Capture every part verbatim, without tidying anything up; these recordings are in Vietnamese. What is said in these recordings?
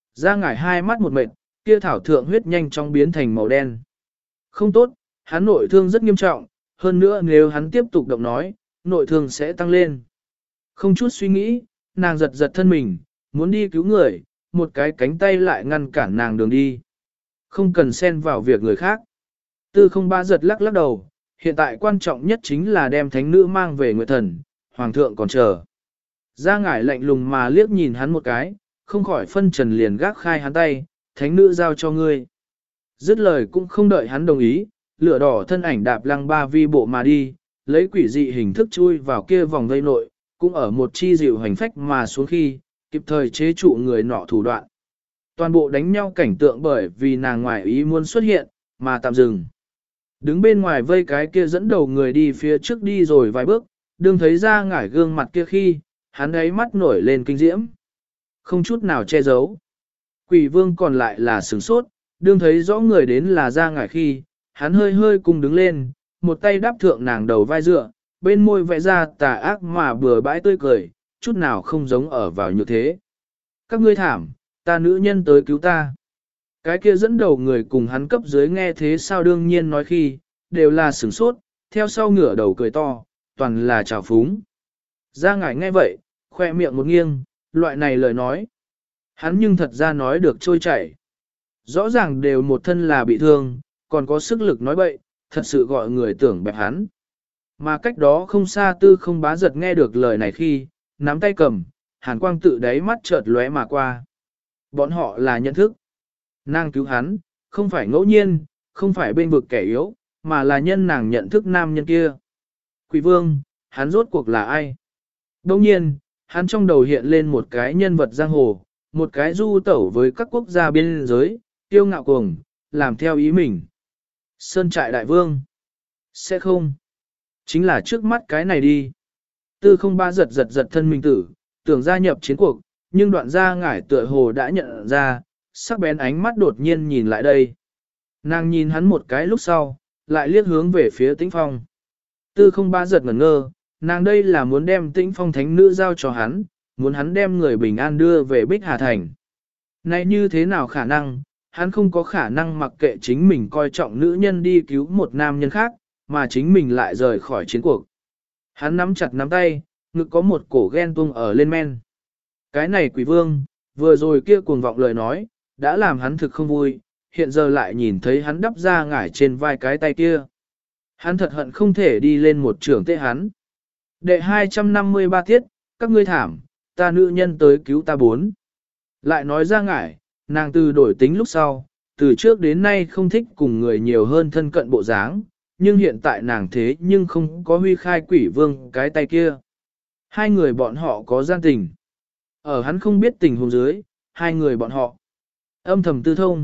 Ra ngải hai mắt một mệt, kia thảo thượng huyết nhanh chóng biến thành màu đen. Không tốt, hắn nội thương rất nghiêm trọng, hơn nữa nếu hắn tiếp tục động nói, nội thương sẽ tăng lên. Không chút suy nghĩ, nàng giật giật thân mình, muốn đi cứu người, một cái cánh tay lại ngăn cản nàng đường đi. Không cần xen vào việc người khác. Tư không ba giật lắc lắc đầu, hiện tại quan trọng nhất chính là đem thánh nữ mang về Nguyệt Thần, hoàng thượng còn chờ. Ra ngải lạnh lùng mà liếc nhìn hắn một cái, không khỏi phân trần liền gác khai hắn tay, thánh nữ giao cho ngươi. Dứt lời cũng không đợi hắn đồng ý, lửa đỏ thân ảnh đạp lăng ba vi bộ mà đi, lấy quỷ dị hình thức chui vào kia vòng vây nội, cũng ở một chi dịu hành phách mà xuống khi, kịp thời chế trụ người nọ thủ đoạn. Toàn bộ đánh nhau cảnh tượng bởi vì nàng ngoài ý muốn xuất hiện, mà tạm dừng. Đứng bên ngoài vây cái kia dẫn đầu người đi phía trước đi rồi vài bước, đương thấy ra ngải gương mặt kia khi, hắn ấy mắt nổi lên kinh diễm. Không chút nào che giấu. Quỷ vương còn lại là sửng sốt, đương thấy rõ người đến là ra ngải khi, hắn hơi hơi cùng đứng lên, một tay đáp thượng nàng đầu vai dựa, bên môi vẽ ra tà ác mà bừa bãi tươi cười, chút nào không giống ở vào như thế. Các ngươi thảm, ta nữ nhân tới cứu ta. Cái kia dẫn đầu người cùng hắn cấp dưới nghe thế sao đương nhiên nói khi, đều là sửng sốt, theo sau ngửa đầu cười to, toàn là trào phúng. Ra ngải nghe vậy, khoe miệng một nghiêng, loại này lời nói. Hắn nhưng thật ra nói được trôi chảy. Rõ ràng đều một thân là bị thương, còn có sức lực nói bậy, thật sự gọi người tưởng bẹp hắn. Mà cách đó không xa tư không bá giật nghe được lời này khi, nắm tay cầm, hàn quang tự đáy mắt chợt lóe mà qua. Bọn họ là nhận thức. Nàng cứu hắn, không phải ngẫu nhiên, không phải bên vực kẻ yếu, mà là nhân nàng nhận thức nam nhân kia. Quỷ vương, hắn rốt cuộc là ai? Đồng nhiên, hắn trong đầu hiện lên một cái nhân vật giang hồ, một cái du tẩu với các quốc gia biên giới, tiêu ngạo cuồng, làm theo ý mình. Sơn trại đại vương. Sẽ không. Chính là trước mắt cái này đi. Tư không ba giật giật giật thân mình tử, tưởng gia nhập chiến cuộc, nhưng đoạn gia ngải tựa hồ đã nhận ra, sắc bén ánh mắt đột nhiên nhìn lại đây. Nàng nhìn hắn một cái lúc sau, lại liếc hướng về phía tĩnh phong. Tư không ba giật ngẩn ngơ, nàng đây là muốn đem tĩnh phong thánh nữ giao cho hắn, muốn hắn đem người bình an đưa về Bích Hà Thành. Này như thế nào khả năng, hắn không có khả năng mặc kệ chính mình coi trọng nữ nhân đi cứu một nam nhân khác, mà chính mình lại rời khỏi chiến cuộc. Hắn nắm chặt nắm tay, ngực có một cổ ghen tuông ở lên men. Cái này quỷ vương, vừa rồi kia cuồng vọng lời nói, đã làm hắn thực không vui, hiện giờ lại nhìn thấy hắn đắp ra ngải trên vai cái tay kia. Hắn thật hận không thể đi lên một trường tệ hắn. Đệ hai trăm năm mươi ba tiết, các ngươi thảm, ta nữ nhân tới cứu ta bốn. Lại nói ra ngải, nàng từ đổi tính lúc sau, từ trước đến nay không thích cùng người nhiều hơn thân cận bộ dáng, nhưng hiện tại nàng thế nhưng không có huy khai quỷ vương cái tay kia. Hai người bọn họ có gian tình. Ở hắn không biết tình huống dưới, hai người bọn họ âm thầm tư thông.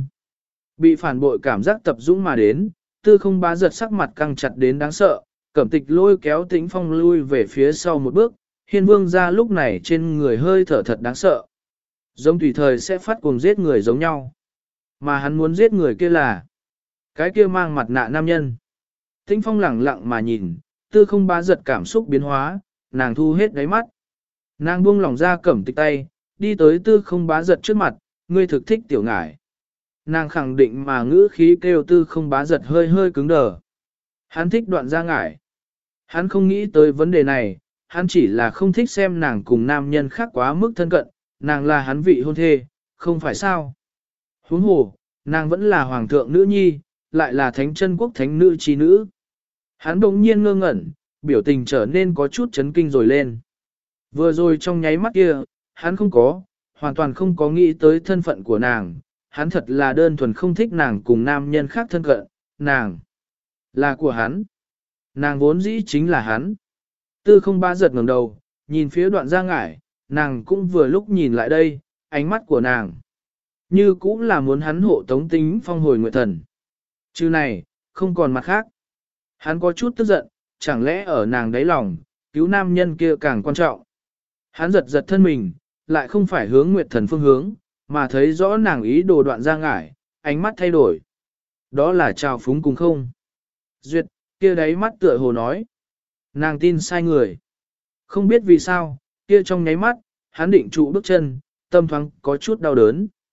Bị phản bội cảm giác tập dũng mà đến, tư không bá giật sắc mặt căng chặt đến đáng sợ, cẩm tịch lôi kéo tĩnh phong lui về phía sau một bước, hiên vương ra lúc này trên người hơi thở thật đáng sợ. Giống tùy thời sẽ phát cuồng giết người giống nhau. Mà hắn muốn giết người kia là cái kia mang mặt nạ nam nhân. Tĩnh phong lẳng lặng mà nhìn, tư không bá giật cảm xúc biến hóa, nàng thu hết đáy mắt. Nàng buông lỏng ra cẩm tịch tay, đi tới tư không bá giật trước mặt, ngươi thực thích tiểu ngải. Nàng khẳng định mà ngữ khí kêu tư không bá giật hơi hơi cứng đờ. Hắn thích đoạn ra ngải. Hắn không nghĩ tới vấn đề này, hắn chỉ là không thích xem nàng cùng nam nhân khác quá mức thân cận, nàng là hắn vị hôn thê, không phải sao. Huống hồ, nàng vẫn là hoàng thượng nữ nhi, lại là thánh chân quốc thánh nữ chi nữ. Hắn bỗng nhiên ngơ ngẩn, biểu tình trở nên có chút chấn kinh rồi lên. Vừa rồi trong nháy mắt kia, hắn không có, hoàn toàn không có nghĩ tới thân phận của nàng, hắn thật là đơn thuần không thích nàng cùng nam nhân khác thân cận, nàng là của hắn. Nàng vốn dĩ chính là hắn. Tư không ba giật ngẩng đầu, nhìn phía đoạn ra ngải, nàng cũng vừa lúc nhìn lại đây, ánh mắt của nàng. Như cũng là muốn hắn hộ tống tính phong hồi nguyệt thần. Chứ này, không còn mặt khác. Hắn có chút tức giận, chẳng lẽ ở nàng đáy lòng, cứu nam nhân kia càng quan trọng. Hắn giật giật thân mình, lại không phải hướng nguyệt thần phương hướng, mà thấy rõ nàng ý đồ đoạn ra ngải, ánh mắt thay đổi. Đó là trào phúng cùng không. Duyệt, kia đáy mắt tựa hồ nói. Nàng tin sai người. Không biết vì sao, kia trong nháy mắt, hắn định trụ bước chân, tâm thoáng có chút đau đớn.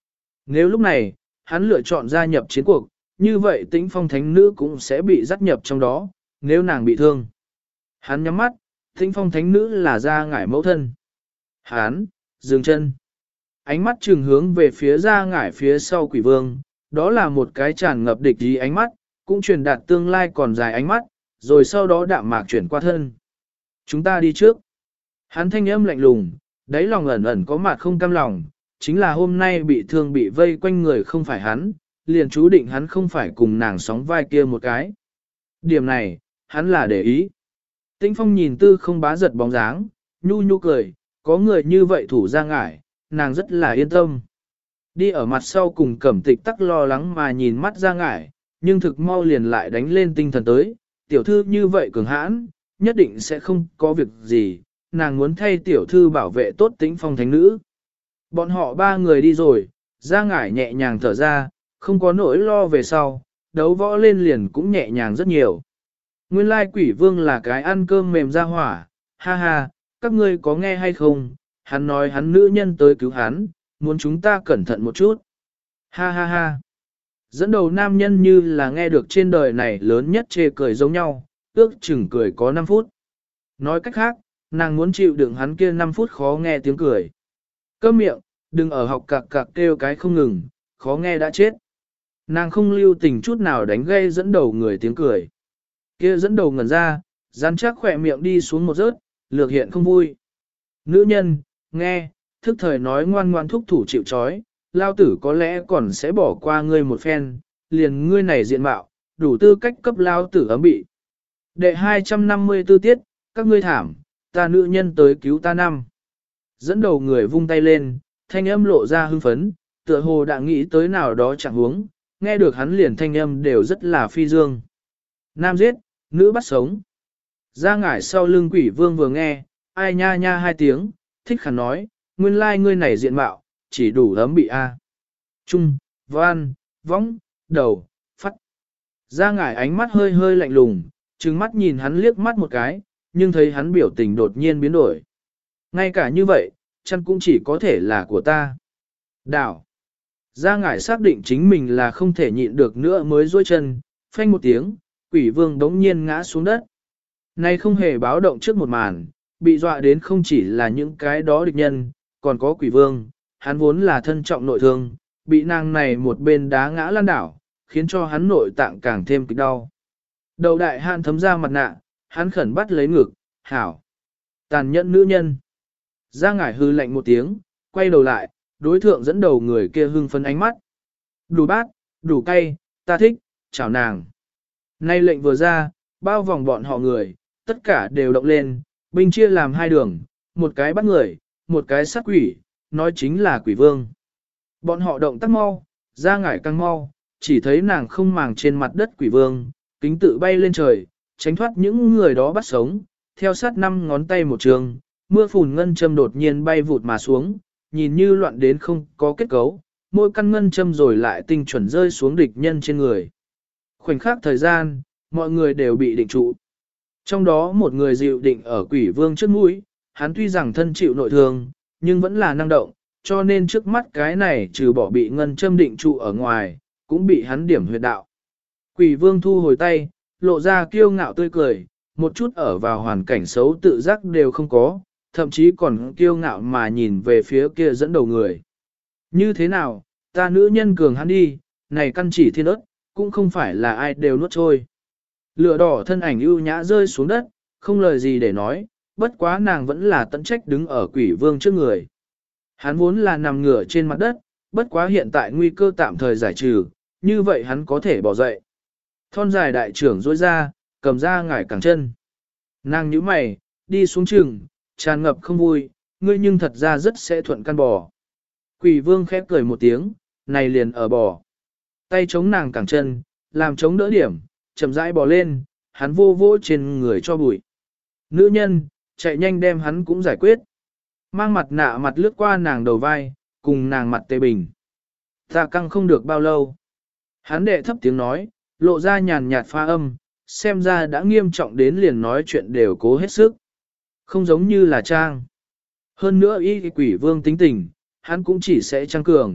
Nếu lúc này, hắn lựa chọn gia nhập chiến cuộc, như vậy tĩnh phong thánh nữ cũng sẽ bị dắt nhập trong đó, nếu nàng bị thương. Hắn nhắm mắt, tĩnh phong thánh nữ là Gia Ngải mẫu thân. Hắn, dừng chân. Ánh mắt trừng hướng về phía Gia Ngải phía sau quỷ vương, đó là một cái tràn ngập địch ý ánh mắt, cũng truyền đạt tương lai còn dài ánh mắt, rồi sau đó đạm mạc chuyển qua thân. Chúng ta đi trước. Hắn thanh âm lạnh lùng, đáy lòng ẩn ẩn có mặt không cam lòng, chính là hôm nay bị thương bị vây quanh người không phải hắn, liền chú định hắn không phải cùng nàng sóng vai kia một cái. Điểm này, hắn là để ý. Tĩnh Phong nhìn Tư Không Bá giật bóng dáng, nhu nhu cười, có người như vậy thủ Gia Ngải, nàng rất là yên tâm. Đi ở mặt sau cùng Cẩm Tịch tắc lo lắng mà nhìn mắt Gia Ngải, nhưng thực mau liền lại đánh lên tinh thần tới, tiểu thư như vậy cường hãn, nhất định sẽ không có việc gì, nàng muốn thay tiểu thư bảo vệ tốt Tĩnh Phong thánh nữ. Bọn họ ba người đi rồi, Gia Ngải nhẹ nhàng thở ra, không có nỗi lo về sau, đấu võ lên liền cũng nhẹ nhàng rất nhiều. Nguyên lai quỷ vương là cái ăn cơm mềm ra hỏa, ha ha, các ngươi có nghe hay không, hắn nói hắn nữ nhân tới cứu hắn, muốn chúng ta cẩn thận một chút. Ha ha ha. Dẫn đầu nam nhân như là nghe được trên đời này lớn nhất chê cười giống nhau, ước chừng cười có năm phút. Nói cách khác, nàng muốn chịu đựng hắn kia năm phút khó nghe tiếng cười. Câm miệng, đừng ở học cạc cạc kêu cái không ngừng, khó nghe đã chết. Nàng không lưu tình chút nào đánh gây dẫn đầu người tiếng cười. Kia dẫn đầu ngẩn ra, rắn chắc khỏe miệng đi xuống một rớt, lược hiện không vui. Nữ nhân, nghe, thức thời nói ngoan ngoan thúc thủ chịu trói, lao tử có lẽ còn sẽ bỏ qua ngươi một phen, liền ngươi này diện mạo, đủ tư cách cấp lao tử ấm bị. Đệ hai trăm năm mươi tư tiết, các ngươi thảm, ta nữ nhân tới cứu ta năm. Dẫn đầu người vung tay lên, thanh âm lộ ra hưng phấn, tựa hồ đã nghĩ tới nào đó chẳng huống, nghe được hắn liền thanh âm đều rất là phi dương. Nam giết, nữ bắt sống. Gia Ngải sau lưng quỷ vương vừa nghe, ai nha nha hai tiếng, thích khả nói, nguyên lai like ngươi này diện mạo, chỉ đủ ấm bị a. Trung, van, võng, đầu, phát. Gia Ngải ánh mắt hơi hơi lạnh lùng, trừng mắt nhìn hắn liếc mắt một cái, nhưng thấy hắn biểu tình đột nhiên biến đổi. Ngay cả như vậy, chăn cũng chỉ có thể là của ta. Đảo. Gia Ngải xác định chính mình là không thể nhịn được nữa mới duỗi chân, phanh một tiếng, quỷ vương đống nhiên ngã xuống đất. Này không hề báo động trước một màn, bị dọa đến không chỉ là những cái đó địch nhân, còn có quỷ vương, hắn vốn là thân trọng nội thương, bị nàng này một bên đá ngã lăn đảo, khiến cho hắn nội tạng càng thêm kịch đau. Đầu đại hạn thấm ra mặt nạ, hắn khẩn bắt lấy ngực, hảo. Tàn nhẫn nữ nhân. Gia Ngải hư lạnh một tiếng, quay đầu lại, đối thượng dẫn đầu người kia hưng phấn ánh mắt. Đủ bát, đủ cay, ta thích, chào nàng. Nay lệnh vừa ra, bao vòng bọn họ người, tất cả đều động lên, binh chia làm hai đường, một cái bắt người, một cái sát quỷ, nói chính là quỷ vương. Bọn họ động tác mau, Gia Ngải càng mau, chỉ thấy nàng không màng trên mặt đất quỷ vương, kính tự bay lên trời, tránh thoát những người đó bắt sống, theo sát năm ngón tay một trường, mưa phùn ngân châm đột nhiên bay vụt mà xuống, nhìn như loạn đến không có kết cấu, mỗi căn ngân châm rồi lại tinh chuẩn rơi xuống địch nhân trên người. Khoảnh khắc thời gian, mọi người đều bị định trụ. Trong đó một người dịu định ở quỷ vương trước mũi, hắn tuy rằng thân chịu nội thương, nhưng vẫn là năng động, cho nên trước mắt cái này trừ bỏ bị ngân châm định trụ ở ngoài, cũng bị hắn điểm huyệt đạo. Quỷ vương thu hồi tay, lộ ra kiêu ngạo tươi cười, một chút ở vào hoàn cảnh xấu tự giác đều không có, thậm chí còn kiêu ngạo mà nhìn về phía kia dẫn đầu người. Như thế nào, ta nữ nhân cường hắn đi, này căn chỉ thiên ớt, cũng không phải là ai đều nuốt trôi. Lửa đỏ thân ảnh ưu nhã rơi xuống đất, không lời gì để nói, bất quá nàng vẫn là tận trách đứng ở quỷ vương trước người. Hắn vốn là nằm ngửa trên mặt đất, bất quá hiện tại nguy cơ tạm thời giải trừ, như vậy hắn có thể bỏ dậy. Thon dài đại trưởng rối ra, cầm ra ngải cẳng chân. Nàng nhíu mày, đi xuống trường, tràn ngập không vui, ngươi nhưng thật ra rất sẽ thuận căn bò. Quỷ vương khép cười một tiếng, này liền ở bò. Tay chống nàng cẳng chân, làm chống đỡ điểm, chậm rãi bò lên, hắn vô vô trên người cho bụi. Nữ nhân, chạy nhanh đem hắn cũng giải quyết. Mang mặt nạ mặt lướt qua nàng đầu vai, cùng nàng mặt tê bình. Ta căng không được bao lâu. Hắn đệ thấp tiếng nói, lộ ra nhàn nhạt pha âm, xem ra đã nghiêm trọng đến liền nói chuyện đều cố hết sức. Không giống như là trang. Hơn nữa y quỷ vương tính tình, hắn cũng chỉ sẽ trang cường,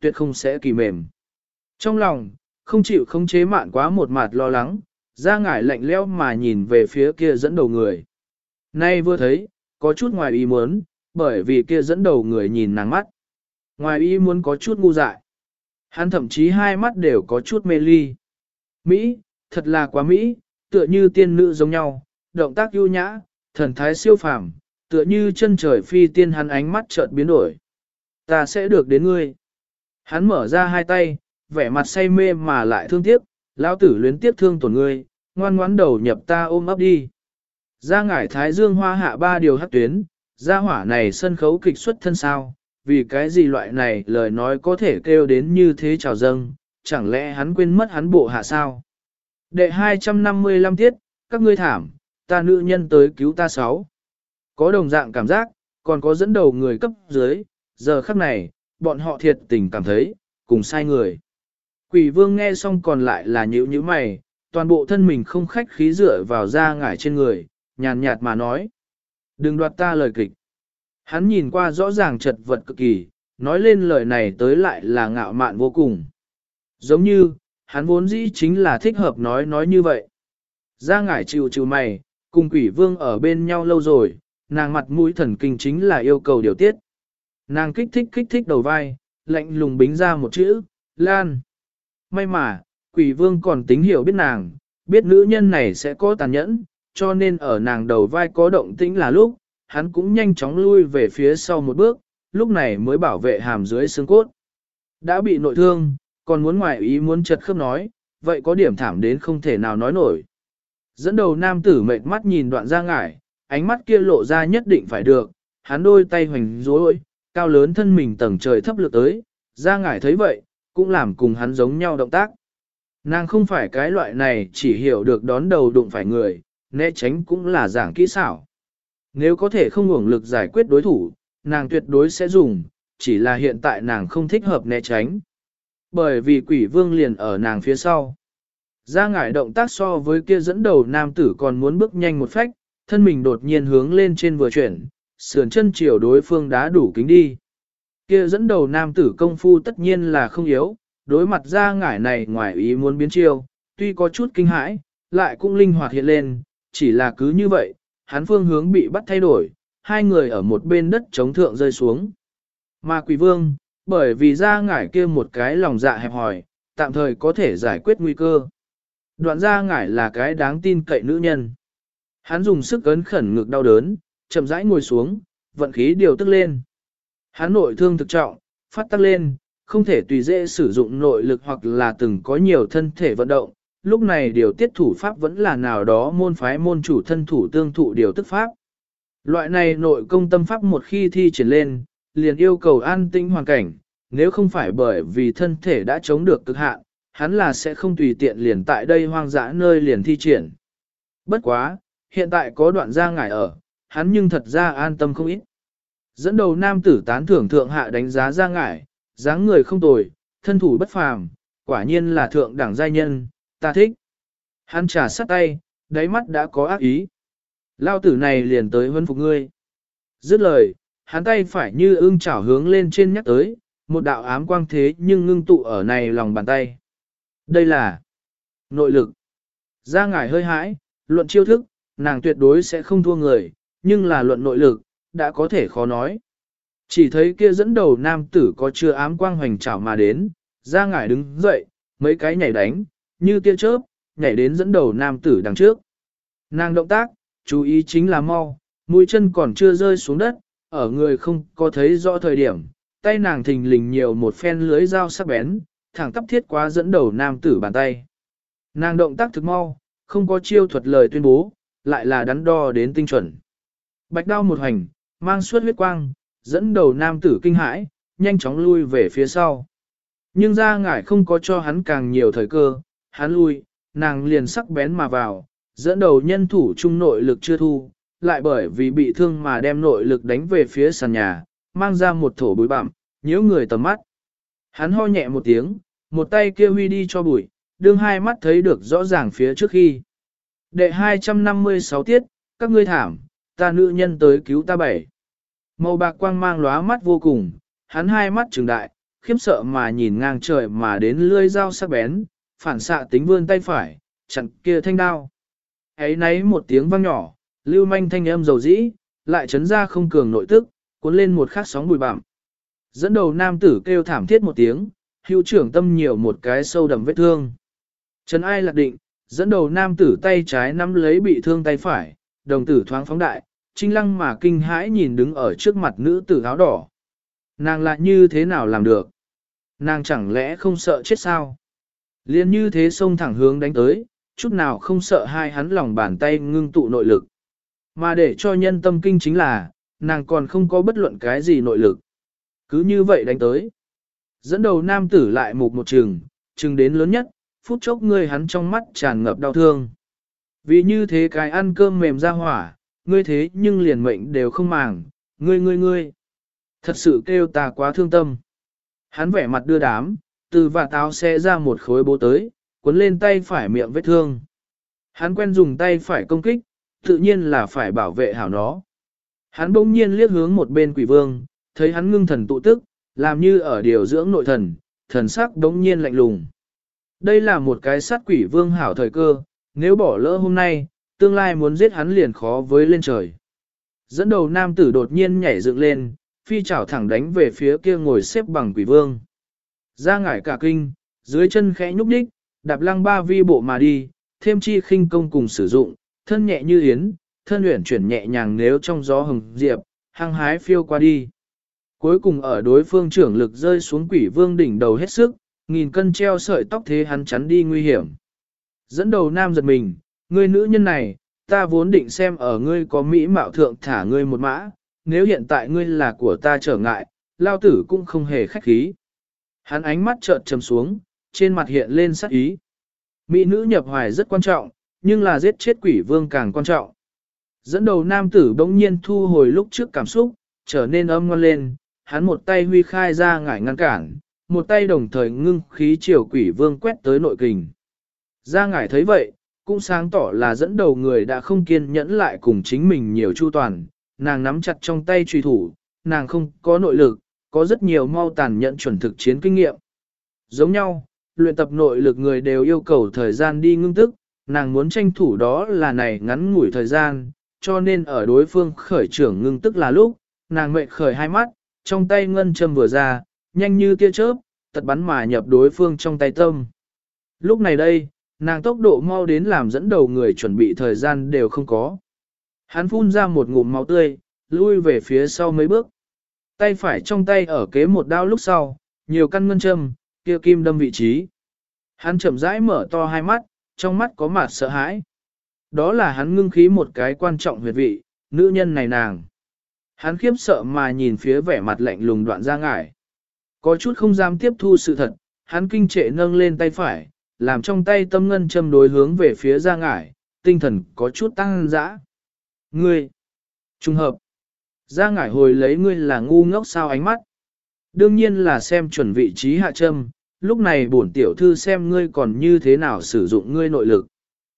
tuyệt không sẽ kỳ mềm. Trong lòng, không chịu khống chế mạn quá một mặt lo lắng, ra ngải lạnh lẽo mà nhìn về phía kia dẫn đầu người. Nay vừa thấy, có chút ngoài ý muốn, bởi vì kia dẫn đầu người nhìn nàng mắt. Ngoài ý muốn có chút ngu dại. Hắn thậm chí hai mắt đều có chút mê ly. Mỹ, thật là quá Mỹ, tựa như tiên nữ giống nhau, động tác ưu nhã, thần thái siêu phàm, tựa như chân trời phi tiên. Hắn ánh mắt chợt biến đổi. Ta sẽ được đến ngươi. Hắn mở ra hai tay, vẻ mặt say mê mà lại thương tiếc, lão tử luyến tiếc thương tổn ngươi, ngoan ngoãn đầu nhập ta ôm ấp đi. Ra ngải thái dương hoa hạ ba điều hắc tuyến, ra hỏa này sân khấu kịch xuất thân sao, vì cái gì loại này lời nói có thể kêu đến như thế trào dâng, chẳng lẽ hắn quên mất hắn bộ hạ sao? Đệ hai trăm năm mươi lăm tiết, các ngươi thảm, ta nữ nhân tới cứu ta sáu. Có đồng dạng cảm giác, còn có dẫn đầu người cấp dưới, giờ khắc này, bọn họ thiệt tình cảm thấy, cùng sai người. Quỷ vương nghe xong còn lại là nhíu nhíu mày, toàn bộ thân mình không khách khí dựa vào da ngải trên người, nhàn nhạt mà nói. Đừng đoạt ta lời kịch. Hắn nhìn qua rõ ràng chật vật cực kỳ, nói lên lời này tới lại là ngạo mạn vô cùng. Giống như, hắn vốn dĩ chính là thích hợp nói nói như vậy. Da ngải chịu chịu mày, cùng quỷ vương ở bên nhau lâu rồi, nàng mặt mũi thần kinh chính là yêu cầu điều tiết. Nàng kích thích kích thích đầu vai, lạnh lùng bính ra một chữ, Lan. May mà, quỷ vương còn tính hiểu biết nàng, biết nữ nhân này sẽ có tàn nhẫn, cho nên ở nàng đầu vai có động tĩnh là lúc, hắn cũng nhanh chóng lui về phía sau một bước, lúc này mới bảo vệ hàm dưới xương cốt. Đã bị nội thương, còn muốn ngoại ý muốn chật khớp nói, vậy có điểm thảm đến không thể nào nói nổi. Dẫn đầu nam tử mệt mắt nhìn đoạn ra ngải, ánh mắt kia lộ ra nhất định phải được, hắn đôi tay hoành rối, cao lớn thân mình tầng trời thấp lược tới, ra ngải thấy vậy, cũng làm cùng hắn giống nhau động tác. Nàng không phải cái loại này chỉ hiểu được đón đầu đụng phải người, né tránh cũng là giảng kỹ xảo. Nếu có thể không uổng lực giải quyết đối thủ, nàng tuyệt đối sẽ dùng, chỉ là hiện tại nàng không thích hợp né tránh. Bởi vì quỷ vương liền ở nàng phía sau. Ra ngải động tác so với kia dẫn đầu nam tử còn muốn bước nhanh một phách, thân mình đột nhiên hướng lên trên vừa chuyển, sườn chân chiều đối phương đá đủ kính đi. Kia dẫn đầu nam tử công phu tất nhiên là không yếu, đối mặt ra ngải này ngoài ý muốn biến chiêu, tuy có chút kinh hãi, lại cũng linh hoạt hiện lên, chỉ là cứ như vậy, hắn phương hướng bị bắt thay đổi, hai người ở một bên đất chống thượng rơi xuống. Mà quỷ vương, bởi vì ra ngải kia một cái lòng dạ hẹp hòi, tạm thời có thể giải quyết nguy cơ. Đoạn ra ngải là cái đáng tin cậy nữ nhân. Hắn dùng sức ấn khẩn ngực đau đớn, chậm rãi ngồi xuống, vận khí điều tức lên. Hắn nội thương thực trọng, phát tắc lên, không thể tùy dễ sử dụng nội lực hoặc là từng có nhiều thân thể vận động. Lúc này điều tiết thủ pháp vẫn là nào đó môn phái môn chủ thân thủ tương thụ điều tức pháp. Loại này nội công tâm pháp một khi thi triển lên, liền yêu cầu an tĩnh hoàn cảnh, nếu không phải bởi vì thân thể đã chống được cực hạn, hắn là sẽ không tùy tiện liền tại đây hoang dã nơi liền thi triển. Bất quá, hiện tại có đoạn ra ngải ở, hắn nhưng thật ra an tâm không ít. Dẫn đầu nam tử tán thưởng thượng hạ đánh giá ra ngải, dáng người không tồi, thân thủ bất phàm, quả nhiên là thượng đẳng giai nhân, ta thích. Hắn trà sắt tay, đáy mắt đã có ác ý. Lao tử này liền tới huấn phục ngươi. Dứt lời, hắn tay phải như ưng chảo hướng lên trên nhắc tới, một đạo ám quang thế nhưng ngưng tụ ở này lòng bàn tay. Đây là nội lực. Ra ngải hơi hãi, luận chiêu thức, nàng tuyệt đối sẽ không thua người, nhưng là luận nội lực, đã có thể khó nói. Chỉ thấy kia dẫn đầu nam tử có chưa ám quang hoành chảo mà đến, ra ngải đứng dậy, mấy cái nhảy đánh, như tia chớp, nhảy đến dẫn đầu nam tử đằng trước. Nàng động tác, chú ý chính là mau, mũi chân còn chưa rơi xuống đất, ở người không có thấy rõ thời điểm, tay nàng thình lình nhiều một phen lưới dao sắc bén, thẳng tắp thiết quá dẫn đầu nam tử bàn tay. Nàng động tác thực mau, không có chiêu thuật lời tuyên bố, lại là đắn đo đến tinh chuẩn. Bạch đao một hành, mang suốt huyết quang, dẫn đầu nam tử kinh hãi, nhanh chóng lui về phía sau. Nhưng ra ngải không có cho hắn càng nhiều thời cơ, hắn lui, nàng liền sắc bén mà vào, dẫn đầu nhân thủ trung nội lực chưa thu, lại bởi vì bị thương mà đem nội lực đánh về phía sàn nhà, mang ra một thổ bụi bặm, nhiễu người tầm mắt. Hắn ho nhẹ một tiếng, một tay kia huy đi cho bụi, đương hai mắt thấy được rõ ràng phía trước khi. Đệ hai trăm năm mươi sáu tiết, các ngươi thảm, ta nữ nhân tới cứu ta bảy. Màu bạc quang mang lóa mắt vô cùng, hắn hai mắt trừng đại, khiếp sợ mà nhìn ngang trời mà đến lưỡi dao sắc bén, phản xạ tính vươn tay phải, chặn kia thanh đao. Ấy nấy một tiếng vang nhỏ, lưu manh thanh âm dầu dĩ, lại chấn ra không cường nội tức, cuốn lên một khát sóng bụi bặm. Dẫn đầu nam tử kêu thảm thiết một tiếng, hữu trưởng tâm nhiều một cái sâu đậm vết thương. Trấn ai lạc định, dẫn đầu nam tử tay trái nắm lấy bị thương tay phải, đồng tử thoáng phóng đại, trinh lăng mà kinh hãi nhìn đứng ở trước mặt nữ tử áo đỏ. Nàng lại như thế nào làm được? Nàng chẳng lẽ không sợ chết sao? Liên như thế xông thẳng hướng đánh tới, chút nào không sợ hai hắn lòng bàn tay ngưng tụ nội lực. Mà để cho nhân tâm kinh chính là, nàng còn không có bất luận cái gì nội lực. Cứ như vậy đánh tới. Dẫn đầu nam tử lại mục một trường, trường đến lớn nhất, phút chốc ngươi hắn trong mắt tràn ngập đau thương. Vì như thế cái ăn cơm mềm ra hỏa, ngươi thế nhưng liền mệnh đều không màng, ngươi ngươi ngươi. Thật sự kêu ta quá thương tâm. Hắn vẻ mặt đưa đám, từ vạt áo xe ra một khối bố tới, cuốn lên tay phải miệng vết thương. Hắn quen dùng tay phải công kích, tự nhiên là phải bảo vệ hảo nó. Hắn bỗng nhiên liếc hướng một bên quỷ vương, thấy hắn ngưng thần tụ tức, làm như ở điều dưỡng nội thần, thần sắc bỗng nhiên lạnh lùng. Đây là một cái sát quỷ vương hảo thời cơ, nếu bỏ lỡ hôm nay, tương lai muốn giết hắn liền khó với lên trời. Dẫn đầu nam tử đột nhiên nhảy dựng lên, phi chảo thẳng đánh về phía kia ngồi xếp bằng quỷ vương. Ra ngải cả kinh, dưới chân khẽ nhúc nhích, đạp lăng ba vi bộ mà đi, thêm chi khinh công cùng sử dụng, thân nhẹ như yến, thân luyện chuyển nhẹ nhàng nếu trong gió hừng diệp, hăng hái phiêu qua đi. Cuối cùng ở đối phương trưởng lực rơi xuống quỷ vương đỉnh đầu hết sức, nghìn cân treo sợi tóc thế hắn chắn đi nguy hiểm. Dẫn đầu nam giật mình, ngươi nữ nhân này, ta vốn định xem ở ngươi có mỹ mạo thượng thả ngươi một mã, nếu hiện tại ngươi là của ta trở ngại, lao tử cũng không hề khách khí. Hắn ánh mắt chợt trầm xuống, trên mặt hiện lên sắc ý. Mỹ nữ nhập hoài rất quan trọng, nhưng là giết chết quỷ vương càng quan trọng. Dẫn đầu nam tử bỗng nhiên thu hồi lúc trước cảm xúc, trở nên âm ngoan lên, hắn một tay huy khai ra ngải ngăn cản, một tay đồng thời ngưng khí chiều quỷ vương quét tới nội kình. Ra ngải thấy vậy, cũng sáng tỏ là dẫn đầu người đã không kiên nhẫn lại cùng chính mình nhiều chu toàn, nàng nắm chặt trong tay truy thủ, nàng không có nội lực, có rất nhiều mau tàn nhẫn chuẩn thực chiến kinh nghiệm. Giống nhau, luyện tập nội lực người đều yêu cầu thời gian đi ngưng tức, nàng muốn tranh thủ đó là này ngắn ngủi thời gian, cho nên ở đối phương khởi trưởng ngưng tức là lúc, nàng mệt khởi hai mắt, trong tay ngân châm vừa ra, nhanh như tia chớp, tật bắn mà nhập đối phương trong tay tâm. Lúc này đây, nàng tốc độ mau đến làm dẫn đầu người chuẩn bị thời gian đều không có. Hắn phun ra một ngụm máu tươi, lui về phía sau mấy bước. Tay phải trong tay ở kế một đao lúc sau, nhiều căn ngân châm, kia kim đâm vị trí. Hắn chậm rãi mở to hai mắt, trong mắt có mặt sợ hãi. Đó là hắn ngưng khí một cái quan trọng huyệt vị, nữ nhân này nàng. Hắn khiếp sợ mà nhìn phía vẻ mặt lạnh lùng Đoạn Gia Ngải. Có chút không dám tiếp thu sự thật, hắn kinh trệ nâng lên tay phải, làm trong tay tâm ngân châm đối hướng về phía Gia Ngải, tinh thần có chút tăng dã. Ngươi! Trùng hợp! Gia Ngải hồi lấy ngươi là ngu ngốc sao ánh mắt. Đương nhiên là xem chuẩn vị trí hạ châm, lúc này bổn tiểu thư xem ngươi còn như thế nào sử dụng ngươi nội lực.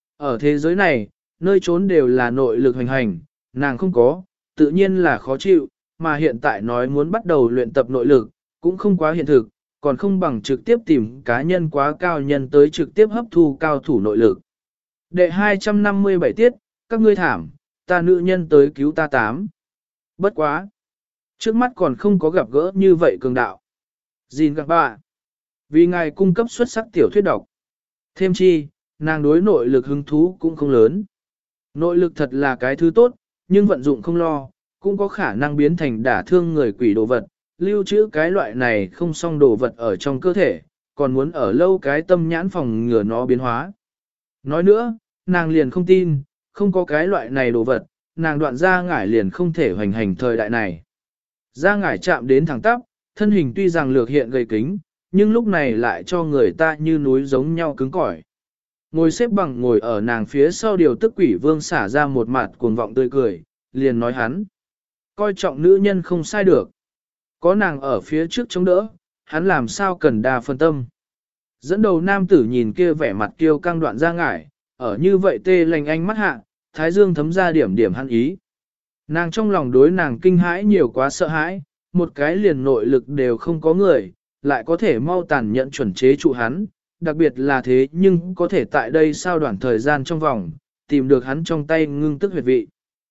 Ở thế giới này, nơi trốn đều là nội lực hành hành, nàng không có, tự nhiên là khó chịu, mà hiện tại nói muốn bắt đầu luyện tập nội lực, cũng không quá hiện thực, còn không bằng trực tiếp tìm cá nhân quá cao nhân tới trực tiếp hấp thu cao thủ nội lực. Đệ hai trăm năm mươi bảy tiết, các ngươi thảm, ta nữ nhân tới cứu ta tám. Bất quá. Trước mắt còn không có gặp gỡ như vậy cường đạo. Gìn các bạn. Vì ngài cung cấp xuất sắc tiểu thuyết độc. Thêm chi, nàng đối nội lực hứng thú cũng không lớn. Nội lực thật là cái thứ tốt, nhưng vận dụng không lo, cũng có khả năng biến thành đả thương người quỷ đồ vật. Lưu trữ cái loại này không xong đồ vật ở trong cơ thể, còn muốn ở lâu cái tâm nhãn phòng ngừa nó biến hóa. Nói nữa, nàng liền không tin, không có cái loại này đồ vật, nàng Đoạn Gia Ngải liền không thể hoành hành thời đại này. Gia Ngải chạm đến thẳng tắp, thân hình tuy rằng lược hiện gầy kính, nhưng lúc này lại cho người ta như núi giống nhau cứng cỏi. Ngồi xếp bằng ngồi ở nàng phía sau điều tức quỷ vương xả ra một mặt cuồng vọng tươi cười, liền nói hắn. Coi trọng nữ nhân không sai được. Có nàng ở phía trước chống đỡ, hắn làm sao cần đa phân tâm. Dẫn đầu nam tử nhìn kia vẻ mặt kiêu căng Đoạn Gia Ngải, ở như vậy tê lành ánh mắt hạ, thái dương thấm ra điểm điểm hắn ý. Nàng trong lòng đối nàng kinh hãi nhiều quá sợ hãi, một cái liền nội lực đều không có người, lại có thể mau tàn nhẫn chuẩn chế trụ hắn, đặc biệt là thế nhưng có thể tại đây sao đoạn thời gian trong vòng, tìm được hắn trong tay ngưng tức huyệt vị.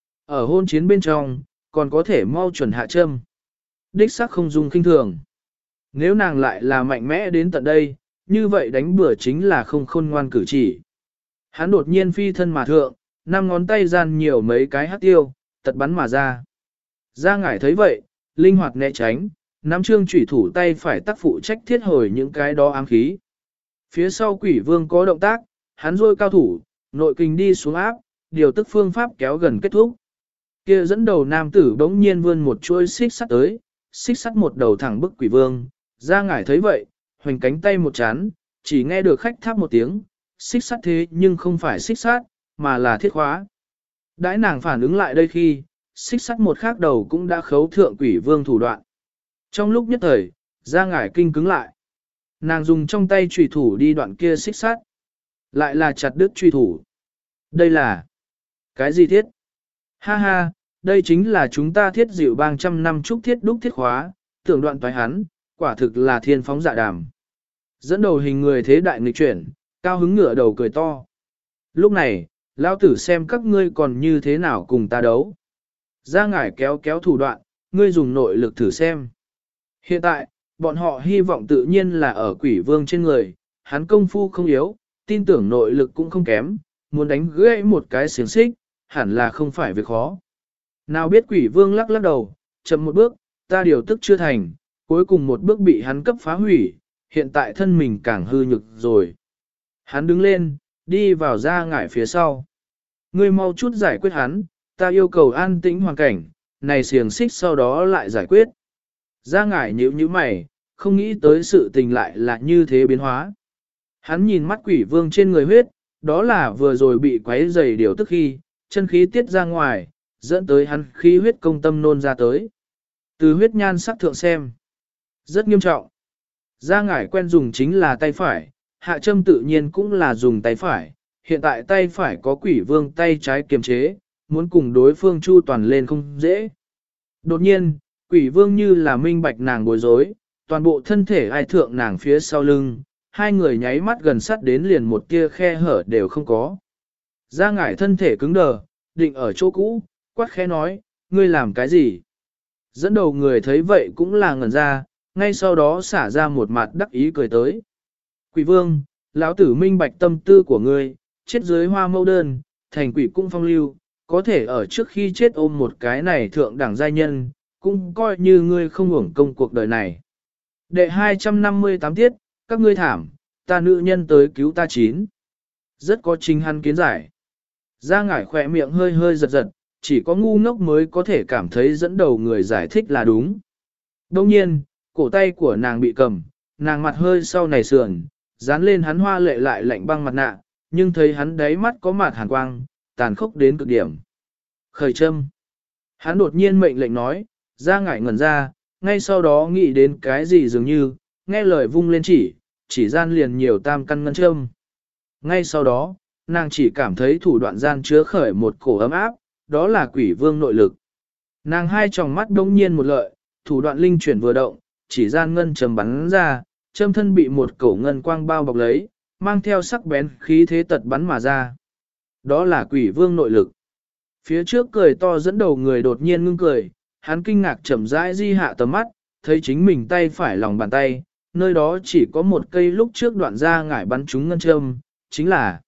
Ở hôn chiến bên trong, còn có thể mau chuẩn hạ châm. Đích xác không dùng kinh thường. Nếu nàng lại là mạnh mẽ đến tận đây, như vậy đánh bừa chính là không khôn ngoan cử chỉ. Hắn đột nhiên phi thân mà thượng, năm ngón tay gian nhiều mấy cái hắc tiêu, tật bắn mà ra. Gia ngải thấy vậy, linh hoạt né tránh, nắm trương chủy thủ tay phải tác phụ trách thiết hồi những cái đó ám khí. Phía sau quỷ vương có động tác, hắn rôi cao thủ, nội kinh đi xuống áp, điều tức phương pháp kéo gần kết thúc. Kia dẫn đầu nam tử bỗng nhiên vươn một chuôi xích sắt tới, xích sắt một đầu thẳng bức quỷ vương. Gia ngải thấy vậy, hoành cánh tay một chán, chỉ nghe được khách tháp một tiếng, xích sắt thế nhưng không phải xích sắt, mà là thiết khóa. Đãi nàng phản ứng lại đây khi, xích sắt một khác đầu cũng đã khấu thượng quỷ vương thủ đoạn. Trong lúc nhất thời, Gia ngải kinh cứng lại. Nàng dùng trong tay chùy thủ đi đoạn kia xích sắt, lại là chặt đứt chùy thủ. Đây là cái gì thiết? Ha ha, đây chính là chúng ta thiết dịu bang trăm năm trúc thiết đúc thiết khóa, tưởng đoạn toái hắn, quả thực là thiên phóng dạ đàm. Dẫn đầu hình người thế đại nghịch chuyển, cao hứng ngửa đầu cười to. Lúc này, lão tử xem các ngươi còn như thế nào cùng ta đấu. Gia ngải kéo kéo thủ đoạn, ngươi dùng nội lực thử xem. Hiện tại, bọn họ hy vọng tự nhiên là ở quỷ vương trên người, hắn công phu không yếu, tin tưởng nội lực cũng không kém, muốn đánh gãy một cái xiềng xích, hẳn là không phải việc khó. Nào biết quỷ vương lắc lắc đầu, chậm một bước, ta điều tức chưa thành, cuối cùng một bước bị hắn cấp phá hủy, hiện tại thân mình càng hư nhược rồi. Hắn đứng lên, đi vào Gia ngải phía sau. Ngươi mau chút giải quyết hắn, ta yêu cầu an tĩnh hoàn cảnh, này xiềng xích sau đó lại giải quyết. Gia ngải nhíu nhíu mày, không nghĩ tới sự tình lại là như thế biến hóa. Hắn nhìn mắt quỷ vương trên người huyết, đó là vừa rồi bị quấy dày điều tức khi, chân khí tiết ra ngoài, dẫn tới hắn khí huyết công tâm nôn ra tới. Từ huyết nhan sắc thượng xem, rất nghiêm trọng. Gia ngải quen dùng chính là tay phải, hạ châm tự nhiên cũng là dùng tay phải, hiện tại tay phải có quỷ vương tay trái kiềm chế, muốn cùng đối phương chu toàn lên không dễ. Đột nhiên, quỷ vương như là minh bạch nàng bối rối, toàn bộ thân thể ai thượng nàng phía sau lưng, hai người nháy mắt gần sát đến liền một tia khe hở đều không có. Gia ngải thân thể cứng đờ, định ở chỗ cũ, quát khẽ nói, ngươi làm cái gì? Dẫn đầu người thấy vậy cũng là ngẩn ra, ngay sau đó xả ra một mặt đắc ý cười tới. Quỷ vương, lão tử minh bạch tâm tư của ngươi, chết dưới hoa mâu đơn, thành quỷ cung phong lưu, có thể ở trước khi chết ôm một cái này thượng đẳng giai nhân, cũng coi như ngươi không hưởng công cuộc đời này. Đệ hai trăm năm mươi tám tiết, các ngươi thảm, ta nữ nhân tới cứu ta chín. Rất có chính hắn kiến giải. Gia ngải khỏe miệng hơi hơi giật giật, chỉ có ngu ngốc mới có thể cảm thấy dẫn đầu người giải thích là đúng. Đồng nhiên, cổ tay của nàng bị cầm, nàng mặt hơi sau này sườn, dán lên hắn hoa lệ lại lạnh băng mặt nạ, nhưng thấy hắn đáy mắt có mặt hàn quang, tàn khốc đến cực điểm. Khởi châm. Hắn đột nhiên mệnh lệnh nói, Gia ngải ngẩn ra, ngay sau đó nghĩ đến cái gì dường như, nghe lời vung lên chỉ, chỉ gian liền nhiều tam căn ngân châm. Ngay sau đó, nàng chỉ cảm thấy thủ đoạn gian chứa khởi một cổ ấm áp, đó là quỷ vương nội lực. Nàng hai tròng mắt đông nhiên một lợi, thủ đoạn linh chuyển vừa động, chỉ gian ngân châm bắn ra, châm thân bị một cổ ngân quang bao bọc lấy, mang theo sắc bén khí thế tật bắn mà ra. Đó là quỷ vương nội lực. Phía trước cười to dẫn đầu người đột nhiên ngưng cười, hắn kinh ngạc chậm rãi di hạ tầm mắt, thấy chính mình tay phải lòng bàn tay, nơi đó chỉ có một cây lúc trước đoạn ra ngải bắn trúng ngân châm, chính là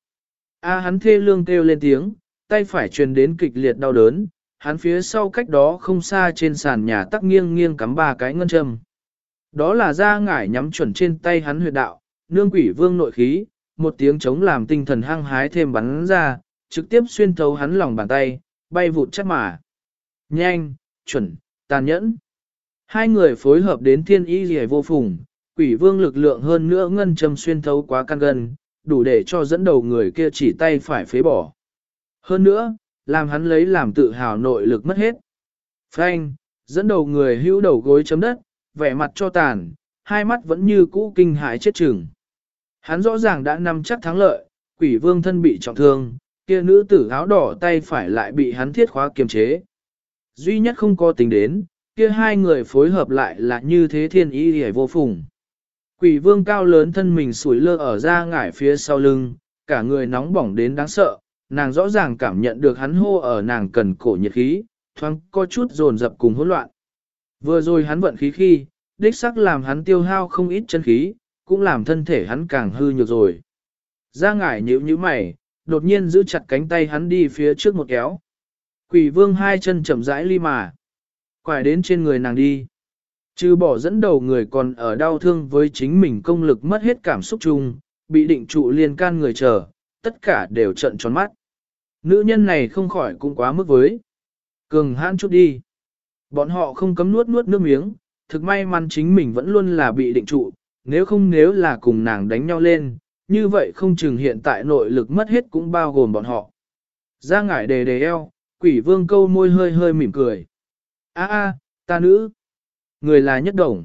A hắn thê lương kêu lên tiếng, tay phải truyền đến kịch liệt đau đớn, hắn phía sau cách đó không xa trên sàn nhà tắc nghiêng nghiêng cắm ba cái ngân châm. Đó là ra ngải nhắm chuẩn trên tay hắn huyệt đạo, nương quỷ vương nội khí, một tiếng chống làm tinh thần hăng hái thêm bắn ra, trực tiếp xuyên thấu hắn lòng bàn tay, bay vụt chắc mà. Nhanh, chuẩn, tàn nhẫn. Hai người phối hợp đến thiên y rìa vô phùng, quỷ vương lực lượng hơn nữa ngân châm xuyên thấu quá căn gân, đủ để cho dẫn đầu người kia chỉ tay phải phế bỏ. Hơn nữa, làm hắn lấy làm tự hào nội lực mất hết. Phanh, dẫn đầu người hữu đầu gối chấm đất, vẻ mặt cho tàn, hai mắt vẫn như cũ kinh hãi chết chừng. Hắn rõ ràng đã nắm chắc thắng lợi, quỷ vương thân bị trọng thương, kia nữ tử áo đỏ tay phải lại bị hắn thiết khóa kiềm chế. Duy nhất không có tính đến, kia hai người phối hợp lại là như thế thiên ý hề vô phùng. Quỷ vương cao lớn thân mình sủi lơ ở ra ngải phía sau lưng, cả người nóng bỏng đến đáng sợ, nàng rõ ràng cảm nhận được hắn hô ở nàng cần cổ nhiệt khí, thoáng có chút dồn dập cùng hỗn loạn. Vừa rồi hắn vận khí khi, đích sắc làm hắn tiêu hao không ít chân khí, cũng làm thân thể hắn càng hư nhược rồi. Ra ngải nhíu nhíu mày, đột nhiên giữ chặt cánh tay hắn đi phía trước một kéo. Quỷ vương hai chân chậm rãi ly mà, quải đến trên người nàng đi. Trừ bỏ dẫn đầu người còn ở đau thương với chính mình công lực mất hết cảm xúc chung, bị định trụ liên can người chờ, tất cả đều trợn tròn mắt. Nữ nhân này không khỏi cũng quá mức với. Cường hãn chút đi. Bọn họ không cấm nuốt nuốt nước miếng, thực may mắn chính mình vẫn luôn là bị định trụ, nếu không nếu là cùng nàng đánh nhau lên, như vậy không chừng hiện tại nội lực mất hết cũng bao gồm bọn họ. Ra ngải đề đề eo, quỷ vương câu môi hơi hơi mỉm cười. A a, ta nữ. Người là nhất đồng.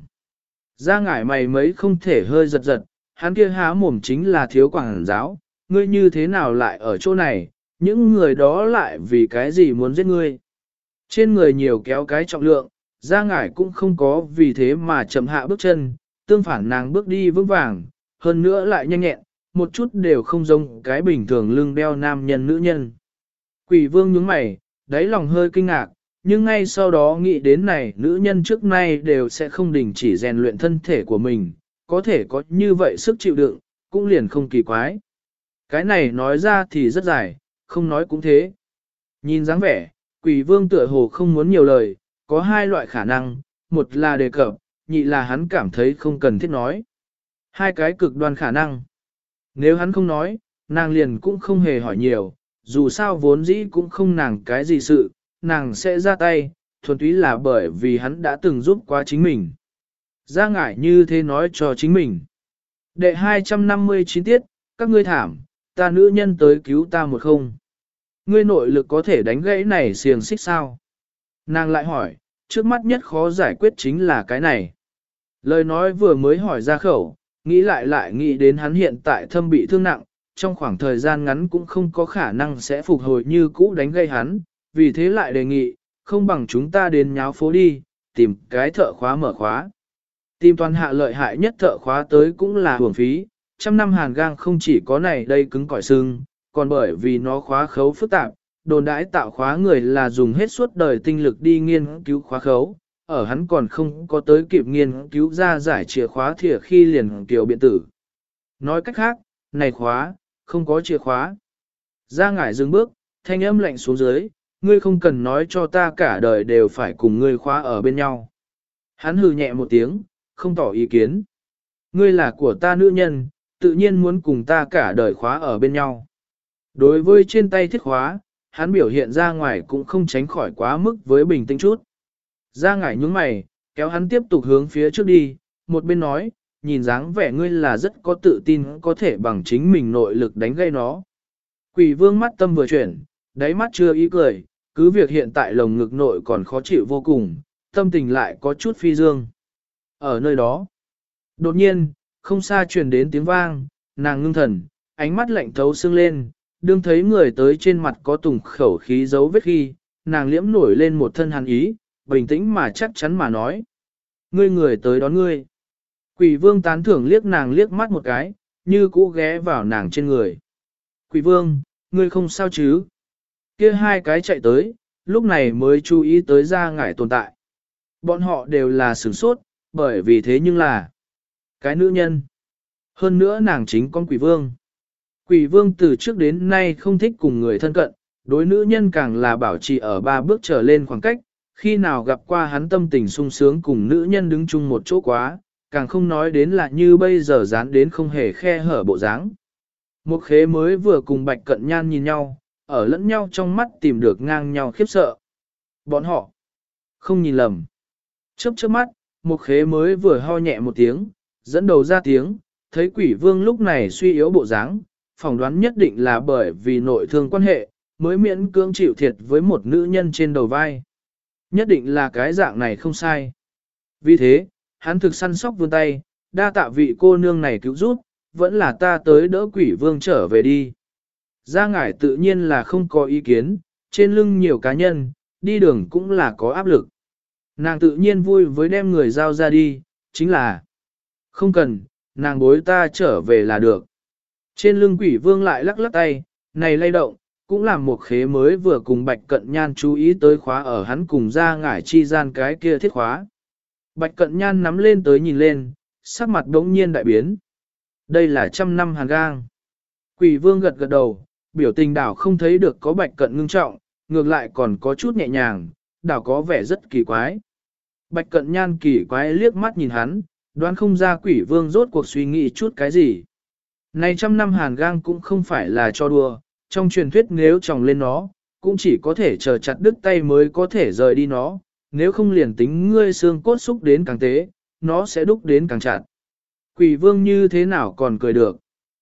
Ra ngải mày mấy không thể hơi giật giật, hắn kia há mồm chính là thiếu quảng giáo, ngươi như thế nào lại ở chỗ này, những người đó lại vì cái gì muốn giết ngươi. Trên người nhiều kéo cái trọng lượng, ra ngải cũng không có vì thế mà chậm hạ bước chân, tương phản nàng bước đi vững vàng, hơn nữa lại nhanh nhẹn, một chút đều không giống cái bình thường lưng đeo nam nhân nữ nhân. Quỷ vương nhướng mày, đáy lòng hơi kinh ngạc, nhưng ngay sau đó nghĩ đến này nữ nhân trước nay đều sẽ không đình chỉ rèn luyện thân thể của mình, có thể có như vậy sức chịu đựng, cũng liền không kỳ quái. Cái này nói ra thì rất dài, không nói cũng thế. Nhìn dáng vẻ, quỷ vương tựa hồ không muốn nhiều lời, có hai loại khả năng, một là đề cập, nhị là hắn cảm thấy không cần thiết nói. Hai cái cực đoan khả năng. Nếu hắn không nói, nàng liền cũng không hề hỏi nhiều, dù sao vốn dĩ cũng không nàng cái gì sự, nàng sẽ ra tay, thuần túy là bởi vì hắn đã từng giúp quá chính mình. Ra ngải như thế nói cho chính mình. Đệ hai trăm năm mươi chín tiết, các ngươi thảm, ta nữ nhân tới cứu ta một không. Ngươi nội lực có thể đánh gãy này xiềng xích sao? Nàng lại hỏi, trước mắt nhất khó giải quyết chính là cái này. Lời nói vừa mới hỏi ra khẩu, nghĩ lại lại nghĩ đến hắn hiện tại thâm bị thương nặng, trong khoảng thời gian ngắn cũng không có khả năng sẽ phục hồi như cũ đánh gây hắn, vì thế lại đề nghị, không bằng chúng ta đến nháo phố đi, tìm cái thợ khóa mở khóa. Tìm toàn hạ lợi hại nhất thợ khóa tới cũng là hưởng phí, trăm năm hàn gang không chỉ có này đây cứng cỏi xương, còn bởi vì nó khóa khấu phức tạp, đồn đãi tạo khóa người là dùng hết suốt đời tinh lực đi nghiên cứu khóa khấu, ở hắn còn không có tới kịp nghiên cứu ra giải chìa khóa thìa khi liền tiểu biện tử. Nói cách khác, này khóa, không có chìa khóa. Ra ngải dừng bước, thanh âm lạnh xuống dưới, ngươi không cần nói cho ta cả đời đều phải cùng ngươi khóa ở bên nhau. Hắn hừ nhẹ một tiếng, không tỏ ý kiến. Ngươi là của ta nữ nhân, tự nhiên muốn cùng ta cả đời khóa ở bên nhau. Đối với trên tay thiết khóa, hắn biểu hiện ra ngoài cũng không tránh khỏi quá mức với bình tĩnh chút. Ra ngải nhướng mày, kéo hắn tiếp tục hướng phía trước đi, một bên nói, nhìn dáng vẻ ngươi là rất có tự tin có thể bằng chính mình nội lực đánh gây nó. Quỷ vương mắt tâm vừa chuyển, đáy mắt chưa ý cười, cứ việc hiện tại lồng ngực nội còn khó chịu vô cùng, tâm tình lại có chút phi dương. Ở nơi đó, đột nhiên, không xa truyền đến tiếng vang, nàng ngưng thần, ánh mắt lạnh thấu xương lên, đương thấy người tới trên mặt có tùng khẩu khí dấu vết khi, nàng liễm nổi lên một thân hàn ý, bình tĩnh mà chắc chắn mà nói. Ngươi người tới đón ngươi. Quỷ vương tán thưởng liếc nàng liếc mắt một cái, như cũ ghé vào nàng trên người. Quỷ vương, ngươi không sao chứ? Kia hai cái chạy tới, lúc này mới chú ý tới ra ngải tồn tại. Bọn họ đều là sửng sốt, bởi vì thế nhưng là cái nữ nhân. Hơn nữa nàng chính con quỷ vương. Quỷ vương từ trước đến nay không thích cùng người thân cận, đối nữ nhân càng là bảo trì ở ba bước trở lên khoảng cách, khi nào gặp qua hắn tâm tình sung sướng cùng nữ nhân đứng chung một chỗ quá, càng không nói đến là như bây giờ dán đến không hề khe hở bộ dáng. Một khế mới vừa cùng bạch cận nhan nhìn nhau, ở lẫn nhau trong mắt tìm được ngang nhau khiếp sợ. Bọn họ không nhìn lầm. Chớp chớp mắt, một khế mới vừa ho nhẹ một tiếng, dẫn đầu ra tiếng, thấy quỷ vương lúc này suy yếu bộ dáng, phỏng đoán nhất định là bởi vì nội thương quan hệ, mới miễn cưỡng chịu thiệt với một nữ nhân trên đầu vai. Nhất định là cái dạng này không sai. Vì thế, hắn thực săn sóc vươn tay, đa tạ vị cô nương này cứu giúp, vẫn là ta tới đỡ quỷ vương trở về đi. Gia ngải tự nhiên là không có ý kiến, trên lưng nhiều cá nhân, đi đường cũng là có áp lực. Nàng tự nhiên vui với đem người giao ra đi, chính là không cần, nàng bối ta trở về là được. Trên lưng quỷ vương lại lắc lắc tay, này lay động, cũng làm một khế mới vừa cùng Bạch Cận Nhan chú ý tới khóa ở hắn cùng ra ngải chi gian cái kia thiết khóa. Bạch Cận Nhan nắm lên tới nhìn lên, sắc mặt đống nhiên đại biến. Đây là trăm năm hàn gang. Quỷ vương gật gật đầu, biểu tình đảo không thấy được có Bạch Cận ngưng trọng, ngược lại còn có chút nhẹ nhàng, đảo có vẻ rất kỳ quái. Bạch Cận Nhan kỳ quái liếc mắt nhìn hắn, đoán không ra quỷ vương rốt cuộc suy nghĩ chút cái gì. Này trăm năm hàn gang cũng không phải là cho đùa, trong truyền thuyết nếu tròng lên nó, cũng chỉ có thể chờ chặt đứt tay mới có thể rời đi nó, nếu không liền tính ngươi xương cốt xúc đến càng tế, nó sẽ đúc đến càng chặt. Quỷ vương như thế nào còn cười được.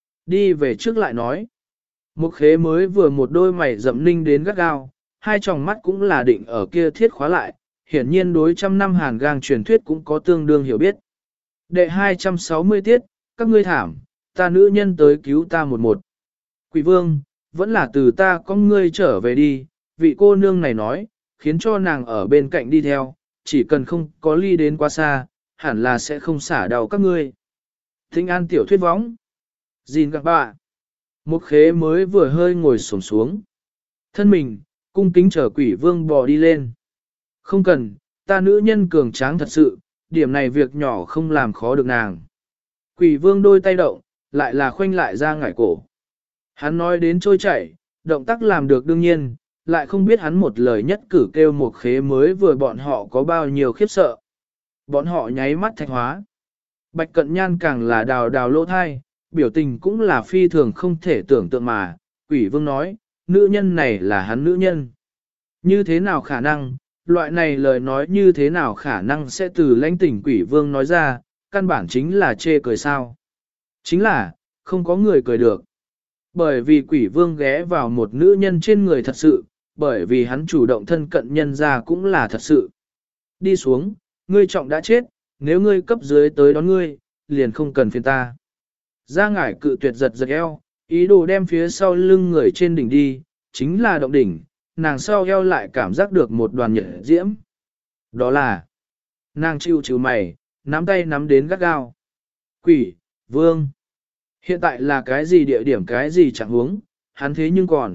Đi về trước lại nói. Một khế mới vừa một đôi mày rậm ninh đến gắt gao, hai tròng mắt cũng là định ở kia thiết khóa lại, hiển nhiên đối trăm năm hàn gang truyền thuyết cũng có tương đương hiểu biết. Đệ hai trăm sáu mươi tiết, các ngươi thảm, ta nữ nhân tới cứu ta một một. Quỷ vương, vẫn là từ ta con ngươi trở về đi, vị cô nương này nói, khiến cho nàng ở bên cạnh đi theo, chỉ cần không có ly đến quá xa, hẳn là sẽ không xả đầu các ngươi. Thinh an tiểu thuyết võng. Gìn các bạn. Một khế mới vừa hơi ngồi xổm xuống. Thân mình, cung kính chờ quỷ vương bò đi lên. Không cần, ta nữ nhân cường tráng thật sự, điểm này việc nhỏ không làm khó được nàng. Quỷ vương đôi tay động, lại là khoanh lại ra ngải cổ. Hắn nói đến trôi chảy, động tác làm được đương nhiên, lại không biết hắn một lời nhất cử kêu một khế mới vừa bọn họ có bao nhiêu khiếp sợ. Bọn họ nháy mắt thạch hóa. Bạch Cận Nhan càng là đào đào lỗ thai, biểu tình cũng là phi thường không thể tưởng tượng mà, quỷ vương nói, nữ nhân này là hắn nữ nhân. Như thế nào khả năng, loại này lời nói như thế nào khả năng sẽ từ lãnh tỉnh quỷ vương nói ra, căn bản chính là chê cười sao. Chính là, không có người cười được. Bởi vì quỷ vương ghé vào một nữ nhân trên người thật sự, bởi vì hắn chủ động thân cận nhân ra cũng là thật sự. Đi xuống, ngươi trọng đã chết, nếu ngươi cấp dưới tới đón ngươi, liền không cần phiền ta. Ra ngải cự tuyệt giật giật eo, ý đồ đem phía sau lưng người trên đỉnh đi, chính là động đỉnh, nàng sau eo lại cảm giác được một đoàn nhiệt diễm. Đó là, nàng chịu chịu mày, nắm tay nắm đến gắt gao. Quỷ, vương, hiện tại là cái gì địa điểm cái gì chẳng huống, hắn thế nhưng còn.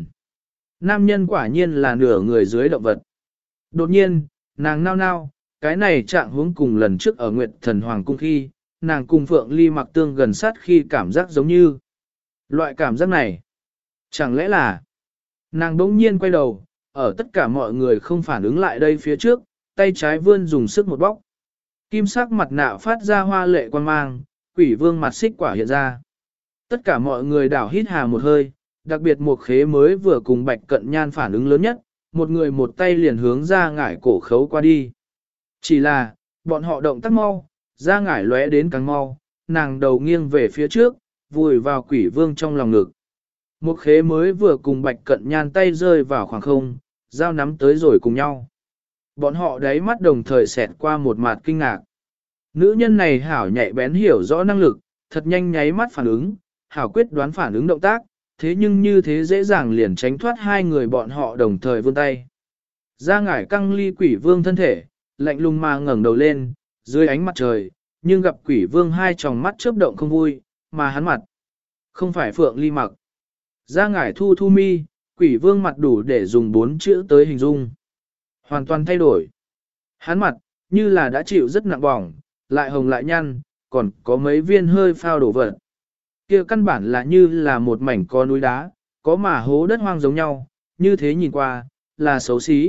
Nam nhân quả nhiên là nửa người dưới động vật. Đột nhiên, nàng nao nao, cái này trạng huống cùng lần trước ở Nguyệt Thần Hoàng Cung khi, nàng cùng Phượng Ly mặc tương gần sát khi cảm giác giống như. Loại cảm giác này, chẳng lẽ là, nàng bỗng nhiên quay đầu, ở tất cả mọi người không phản ứng lại đây phía trước, tay trái vươn dùng sức một bóc. Kim sắc mặt nạ phát ra hoa lệ quan mang, quỷ vương mặt xích quả hiện ra. Tất cả mọi người đảo hít hà một hơi, đặc biệt một khế mới vừa cùng Bạch Cận Nhan phản ứng lớn nhất, một người một tay liền hướng ra ngải cổ khấu qua đi. Chỉ là, bọn họ động tác mau, ra ngải lóe đến càng mau, nàng đầu nghiêng về phía trước, vùi vào quỷ vương trong lòng ngực. Một khế mới vừa cùng Bạch Cận Nhan tay rơi vào khoảng không, dao nắm tới rồi cùng nhau. Bọn họ đáy mắt đồng thời xẹt qua một mặt kinh ngạc. Nữ nhân này hảo nhạy bén hiểu rõ năng lực, thật nhanh nháy mắt phản ứng, hảo quyết đoán phản ứng động tác, thế nhưng như thế dễ dàng liền tránh thoát hai người bọn họ đồng thời vươn tay. Ra ngải căng ly quỷ vương thân thể, lạnh lùng mà ngẩng đầu lên, dưới ánh mặt trời, nhưng gặp quỷ vương hai tròng mắt chớp động không vui, mà hắn mặt. Không phải Phượng Ly mặc. Ra ngải thu thu mi, quỷ vương mặt đủ để dùng bốn chữ tới hình dung. Hoàn toàn thay đổi. Hắn mặt, như là đã chịu rất nặng bỏng, lại hồng lại nhăn, còn có mấy viên hơi phao đổ vật. Kia căn bản là như là một mảnh có núi đá, có mà hố đất hoang giống nhau, như thế nhìn qua, là xấu xí.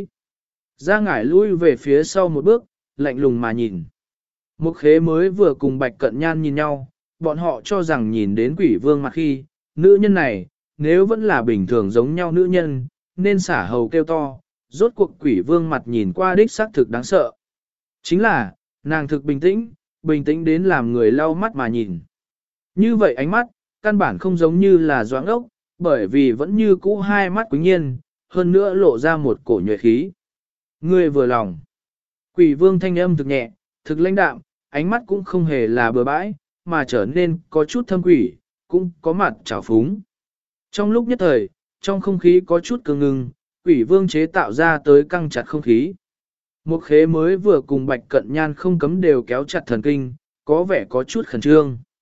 Ra ngải lui về phía sau một bước, lạnh lùng mà nhìn. Một khế mới vừa cùng Bạch Cận Nhan nhìn nhau, bọn họ cho rằng nhìn đến quỷ vương mặt khi, nữ nhân này, nếu vẫn là bình thường giống nhau nữ nhân, nên xả hầu kêu to, rốt cuộc quỷ vương mặt nhìn qua đích xác thực đáng sợ. Chính là, nàng thực bình tĩnh, bình tĩnh đến làm người lau mắt mà nhìn. Như vậy ánh mắt, căn bản không giống như là doãn ốc, bởi vì vẫn như cũ hai mắt quỳnh nhiên, hơn nữa lộ ra một cổ nhuệ khí. Ngươi vừa lòng. Quỷ vương thanh âm thực nhẹ, thực lãnh đạm, ánh mắt cũng không hề là bừa bãi, mà trở nên có chút thâm quỷ, cũng có mặt trào phúng. Trong lúc nhất thời, trong không khí có chút cứng ngưng, quỷ vương chế tạo ra tới căng chặt không khí. Một khế mới vừa cùng Bạch Cận Nhan không cấm đều kéo chặt thần kinh, có vẻ có chút khẩn trương.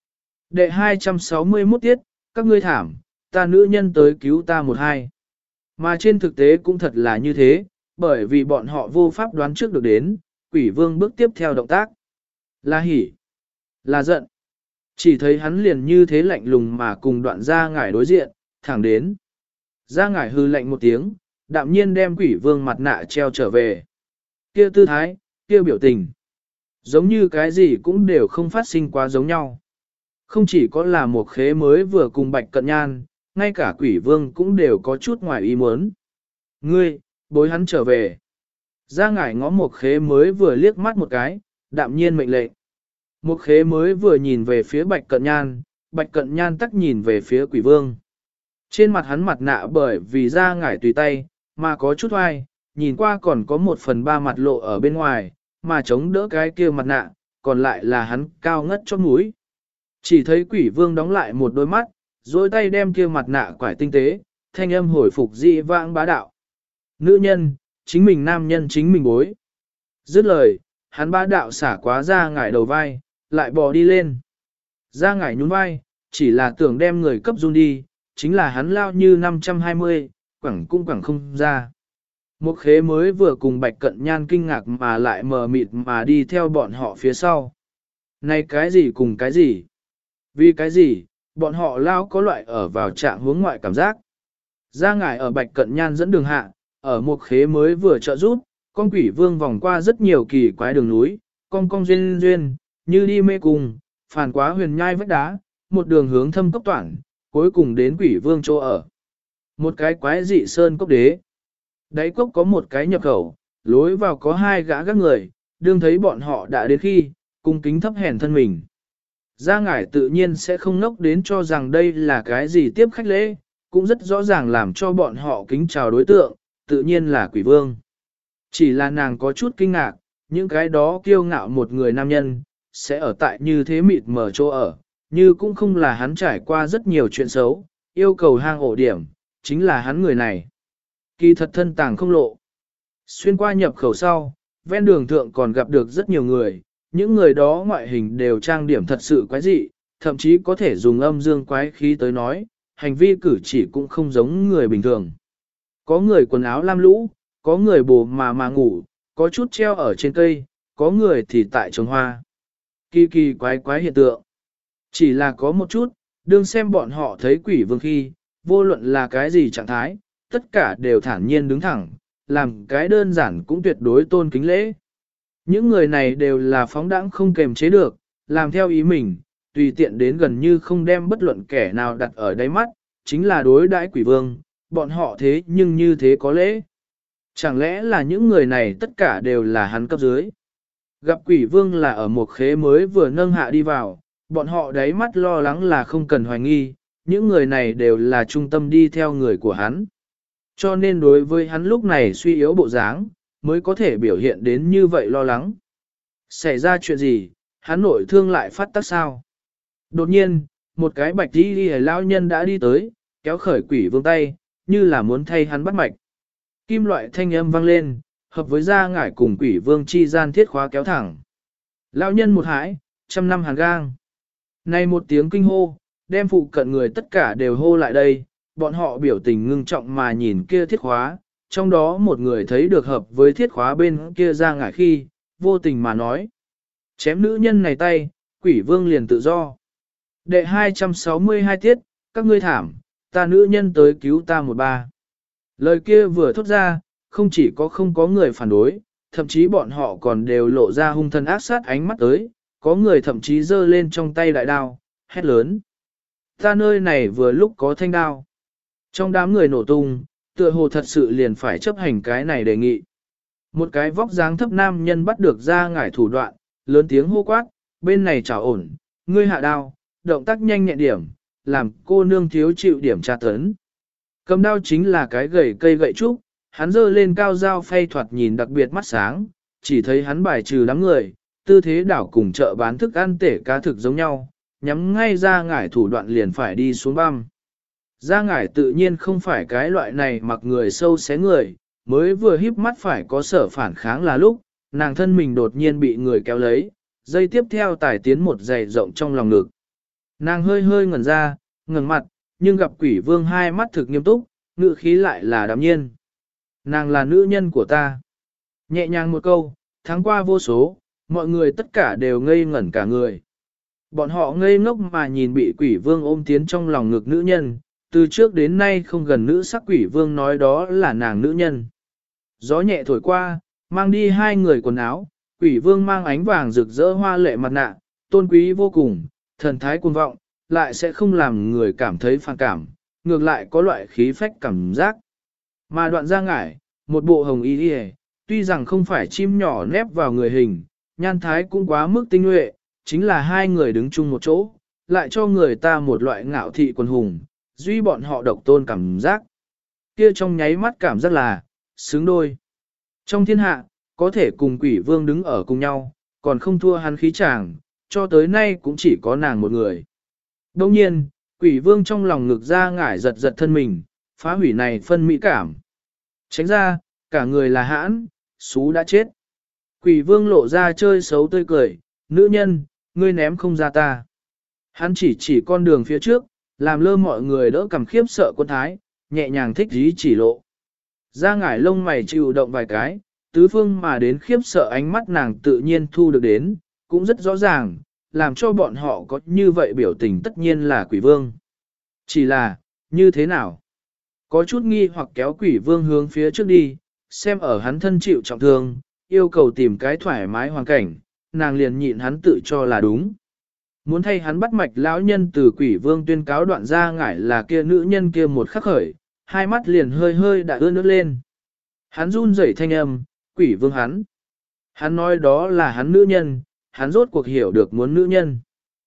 Đệ hai trăm sáu mươi mốt tiết, các ngươi thảm, ta nữ nhân tới cứu ta một hai. Mà trên thực tế cũng thật là như thế, bởi vì bọn họ vô pháp đoán trước được đến, quỷ vương bước tiếp theo động tác. Là hỉ, là giận. Chỉ thấy hắn liền như thế lạnh lùng mà cùng đoạn gia ngải đối diện, thẳng đến. Gia ngải hư lạnh một tiếng, đạm nhiên đem quỷ vương mặt nạ treo trở về. Kia tư thái, kia biểu tình. Giống như cái gì cũng đều không phát sinh quá giống nhau. Không chỉ có là một khế mới vừa cùng bạch cận nhan, ngay cả quỷ vương cũng đều có chút ngoài ý muốn. Ngươi, bối hắn trở về. Gia ngải ngó một khế mới vừa liếc mắt một cái, đạm nhiên mệnh lệnh. Một khế mới vừa nhìn về phía bạch cận nhan, bạch cận nhan tắc nhìn về phía quỷ vương. Trên mặt hắn mặt nạ bởi vì Gia ngải tùy tay, mà có chút oai, nhìn qua còn có một phần ba mặt lộ ở bên ngoài, mà chống đỡ cái kia mặt nạ, còn lại là hắn cao ngất chót mũi. Chỉ thấy quỷ vương đóng lại một đôi mắt, dối tay đem kia mặt nạ quải tinh tế, thanh âm hồi phục dị vãng bá đạo. Nữ nhân, chính mình nam nhân chính mình bối. Dứt lời, hắn bá đạo xả quá Ra ngải đầu vai, lại bò đi lên. Ra ngải nhún vai, chỉ là tưởng đem người cấp run đi, chính là hắn lao như năm trăm hai mươi, quẳng cũng quẳng không ra. Một khế mới vừa cùng bạch cận nhan kinh ngạc mà lại mờ mịt mà đi theo bọn họ phía sau. Này cái gì cùng cái gì? Vì cái gì, bọn họ lao có loại ở vào trạng hướng ngoại cảm giác. Ra ngải ở bạch cận nhan dẫn đường hạ, ở một khế mới vừa trợ rút, con quỷ vương vòng qua rất nhiều kỳ quái đường núi, con cong duyên duyên, như đi mê cùng, phản quá huyền nhai vách đá, một đường hướng thâm cốc toản, cuối cùng đến quỷ vương chỗ ở. Một cái quái dị sơn cốc đế. Đáy cốc có một cái nhập khẩu, lối vào có hai gã gác người, đương thấy bọn họ đã đến khi, cung kính thấp hèn thân mình. Gia ngải tự nhiên sẽ không ngốc đến cho rằng đây là cái gì tiếp khách lễ, cũng rất rõ ràng làm cho bọn họ kính chào đối tượng, tự nhiên là quỷ vương. Chỉ là nàng có chút kinh ngạc, những cái đó kiêu ngạo một người nam nhân, sẽ ở tại như thế mịt mờ chỗ ở, như cũng không là hắn trải qua rất nhiều chuyện xấu, yêu cầu hang ổ điểm, chính là hắn người này. Kỳ thật thân tàng không lộ. Xuyên qua nhập khẩu sau, ven đường thượng còn gặp được rất nhiều người, những người đó ngoại hình đều trang điểm thật sự quái dị, thậm chí có thể dùng âm dương quái khí tới nói, hành vi cử chỉ cũng không giống người bình thường. Có người quần áo lam lũ, có người bồ mà mà ngủ, có chút treo ở trên cây, có người thì tại trồng hoa. Kỳ kỳ quái quái hiện tượng. Chỉ là có một chút, đương xem bọn họ thấy quỷ vương khi, vô luận là cái gì trạng thái, tất cả đều thản nhiên đứng thẳng, làm cái đơn giản cũng tuyệt đối tôn kính lễ. Những người này đều là phóng đãng không kềm chế được, làm theo ý mình, tùy tiện đến gần như không đem bất luận kẻ nào đặt ở đáy mắt, chính là đối đãi quỷ vương, bọn họ thế nhưng như thế có lễ. Chẳng lẽ là những người này tất cả đều là hắn cấp dưới? Gặp quỷ vương là ở một khế mới vừa nâng hạ đi vào, bọn họ đáy mắt lo lắng là không cần hoài nghi, những người này đều là trung tâm đi theo người của hắn. Cho nên đối với hắn lúc này suy yếu bộ dáng, mới có thể biểu hiện đến như vậy lo lắng. Xảy ra chuyện gì, hắn nội thương lại phát tác sao? Đột nhiên, một cái bạch đi đi lão nhân đã đi tới, kéo khởi quỷ vương tay, như là muốn thay hắn bắt mạch. Kim loại thanh âm vang lên, hợp với da ngải cùng quỷ vương chi gian thiết khóa kéo thẳng. Lão nhân một hãi, trăm năm hàn gang. Này một tiếng kinh hô, đem phụ cận người tất cả đều hô lại đây, bọn họ biểu tình ngưng trọng mà nhìn kia thiết khóa, trong đó một người thấy được hợp với thiết khóa bên kia ra ngải khi, vô tình mà nói. Chém nữ nhân này tay, quỷ vương liền tự do. Đệ hai trăm sáu mươi hai tiết, các ngươi thảm, ta nữ nhân tới cứu ta một ba. Lời kia vừa thốt ra, không chỉ có không có người phản đối, thậm chí bọn họ còn đều lộ ra hung thân ác sát ánh mắt tới, có người thậm chí giơ lên trong tay đại đao, hét lớn. Ta nơi này vừa lúc có thanh đao. Trong đám người nổ tung, tựa hồ thật sự liền phải chấp hành cái này đề nghị. Một cái vóc dáng thấp nam nhân bắt được ra ngải thủ đoạn, lớn tiếng hô quát, bên này chảo ổn, ngươi hạ đao, động tác nhanh nhẹn điểm, làm cô nương thiếu chịu điểm tra tấn. Cầm đao chính là cái gậy cây gậy trúc, hắn giơ lên cao dao phay thoạt nhìn đặc biệt mắt sáng, chỉ thấy hắn bài trừ đám người, tư thế đảo cùng chợ bán thức ăn tể cá thực giống nhau, nhắm ngay ra ngải thủ đoạn liền phải đi xuống băm. Ra ngải tự nhiên không phải cái loại này mặc người sâu xé người, mới vừa híp mắt phải có sở phản kháng là lúc, nàng thân mình đột nhiên bị người kéo lấy, dây tiếp theo tải tiến một giày rộng trong lòng ngực. Nàng hơi hơi ngẩn ra, ngẩng mặt, nhưng gặp quỷ vương hai mắt thực nghiêm túc, ngữ khí lại là đạm nhiên. Nàng là nữ nhân của ta. Nhẹ nhàng một câu, tháng qua vô số, mọi người tất cả đều ngây ngẩn cả người. Bọn họ ngây ngốc mà nhìn bị quỷ vương ôm tiến trong lòng ngực nữ nhân, từ trước đến nay không gần nữ sắc quỷ vương nói đó là nàng nữ nhân. Gió nhẹ thổi qua, mang đi hai người quần áo, quỷ vương mang ánh vàng rực rỡ hoa lệ mặt nạ, tôn quý vô cùng, thần thái cuồng vọng, lại sẽ không làm người cảm thấy phản cảm, ngược lại có loại khí phách cảm giác. Mà đoạn ra ngải, một bộ hồng y đi, tuy rằng không phải chim nhỏ nép vào người hình, nhan thái cũng quá mức tinh nhuệ, chính là hai người đứng chung một chỗ, lại cho người ta một loại ngạo thị quần hùng, duy bọn họ độc tôn cảm giác. Kia trong nháy mắt cảm giác là, xứng đôi. Trong thiên hạ, có thể cùng quỷ vương đứng ở cùng nhau, còn không thua hắn khí chàng, cho tới nay cũng chỉ có nàng một người. Đồng nhiên, quỷ vương trong lòng ngực ra ngải giật giật thân mình, phá hủy này phân mỹ cảm. Tránh ra, cả người là hãn, xú đã chết. Quỷ vương lộ ra chơi xấu tươi cười, nữ nhân, ngươi ném không ra ta. Hắn chỉ chỉ con đường phía trước, làm lơ mọi người đỡ cầm khiếp sợ quân thái, nhẹ nhàng thích dí chỉ lộ. Ra ngải lông mày chịu động vài cái, tứ phương mà đến khiếp sợ ánh mắt nàng tự nhiên thu được đến, cũng rất rõ ràng, làm cho bọn họ có như vậy biểu tình tất nhiên là quỷ vương. Chỉ là, như thế nào? Có chút nghi hoặc kéo quỷ vương hướng phía trước đi, xem ở hắn thân chịu trọng thương, yêu cầu tìm cái thoải mái hoàn cảnh, nàng liền nhịn hắn tự cho là đúng. Muốn thay hắn bắt mạch lão nhân từ quỷ vương tuyên cáo đoạn ra ngải là kia nữ nhân kia một khắc khởi, hai mắt liền hơi hơi đã ươn ướt lên. Hắn run rẩy thanh âm, quỷ vương hắn. Hắn nói đó là hắn nữ nhân, hắn rốt cuộc hiểu được muốn nữ nhân.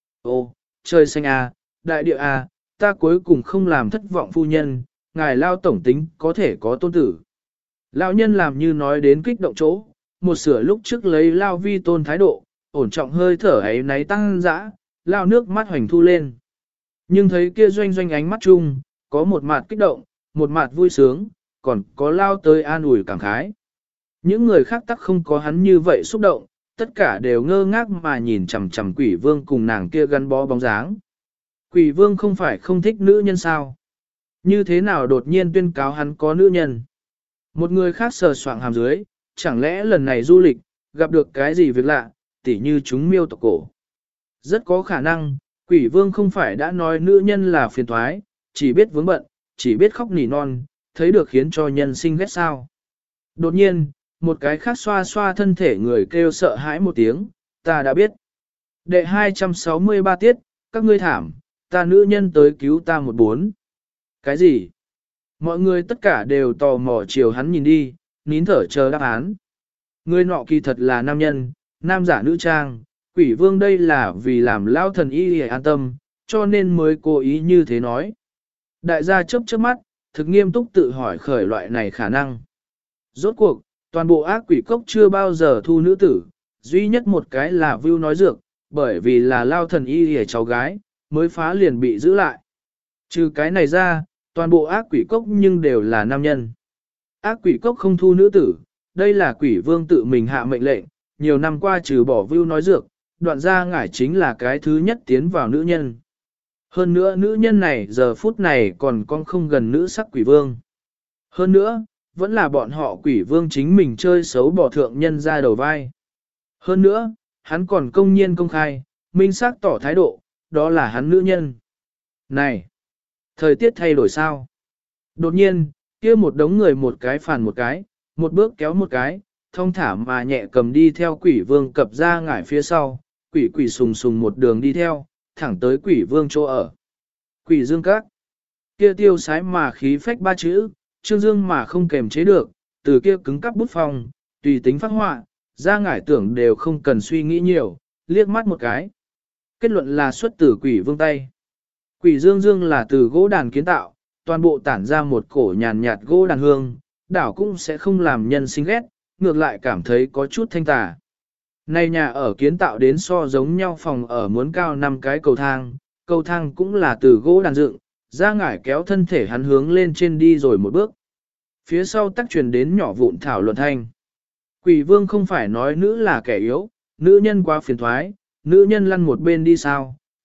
Ô, trời xanh à, đại địa à, ta cuối cùng không làm thất vọng phu nhân, ngài lao tổng tính có thể có tôn tử. Lão nhân làm như nói đến kích động chỗ, một sửa lúc trước lấy lao vi tôn thái độ, ổn trọng hơi thở ấy náy tăng dã, lao nước mắt hoành thu lên. Nhưng thấy kia doanh doanh ánh mắt chung, có một mặt kích động, một mặt vui sướng, còn có lao tới an ủi cảm khái. Những người khác tắc không có hắn như vậy xúc động, tất cả đều ngơ ngác mà nhìn chằm chằm quỷ vương cùng nàng kia gắn bó bóng dáng. Quỷ vương không phải không thích nữ nhân sao? Như thế nào đột nhiên tuyên cáo hắn có nữ nhân? Một người khác sờ soạng hàm dưới, chẳng lẽ lần này du lịch, gặp được cái gì việc lạ, tỉ như chúng miêu tộc cổ. Rất có khả năng, quỷ vương không phải đã nói nữ nhân là phiền thoái, chỉ biết vướng bận, chỉ biết khóc nỉ non, thấy được khiến cho nhân sinh ghét sao. Đột nhiên, một cái khác xoa xoa thân thể người kêu sợ hãi một tiếng, ta đã biết. Đệ hai trăm sáu mươi ba tiết, các ngươi thảm, ta nữ nhân tới cứu ta một bốn. Cái gì? Mọi người tất cả đều tò mò chiều hắn nhìn đi, nín thở chờ đáp án. Người nọ kỳ thật là nam nhân, nam giả nữ trang, quỷ vương đây là vì làm lao thần y an tâm, cho nên mới cố ý như thế nói. Đại gia chớp chớp mắt, thực nghiêm túc tự hỏi khởi loại này khả năng. Rốt cuộc, toàn bộ ác quỷ cốc chưa bao giờ thu nữ tử, duy nhất một cái là Vưu nói dược, bởi vì là lao thần y hề cháu gái, mới phá liền bị giữ lại. Trừ cái này ra, toàn bộ ác quỷ cốc nhưng đều là nam nhân. Ác quỷ cốc không thu nữ tử, đây là quỷ vương tự mình hạ mệnh lệnh, nhiều năm qua trừ bỏ Vưu nói dược, đoạn ra ngải chính là cái thứ nhất tiến vào nữ nhân. Hơn nữa nữ nhân này giờ phút này còn con không gần nữ sắc quỷ vương. Hơn nữa, vẫn là bọn họ quỷ vương chính mình chơi xấu bỏ thượng nhân ra đầu vai. Hơn nữa, hắn còn công nhiên công khai, minh xác tỏ thái độ, đó là hắn nữ nhân. Này! Thời tiết thay đổi sao? Đột nhiên, kia một đống người một cái phản một cái, một bước kéo một cái, thông thả mà nhẹ cầm đi theo quỷ vương cập ra ngải phía sau, quỷ quỷ sùng sùng một đường đi theo, thẳng tới quỷ vương chỗ ở. Quỷ dương các. Kia tiêu sái mà khí phách ba chữ, trương dương mà không kềm chế được, từ kia cứng cắp bút phòng, tùy tính phát họa, ra ngải tưởng đều không cần suy nghĩ nhiều, liếc mắt một cái. Kết luận là xuất từ quỷ vương tay. Quỷ dương dương là từ gỗ đàn kiến tạo, toàn bộ tản ra một cổ nhàn nhạt gỗ đàn hương, đảo cũng sẽ không làm nhân sinh ghét, ngược lại cảm thấy có chút thanh tà. Này nhà ở kiến tạo đến so giống nhau phòng ở muốn cao năm cái cầu thang, cầu thang cũng là từ gỗ đàn dựng, ra ngải kéo thân thể hắn hướng lên trên đi rồi một bước. Phía sau tắc truyền đến nhỏ vụn thảo luận thanh. Quỷ vương không phải nói nữ là kẻ yếu, nữ nhân quá phiền thoái, nữ nhân lăn một bên đi sao,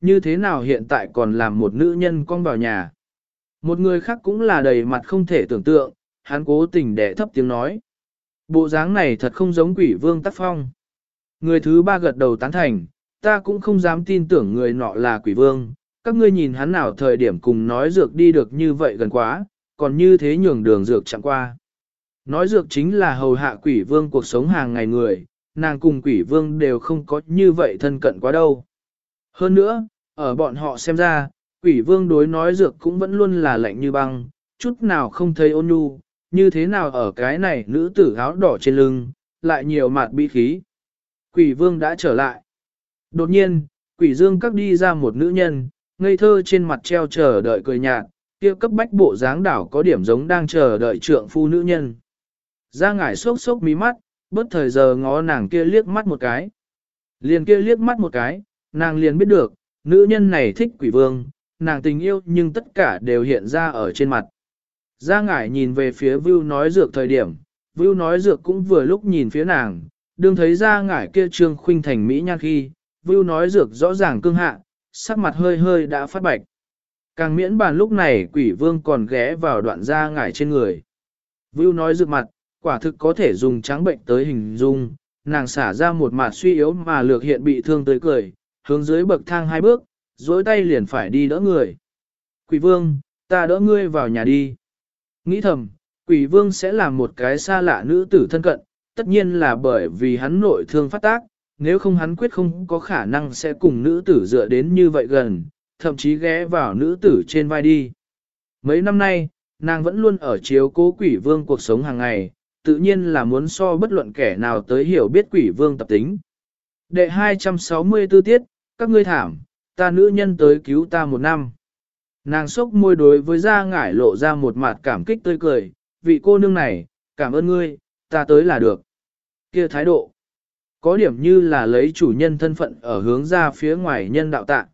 như thế nào hiện tại còn làm một nữ nhân con vào nhà. Một người khác cũng là đầy mặt không thể tưởng tượng, hắn cố tình đẻ thấp tiếng nói. Bộ dáng này thật không giống quỷ vương tác phong. Người thứ ba gật đầu tán thành, ta cũng không dám tin tưởng người nọ là quỷ vương, các ngươi nhìn hắn nào thời điểm cùng nói dược đi được như vậy gần quá, còn như thế nhường đường dược chẳng qua. Nói dược chính là hầu hạ quỷ vương cuộc sống hàng ngày người, nàng cùng quỷ vương đều không có như vậy thân cận quá đâu. Hơn nữa, ở bọn họ xem ra, quỷ vương đối nói dược cũng vẫn luôn là lạnh như băng, chút nào không thấy ôn nhu, như thế nào ở cái này nữ tử áo đỏ trên lưng, lại nhiều mạt bí khí. Quỷ vương đã trở lại. Đột nhiên, quỷ dương các đi ra một nữ nhân, ngây thơ trên mặt treo chờ đợi cười nhạt, kia cấp bách bộ dáng đảo có điểm giống đang chờ đợi trượng phu nữ nhân. Ra ngải sốc sốc mí mắt, bất thời giờ ngó nàng kia liếc mắt một cái. Liền kia liếc mắt một cái, nàng liền biết được, nữ nhân này thích quỷ vương, nàng tình yêu nhưng tất cả đều hiện ra ở trên mặt. Ra ngải nhìn về phía Vưu nói dược thời điểm, Vưu nói dược cũng vừa lúc nhìn phía nàng, đương thấy ra ngải kia trương khuynh thành mỹ nhan khi, Vưu nói dược rõ ràng cương hạ, sắc mặt hơi hơi đã phát bạch. Càng miễn bàn lúc này quỷ vương còn ghé vào đoạn da ngải trên người. Vưu nói dược mặt, quả thực có thể dùng trắng bệnh tới hình dung, nàng xả ra một mặt suy yếu mà lược hiện bị thương tới cười, hướng dưới bậc thang hai bước, dối tay liền phải đi đỡ người. Quỷ vương, ta đỡ ngươi vào nhà đi. Nghĩ thầm, quỷ vương sẽ là một cái xa lạ nữ tử thân cận, tất nhiên là bởi vì hắn nội thương phát tác, nếu không hắn quyết không có khả năng sẽ cùng nữ tử dựa đến như vậy gần, thậm chí ghé vào nữ tử trên vai đi. Mấy năm nay, nàng vẫn luôn ở chiếu cố quỷ vương cuộc sống hàng ngày, tự nhiên là muốn so bất luận kẻ nào tới hiểu biết quỷ vương tập tính. Đệ hai trăm sáu mươi tư tiết, các ngươi thảm, ta nữ nhân tới cứu ta một năm. Nàng sốc môi đối với da ngải lộ ra một mặt cảm kích tươi cười, vị cô nương này, cảm ơn ngươi, ta tới là được. Kia thái độ, có điểm như là lấy chủ nhân thân phận ở hướng ra phía ngoài nhân đạo tạ.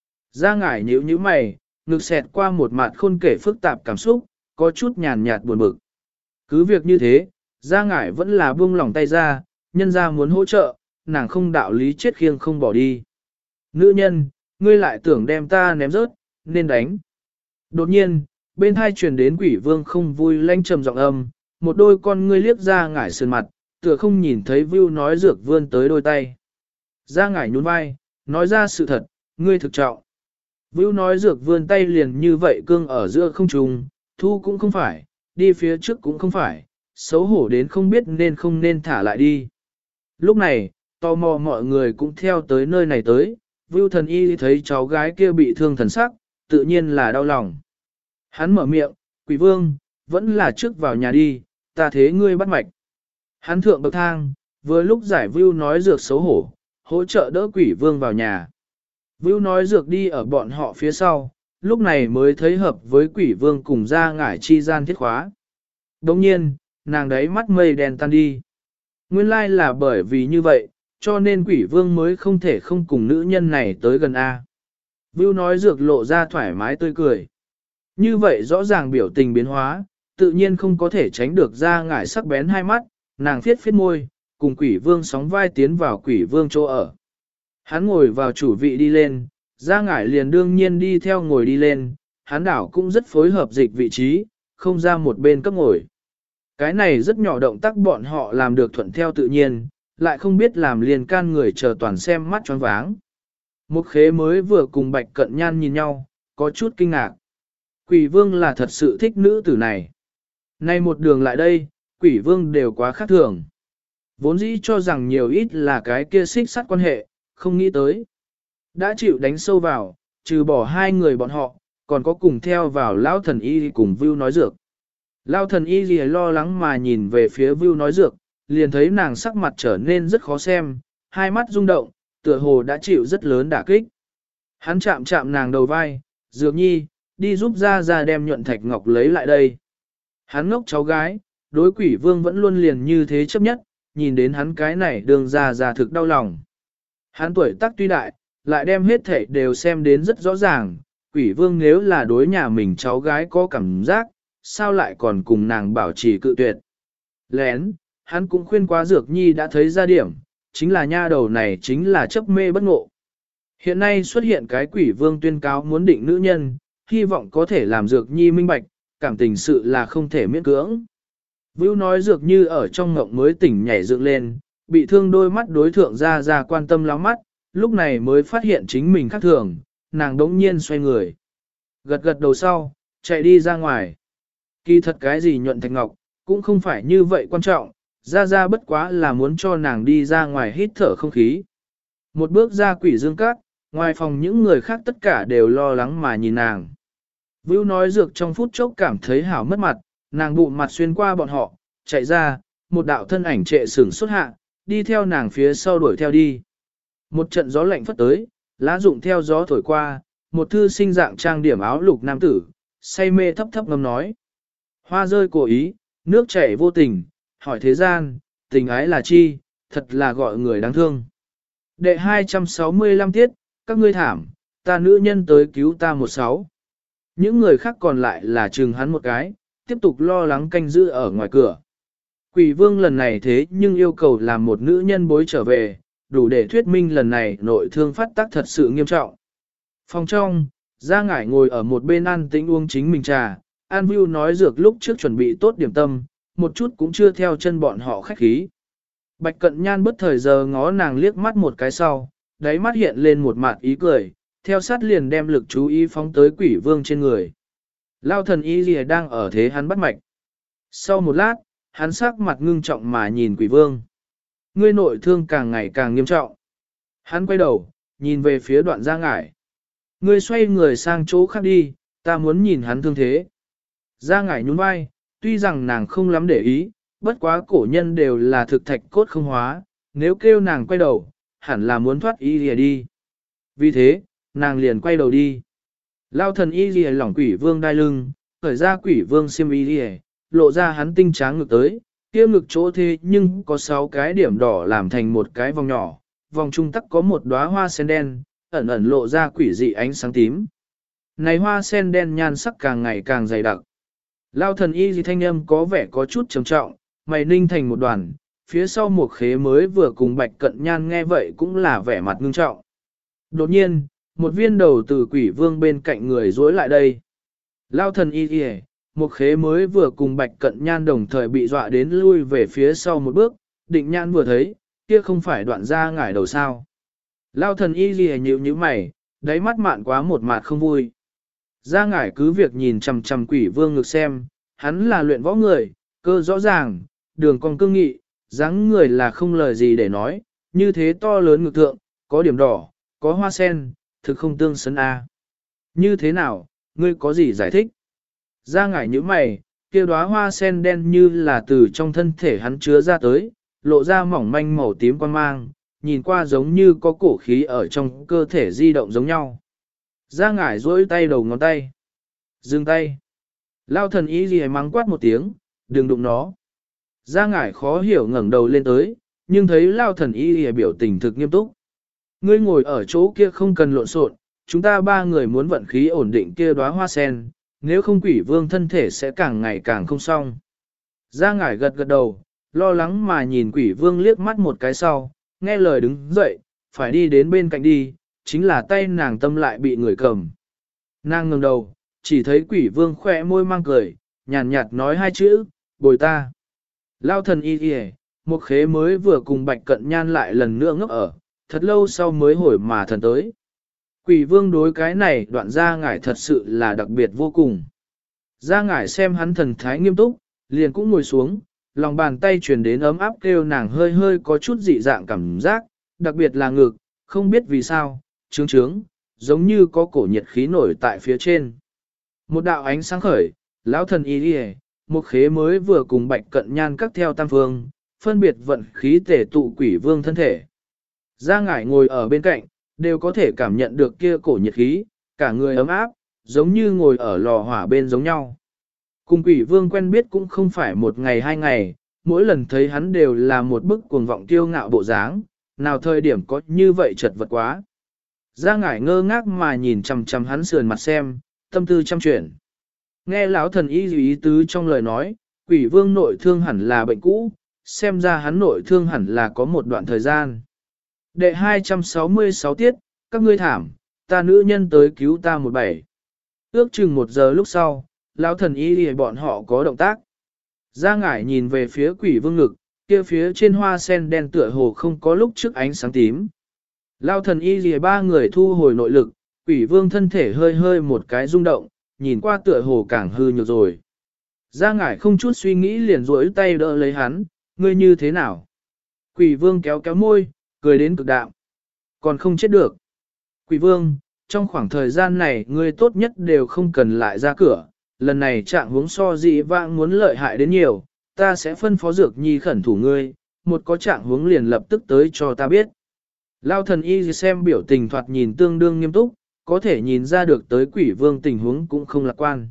Da ngải nhíu nhíu mày, ngực xẹt qua một mặt khôn kể phức tạp cảm xúc, có chút nhàn nhạt buồn bực. Cứ việc như thế, da ngải vẫn là buông lỏng tay ra, nhân ra muốn hỗ trợ, nàng không đạo lý chết khiêng không bỏ đi. Nữ nhân, ngươi lại tưởng đem ta ném rớt, nên đánh. Đột nhiên, bên hai truyền đến quỷ vương không vui lanh trầm giọng âm, một đôi con ngươi liếc ra ngải sườn mặt, tựa không nhìn thấy Vưu nói dược vươn tới đôi tay. Ra ngải nhún vai, nói ra sự thật, ngươi thực trọng. Vưu nói dược vươn tay liền như vậy cương ở giữa không trùng, thu cũng không phải, đi phía trước cũng không phải, xấu hổ đến không biết nên không nên thả lại đi. Lúc này, tò mò mọi người cũng theo tới nơi này tới, Vưu thần y thấy cháu gái kia bị thương thần sắc, tự nhiên là đau lòng. Hắn mở miệng, quỷ vương, vẫn là trước vào nhà đi, ta thế ngươi bắt mạch. Hắn thượng bậc thang, vừa lúc giải Vưu nói dược xấu hổ, hỗ trợ đỡ quỷ vương vào nhà. Vưu nói dược đi ở bọn họ phía sau, lúc này mới thấy hợp với quỷ vương cùng ra ngải chi gian thiết khóa. Đồng nhiên, nàng đấy mắt mây đen tan đi. Nguyên lai là bởi vì như vậy, cho nên quỷ vương mới không thể không cùng nữ nhân này tới gần A. Vưu nói dược lộ ra thoải mái tươi cười. Như vậy rõ ràng biểu tình biến hóa, tự nhiên không có thể tránh được ra ngải sắc bén hai mắt, nàng phiết phiết môi, cùng quỷ vương sóng vai tiến vào quỷ vương chỗ ở. Hắn ngồi vào chủ vị đi lên, ra ngải liền đương nhiên đi theo ngồi đi lên, hắn đảo cũng rất phối hợp dịch vị trí, không ra một bên cấp ngồi. Cái này rất nhỏ động tác bọn họ làm được thuận theo tự nhiên, lại không biết làm liền can người chờ toàn xem mắt choáng váng. Một khế mới vừa cùng bạch cận nhan nhìn nhau, có chút kinh ngạc. Quỷ vương là thật sự thích nữ tử này. Nay một đường lại đây, quỷ vương đều quá khác thường. Vốn dĩ cho rằng nhiều ít là cái kia xích sắt quan hệ, không nghĩ tới. Đã chịu đánh sâu vào, trừ bỏ hai người bọn họ, còn có cùng theo vào lão thần y cùng Vưu nói dược. Lão thần y gì lo lắng mà nhìn về phía Vưu nói dược, liền thấy nàng sắc mặt trở nên rất khó xem, hai mắt rung động, tựa hồ đã chịu rất lớn đả kích. Hắn chạm chạm nàng đầu vai, dược nhi, đi giúp ra ra đem nhuận thạch ngọc lấy lại đây. Hắn ngốc cháu gái, đối quỷ vương vẫn luôn liền như thế chấp nhất, nhìn đến hắn cái này đường ra ra thực đau lòng. Hắn tuổi tác tuy đại, lại đem hết thảy đều xem đến rất rõ ràng, quỷ vương nếu là đối nhà mình cháu gái có cảm giác, sao lại còn cùng nàng bảo trì cự tuyệt. Lén, hắn cũng khuyên quá dược nhi đã thấy ra điểm, chính là nha đầu này chính là chấp mê bất ngộ. Hiện nay xuất hiện cái quỷ vương tuyên cáo muốn định nữ nhân, hy vọng có thể làm Dược Nhi minh bạch, cảm tình sự là không thể miễn cưỡng. Vưu nói Dược Như ở trong ngộng mới tỉnh nhảy dựng lên, bị thương đôi mắt đối thượng ra ra quan tâm lắm mắt, lúc này mới phát hiện chính mình khác thường, nàng đống nhiên xoay người. Gật gật đầu sau, chạy đi ra ngoài. Kỳ thật cái gì nhuận thạch ngọc, cũng không phải như vậy quan trọng, ra ra bất quá là muốn cho nàng đi ra ngoài hít thở không khí. Một bước ra quỷ dương các, ngoài phòng những người khác tất cả đều lo lắng mà nhìn nàng. Vưu nói Dược trong phút chốc cảm thấy hảo mất mặt, nàng bụng mặt xuyên qua bọn họ, chạy ra, một đạo thân ảnh trệ sửng xuất hạ, đi theo nàng phía sau đuổi theo đi. Một trận gió lạnh phất tới, lá rụng theo gió thổi qua, một thư sinh dạng trang điểm áo lục nam tử, say mê thấp thấp ngâm nói. Hoa rơi cổ ý, nước chảy vô tình, hỏi thế gian, tình ái là chi, thật là gọi người đáng thương. Đệ hai trăm sáu mươi lăm tiết, các ngươi thảm, ta nữ nhân tới cứu ta một sáu. Những người khác còn lại là chừng hắn một cái, tiếp tục lo lắng canh giữ ở ngoài cửa. Quỷ vương lần này thế nhưng yêu cầu làm một nữ nhân bối trở về, đủ để thuyết minh lần này nội thương phát tác thật sự nghiêm trọng. Phòng trong, Gia Ngải ngồi ở một bên ăn tĩnh uống chính mình trà, An View nói Dược lúc trước chuẩn bị tốt điểm tâm, một chút cũng chưa theo chân bọn họ khách khí. Bạch Cận Nhan bất thời giờ ngó nàng liếc mắt một cái sau, đáy mắt hiện lên một mặt ý cười, theo sát liền đem lực chú ý phóng tới quỷ vương trên người. Lao thần y lìa đang ở thế hắn bắt mạch. Sau một lát, hắn sắc mặt ngưng trọng mà nhìn quỷ vương. Ngươi nội thương càng ngày càng nghiêm trọng. Hắn quay đầu, nhìn về phía Đoạn Gia Ngải. Ngươi xoay người sang chỗ khác đi, ta muốn nhìn hắn thương thế. Gia Ngải nhún vai, tuy rằng nàng không lắm để ý, bất quá cổ nhân đều là thực thạch cốt không hóa, nếu kêu nàng quay đầu, hẳn là muốn thoát y lìa đi. Vì thế, nàng liền quay đầu đi. Lao thần y lìa lỏng quỷ vương đai lưng, khởi ra quỷ vương xiêm y lìa, lộ ra hắn tinh tráng ngực tới, kia ngực chỗ thế nhưng có sáu cái điểm đỏ làm thành một cái vòng nhỏ, vòng trung tắc có một đóa hoa sen đen, ẩn ẩn lộ ra quỷ dị ánh sáng tím. Này hoa sen đen nhan sắc càng ngày càng dày đặc. Lao thần y gì thanh âm có vẻ có chút trầm trọng, mày ninh thành một đoàn, phía sau một khế mới vừa cùng Bạch Cận Nhan nghe vậy cũng là vẻ mặt ngưng trọng. Đột nhiên, một viên đầu từ quỷ vương bên cạnh người dối lại đây. Lao thần y gì một khế mới vừa cùng Bạch Cận Nhan đồng thời bị dọa đến lui về phía sau một bước, Định Nhan vừa thấy, kia không phải Đoạn Gia Ngải đầu sao. Lao thần y gì nhíu nhíu mày, đáy mắt mạn quá một mặt không vui. Gia Ngải cứ việc nhìn chằm chằm quỷ vương ngực xem, hắn là luyện võ người, cơ rõ ràng, đường cong cương nghị, dáng người là không lời gì để nói, như thế to lớn ngực thượng, có điểm đỏ, có hoa sen, thực không tương xứng a. Như thế nào, ngươi có gì giải thích? Gia Ngải nhíu mày, kia đóa hoa sen đen như là từ trong thân thể hắn chứa ra tới, lộ ra mỏng manh màu tím quan mang, nhìn qua giống như có cổ khí ở trong cơ thể di động giống nhau. Gia Ngải duỗi tay đầu ngón tay. Dừng tay. Lao thần y gì mắng quát một tiếng, đừng đụng nó. Gia Ngải khó hiểu ngẩng đầu lên tới, nhưng thấy Lao thần y gì biểu tình thực nghiêm túc. Ngươi ngồi ở chỗ kia không cần lộn xộn, chúng ta ba người muốn vận khí ổn định kia đóa hoa sen, nếu không quỷ vương thân thể sẽ càng ngày càng không xong. Gia Ngải gật gật đầu, lo lắng mà nhìn quỷ vương liếc mắt một cái sau, nghe lời đứng dậy, phải đi đến bên cạnh đi, chính là tay nàng tâm lại bị người cầm. Nàng ngẩng đầu, chỉ thấy quỷ vương khỏe môi mang cười, nhàn nhạt, nhạt nói hai chữ, bồi ta. Lao thần y kìa, một khế mới vừa cùng Bạch Cận Nhan lại lần nữa ngốc ở, thật lâu sau mới hồi mà thần tới. Quỷ vương đối cái này Đoạn Gia Ngải thật sự là đặc biệt vô cùng. Gia Ngải xem hắn thần thái nghiêm túc, liền cũng ngồi xuống, lòng bàn tay truyền đến ấm áp kêu nàng hơi hơi có chút dị dạng cảm giác, đặc biệt là ngực, không biết vì sao, trướng trướng, giống như có cổ nhiệt khí nổi tại phía trên. Một đạo ánh sáng khởi, lão thần y đi một khế mới vừa cùng Bạch Cận Nhan các theo tam phương, phân biệt vận khí tể tụ quỷ vương thân thể. Gia Ngải ngồi ở bên cạnh, đều có thể cảm nhận được kia cổ nhiệt khí, cả người ấm áp, giống như ngồi ở lò hỏa bên giống nhau. Cùng quỷ vương quen biết cũng không phải một ngày hai ngày, mỗi lần thấy hắn đều là một bức cuồng vọng tiêu ngạo bộ dáng, nào thời điểm có như vậy chật vật quá. Gia Ngải ngơ ngác mà nhìn chằm chằm hắn sườn mặt xem, tâm tư trăm chuyển. Nghe lão thần y ý tứ trong lời nói, quỷ vương nội thương hẳn là bệnh cũ, xem ra hắn nội thương hẳn là có một đoạn thời gian. Đệ hai trăm sáu mươi sáu tiết, các ngươi thảm, ta nữ nhân tới cứu ta một bảy. Ước chừng một giờ lúc sau, lão thần y thì bọn họ có động tác. Gia ngải nhìn về phía quỷ vương ngực, kia phía trên hoa sen đen tựa hồ không có lúc trước ánh sáng tím. Lão thần y thì ba người thu hồi nội lực, quỷ vương thân thể hơi hơi một cái rung động, nhìn qua tựa hồ càng hư nhược rồi. Gia ngải không chút suy nghĩ liền rỗi tay đỡ lấy hắn, ngươi như thế nào? Quỷ vương kéo kéo môi, cười đến cực đạm. Còn không chết được. Quỷ vương, trong khoảng thời gian này ngươi tốt nhất đều không cần lại ra cửa, lần này trạng huống so dị vãng muốn lợi hại đến nhiều, ta sẽ phân phó dược nhi khẩn thủ ngươi, một có trạng huống liền lập tức tới cho ta biết. Lao thần y xem biểu tình thoạt nhìn tương đương nghiêm túc, có thể nhìn ra được tới quỷ vương tình huống cũng không lạc quan.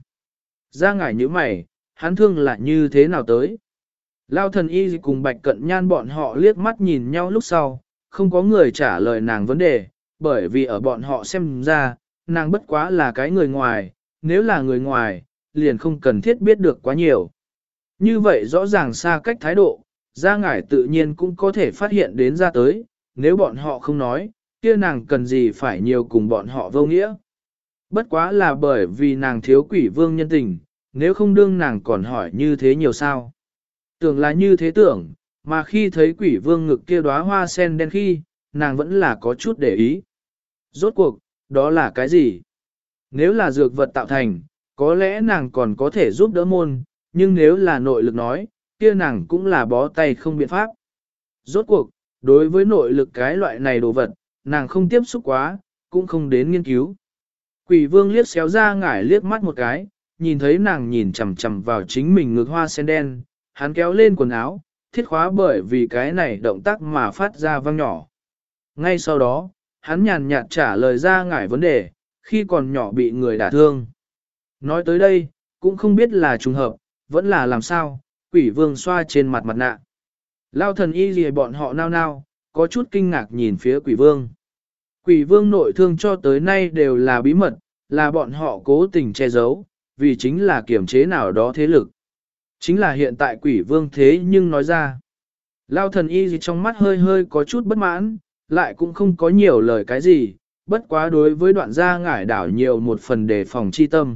Ra ngải như mày, hắn thương là như thế nào tới? Lao thần y cùng bạch cận nhan bọn họ liếc mắt nhìn nhau lúc sau, không có người trả lời nàng vấn đề, bởi vì ở bọn họ xem ra, nàng bất quá là cái người ngoài, nếu là người ngoài, liền không cần thiết biết được quá nhiều. Như vậy rõ ràng xa cách thái độ, Gia Ngải tự nhiên cũng có thể phát hiện đến ra tới, nếu bọn họ không nói, kia nàng cần gì phải nhiều cùng bọn họ vô nghĩa. Bất quá là bởi vì nàng thiếu quỷ vương nhân tình, nếu không đương nàng còn hỏi như thế nhiều sao. Tưởng là như thế tưởng, mà khi thấy quỷ vương ngực kia đóa hoa sen đen khi, nàng vẫn là có chút để ý. Rốt cuộc, đó là cái gì? Nếu là dược vật tạo thành, có lẽ nàng còn có thể giúp đỡ môn, nhưng nếu là nội lực nói, kia nàng cũng là bó tay không biện pháp. Rốt cuộc, đối với nội lực cái loại này đồ vật, nàng không tiếp xúc quá, cũng không đến nghiên cứu. Quỷ vương liếc xéo ra ngải liếc mắt một cái, nhìn thấy nàng nhìn chằm chằm vào chính mình ngực hoa sen đen, hắn kéo lên quần áo, thiết khóa bởi vì cái này động tác mà phát ra vang nhỏ. Ngay sau đó, hắn nhàn nhạt trả lời ra ngải vấn đề, khi còn nhỏ bị người đả thương. Nói tới đây, cũng không biết là trùng hợp, vẫn là làm sao, quỷ vương xoa trên mặt mặt nạ. Lao thần y gì bọn họ nao nao, có chút kinh ngạc nhìn phía quỷ vương. Quỷ vương nội thương cho tới nay đều là bí mật, là bọn họ cố tình che giấu, vì chính là kiểm chế nào đó thế lực. Chính là hiện tại quỷ vương thế nhưng nói ra. Lao thần y gì trong mắt hơi hơi có chút bất mãn, lại cũng không có nhiều lời cái gì, bất quá đối với đoạn gia ngải đảo nhiều một phần đề phòng chi tâm.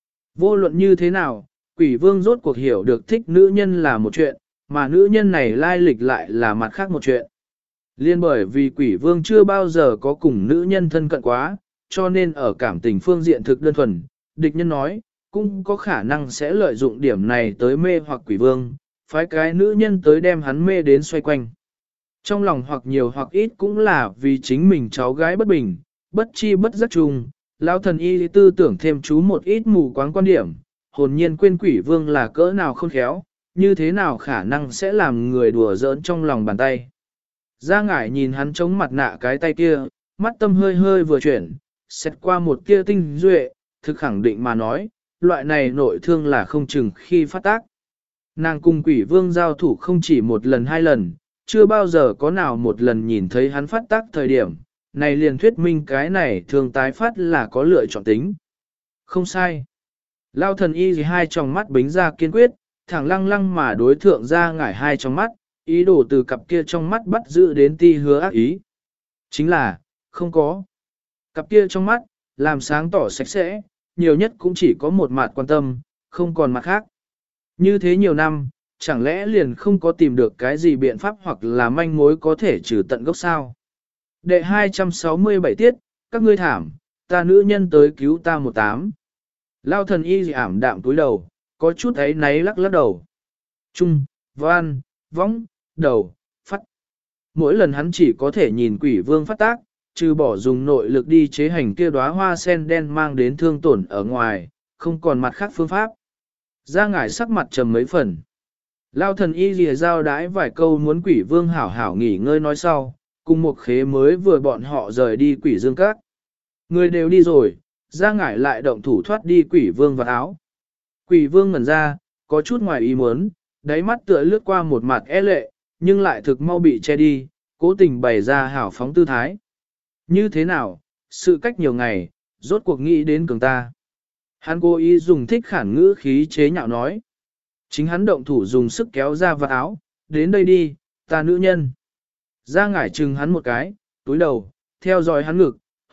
Vô luận như thế nào, quỷ vương rốt cuộc hiểu được thích nữ nhân là một chuyện, mà nữ nhân này lai lịch lại là mặt khác một chuyện. Liên bởi vì quỷ vương chưa bao giờ có cùng nữ nhân thân cận quá, cho nên ở cảm tình phương diện thực đơn thuần, địch nhân nói, cũng có khả năng sẽ lợi dụng điểm này tới mê hoặc quỷ vương, phái cái nữ nhân tới đem hắn mê đến xoay quanh. Trong lòng hoặc nhiều hoặc ít cũng là vì chính mình cháu gái bất bình, bất chi bất giác chung, lão thần y tư tưởng thêm chú một ít mù quáng quan điểm, hồn nhiên quên quỷ vương là cỡ nào không khéo, như thế nào khả năng sẽ làm người đùa giỡn trong lòng bàn tay. Gia ngải nhìn hắn chống mặt nạ cái tay kia, mắt tâm hơi hơi vừa chuyển, xét qua một kia tinh duệ, thực khẳng định mà nói, loại này nội thương là không chừng khi phát tác. Nàng cùng quỷ vương giao thủ không chỉ một lần hai lần, chưa bao giờ có nào một lần nhìn thấy hắn phát tác thời điểm, này liền thuyết minh cái này thường tái phát là có lựa chọn tính. Không sai. Lao thần y gì hai tròng mắt bính ra kiên quyết, thẳng lăng lăng mà đối thượng ra ngải hai trong mắt, ý đồ từ cặp kia trong mắt bắt giữ đến ti hứa ác ý. Chính là, không có. Cặp kia trong mắt, làm sáng tỏ sạch sẽ, nhiều nhất cũng chỉ có một mặt quan tâm, không còn mặt khác. Như thế nhiều năm, chẳng lẽ liền không có tìm được cái gì biện pháp hoặc là manh mối có thể trừ tận gốc sao? Đệ hai trăm sáu mươi bảy tiết, các ngươi thảm, ta nữ nhân tới cứu ta một tám. Lao thần y ảm đạm túi đầu, có chút ấy náy lắc lắc đầu. Trung, văn, võng, đầu, phát. Mỗi lần hắn chỉ có thể nhìn quỷ vương phát tác, trừ bỏ dùng nội lực đi chế hành kia đóa hoa sen đen mang đến thương tổn ở ngoài, không còn mặt khác phương pháp. Ra ngải sắc mặt trầm mấy phần. Lao thần y lìa giao đái vài câu muốn quỷ vương hảo hảo nghỉ ngơi nói sau, cùng một khế mới vừa bọn họ rời đi quỷ dương các. Người đều đi rồi, ra ngải lại động thủ thoát đi quỷ vương vào áo. Quỷ vương ngẩn ra, có chút ngoài ý muốn, đáy mắt tựa lướt qua một mặt e lệ, nhưng lại thực mau bị che đi, cố tình bày ra hảo phóng tư thái. Như thế nào, sự cách nhiều ngày, rốt cuộc nghĩ đến cường ta. Hắn cố ý dùng thích khản ngữ khí chế nhạo nói. Chính hắn động thủ dùng sức kéo ra vạt áo, đến đây đi, ta nữ nhân. Ra ngải chừng hắn một cái, túi đầu, theo dõi hắn ngực,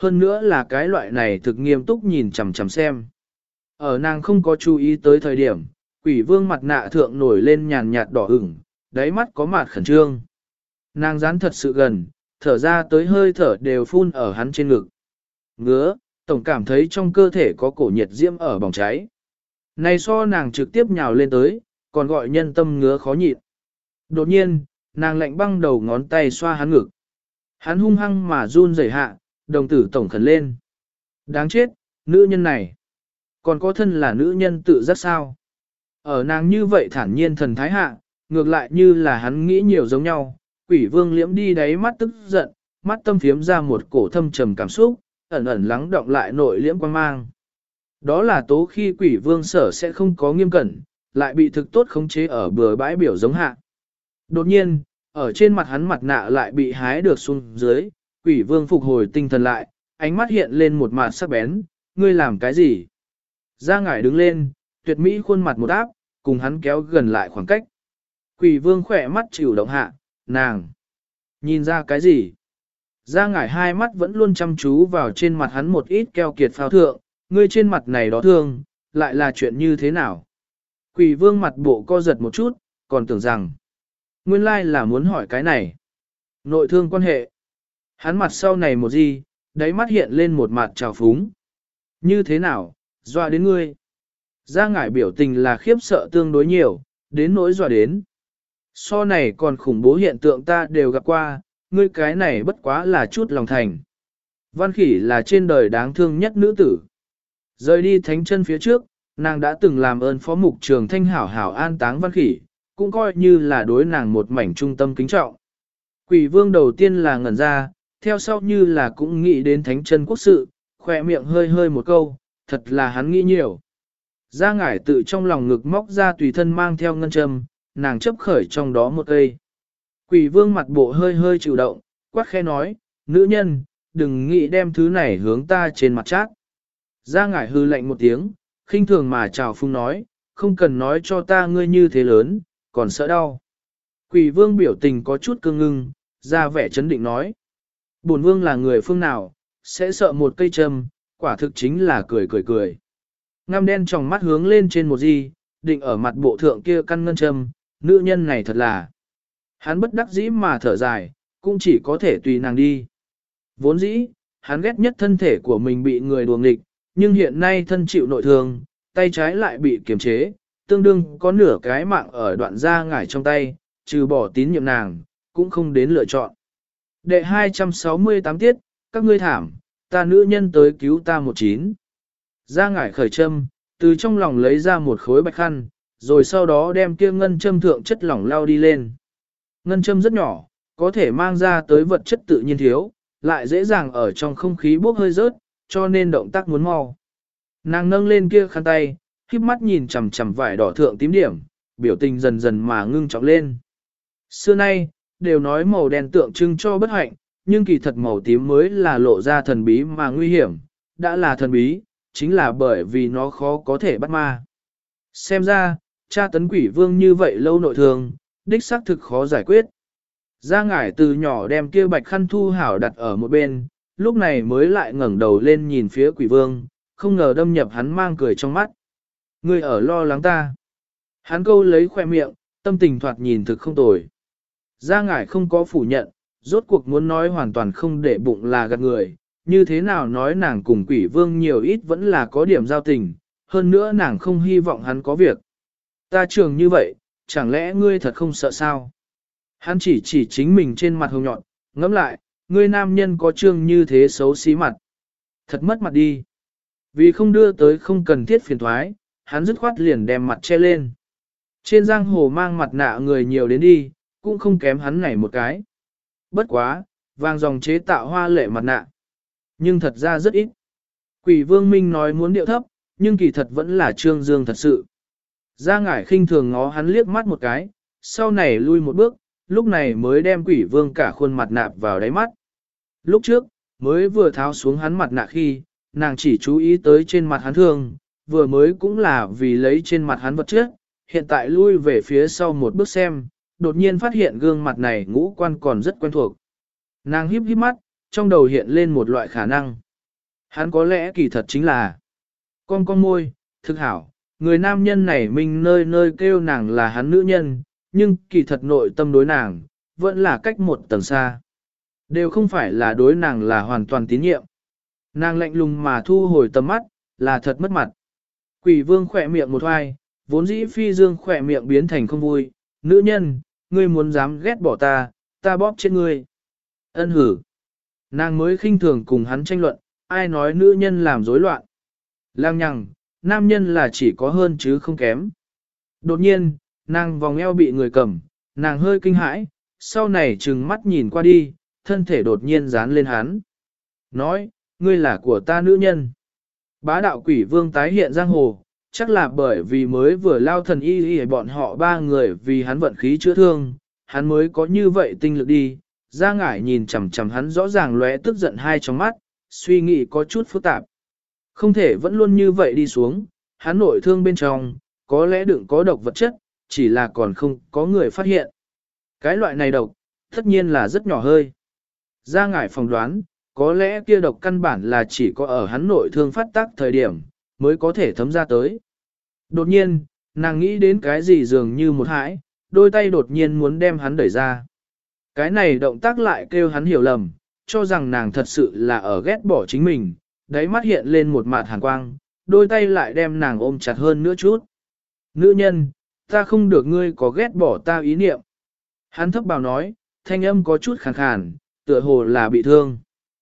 hơn nữa là cái loại này thực nghiêm túc nhìn chằm chằm xem. Ở nàng không có chú ý tới thời điểm, quỷ vương mặt nạ thượng nổi lên nhàn nhạt đỏ ửng, đáy mắt có mặt khẩn trương. Nàng dán thật sự gần, thở ra tới hơi thở đều phun ở hắn trên ngực. Ngứa, tổng cảm thấy trong cơ thể có cổ nhiệt diễm ở bỏng cháy. Này so nàng trực tiếp nhào lên tới, còn gọi nhân tâm ngứa khó nhịn. Đột nhiên, nàng lạnh băng đầu ngón tay xoa hắn ngực. Hắn hung hăng mà run rẩy hạ, đồng tử tổng khẩn lên. Đáng chết, nữ nhân này. Còn có thân là nữ nhân tự giác sao? Ở nàng như vậy thản nhiên thần thái hạ, ngược lại như là hắn nghĩ nhiều giống nhau. Quỷ vương liễm đi đáy mắt tức giận, mắt tâm phiếm ra một cổ thâm trầm cảm xúc, ẩn ẩn lắng động lại nội liễm quan mang. Đó là tố khi quỷ vương sở sẽ không có nghiêm cẩn, lại bị thực tốt khống chế ở bừa bãi biểu giống hạ. Đột nhiên, ở trên mặt hắn mặt nạ lại bị hái được xuống dưới, quỷ vương phục hồi tinh thần lại, ánh mắt hiện lên một mặt sắc bén, ngươi làm cái gì? Ra ngải đứng lên, tuyệt mỹ khuôn mặt một áp, cùng hắn kéo gần lại khoảng cách. Quỷ vương khỏe mắt chịu động hạ, nàng. Nhìn ra cái gì? Ra ngải hai mắt vẫn luôn chăm chú vào trên mặt hắn một ít keo kiệt phao thượng, ngươi trên mặt này đó thương, lại là chuyện như thế nào? Quỷ vương mặt bộ co giật một chút, còn tưởng rằng, nguyên lai là muốn hỏi cái này. Nội thương quan hệ. Hắn mặt sau này một gì, đáy mắt hiện lên một mặt trào phúng. Như thế nào, dọa đến ngươi? Ra ngải biểu tình là khiếp sợ tương đối nhiều, đến nỗi dọa đến. So này còn khủng bố hiện tượng ta đều gặp qua, ngươi cái này bất quá là chút lòng thành. Văn Khỉ là trên đời đáng thương nhất nữ tử. Rời đi thánh chân phía trước, nàng đã từng làm ơn phó mục trường thanh hảo hảo an táng Văn Khỉ, cũng coi như là đối nàng một mảnh trung tâm kính trọng. Quỷ vương đầu tiên là ngẩn ra, theo sau như là cũng nghĩ đến thánh chân quốc sự, khỏe miệng hơi hơi một câu, thật là hắn nghĩ nhiều. Ra ngải tự trong lòng ngực móc ra tùy thân mang theo ngân châm, nàng chấp khởi trong đó một cây. Quỷ vương mặt bộ hơi hơi chịu động, quát khẽ nói, nữ nhân, đừng nghĩ đem thứ này hướng ta trên mặt chát. Ra ngải hư lạnh một tiếng, khinh thường mà chào phung nói, không cần nói cho ta ngươi như thế lớn, còn sợ đau. Quỷ vương biểu tình có chút cương ngưng, ra vẻ chấn định nói. Bổn vương là người phương nào, sẽ sợ một cây châm, quả thực chính là cười cười cười. Ngăm đen trong mắt hướng lên trên một gì, định ở mặt bộ thượng kia căn ngân châm, nữ nhân này thật là. Hắn bất đắc dĩ mà thở dài, cũng chỉ có thể tùy nàng đi. Vốn dĩ, hắn ghét nhất thân thể của mình bị người đuồng nghịch, nhưng hiện nay thân chịu nội thương, tay trái lại bị kiềm chế, tương đương có nửa cái mạng ở đoạn da ngải trong tay, trừ bỏ tín nhiệm nàng, cũng không đến lựa chọn. Đệ hai trăm sáu mươi tám tiết, các ngươi thảm, ta nữ nhân tới cứu ta một chín. Da ngải khởi châm, từ trong lòng lấy ra một khối bạch khăn, rồi sau đó đem kia ngân châm thượng chất lỏng lao đi lên. Ngân châm rất nhỏ, có thể mang ra tới vật chất tự nhiên thiếu, lại dễ dàng ở trong không khí bốc hơi rớt, cho nên động tác muốn mau. Nàng nâng lên kia khăn tay, khiếp mắt nhìn chằm chằm vải đỏ thượng tím điểm, biểu tình dần dần mà ngưng trọng lên. Xưa nay, đều nói màu đen tượng trưng cho bất hạnh, nhưng kỳ thật màu tím mới là lộ ra thần bí mà nguy hiểm, đã là thần bí, chính là bởi vì nó khó có thể bắt ma. Xem ra, cha tấn quỷ vương như vậy lâu nội thương, đích xác thực khó giải quyết. Gia ngải từ nhỏ đem kia bạch khăn thu hảo đặt ở một bên, lúc này mới lại ngẩng đầu lên nhìn phía quỷ vương, không ngờ đâm nhập hắn mang cười trong mắt. Ngươi ở lo lắng ta. Hắn câu lấy khoe miệng, tâm tình thoạt nhìn thực không tồi. Gia ngải không có phủ nhận, rốt cuộc muốn nói hoàn toàn không để bụng là gạt người, như thế nào nói nàng cùng quỷ vương nhiều ít vẫn là có điểm giao tình, hơn nữa nàng không hy vọng hắn có việc. Ta trường như vậy, chẳng lẽ ngươi thật không sợ sao? Hắn chỉ chỉ chính mình trên mặt hồng nhọn, ngẫm lại, ngươi nam nhân có trương như thế xấu xí mặt. Thật mất mặt đi. Vì không đưa tới không cần thiết phiền thoái, hắn dứt khoát liền đem mặt che lên. Trên giang hồ mang mặt nạ người nhiều đến đi, cũng không kém hắn này một cái. Bất quá, vàng dòng chế tạo hoa lệ mặt nạ. Nhưng thật ra rất ít. Quỷ vương minh nói muốn điệu thấp, nhưng kỳ thật vẫn là trương dương thật sự. Gia ngải khinh thường ngó hắn liếc mắt một cái, sau này lui một bước, lúc này mới đem quỷ vương cả khuôn mặt nạp vào đáy mắt. Lúc trước, mới vừa tháo xuống hắn mặt nạ khi, nàng chỉ chú ý tới trên mặt hắn thương, vừa mới cũng là vì lấy trên mặt hắn vật chất, hiện tại lui về phía sau một bước xem, đột nhiên phát hiện gương mặt này ngũ quan còn rất quen thuộc. Nàng híp híp mắt, trong đầu hiện lên một loại khả năng. Hắn có lẽ kỳ thật chính là con con môi, thực hảo, người nam nhân này mình nơi nơi kêu nàng là hắn nữ nhân, nhưng kỳ thật nội tâm đối nàng, vẫn là cách một tầng xa. Đều không phải là đối nàng là hoàn toàn tín nhiệm. Nàng lạnh lùng mà thu hồi tầm mắt, là thật mất mặt. Quỷ vương khỏe miệng một hoài, vốn dĩ phi dương khỏe miệng biến thành không vui. Nữ nhân, ngươi muốn dám ghét bỏ ta, ta bóp chết ngươi. Ân hử. Nàng mới khinh thường cùng hắn tranh luận, ai nói nữ nhân làm rối loạn. Lang nhằng, nam nhân là chỉ có hơn chứ không kém. Đột nhiên, nàng vòng eo bị người cầm, nàng hơi kinh hãi, sau này trừng mắt nhìn qua đi, thân thể đột nhiên dán lên hắn. Nói, ngươi là của ta nữ nhân. Bá đạo quỷ vương tái hiện giang hồ, chắc là bởi vì mới vừa lao thần y y bọn họ ba người vì hắn vận khí chữa thương, hắn mới có như vậy tinh lực đi. Ra ngải nhìn chằm chằm hắn rõ ràng lóe tức giận hai trong mắt, suy nghĩ có chút phức tạp. Không thể vẫn luôn như vậy đi xuống, hắn nội thương bên trong, có lẽ đựng có độc vật chất, chỉ là còn không có người phát hiện. Cái loại này độc, tất nhiên là rất nhỏ hơi. Ra ngải phỏng đoán, có lẽ kia độc căn bản là chỉ có ở hắn nội thương phát tác thời điểm, mới có thể thấm ra tới. Đột nhiên, nàng nghĩ đến cái gì dường như một hãi, đôi tay đột nhiên muốn đem hắn đẩy ra. Cái này động tác lại kêu hắn hiểu lầm, cho rằng nàng thật sự là ở ghét bỏ chính mình, đáy mắt hiện lên một mạt hàn quang, đôi tay lại đem nàng ôm chặt hơn nữa chút. Nữ nhân, ta không được ngươi có ghét bỏ ta ý niệm. Hắn thấp bào nói, thanh âm có chút khàn khàn, tựa hồ là bị thương.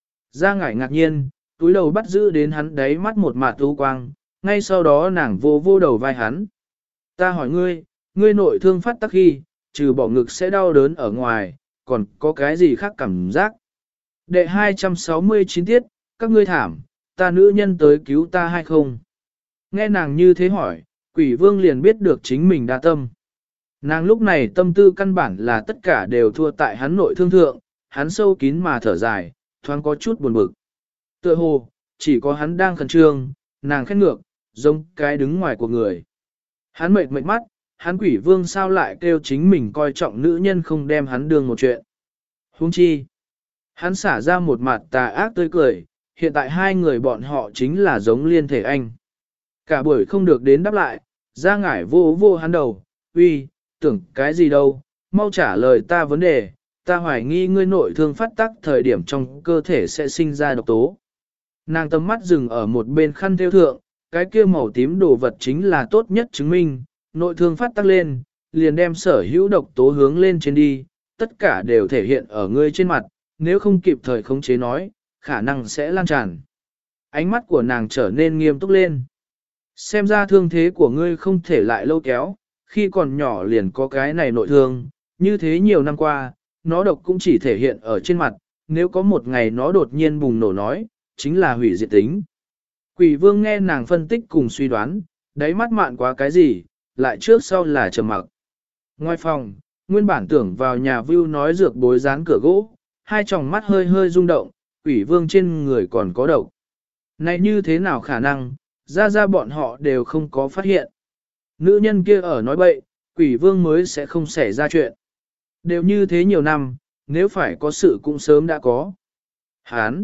Ra ngải ngạc nhiên, túi đầu bắt giữ đến hắn đáy mắt một mạt u quang, ngay sau đó nàng vô vô đầu vai hắn. Ta hỏi ngươi, ngươi nội thương phát tác khi, trừ bỏ ngực sẽ đau đớn ở ngoài, còn có cái gì khác cảm giác? Đệ hai trăm sáu mươi chín tiết, các ngươi thảm, ta nữ nhân tới cứu ta hay không? Nghe nàng như thế hỏi, quỷ vương liền biết được chính mình đa tâm. Nàng lúc này tâm tư căn bản là tất cả đều thua tại hắn nội thương thượng, hắn sâu kín mà thở dài, thoáng có chút buồn bực. Tựa hồ, chỉ có hắn đang khẩn trương, nàng khét ngược, giống cái đứng ngoài của người. Hắn mệt mệt mắt, hắn quỷ vương sao lại kêu chính mình coi trọng nữ nhân không đem hắn đương một chuyện. Huống chi, hắn xả ra một mặt tà ác tươi cười, hiện tại hai người bọn họ chính là giống liên thể anh. Cả buổi không được đến đáp lại, ra ngải vô vô hắn đầu, uy, tưởng cái gì đâu, mau trả lời ta vấn đề, ta hoài nghi ngươi nội thương phát tác thời điểm trong cơ thể sẽ sinh ra độc tố. Nàng tầm mắt dừng ở một bên khăn theo thượng, cái kia màu tím đồ vật chính là tốt nhất chứng minh, nội thương phát tác lên, liền đem sở hữu độc tố hướng lên trên đi, tất cả đều thể hiện ở ngươi trên mặt, nếu không kịp thời khống chế nói, khả năng sẽ lan tràn. Ánh mắt của nàng trở nên nghiêm túc lên. Xem ra thương thế của ngươi không thể lại lâu kéo, khi còn nhỏ liền có cái này nội thương, như thế nhiều năm qua, nó độc cũng chỉ thể hiện ở trên mặt, nếu có một ngày nó đột nhiên bùng nổ nói, chính là hủy diệt tính. Quỷ vương nghe nàng phân tích cùng suy đoán, đáy mắt mạn quá cái gì, lại trước sau là trầm mặc. Ngoài phòng, nguyên bản tưởng vào nhà view nói dược bối dán cửa gỗ, hai tròng mắt hơi hơi rung động, quỷ vương trên người còn có độc. Này như thế nào khả năng, ra ra bọn họ đều không có phát hiện. Nữ nhân kia ở nói bậy, quỷ vương mới sẽ không xảy ra chuyện. Đều như thế nhiều năm, nếu phải có sự cũng sớm đã có. Hán,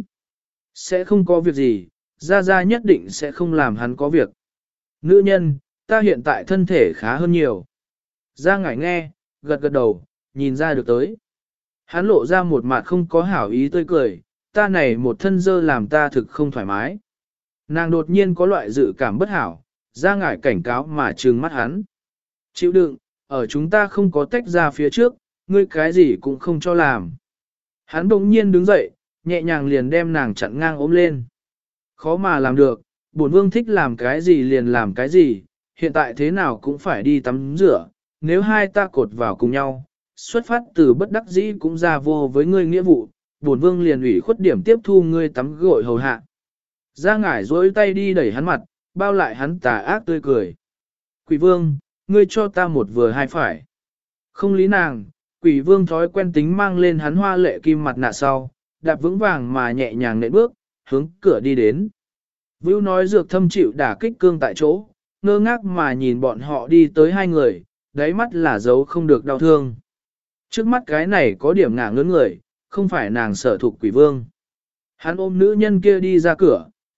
sẽ không có việc gì, ra ra nhất định sẽ không làm hắn có việc. Nữ nhân, ta hiện tại thân thể khá hơn nhiều. Ra ngải nghe, gật gật đầu, nhìn ra được tới. Hắn lộ ra một mặt không có hảo ý tươi cười, ta này một thân dơ làm ta thực không thoải mái. Nàng đột nhiên có loại dự cảm bất hảo, ra ngải cảnh cáo mà trừng mắt hắn. Chịu đựng, ở chúng ta không có tách ra phía trước, ngươi cái gì cũng không cho làm. Hắn bỗng nhiên đứng dậy, nhẹ nhàng liền đem nàng chặn ngang ôm lên. Khó mà làm được, bổn vương thích làm cái gì liền làm cái gì, hiện tại thế nào cũng phải đi tắm rửa, nếu hai ta cột vào cùng nhau, xuất phát từ bất đắc dĩ cũng ra vô với ngươi nghĩa vụ, bổn vương liền ủy khuất điểm tiếp thu ngươi tắm gội hầu hạ. Ra ngải dối tay đi đẩy hắn mặt, bao lại hắn tà ác tươi cười. Quỷ vương, ngươi cho ta một vừa hai phải. Không lý nàng, quỷ vương thói quen tính mang lên hắn hoa lệ kim mặt nạ sau, đạp vững vàng mà nhẹ nhàng nện bước, hướng cửa đi đến. Vưu nói dược thâm chịu đả kích cương tại chỗ, ngơ ngác mà nhìn bọn họ đi tới hai người, đáy mắt là dấu không được đau thương. Trước mắt cái này có điểm ngả ngớn người, không phải nàng sở thuộc quỷ vương. Hắn ôm nữ nhân kia đi ra cửa,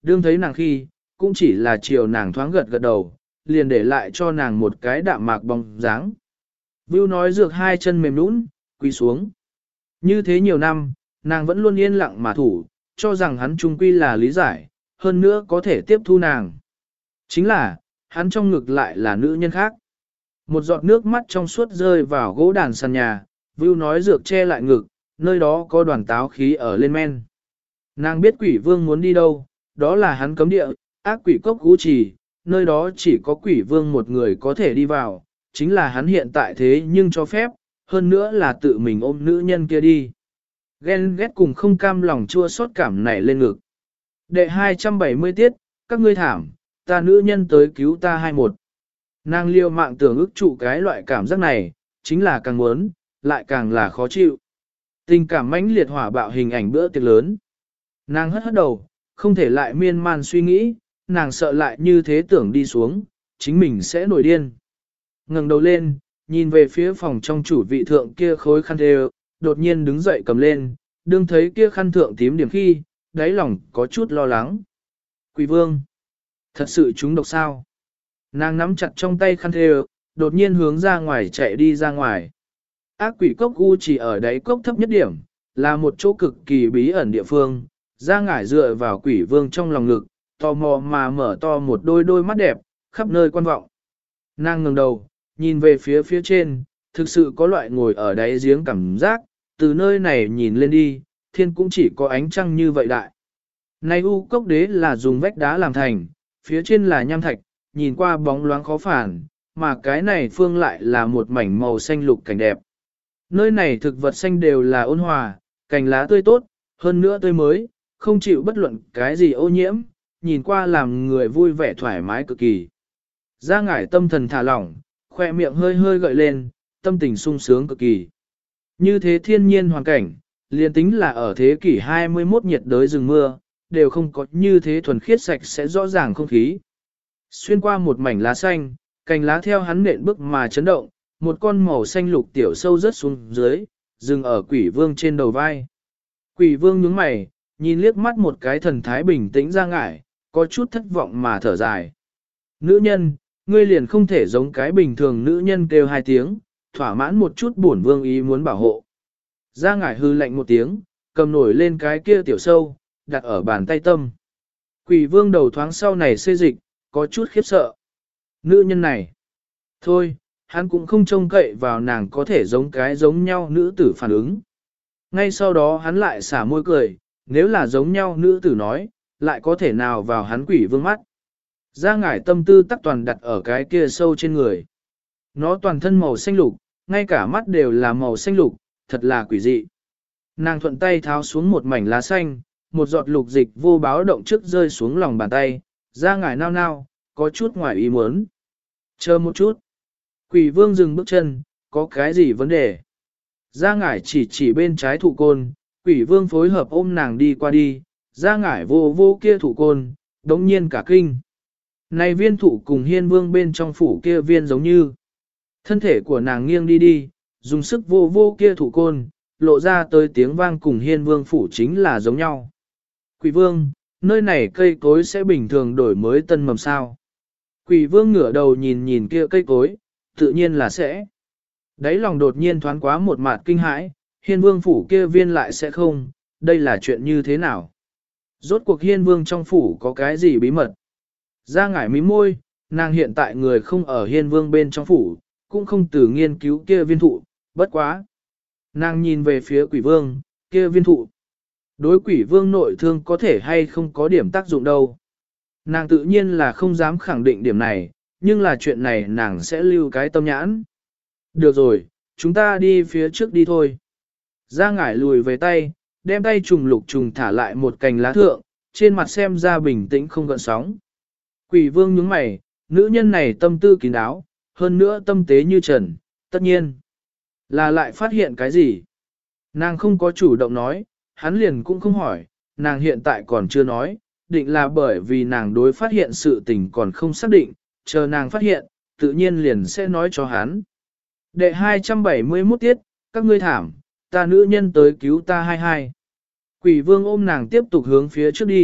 đương thấy nàng khi, cũng chỉ là chiều nàng thoáng gật gật đầu, liền để lại cho nàng một cái đạm mạc bóng dáng. Vưu nói dược hai chân mềm nũng, quỳ xuống. Như thế nhiều năm, nàng vẫn luôn yên lặng mà thủ, cho rằng hắn trung quy là lý giải, hơn nữa có thể tiếp thu nàng. Chính là, hắn trong ngực lại là nữ nhân khác. Một giọt nước mắt trong suốt rơi vào gỗ đàn sàn nhà, Vưu nói dược che lại ngực, nơi đó có đoàn táo khí ở lên men. Nàng biết quỷ vương muốn đi đâu, đó là hắn cấm địa, ác quỷ cốc cú trì, nơi đó chỉ có quỷ vương một người có thể đi vào, chính là hắn hiện tại thế nhưng cho phép, hơn nữa là tự mình ôm nữ nhân kia đi. Ghen ghét cùng không cam lòng chua xót cảm nảy lên ngực. Đệ hai trăm bảy mươi tiết, các ngươi thảm, ta nữ nhân tới cứu ta hai một. Nàng liêu mạng tưởng ức trụ cái loại cảm giác này, chính là càng muốn, lại càng là khó chịu. Tình cảm mãnh liệt hỏa bạo hình ảnh bữa tiệc lớn. Nàng hất hất đầu, không thể lại miên man suy nghĩ, nàng sợ lại như thế tưởng đi xuống, chính mình sẽ nổi điên. Ngẩng đầu lên, nhìn về phía phòng trong chủ vị thượng kia khối khăn thề, đột nhiên đứng dậy cầm lên, đương thấy kia khăn thượng tím điểm khi, đáy lòng có chút lo lắng. Quỷ vương, thật sự chúng độc sao? Nàng nắm chặt trong tay khăn thề, đột nhiên hướng ra ngoài chạy đi ra ngoài. Ác quỷ cốc u chỉ ở đáy cốc thấp nhất điểm, là một chỗ cực kỳ bí ẩn địa phương, ra ngải dựa vào quỷ vương trong lòng ngực, tò mò mà mở to một đôi đôi mắt đẹp, khắp nơi quan vọng. Nàng ngẩng đầu, nhìn về phía phía trên, thực sự có loại ngồi ở đáy giếng cảm giác, từ nơi này nhìn lên đi, thiên cũng chỉ có ánh trăng như vậy đại. Này u cốc đế là dùng vách đá làm thành, phía trên là nham thạch, nhìn qua bóng loáng khó phản, mà cái này phương lại là một mảnh màu xanh lục cảnh đẹp. Nơi này thực vật xanh đều là ôn hòa, cành lá tươi tốt, hơn nữa tươi mới, không chịu bất luận cái gì ô nhiễm, nhìn qua làm người vui vẻ thoải mái cực kỳ. Ra ngải tâm thần thả lỏng, khoe miệng hơi hơi gợi lên, tâm tình sung sướng cực kỳ. Như thế thiên nhiên hoàn cảnh, liền tính là ở thế kỷ hai mươi mốt nhiệt đới rừng mưa, đều không có như thế thuần khiết sạch sẽ rõ ràng không khí. Xuyên qua một mảnh lá xanh, cành lá theo hắn nện bước mà chấn động, một con màu xanh lục tiểu sâu rớt xuống dưới, dừng ở quỷ vương trên đầu vai. Quỷ vương nhướng mày, nhìn liếc mắt một cái thần thái bình tĩnh ra ngải, có chút thất vọng mà thở dài. Nữ nhân, ngươi liền không thể giống cái bình thường nữ nhân kêu hai tiếng, thỏa mãn một chút bổn vương ý muốn bảo hộ. Ra ngải hư lạnh một tiếng, cầm nổi lên cái kia tiểu sâu, đặt ở bàn tay tâm. Quỷ vương đầu thoáng sau này xê dịch, có chút khiếp sợ. Nữ nhân này, thôi, hắn cũng không trông cậy vào nàng có thể giống cái giống nhau nữ tử phản ứng. Ngay sau đó hắn lại xả môi cười, nếu là giống nhau nữ tử nói, lại có thể nào vào hắn quỷ vương mắt. Ra ngải tâm tư tắc toàn đặt ở cái kia sâu trên người. Nó toàn thân màu xanh lục, ngay cả mắt đều là màu xanh lục, thật là quỷ dị. Nàng thuận tay tháo xuống một mảnh lá xanh, một giọt lục dịch vô báo động trước rơi xuống lòng bàn tay, ra ngải nao nao, có chút ngoài ý muốn. Chờ một chút. Quỷ vương dừng bước chân, có cái gì vấn đề? Ra ngải chỉ chỉ bên trái thụ côn, quỷ vương phối hợp ôm nàng đi qua đi, ra ngải vô vô kia thụ côn, đống nhiên cả kinh. Này viên thụ cùng hiên vương bên trong phủ kia viên giống như. Thân thể của nàng nghiêng đi đi, dùng sức vô vô kia thụ côn, lộ ra tới tiếng vang cùng hiên vương phủ chính là giống nhau. Quỷ vương, nơi này cây cối sẽ bình thường đổi mới tân mầm sao. Quỷ vương ngửa đầu nhìn nhìn kia cây cối, tự nhiên là sẽ. Đấy lòng đột nhiên thoáng quá một mạt kinh hãi, hiên vương phủ kia viên lại sẽ không, đây là chuyện như thế nào? Rốt cuộc hiên vương trong phủ có cái gì bí mật? Ra ngải mí môi, nàng hiện tại người không ở hiên vương bên trong phủ, cũng không từ nghiên cứu kia viên thụ, bất quá. Nàng nhìn về phía quỷ vương, kia viên thụ. Đối quỷ vương nội thương có thể hay không có điểm tác dụng đâu. Nàng tự nhiên là không dám khẳng định điểm này, nhưng là chuyện này nàng sẽ lưu cái tâm nhãn. Được rồi, chúng ta đi phía trước đi thôi. Ra ngải lùi về tay, đem tay trùng lục trùng thả lại một cành lá thượng, trên mặt xem ra bình tĩnh không gợn sóng. Quỷ vương nhướng mày, nữ nhân này tâm tư kín đáo, hơn nữa tâm tế như trần, tất nhiên là lại phát hiện cái gì. Nàng không có chủ động nói, hắn liền cũng không hỏi, nàng hiện tại còn chưa nói, định là bởi vì nàng đối phát hiện sự tình còn không xác định, chờ nàng phát hiện, tự nhiên liền sẽ nói cho hắn. Đệ hai trăm bảy mươi mốt tiết, các ngươi thảm, ta nữ nhân tới cứu ta hai hai. Quỷ vương ôm nàng tiếp tục hướng phía trước đi,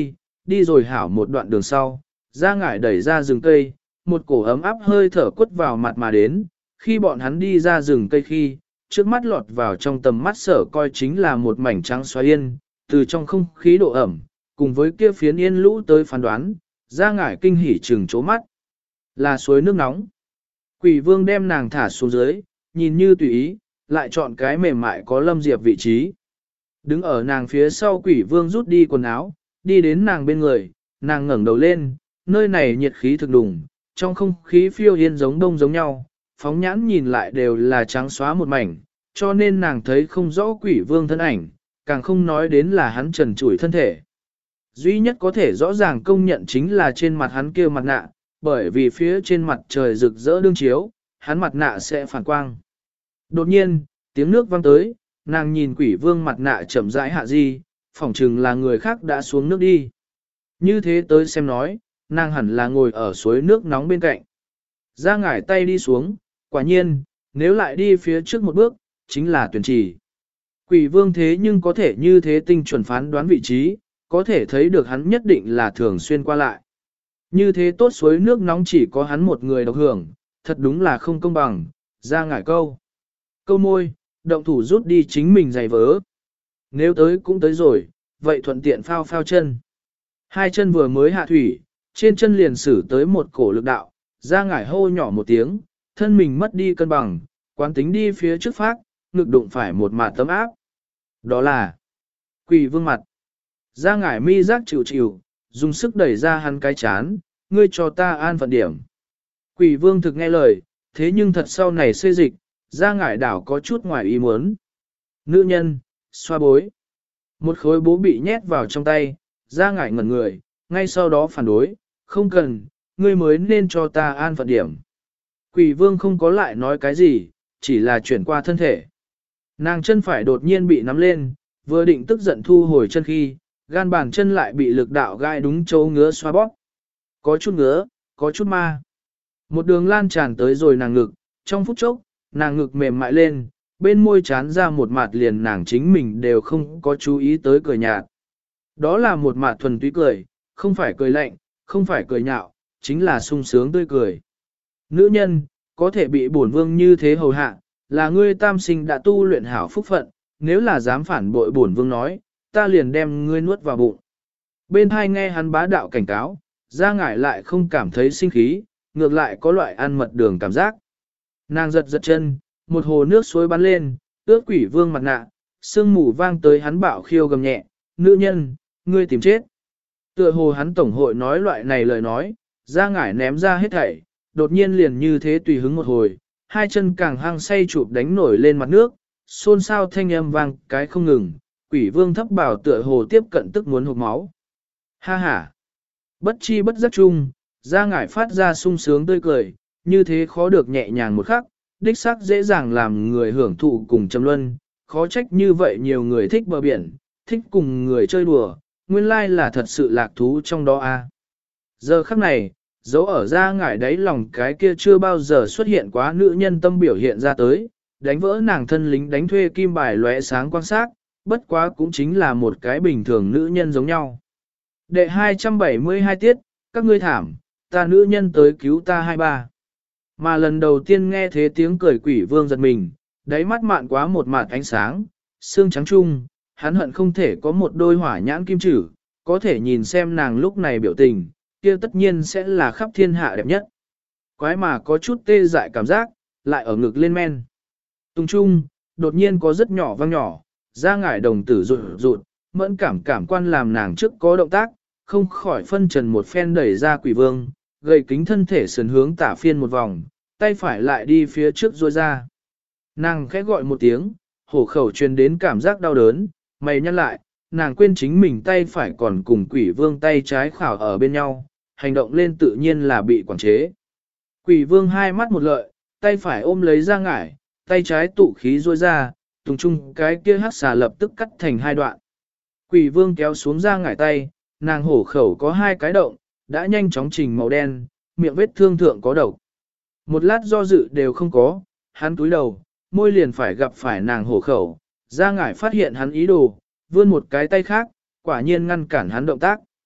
đi rồi hảo một đoạn đường sau, ra ngải đẩy ra rừng cây, một cổ ấm áp hơi thở quất vào mặt mà đến, khi bọn hắn đi ra rừng cây khi, trước mắt lọt vào trong tầm mắt sở coi chính là một mảnh trắng xóa yên, từ trong không khí độ ẩm, cùng với kia phiến yên lũ tới phán đoán, ra ngải kinh hỉ trừng chố mắt. Là suối nước nóng. Quỷ vương đem nàng thả xuống dưới, nhìn như tùy ý, lại chọn cái mềm mại có Lâm Diệp vị trí. Đứng ở nàng phía sau quỷ vương rút đi quần áo, đi đến nàng bên người, nàng ngẩng đầu lên, nơi này nhiệt khí thực đùng, trong không khí phiêu yên giống đông giống nhau, phóng nhãn nhìn lại đều là trắng xóa một mảnh, cho nên nàng thấy không rõ quỷ vương thân ảnh, càng không nói đến là hắn trần trụi thân thể. Duy nhất có thể rõ ràng công nhận chính là trên mặt hắn kia mặt nạ, bởi vì phía trên mặt trời rực rỡ đương chiếu, hắn mặt nạ sẽ phản quang. Đột nhiên, tiếng nước vang tới, nàng nhìn quỷ vương mặt nạ chậm rãi hạ di, phỏng chừng là người khác đã xuống nước đi. Như thế tới xem nói, nàng hẳn là ngồi ở suối nước nóng bên cạnh. Ra ngải tay đi xuống, quả nhiên, nếu lại đi phía trước một bước, chính là tuyển chỉ. Quỷ vương thế nhưng có thể như thế tinh chuẩn phán đoán vị trí, có thể thấy được hắn nhất định là thường xuyên qua lại. Như thế tốt suối nước nóng chỉ có hắn một người độc hưởng, thật đúng là không công bằng, ra ngải câu. Câu môi, động thủ rút đi chính mình giày vớ. Nếu tới cũng tới rồi, vậy thuận tiện phao phao chân. Hai chân vừa mới hạ thủy, trên chân liền sử tới một cổ lực đạo, ra ngải hô nhỏ một tiếng, thân mình mất đi cân bằng, quán tính đi phía trước phát, ngực đụng phải một mạt tấm áp. Đó là quỷ vương mặt. Ra ngải mi giác chịu chịu, dùng sức đẩy ra hắn cái chán, ngươi cho ta an phận điểm. Quỷ vương thực nghe lời, thế nhưng thật sau này xê dịch, ra ngải đảo có chút ngoài ý muốn. Nữ nhân, xoa bối. Một khối bố bị nhét vào trong tay, ra ngải ngẩn người, ngay sau đó phản đối, không cần, ngươi mới nên cho ta an phận điểm. Quỷ vương không có lại nói cái gì, chỉ là chuyển qua thân thể. Nàng chân phải đột nhiên bị nắm lên, vừa định tức giận thu hồi chân khi, gan bàn chân lại bị lực đạo gai đúng chỗ ngứa xoa bóp. Có chút ngứa, có chút ma. Một đường lan tràn tới rồi nàng ngực, trong phút chốc, nàng ngực mềm mại lên, bên môi chán ra một mặt liền nàng chính mình đều không có chú ý tới cười nhạt. Đó là một mặt thuần túy cười, không phải cười lạnh, không phải cười nhạo, chính là sung sướng tươi cười. Nữ nhân, có thể bị bổn vương như thế hầu hạ, là ngươi tam sinh đã tu luyện hảo phúc phận, nếu là dám phản bội bổn vương nói, ta liền đem ngươi nuốt vào bụng. Bên hai nghe hắn bá đạo cảnh cáo, ra ngải lại không cảm thấy sinh khí, ngược lại có loại ăn mật đường cảm giác. Nàng giật giật chân, một hồ nước suối bắn lên, ướt quỷ vương mặt nạ, sương mù vang tới hắn bạo khiêu gầm nhẹ, nữ nhân, ngươi tìm chết. Tựa hồ hắn tổng hội nói loại này lời nói, ra ngải ném ra hết thảy, đột nhiên liền như thế tùy hứng một hồi, hai chân càng hăng say chụp đánh nổi lên mặt nước, xôn xao thanh âm vang cái không ngừng, quỷ vương thấp bảo tựa hồ tiếp cận tức muốn hộc máu. Ha ha! Bất chi bất giác chung, ra ngải phát ra sung sướng tươi cười, như thế khó được nhẹ nhàng một khắc, đích xác dễ dàng làm người hưởng thụ cùng trầm luân, khó trách như vậy nhiều người thích bờ biển, thích cùng người chơi đùa, nguyên lai là thật sự lạc thú trong đó a. Giờ khắc này, dấu ở ra ngải đáy lòng cái kia chưa bao giờ xuất hiện quá nữ nhân tâm biểu hiện ra tới, đánh vỡ nàng thân lính đánh thuê kim bài lóe sáng quan sát, bất quá cũng chính là một cái bình thường nữ nhân giống nhau. Đệ hai trăm bảy mươi hai tiết, các ngươi thảm, ta nữ nhân tới cứu ta hai ba. Mà lần đầu tiên nghe thế tiếng cười quỷ vương giật mình, đáy mắt mạn quá một mạt ánh sáng, xương trắng trung, hắn hận không thể có một đôi hỏa nhãn kim chử, có thể nhìn xem nàng lúc này biểu tình, kia tất nhiên sẽ là khắp thiên hạ đẹp nhất. Quái mà có chút tê dại cảm giác, lại ở ngực lên men. Tung trung, đột nhiên có rất nhỏ vang nhỏ, ra ngải đồng tử rụt rụt, mẫn cảm cảm quan làm nàng trước có động tác, không khỏi phân trần một phen đẩy ra quỷ vương, gầy kính thân thể sườn hướng tả phiên một vòng, tay phải lại đi phía trước ruôi ra. Nàng khẽ gọi một tiếng, hổ khẩu truyền đến cảm giác đau đớn, mày nhăn lại, nàng quên chính mình tay phải còn cùng quỷ vương tay trái khảo ở bên nhau, hành động lên tự nhiên là bị quản chế. Quỷ vương hai mắt một lợi, tay phải ôm lấy ra ngải, tay trái tụ khí ruôi ra, tùng chung cái kia hắc xà lập tức cắt thành hai đoạn. Quỷ vương kéo xuống ra ngải tay, nàng hổ khẩu có hai cái động, đã nhanh chóng trình màu đen, miệng vết thương thượng có độc. Một lát do dự đều không có, hắn túi đầu, môi liền phải gặp phải nàng hổ khẩu, ra ngải phát hiện hắn ý đồ, vươn một cái tay khác, quả nhiên ngăn cản hắn động tác.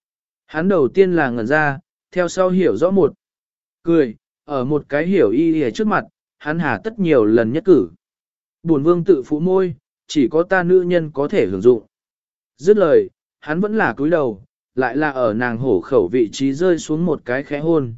Hắn đầu tiên là ngẩn ra, theo sau hiểu rõ một. Cười, ở một cái hiểu y y trước mặt, hắn hà tất nhiều lần nhất cử. Bổn vương tự phụ môi, chỉ có ta nữ nhân có thể hưởng dụng. Dứt lời, hắn vẫn là cúi đầu, lại là ở nàng hổ khẩu vị trí rơi xuống một cái khẽ hôn.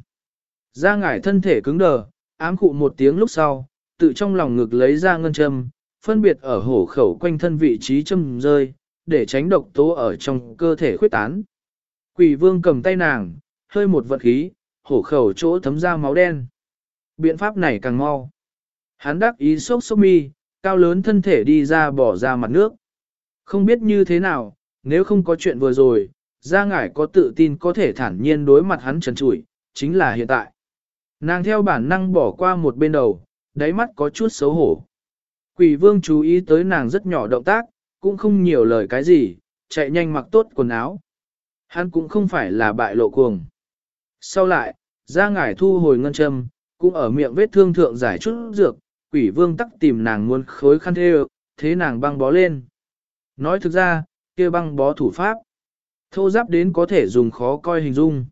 Ra ngải thân thể cứng đờ, ám cụ một tiếng lúc sau, tự trong lòng ngực lấy ra ngân châm, phân biệt ở hổ khẩu quanh thân vị trí châm rơi, để tránh độc tố ở trong cơ thể khuyết tán. Quỷ vương cầm tay nàng, hơi một vật khí, hổ khẩu chỗ thấm ra máu đen. Biện pháp này càng mau. Hắn đắc ý sốc sốc mi, cao lớn thân thể đi ra bỏ ra mặt nước. Không biết như thế nào, nếu không có chuyện vừa rồi, Gia Ngải có tự tin có thể thản nhiên đối mặt hắn trần trụi, chính là hiện tại. Nàng theo bản năng bỏ qua một bên đầu, đáy mắt có chút xấu hổ. Quỷ vương chú ý tới nàng rất nhỏ động tác, cũng không nhiều lời cái gì, chạy nhanh mặc tốt quần áo. Hắn cũng không phải là bại lộ cuồng. Sau lại, Gia Ngải thu hồi ngân châm, cũng ở miệng vết thương thượng giải chút dược, quỷ vương tắc tìm nàng muốn khối khăn thê, thế nàng băng bó lên. Nói thực ra, kia băng bó thủ pháp, thô giáp đến có thể dùng khó coi hình dung.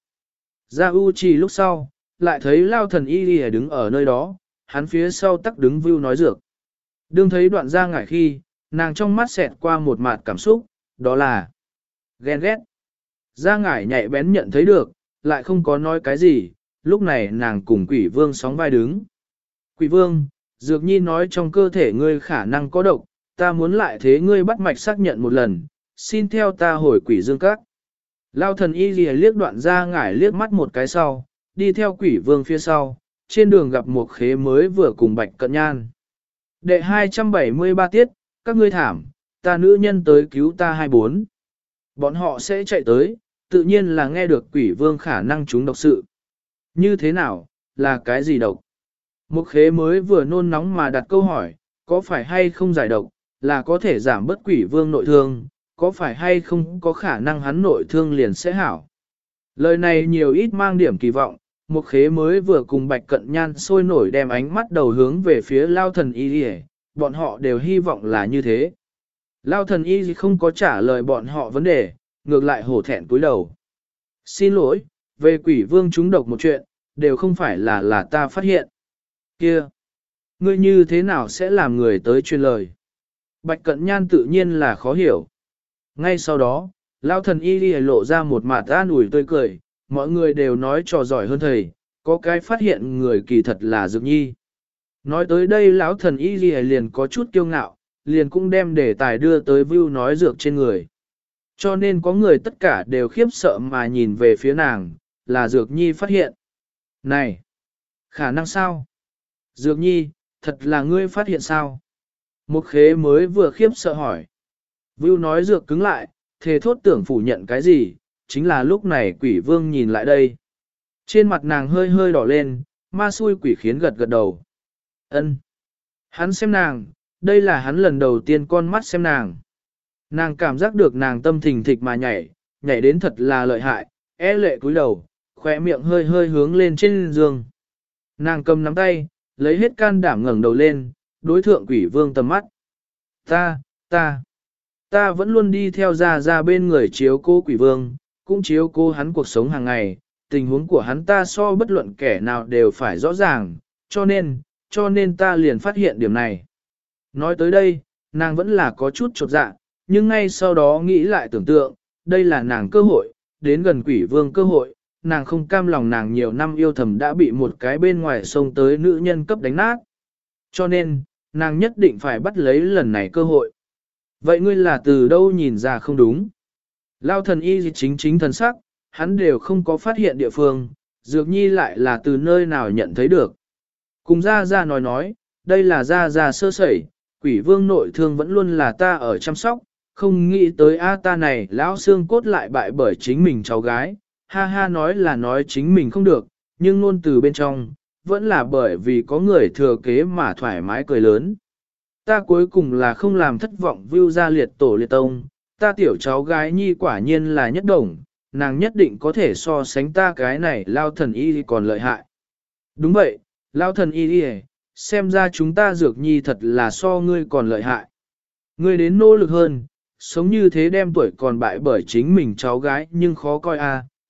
Ra U Trì lúc sau, lại thấy Lao Thần Y Lìa đứng ở nơi đó, hắn phía sau tắc đứng view nói dược. Đương thấy đoạn Gia Ngải khi, nàng trong mắt xẹt qua một mạt cảm xúc, đó là ghen ghét. Gia Ngải nhạy bén nhận thấy được, lại không có nói cái gì, lúc này nàng cùng quỷ vương sóng vai đứng. Quỷ vương, Dược Nhi nói trong cơ thể ngươi khả năng có độc, ta muốn lại thế ngươi bắt mạch xác nhận một lần, xin theo ta hồi quỷ dương các. Lao Thần Y lìa liếc đoạn Gia Ngải liếc mắt một cái sau, đi theo quỷ vương phía sau, trên đường gặp một khế mới vừa cùng bạch cận nhan. Đệ hai trăm bảy mươi ba tiết, các ngươi thảm, ta nữ nhân tới cứu ta hai bốn. Bọn họ sẽ chạy tới, tự nhiên là nghe được quỷ vương khả năng chúng độc sự. Như thế nào, là cái gì độc? Một khế mới vừa nôn nóng mà đặt câu hỏi, có phải hay không giải độc, là có thể giảm bớt quỷ vương nội thương, có phải hay không có khả năng hắn nội thương liền sẽ hảo. Lời này nhiều ít mang điểm kỳ vọng, một khế mới vừa cùng bạch cận nhan sôi nổi đem ánh mắt đầu hướng về phía Lao Thần Y Lìa, bọn họ đều hy vọng là như thế. Lao Thần Y không có trả lời bọn họ vấn đề, ngược lại hổ thẹn cúi đầu. Xin lỗi, về quỷ vương chúng độc một chuyện, đều không phải là là ta phát hiện. Kia, ngươi như thế nào sẽ làm người tới truyền lời? Bạch cận nhan tự nhiên là khó hiểu. Ngay sau đó, Lao Thần Y Lìa lộ ra một mặt an ủi tươi cười, mọi người đều nói trò giỏi hơn thầy, có cái phát hiện người kỳ thật là Dược Nhi. Nói tới đây lão Thần Y Lìa liền có chút kiêu ngạo, liền cũng đem đề tài đưa tới view nói dược trên người. Cho nên có người tất cả đều khiếp sợ mà nhìn về phía nàng, là Dược Nhi phát hiện. Này! Khả năng sao? Dược Nhi, thật là ngươi phát hiện sao? Một khế mới vừa khiếp sợ hỏi. Vưu nói dược cứng lại, thề thốt tưởng phủ nhận cái gì, chính là lúc này quỷ vương nhìn lại đây. Trên mặt nàng hơi hơi đỏ lên, ma xui quỷ khiến gật gật đầu. Ân. Hắn xem nàng, đây là hắn lần đầu tiên con mắt xem nàng. Nàng cảm giác được nàng tâm thình thịch mà nhảy, nhảy đến thật là lợi hại, e lệ cúi đầu, khỏe miệng hơi hơi hướng lên trên giường. Nàng cầm nắm tay, lấy hết can đảm ngẩng đầu lên, đối thượng quỷ vương tầm mắt. Ta, ta, ta vẫn luôn đi theo ra ra bên người chiếu cố quỷ vương, cũng chiếu cố hắn cuộc sống hàng ngày, tình huống của hắn ta so bất luận kẻ nào đều phải rõ ràng, cho nên, cho nên ta liền phát hiện điểm này. Nói tới đây, nàng vẫn là có chút chột dạ, nhưng ngay sau đó nghĩ lại tưởng tượng, đây là nàng cơ hội, đến gần quỷ vương cơ hội, nàng không cam lòng nàng nhiều năm yêu thầm đã bị một cái bên ngoài sông tới nữ nhân cấp đánh nát. Cho nên, nàng nhất định phải bắt lấy lần này cơ hội. Vậy ngươi là từ đâu nhìn ra không đúng? Lao Thần Y chính chính thần sắc, hắn đều không có phát hiện địa phương, Dược Nhi lại là từ nơi nào nhận thấy được. Cùng Gia Gia nói nói, đây là Gia Gia sơ sẩy, quỷ vương nội thương vẫn luôn là ta ở chăm sóc, không nghĩ tới A ta này lão xương cốt lại bại bởi chính mình cháu gái, ha ha nói là nói chính mình không được, nhưng luôn từ bên trong, vẫn là bởi vì có người thừa kế mà thoải mái cười lớn. Ta cuối cùng là không làm thất vọng view ra liệt tổ liệt tông, ta tiểu cháu gái nhi quả nhiên là nhất đồng, nàng nhất định có thể so sánh ta cái này Lao Thần Y còn lợi hại. Đúng vậy, Lao Thần Y xem ra chúng ta Dược Nhi thật là so ngươi còn lợi hại. Ngươi đến nỗ lực hơn, sống như thế đem tuổi còn bại bởi chính mình cháu gái nhưng khó coi a,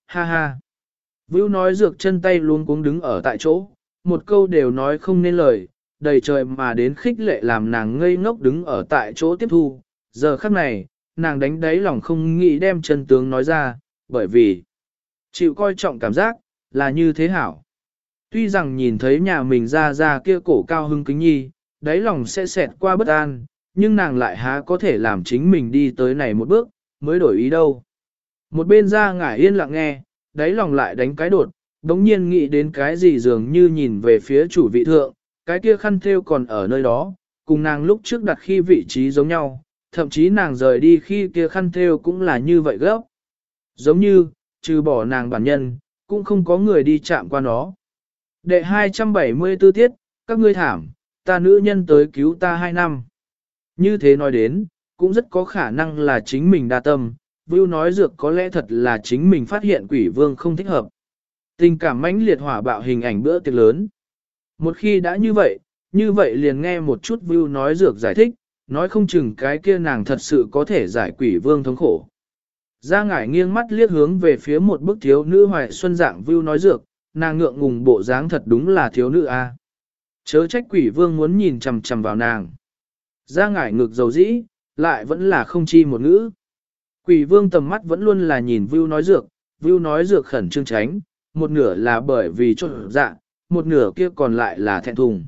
ha ha. Vưu nói dược chân tay luống cuống đứng ở tại chỗ, một câu đều nói không nên lời, đầy trời mà đến khích lệ làm nàng ngây ngốc đứng ở tại chỗ tiếp thu. Giờ khắc này, nàng đánh đáy lòng không nghĩ đem chân tướng nói ra, bởi vì chịu coi trọng cảm giác, là như thế hảo. Tuy rằng nhìn thấy nhà mình ra ra kia cổ cao hưng kính nhi, đáy lòng sẽ xẹt qua bất an, nhưng nàng lại há có thể làm chính mình đi tới này một bước, mới đổi ý đâu. Một bên ra ngải yên lặng nghe, đáy lòng lại đánh cái đột, đống nhiên nghĩ đến cái gì dường như nhìn về phía chủ vị thượng, cái kia khăn thêu còn ở nơi đó, cùng nàng lúc trước đặt khi vị trí giống nhau, thậm chí nàng rời đi khi kia khăn thêu cũng là như vậy gấp. Giống như, trừ bỏ nàng bản nhân, cũng không có người đi chạm qua nó. Đệ hai trăm bảy mươi tư tiết, các ngươi thảm, ta nữ nhân tới cứu ta hai năm. Như thế nói đến, cũng rất có khả năng là chính mình đa tâm, Vưu nói dược có lẽ thật là chính mình phát hiện quỷ vương không thích hợp. Tình cảm mãnh liệt hỏa bạo hình ảnh bữa tiệc lớn. Một khi đã như vậy, như vậy liền nghe một chút Vưu nói dược giải thích, nói không chừng cái kia nàng thật sự có thể giải quỷ vương thống khổ. Gia ngải nghiêng mắt liếc hướng về phía một bức thiếu nữ hoài xuân dạng Vưu nói dược, nàng ngượng ngùng bộ dáng thật đúng là thiếu nữ a. Chớ trách quỷ vương muốn nhìn chằm chằm vào nàng. Gia ngải ngực dầu dĩ, lại vẫn là không chi một ngữ. Quỷ vương tầm mắt vẫn luôn là nhìn Vưu nói dược, Vưu nói dược khẩn trương tránh, một nửa là bởi vì trộn dạ, một nửa kia còn lại là thẹn thùng.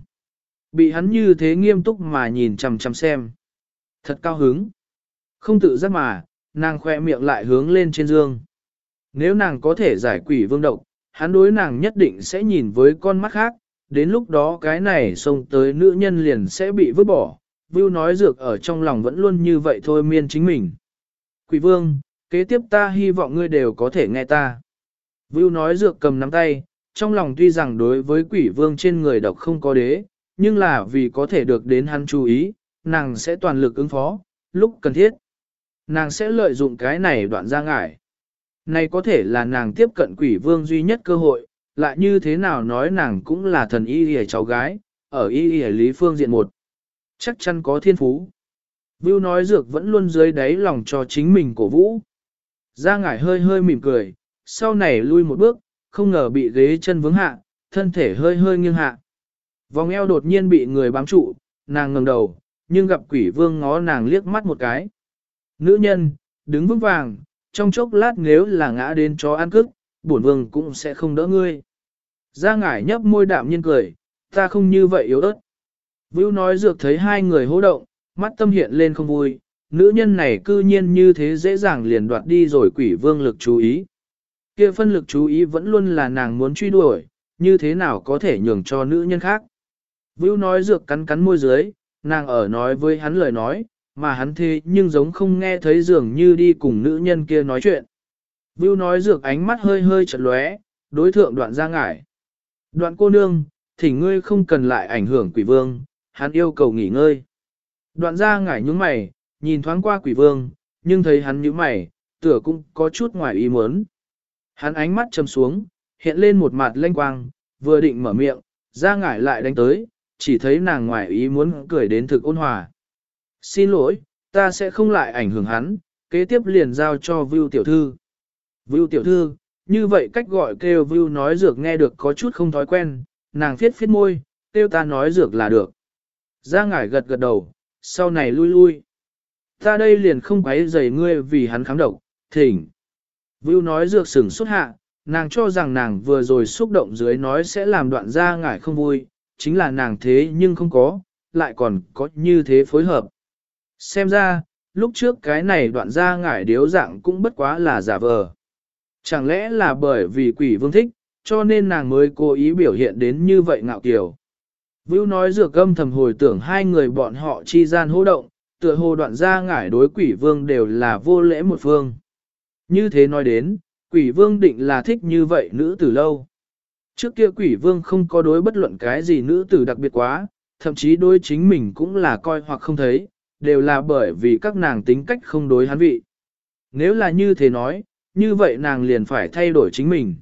Bị hắn như thế nghiêm túc mà nhìn chằm chằm xem. Thật cao hứng. Không tự giác mà, nàng khoe miệng lại hướng lên trên dương. Nếu nàng có thể giải quỷ vương độc, hắn đối nàng nhất định sẽ nhìn với con mắt khác, đến lúc đó cái này xông tới nữ nhân liền sẽ bị vứt bỏ. Vưu nói dược ở trong lòng vẫn luôn như vậy thôi miên chính mình. Quỷ vương, kế tiếp ta hy vọng ngươi đều có thể nghe ta. Vưu nói dược cầm nắm tay, trong lòng tuy rằng đối với quỷ vương trên người độc không có đế, nhưng là vì có thể được đến hắn chú ý, nàng sẽ toàn lực ứng phó, lúc cần thiết. Nàng sẽ lợi dụng cái này đoạn ra ngải. Này có thể là nàng tiếp cận quỷ vương duy nhất cơ hội, lại như thế nào nói nàng cũng là thần y hề cháu gái, ở y hề lý phương diện một. Chắc chắn có thiên phú. Vưu nói dược vẫn luôn dưới đáy lòng cho chính mình cổ vũ. Gia ngải hơi hơi mỉm cười, sau này lui một bước, không ngờ bị ghế chân vướng hạ, thân thể hơi hơi nghiêng hạ. Vòng eo đột nhiên bị người bám trụ, nàng ngẩng đầu, nhưng gặp quỷ vương ngó nàng liếc mắt một cái. Nữ nhân, đứng vững vàng, trong chốc lát nếu là ngã đến chó ăn cức, bổn vương cũng sẽ không đỡ ngươi. Gia ngải nhấp môi đạm nhiên cười, ta không như vậy yếu ớt. Vưu nói dược thấy hai người hô động, mắt tâm hiện lên không vui, nữ nhân này cư nhiên như thế dễ dàng liền đoạt đi rồi quỷ vương lực chú ý. Kia phân lực chú ý vẫn luôn là nàng muốn truy đuổi, như thế nào có thể nhường cho nữ nhân khác. Vưu nói dược cắn cắn môi dưới, nàng ở nói với hắn lời nói, mà hắn thế nhưng giống không nghe thấy dường như đi cùng nữ nhân kia nói chuyện. Vưu nói dược ánh mắt hơi hơi chật lóe, đối thượng đoạn ra ngải. Đoạn cô nương, thỉnh ngươi không cần lại ảnh hưởng quỷ vương, hắn yêu cầu nghỉ ngơi. Đoạn ra ngải nhướng mày, nhìn thoáng qua quỷ vương, nhưng thấy hắn nhíu mày, tựa cũng có chút ngoài ý muốn. Hắn ánh mắt trầm xuống, hiện lên một mặt lanh quang, vừa định mở miệng, ra ngải lại đánh tới, chỉ thấy nàng ngoài ý muốn cười đến thực ôn hòa. Xin lỗi, ta sẽ không lại ảnh hưởng hắn, kế tiếp liền giao cho Vưu tiểu thư. Vưu tiểu thư, như vậy cách gọi kêu Vưu nói dược nghe được có chút không thói quen, nàng phiết phiết môi, kêu ta nói dược là được. Ra ngải gật gật đầu, sau này lui lui. Ta đây liền không quấy rầy ngươi vì hắn kháng độc, thỉnh. Vưu nói dược sừng xuất hạ, nàng cho rằng nàng vừa rồi xúc động dưới nói sẽ làm đoạn ra ngải không vui, chính là nàng thế nhưng không có, lại còn có như thế phối hợp. Xem ra, lúc trước cái này đoạn ra ngải điếu dạng cũng bất quá là giả vờ. Chẳng lẽ là bởi vì quỷ vương thích, cho nên nàng mới cố ý biểu hiện đến như vậy ngạo kiều. Vưu nói dược âm thầm hồi tưởng hai người bọn họ chi gian hô động, tựa hồ đoạn ra ngải đối quỷ vương đều là vô lễ một phương. Như thế nói đến, quỷ vương định là thích như vậy nữ tử lâu. Trước kia quỷ vương không có đối bất luận cái gì nữ tử đặc biệt quá, thậm chí đối chính mình cũng là coi hoặc không thấy, đều là bởi vì các nàng tính cách không đối hắn vị. Nếu là như thế nói, như vậy nàng liền phải thay đổi chính mình.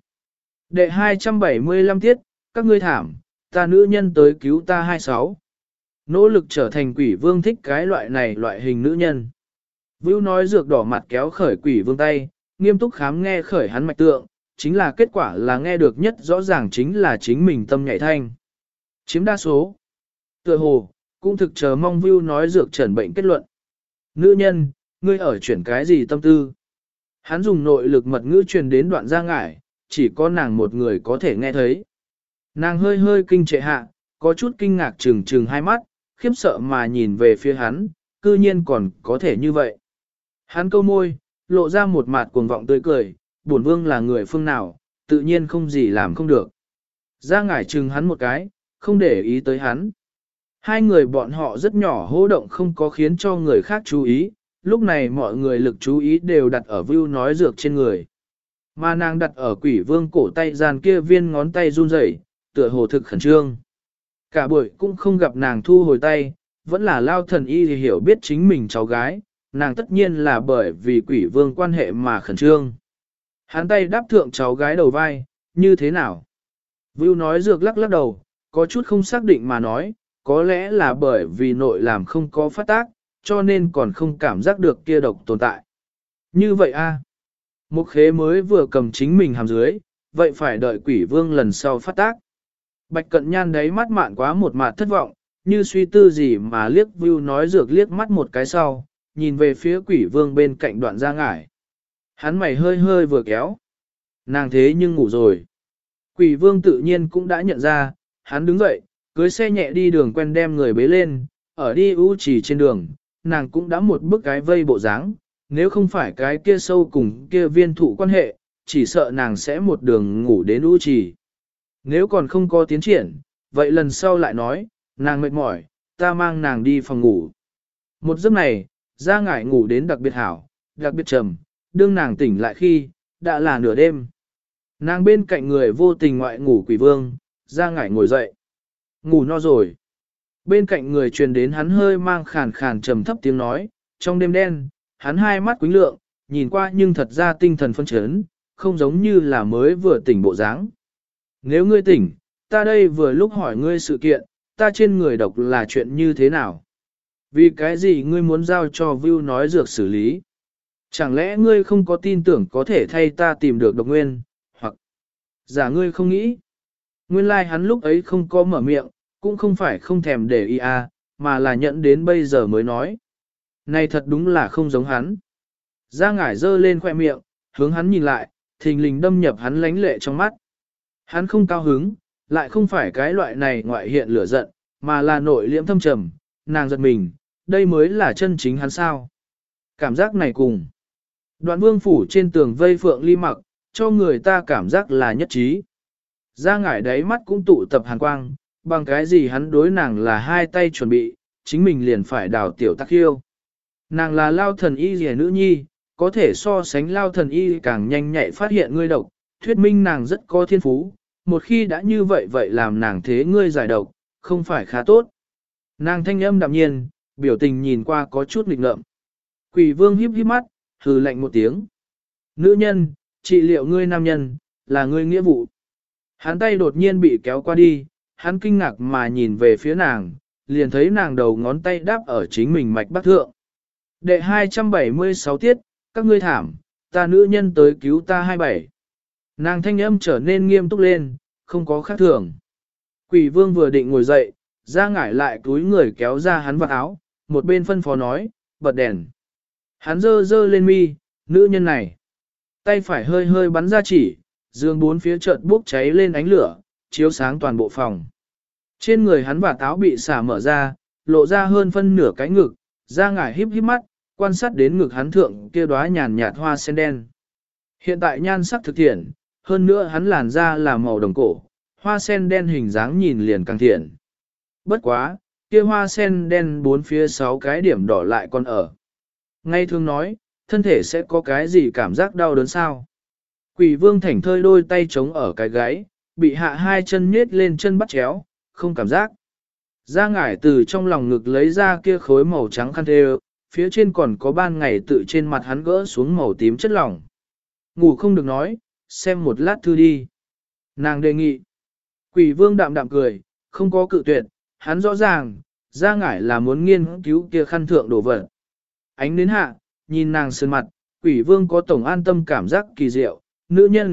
Đệ hai trăm bảy mươi lăm tiết, các ngươi thảm, ta nữ nhân tới cứu ta hai sáu. Nỗ lực trở thành quỷ vương thích cái loại này loại hình nữ nhân. Vưu nói dược đỏ mặt kéo khởi quỷ vương tay, nghiêm túc khám nghe khởi hắn mạch tượng, chính là kết quả là nghe được nhất rõ ràng chính là chính mình tâm nhạy thanh. Chiếm đa số. Tựa hồ, cũng thực chờ mong View nói dược trần bệnh kết luận. Nữ nhân, ngươi ở chuyển cái gì tâm tư? Hắn dùng nội lực mật ngữ truyền đến đoạn ra ngải, chỉ có nàng một người có thể nghe thấy. Nàng hơi hơi kinh trệ hạ, có chút kinh ngạc trừng trừng hai mắt, khiếp sợ mà nhìn về phía hắn, cư nhiên còn có thể như vậy. Hắn câu môi, lộ ra một mặt cuồng vọng tươi cười, bổn vương là người phương nào, tự nhiên không gì làm không được. Ra ngải trừng hắn một cái, không để ý tới hắn. Hai người bọn họ rất nhỏ hô động không có khiến cho người khác chú ý, lúc này mọi người lực chú ý đều đặt ở View nói dược trên người. Mà nàng đặt ở quỷ vương cổ tay gian kia viên ngón tay run rẩy, tựa hồ thực khẩn trương. Cả buổi cũng không gặp nàng thu hồi tay, vẫn là lao thần y thì hiểu biết chính mình cháu gái, nàng tất nhiên là bởi vì quỷ vương quan hệ mà khẩn trương. Hắn tay đáp thượng cháu gái đầu vai, như thế nào? Vưu nói dược lắc lắc đầu, có chút không xác định mà nói, có lẽ là bởi vì nội làm không có phát tác, cho nên còn không cảm giác được kia độc tồn tại. Như vậy a, Một khế mới vừa cầm chính mình hàm dưới, vậy phải đợi quỷ vương lần sau phát tác. Bạch cận nhan đấy mắt mạn quá một mặt thất vọng, như suy tư gì mà liếc Vưu nói dược liếc mắt một cái sau, nhìn về phía quỷ vương bên cạnh đoạn ra ngải. Hắn mày hơi hơi vừa kéo. Nàng thế nhưng ngủ rồi. Quỷ vương tự nhiên cũng đã nhận ra, hắn đứng dậy, cưới xe nhẹ đi đường quen đem người bế lên, ở đi u chỉ trên đường, nàng cũng đã một bức cái vây bộ dáng, nếu không phải cái kia sâu cùng kia viên thụ quan hệ, chỉ sợ nàng sẽ một đường ngủ đến u chỉ. Nếu còn không có tiến triển, vậy lần sau lại nói, nàng mệt mỏi, ta mang nàng đi phòng ngủ. Một giấc này, ra ngải ngủ đến đặc biệt hảo, đặc biệt trầm, đương nàng tỉnh lại khi, đã là nửa đêm. Nàng bên cạnh người vô tình ngoại ngủ quỷ vương, ra ngải ngồi dậy. Ngủ no rồi. Bên cạnh người truyền đến hắn hơi mang khàn khàn trầm thấp tiếng nói, trong đêm đen, hắn hai mắt quýnh lượng, nhìn qua nhưng thật ra tinh thần phân chấn, không giống như là mới vừa tỉnh bộ dáng. Nếu ngươi tỉnh, ta đây vừa lúc hỏi ngươi sự kiện, ta trên người độc là chuyện như thế nào? Vì cái gì ngươi muốn giao cho Vưu nói dược xử lý? Chẳng lẽ ngươi không có tin tưởng có thể thay ta tìm được độc nguyên, hoặc giả ngươi không nghĩ? Nguyên lai like hắn lúc ấy không có mở miệng, cũng không phải không thèm để ý à, mà là nhận đến bây giờ mới nói. Này thật đúng là không giống hắn. Ra ngải dơ lên khoẻ miệng, hướng hắn nhìn lại, thình lình đâm nhập hắn lánh lệ trong mắt. Hắn không cao hứng, lại không phải cái loại này ngoại hiện lửa giận, mà là nội liễm thâm trầm, nàng giật mình, đây mới là chân chính hắn sao. Cảm giác này cùng. Đoạn vương phủ trên tường vây phượng ly mặc, cho người ta cảm giác là nhất trí. Ra ngải đáy mắt cũng tụ tập hàn quang, bằng cái gì hắn đối nàng là hai tay chuẩn bị, chính mình liền phải đào tiểu tắc hiêu. Nàng là lao thần y rẻ nữ nhi, có thể so sánh lao thần y càng nhanh nhạy phát hiện ngươi độc, thuyết minh nàng rất có thiên phú, một khi đã như vậy vậy làm nàng thế ngươi giải độc, không phải khá tốt. Nàng thanh âm đạm nhiên, biểu tình nhìn qua có chút nghịch ngợm. Quỷ vương híp híp mắt, hừ lạnh một tiếng. Nữ nhân, trị liệu ngươi nam nhân, là ngươi nghĩa vụ. Hắn tay đột nhiên bị kéo qua đi, hắn kinh ngạc mà nhìn về phía nàng, liền thấy nàng đầu ngón tay đáp ở chính mình mạch bắc thượng. Đệ hai trăm bảy mươi sáu tiết, các ngươi thảm, ta nữ nhân tới cứu ta hai bảy. Nàng thanh âm trở nên nghiêm túc lên, không có khác thường. Quỷ vương vừa định ngồi dậy, ra ngải lại túi người kéo ra hắn vào áo, một bên phân phó nói, bật đèn. Hắn dơ dơ lên mi, nữ nhân này. Tay phải hơi hơi bắn ra chỉ, dương bốn phía chợt bốc cháy lên ánh lửa, chiếu sáng toàn bộ phòng. Trên người hắn và táo bị xả mở ra, lộ ra hơn phân nửa cái ngực, ra ngải híp híp mắt, quan sát đến ngực hắn thượng kia đóa nhàn nhạt hoa sen đen. Hiện tại nhan sắc thực thiện, hơn nữa hắn làn da là màu đồng cổ, hoa sen đen hình dáng nhìn liền càng thiện. Bất quá, kia hoa sen đen bốn phía sáu cái điểm đỏ lại còn ở. Ngay thường nói, thân thể sẽ có cái gì cảm giác đau đớn sao? Quỷ vương thảnh thơi đôi tay trống ở cái gáy, bị hạ hai chân nhết lên chân bắt chéo, không cảm giác. Ra ngải từ trong lòng ngực lấy ra kia khối màu trắng khăn thê, phía trên còn có ban ngày tự trên mặt hắn gỡ xuống màu tím chất lỏng. Ngủ không được nói, xem một lát thư đi. Nàng đề nghị. Quỷ vương đạm đạm cười, không có cự tuyệt, hắn rõ ràng, ra ngải là muốn nghiên cứu kia khăn thượng đồ vật. Ánh đến hạ, nhìn nàng sơn mặt, quỷ vương có tổng an tâm cảm giác kỳ diệu, nữ nhân,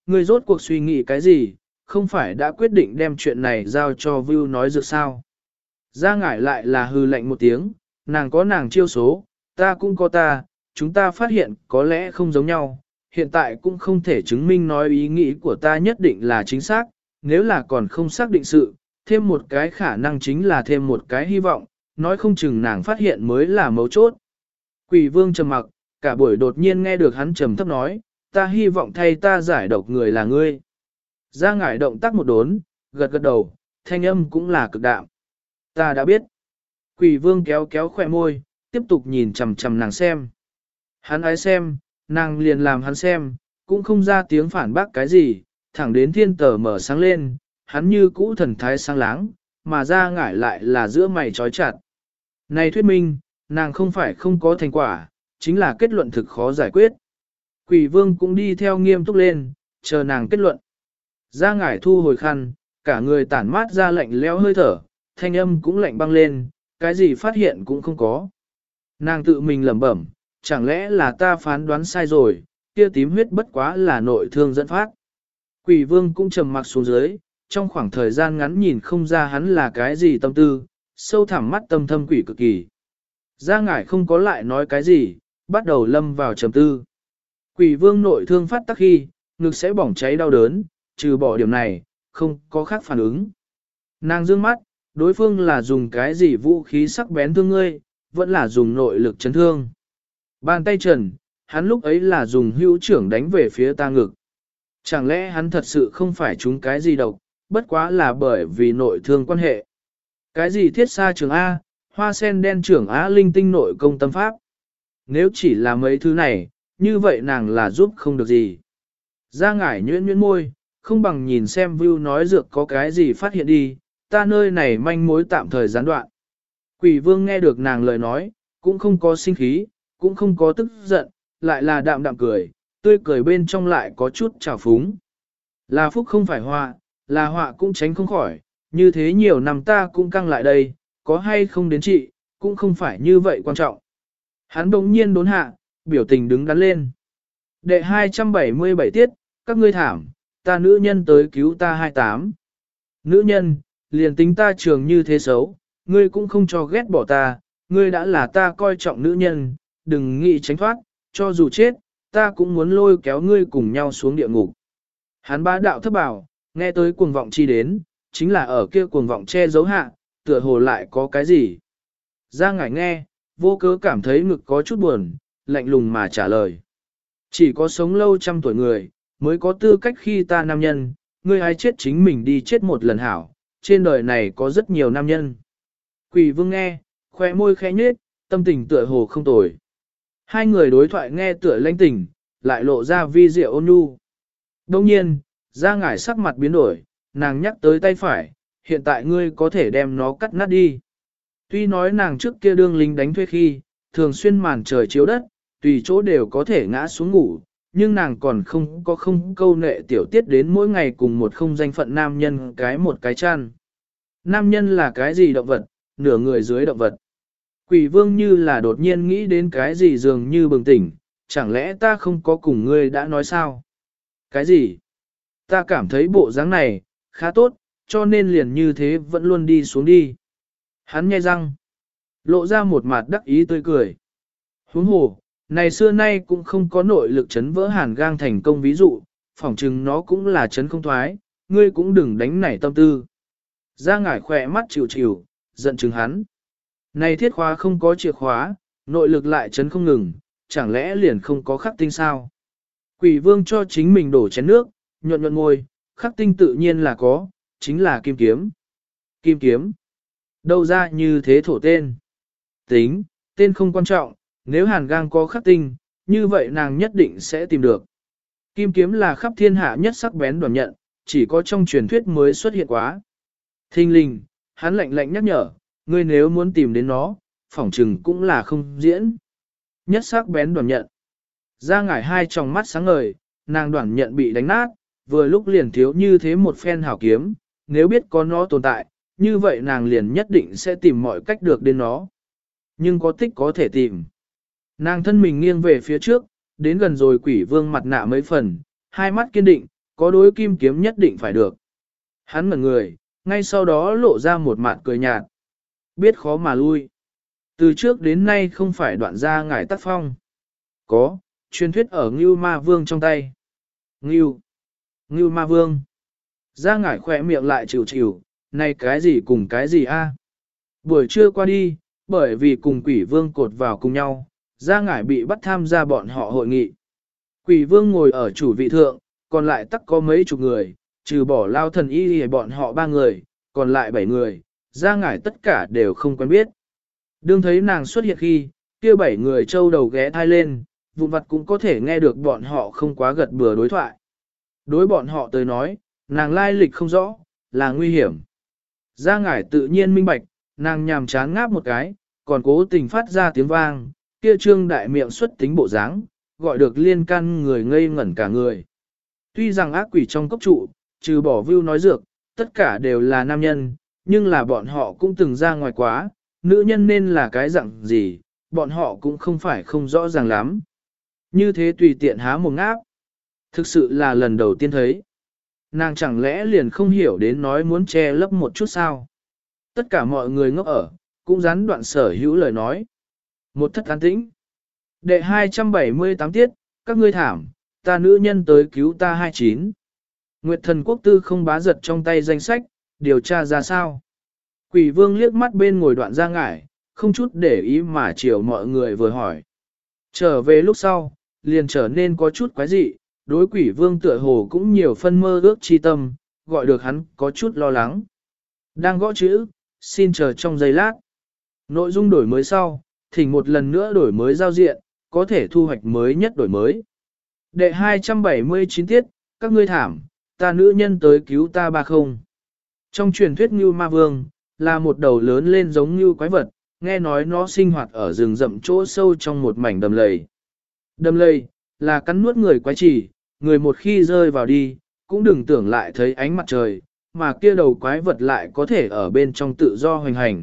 ngươi rốt cuộc suy nghĩ cái gì, không phải đã quyết định đem chuyện này giao cho Vưu nói dược sao. Gia ngải lại là hư lạnh một tiếng, nàng có nàng chiêu số, ta cũng có ta, chúng ta phát hiện có lẽ không giống nhau, hiện tại cũng không thể chứng minh nói ý nghĩ của ta nhất định là chính xác, nếu là còn không xác định sự, thêm một cái khả năng chính là thêm một cái hy vọng, nói không chừng nàng phát hiện mới là mấu chốt. Quỷ vương trầm mặc, cả buổi đột nhiên nghe được hắn trầm thấp nói, ta hy vọng thay ta giải độc người là ngươi. Gia ngải động tác một đốn, gật gật đầu, thanh âm cũng là cực đạm. Ta đã biết. Quỷ vương kéo kéo khỏe môi, tiếp tục nhìn chằm chằm nàng xem. Hắn ái xem, nàng liền làm hắn xem, cũng không ra tiếng phản bác cái gì, thẳng đến thiên tờ mở sáng lên, hắn như cũ thần thái sáng láng, mà ra ngải lại là giữa mày trói chặt. Này thuyết minh, nàng không phải không có thành quả, chính là kết luận thực khó giải quyết. Quỷ vương cũng đi theo nghiêm túc lên, chờ nàng kết luận. Ra ngải thu hồi khăn, cả người tản mát ra lạnh lẽo hơi thở, thanh âm cũng lạnh băng lên, cái gì phát hiện cũng không có. Nàng tự mình lẩm bẩm, chẳng lẽ là ta phán đoán sai rồi, kia tím huyết bất quá là nội thương dẫn phát. Quỷ vương cũng trầm mặc xuống dưới, trong khoảng thời gian ngắn nhìn không ra hắn là cái gì tâm tư, sâu thẳm mắt tâm thâm quỷ cực kỳ. Gia ngải không có lại nói cái gì, bắt đầu lâm vào trầm tư. Quỷ vương nội thương phát tắc khi, ngực sẽ bỏng cháy đau đớn, trừ bỏ điểm này, không có khác phản ứng. Nàng dương mắt, đối phương là dùng cái gì vũ khí sắc bén thương ngươi, vẫn là dùng nội lực chấn thương. Bàn tay trần, hắn lúc ấy là dùng hữu trưởng đánh về phía ta ngực. Chẳng lẽ hắn thật sự không phải trúng cái gì độc, bất quá là bởi vì nội thương quan hệ. Cái gì thiết xa trường A, hoa sen đen trưởng Á linh tinh nội công tâm pháp. Nếu chỉ là mấy thứ này, như vậy nàng là giúp không được gì. Ra ngải nhuyễn nhuyễn môi, không bằng nhìn xem Vưu nói dược có cái gì phát hiện đi, ta nơi này manh mối tạm thời gián đoạn. Quỷ vương nghe được nàng lời nói, cũng không có sinh khí, cũng không có tức giận, lại là đạm đạm cười, tươi cười bên trong lại có chút trào phúng. Là phúc không phải họa, là họa cũng tránh không khỏi, như thế nhiều năm ta cũng căng lại đây, có hay không đến trị, cũng không phải như vậy quan trọng. Hắn bỗng nhiên đốn hạ, biểu tình đứng đắn lên. Đệ hai trăm bảy mươi bảy tiết, các ngươi thảm, ta nữ nhân tới cứu ta hai mươi tám. Nữ nhân, liền tính ta trường như thế xấu, ngươi cũng không cho ghét bỏ ta, ngươi đã là ta coi trọng nữ nhân, đừng nghĩ tránh thoát, cho dù chết, ta cũng muốn lôi kéo ngươi cùng nhau xuống địa ngục. Hắn bá đạo thấp bảo, nghe tới cuồng vọng chi đến, chính là ở kia cuồng vọng che giấu hạ, tựa hồ lại có cái gì. Ra ngải nghe, vô cớ cảm thấy ngực có chút buồn, lạnh lùng mà trả lời. Chỉ có sống lâu trăm tuổi người, mới có tư cách khi ta nam nhân, ngươi ai chết chính mình đi chết một lần hảo, trên đời này có rất nhiều nam nhân. Quỷ vương nghe, khoe môi khẽ nhếch, tâm tình tựa hồ không tồi. Hai người đối thoại nghe tựa lãnh tình, lại lộ ra vi diệu ôn nhu. Đồng nhiên, ra ngải sắc mặt biến đổi, nàng nhắc tới tay phải, hiện tại ngươi có thể đem nó cắt nát đi. Tuy nói nàng trước kia đương lính đánh thuê khi, thường xuyên màn trời chiếu đất, tùy chỗ đều có thể ngã xuống ngủ, nhưng nàng còn không có không câu nệ tiểu tiết đến mỗi ngày cùng một không danh phận nam nhân cái một cái chăn. Nam nhân là cái gì động vật, nửa người dưới động vật. Quỷ vương như là đột nhiên nghĩ đến cái gì dường như bừng tỉnh, chẳng lẽ ta không có cùng ngươi đã nói sao? Cái gì? Ta cảm thấy bộ dáng này, khá tốt, cho nên liền như thế vẫn luôn đi xuống đi. Hắn nhai răng, lộ ra một mặt đắc ý tươi cười. Huống hồ, này xưa nay cũng không có nội lực chấn vỡ hàn gang thành công ví dụ, phỏng chừng nó cũng là chấn không thoái, ngươi cũng đừng đánh nảy tâm tư. Ra ngải khỏe mắt chịu chịu, giận chừng hắn. Này thiết khóa không có chìa khóa, nội lực lại chấn không ngừng, chẳng lẽ liền không có khắc tinh sao? Quỷ vương cho chính mình đổ chén nước, nhuận nhuận ngôi, khắc tinh tự nhiên là có, chính là kim kiếm. Kim kiếm. Đâu ra như thế thổ tên? Tính, tên không quan trọng, nếu hàn gang có khắc tinh, như vậy nàng nhất định sẽ tìm được. Kim kiếm là khắp thiên hạ nhất sắc bén đoản nhận, chỉ có trong truyền thuyết mới xuất hiện quá. Thinh linh, hắn lạnh lạnh nhắc nhở, ngươi nếu muốn tìm đến nó, phỏng trừng cũng là không diễn. Nhất sắc bén đoản nhận. Ra ngải hai tròng mắt sáng ngời, nàng đoản nhận bị đánh nát, vừa lúc liền thiếu như thế một phen hảo kiếm, nếu biết có nó tồn tại, như vậy nàng liền nhất định sẽ tìm mọi cách được đến nó. Nhưng có tích có thể tìm. Nàng thân mình nghiêng về phía trước, đến gần rồi quỷ vương mặt nạ mấy phần, hai mắt kiên định, có đối kim kiếm nhất định phải được. Hắn ngẩn người, ngay sau đó lộ ra một mặt cười nhạt. Biết khó mà lui. Từ trước đến nay không phải đoạn ra ngải tác phong. Có, truyền thuyết ở Ngưu Ma Vương trong tay. Ngưu, Ngưu Ma Vương. Ra ngải khỏe miệng lại chịu chịu, này cái gì cùng cái gì a? Buổi trưa qua đi, bởi vì cùng quỷ vương cột vào cùng nhau, ra ngải bị bắt tham gia bọn họ hội nghị. Quỷ vương ngồi ở chủ vị thượng, còn lại tắc có mấy chục người, trừ bỏ lao thần y thì bọn họ ba người, còn lại bảy người, ra ngải tất cả đều không quen biết. Đương thấy nàng xuất hiện khi, kia bảy người trâu đầu ghé thai lên, vụn vặt cũng có thể nghe được bọn họ không quá gật bừa đối thoại. Đối bọn họ tới nói, nàng lai lịch không rõ, là nguy hiểm. Ra ngải tự nhiên minh bạch, nàng nhàm chán ngáp một cái, còn cố tình phát ra tiếng vang, kia trương đại miệng xuất tính bộ dáng, gọi được liên can người ngây ngẩn cả người. Tuy rằng ác quỷ trong cốc trụ, trừ bỏ view nói dược, tất cả đều là nam nhân, nhưng là bọn họ cũng từng ra ngoài quá, nữ nhân nên là cái dạng gì, bọn họ cũng không phải không rõ ràng lắm. Như thế tùy tiện há một ngáp, thực sự là lần đầu tiên thấy. Nàng chẳng lẽ liền không hiểu đến nói muốn che lấp một chút sao? Tất cả mọi người ngốc ở, cũng gián đoạn sở hữu lời nói. Một thất an tĩnh. Đệ hai trăm bảy mươi tám tiết, các ngươi thảm, ta nữ nhân tới cứu ta hai chín. Nguyệt thần quốc tư không bá giật trong tay danh sách, điều tra ra sao? Quỷ vương liếc mắt bên ngồi đoạn ra ngải, không chút để ý mà chiều mọi người vừa hỏi. Trở về lúc sau, liền trở nên có chút quái dị, đối quỷ vương tựa hồ cũng nhiều phân mơ ước chi tâm, gọi được hắn có chút lo lắng. Đang gõ chữ, xin chờ trong giây lát. Nội dung đổi mới sau, thỉnh một lần nữa đổi mới giao diện, có thể thu hoạch mới nhất đổi mới. Đệ hai trăm bảy mươi chín tiết, các ngươi thảm, ta nữ nhân tới cứu ta ba không. Trong truyền thuyết Ngưu Ma Vương, là một đầu lớn lên giống như quái vật, nghe nói nó sinh hoạt ở rừng rậm chỗ sâu trong một mảnh đầm lầy. Đầm lầy, là cắn nuốt người quái trì, người một khi rơi vào đi, cũng đừng tưởng lại thấy ánh mặt trời, mà kia đầu quái vật lại có thể ở bên trong tự do hoành hành.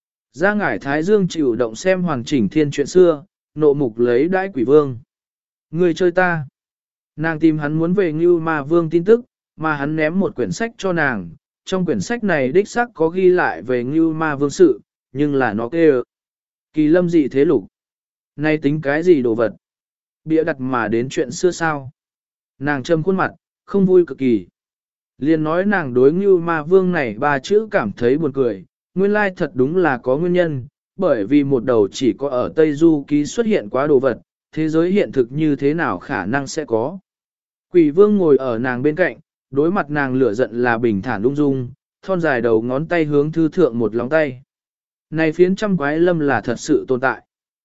Ra ngải Thái Dương chịu động xem hoàn chỉnh thiên chuyện xưa, nộ mục lấy đãi quỷ vương. Người chơi ta. Nàng tìm hắn muốn về Ngưu Ma Vương tin tức, mà hắn ném một quyển sách cho nàng. Trong quyển sách này đích xác có ghi lại về Ngưu Ma Vương sự, nhưng là nó kêu. Kỳ lâm dị thế lục. Nay tính cái gì đồ vật? Bịa đặt mà đến chuyện xưa sao? Nàng châm khuôn mặt, không vui cực kỳ. Liền nói nàng đối Ngưu Ma Vương này ba chữ cảm thấy buồn cười, nguyên lai thật đúng là có nguyên nhân, bởi vì một đầu chỉ có ở Tây Du ký xuất hiện quá đồ vật, thế giới hiện thực như thế nào khả năng sẽ có. Quỷ Vương ngồi ở nàng bên cạnh, đối mặt nàng lửa giận là bình thản ung dung, thon dài đầu ngón tay hướng thư thượng một lóng tay. Này phiến trăm quái lâm là thật sự tồn tại.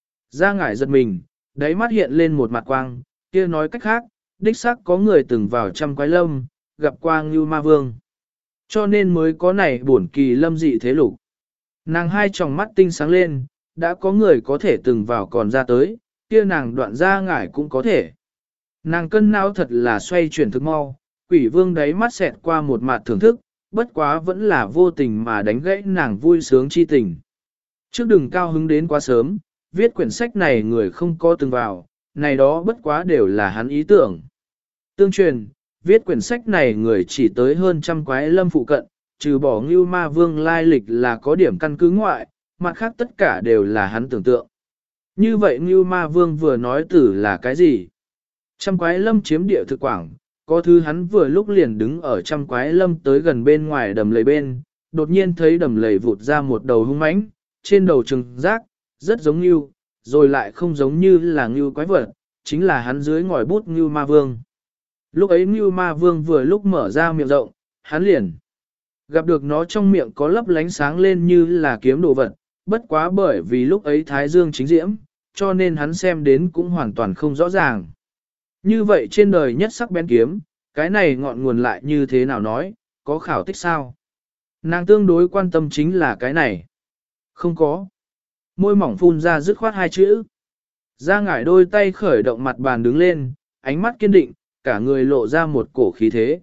Ra ngải giật mình, đáy mắt hiện lên một mặt quang, kia nói cách khác, đích xác có người từng vào trăm quái lâm, gặp qua Ngưu Ma Vương. Cho nên mới có này bổn kỳ lâm dị thế lục. Nàng hai tròng mắt tinh sáng lên, đã có người có thể từng vào còn ra tới, kia nàng đoạn ra ngải cũng có thể. Nàng cân não thật là xoay chuyển thực mau, quỷ vương đáy mắt xẹt qua một mặt thưởng thức, bất quá vẫn là vô tình mà đánh gãy nàng vui sướng chi tình. Trước đừng cao hứng đến quá sớm, viết quyển sách này người không có từng vào, này đó bất quá đều là hắn ý tưởng. Tương truyền, viết quyển sách này người chỉ tới hơn trăm quái lâm phụ cận, trừ bỏ Ngưu Ma Vương lai lịch là có điểm căn cứ ngoại, mặt khác tất cả đều là hắn tưởng tượng. Như vậy Ngưu Ma Vương vừa nói từ là cái gì? Trăm quái lâm chiếm địa thực quảng, có thứ hắn vừa lúc liền đứng ở trăm quái lâm tới gần bên ngoài đầm lầy bên, đột nhiên thấy đầm lầy vụt ra một đầu hung mãnh, trên đầu trừng rác, rất giống Ngưu, rồi lại không giống như là Ngưu quái vật, chính là hắn dưới ngòi bút Ngưu Ma Vương. Lúc ấy Ngưu Ma Vương vừa lúc mở ra miệng rộng, hắn liền gặp được nó trong miệng có lấp lánh sáng lên như là kiếm đồ vật, bất quá bởi vì lúc ấy Thái Dương chính diễm, cho nên hắn xem đến cũng hoàn toàn không rõ ràng. Như vậy trên đời nhất sắc bén kiếm, cái này ngọn nguồn lại như thế nào nói, có khảo tích sao? Nàng tương đối quan tâm chính là cái này. Không có. Môi mỏng phun ra dứt khoát hai chữ. Ra ngải đôi tay khởi động mặt bàn đứng lên, ánh mắt kiên định, cả người lộ ra một cổ khí thế.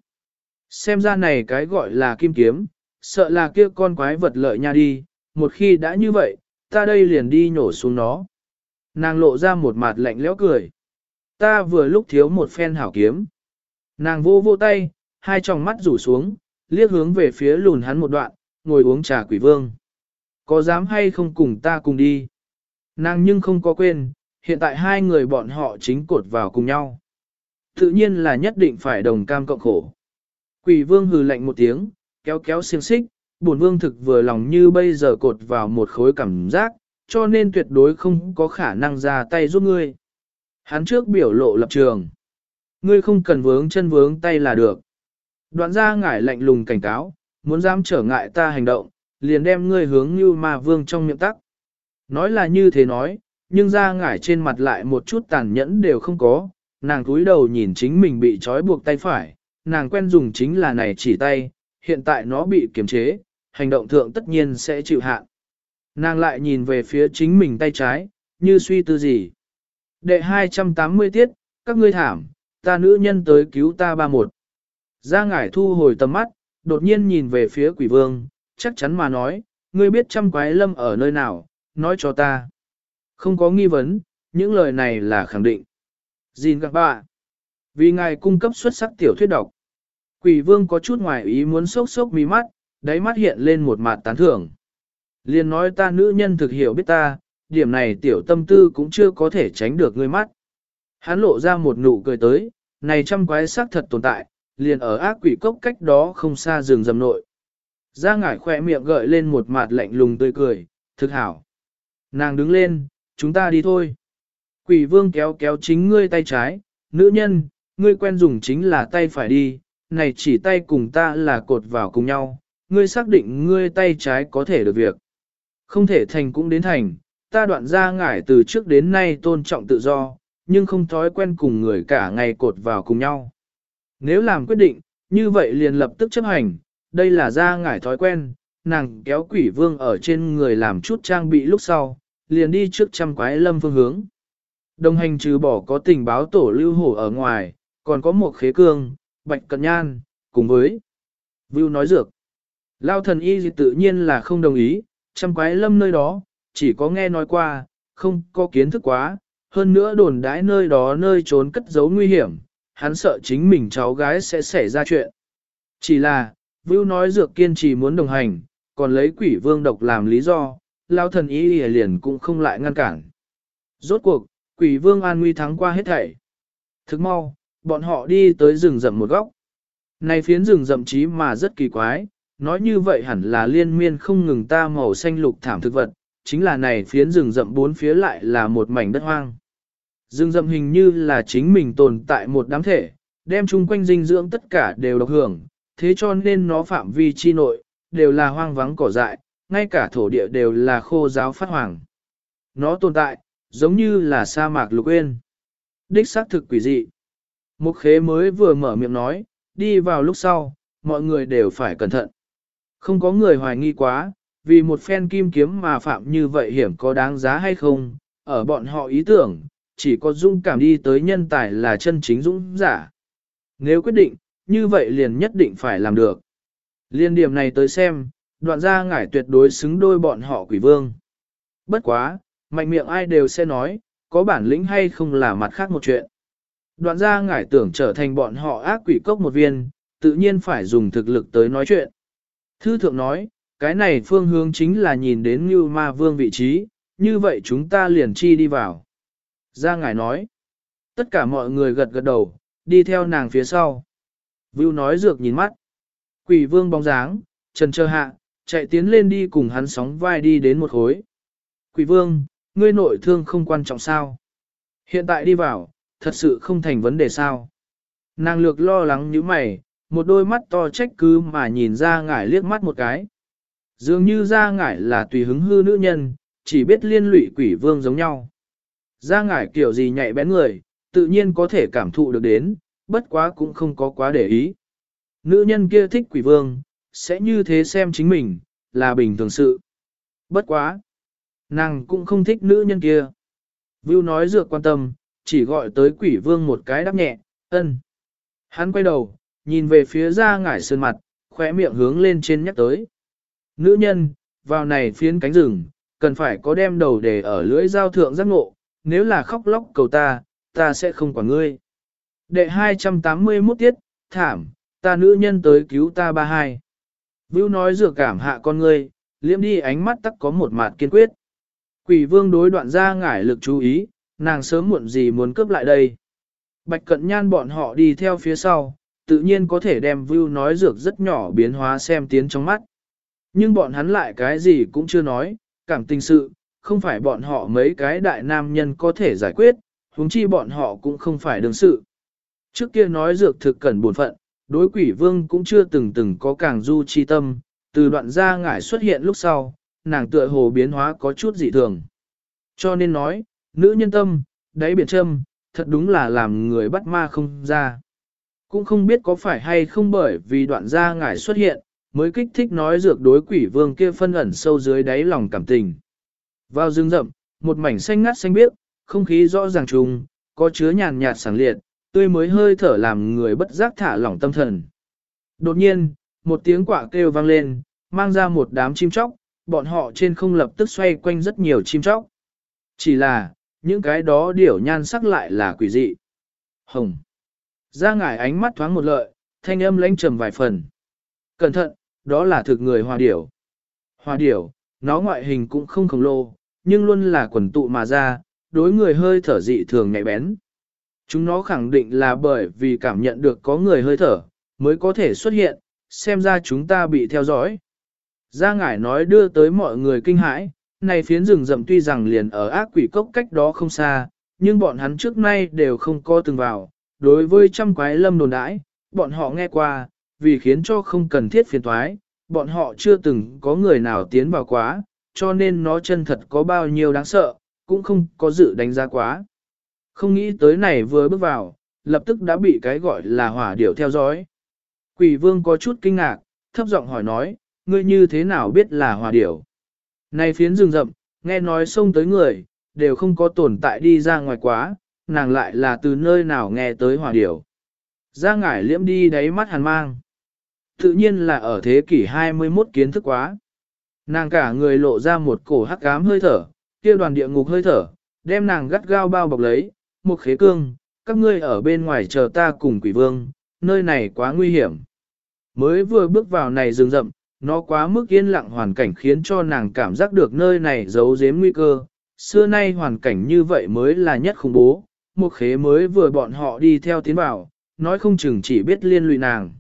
Xem ra này cái gọi là kim kiếm, sợ là kia con quái vật lợi nha đi, một khi đã như vậy, ta đây liền đi nhổ xuống nó. Nàng lộ ra một mặt lạnh lẽo cười. Ta vừa lúc thiếu một phen hảo kiếm. Nàng vô vô tay, hai tròng mắt rủ xuống, liếc hướng về phía lùn hắn một đoạn, ngồi uống trà quỷ vương. Có dám hay không cùng ta cùng đi? Nàng nhưng không có quên, hiện tại hai người bọn họ chính cột vào cùng nhau. Tự nhiên là nhất định phải đồng cam cộng khổ. Quỷ vương hừ lạnh một tiếng, kéo kéo xiềng xích, bổn vương thực vừa lòng như bây giờ cột vào một khối cảm giác, cho nên tuyệt đối không có khả năng ra tay giúp ngươi. Hắn trước biểu lộ lập trường. Ngươi không cần vướng chân vướng tay là được. Đoạn ra ngải lạnh lùng cảnh cáo, muốn dám trở ngại ta hành động, liền đem ngươi hướng như ma vương trong miệng tắc. Nói là như thế nói, nhưng ra ngải trên mặt lại một chút tàn nhẫn đều không có, nàng cúi đầu nhìn chính mình bị trói buộc tay phải, nàng quen dùng chính là này chỉ tay, hiện tại nó bị kiềm chế, hành động thượng tất nhiên sẽ chịu hạn. Nàng lại nhìn về phía chính mình tay trái, như suy tư gì. Đệ hai trăm tám mươi tiết, các ngươi thảm, ta nữ nhân tới cứu ta ba một. Gia ngải thu hồi tầm mắt, đột nhiên nhìn về phía quỷ vương, chắc chắn mà nói, ngươi biết trăm quái lâm ở nơi nào, nói cho ta. Không có nghi vấn, những lời này là khẳng định. Gìn các bạn, vì ngài cung cấp xuất sắc tiểu thuyết độc. Quỷ vương có chút ngoài ý muốn sốc sốc mí mắt, đáy mắt hiện lên một mặt tán thưởng. Liên nói ta nữ nhân thực hiểu biết ta, điểm này tiểu tâm tư cũng chưa có thể tránh được ngươi mắt. Hắn lộ ra một nụ cười tới, này trăm quái xác thật tồn tại, liền ở ác quỷ cốc cách đó không xa rừng rầm nội. Gia ngải khỏe miệng gợi lên một mặt lạnh lùng tươi cười, thực hảo. Nàng đứng lên, chúng ta đi thôi. Quỷ vương kéo kéo chính ngươi tay trái, nữ nhân, ngươi quen dùng chính là tay phải đi, này chỉ tay cùng ta là cột vào cùng nhau, ngươi xác định ngươi tay trái có thể được việc. Không thể thành cũng đến thành, ta đoạn ra ngải từ trước đến nay tôn trọng tự do, nhưng không thói quen cùng người cả ngày cột vào cùng nhau. Nếu làm quyết định, như vậy liền lập tức chấp hành, đây là ra ngải thói quen, nàng kéo quỷ vương ở trên người làm chút trang bị lúc sau, liền đi trước trăm quái lâm phương hướng. Đồng hành trừ bỏ có tình báo tổ lưu hổ ở ngoài, còn có một khế cương, bạch cận nhan, cùng với Vưu nói dược. Lao thần y tự nhiên là không đồng ý, trăm quái lâm nơi đó, chỉ có nghe nói qua, không có kiến thức quá, hơn nữa đồn đãi nơi đó nơi trốn cất giấu nguy hiểm, hắn sợ chính mình cháu gái sẽ xảy ra chuyện. Chỉ là, Vưu nói dược kiên trì muốn đồng hành, còn lấy quỷ vương độc làm lý do, Lao thần y liền cũng không lại ngăn cản. Rốt cuộc, quỷ vương an nguy thắng qua hết thảy. Thức mau, bọn họ đi tới rừng rậm một góc. Này phiến rừng rậm chí mà rất kỳ quái, nói như vậy hẳn là liên miên không ngừng ta màu xanh lục thảm thực vật, chính là này phiến rừng rậm bốn phía lại là một mảnh đất hoang. Rừng rậm hình như là chính mình tồn tại một đám thể, đem chung quanh dinh dưỡng tất cả đều độc hưởng, thế cho nên nó phạm vi chi nội, đều là hoang vắng cỏ dại, ngay cả thổ địa đều là khô giáo phát hoàng. Nó tồn tại, giống như là sa mạc lục uyên. Đích xác thực quỷ dị. Một khế mới vừa mở miệng nói, đi vào lúc sau, mọi người đều phải cẩn thận. Không có người hoài nghi quá, vì một phen kim kiếm mà phạm như vậy hiểm có đáng giá hay không, ở bọn họ ý tưởng, chỉ có dũng cảm đi tới nhân tài là chân chính dũng giả. Nếu quyết định, như vậy liền nhất định phải làm được. Liên điểm này tới xem, đoạn gia ngải tuyệt đối xứng đôi bọn họ quỷ vương. Bất quá, mạnh miệng ai đều sẽ nói, có bản lĩnh hay không là mặt khác một chuyện. Đoạn gia ngải tưởng trở thành bọn họ ác quỷ cốc một viên, tự nhiên phải dùng thực lực tới nói chuyện. Thư thượng nói, cái này phương hướng chính là nhìn đến như ma vương vị trí, như vậy chúng ta liền chi đi vào. Gia ngải nói, tất cả mọi người gật gật đầu, đi theo nàng phía sau. Vưu nói dược nhìn mắt. Quỷ vương bóng dáng, trần chờ hạ, chạy tiến lên đi cùng hắn sóng vai đi đến một khối. Quỷ vương, ngươi nội thương không quan trọng sao? Hiện tại đi vào, thật sự không thành vấn đề sao? Nàng lược lo lắng như mày, một đôi mắt to trách cứ mà nhìn ra ngải liếc mắt một cái. Dường như ra ngải là tùy hứng hư nữ nhân, chỉ biết liên lụy quỷ vương giống nhau. Ra ngải kiểu gì nhạy bén người, tự nhiên có thể cảm thụ được đến, bất quá cũng không có quá để ý. Nữ nhân kia thích quỷ vương, sẽ như thế xem chính mình, là bình thường sự. Bất quá. Nàng cũng không thích nữ nhân kia. Vưu nói dược quan tâm, chỉ gọi tới quỷ vương một cái đáp nhẹ, ân. Hắn quay đầu, nhìn về phía ra ngải sơn mặt, khóe miệng hướng lên trên nhắc tới. Nữ nhân, vào này phiến cánh rừng, cần phải có đem đầu để ở lưỡi dao thượng giác ngộ, nếu là khóc lóc cầu ta, ta sẽ không quản ngươi. Đệ hai trăm tám mươi mốt tiết, thảm, ta nữ nhân tới cứu ta ba hai. Vưu nói dược cảm hạ con ngươi, liếm đi ánh mắt tắc có một mặt kiên quyết. Quỷ vương đối đoạn ra ngải lực chú ý, nàng sớm muộn gì muốn cướp lại đây. Bạch cận nhan bọn họ đi theo phía sau, tự nhiên có thể đem Vưu nói dược rất nhỏ biến hóa xem tiến trong mắt. Nhưng bọn hắn lại cái gì cũng chưa nói, cảm tình sự, không phải bọn họ mấy cái đại nam nhân có thể giải quyết, huống chi bọn họ cũng không phải đương sự. Trước kia nói dược thực cẩn buồn phận, đối quỷ vương cũng chưa từng từng có càng du chi tâm, từ đoạn ra ngải xuất hiện lúc sau, nàng tựa hồ biến hóa có chút dị thường. Cho nên nói, nữ nhân tâm, đáy biển châm, thật đúng là làm người bắt ma không ra. Cũng không biết có phải hay không bởi vì đoạn ra ngải xuất hiện, mới kích thích nói dược đối quỷ vương kia phân ẩn sâu dưới đáy lòng cảm tình. Vào rừng rậm, một mảnh xanh ngắt xanh biếc, không khí rõ ràng trùng, có chứa nhàn nhạt sáng liệt, tươi mới hơi thở làm người bất giác thả lỏng tâm thần. Đột nhiên, một tiếng quạ kêu vang lên, mang ra một đám chim chóc, bọn họ trên không lập tức xoay quanh rất nhiều chim chóc. Chỉ là, những cái đó điểu nhan sắc lại là quỷ dị. Hồng. Ra ngải ánh mắt thoáng một lợi, thanh âm lãnh trầm vài phần. Cẩn thận, đó là thực người hoa điểu. Hoa điểu, nó ngoại hình cũng không khổng lồ, nhưng luôn là quần tụ mà ra, đối người hơi thở dị thường nhạy bén. Chúng nó khẳng định là bởi vì cảm nhận được có người hơi thở, mới có thể xuất hiện, xem ra chúng ta bị theo dõi. Gia ngải nói đưa tới mọi người kinh hãi, này phiến rừng rậm tuy rằng liền ở ác quỷ cốc cách đó không xa, nhưng bọn hắn trước nay đều không có từng vào. Đối với trăm quái lâm đồn đãi, bọn họ nghe qua, vì khiến cho không cần thiết phiền toái, bọn họ chưa từng có người nào tiến vào quá, cho nên nó chân thật có bao nhiêu đáng sợ, cũng không có dự đánh giá quá. Không nghĩ tới này vừa bước vào, lập tức đã bị cái gọi là hỏa điểu theo dõi. Quỷ vương có chút kinh ngạc, thấp giọng hỏi nói, ngươi như thế nào biết là hỏa điểu? Này phiến rừng rậm, nghe nói xông tới người, đều không có tồn tại đi ra ngoài quá, nàng lại là từ nơi nào nghe tới hỏa điểu. Ra ngải liễm đi đáy mắt hàn mang. Tự nhiên là ở thế kỷ hai mươi mốt kiến thức quá. Nàng cả người lộ ra một cổ hắc ám hơi thở, kia đoàn địa ngục hơi thở, đem nàng gắt gao bao bọc lấy, một khế cương, các ngươi ở bên ngoài chờ ta cùng quỷ vương, nơi này quá nguy hiểm. Mới vừa bước vào này rừng rậm, nó quá mức yên lặng hoàn cảnh khiến cho nàng cảm giác được nơi này giấu giếm nguy cơ. Xưa nay hoàn cảnh như vậy mới là nhất khủng bố, một khế mới vừa bọn họ đi theo tiến vào, nói không chừng chỉ biết liên lụy nàng.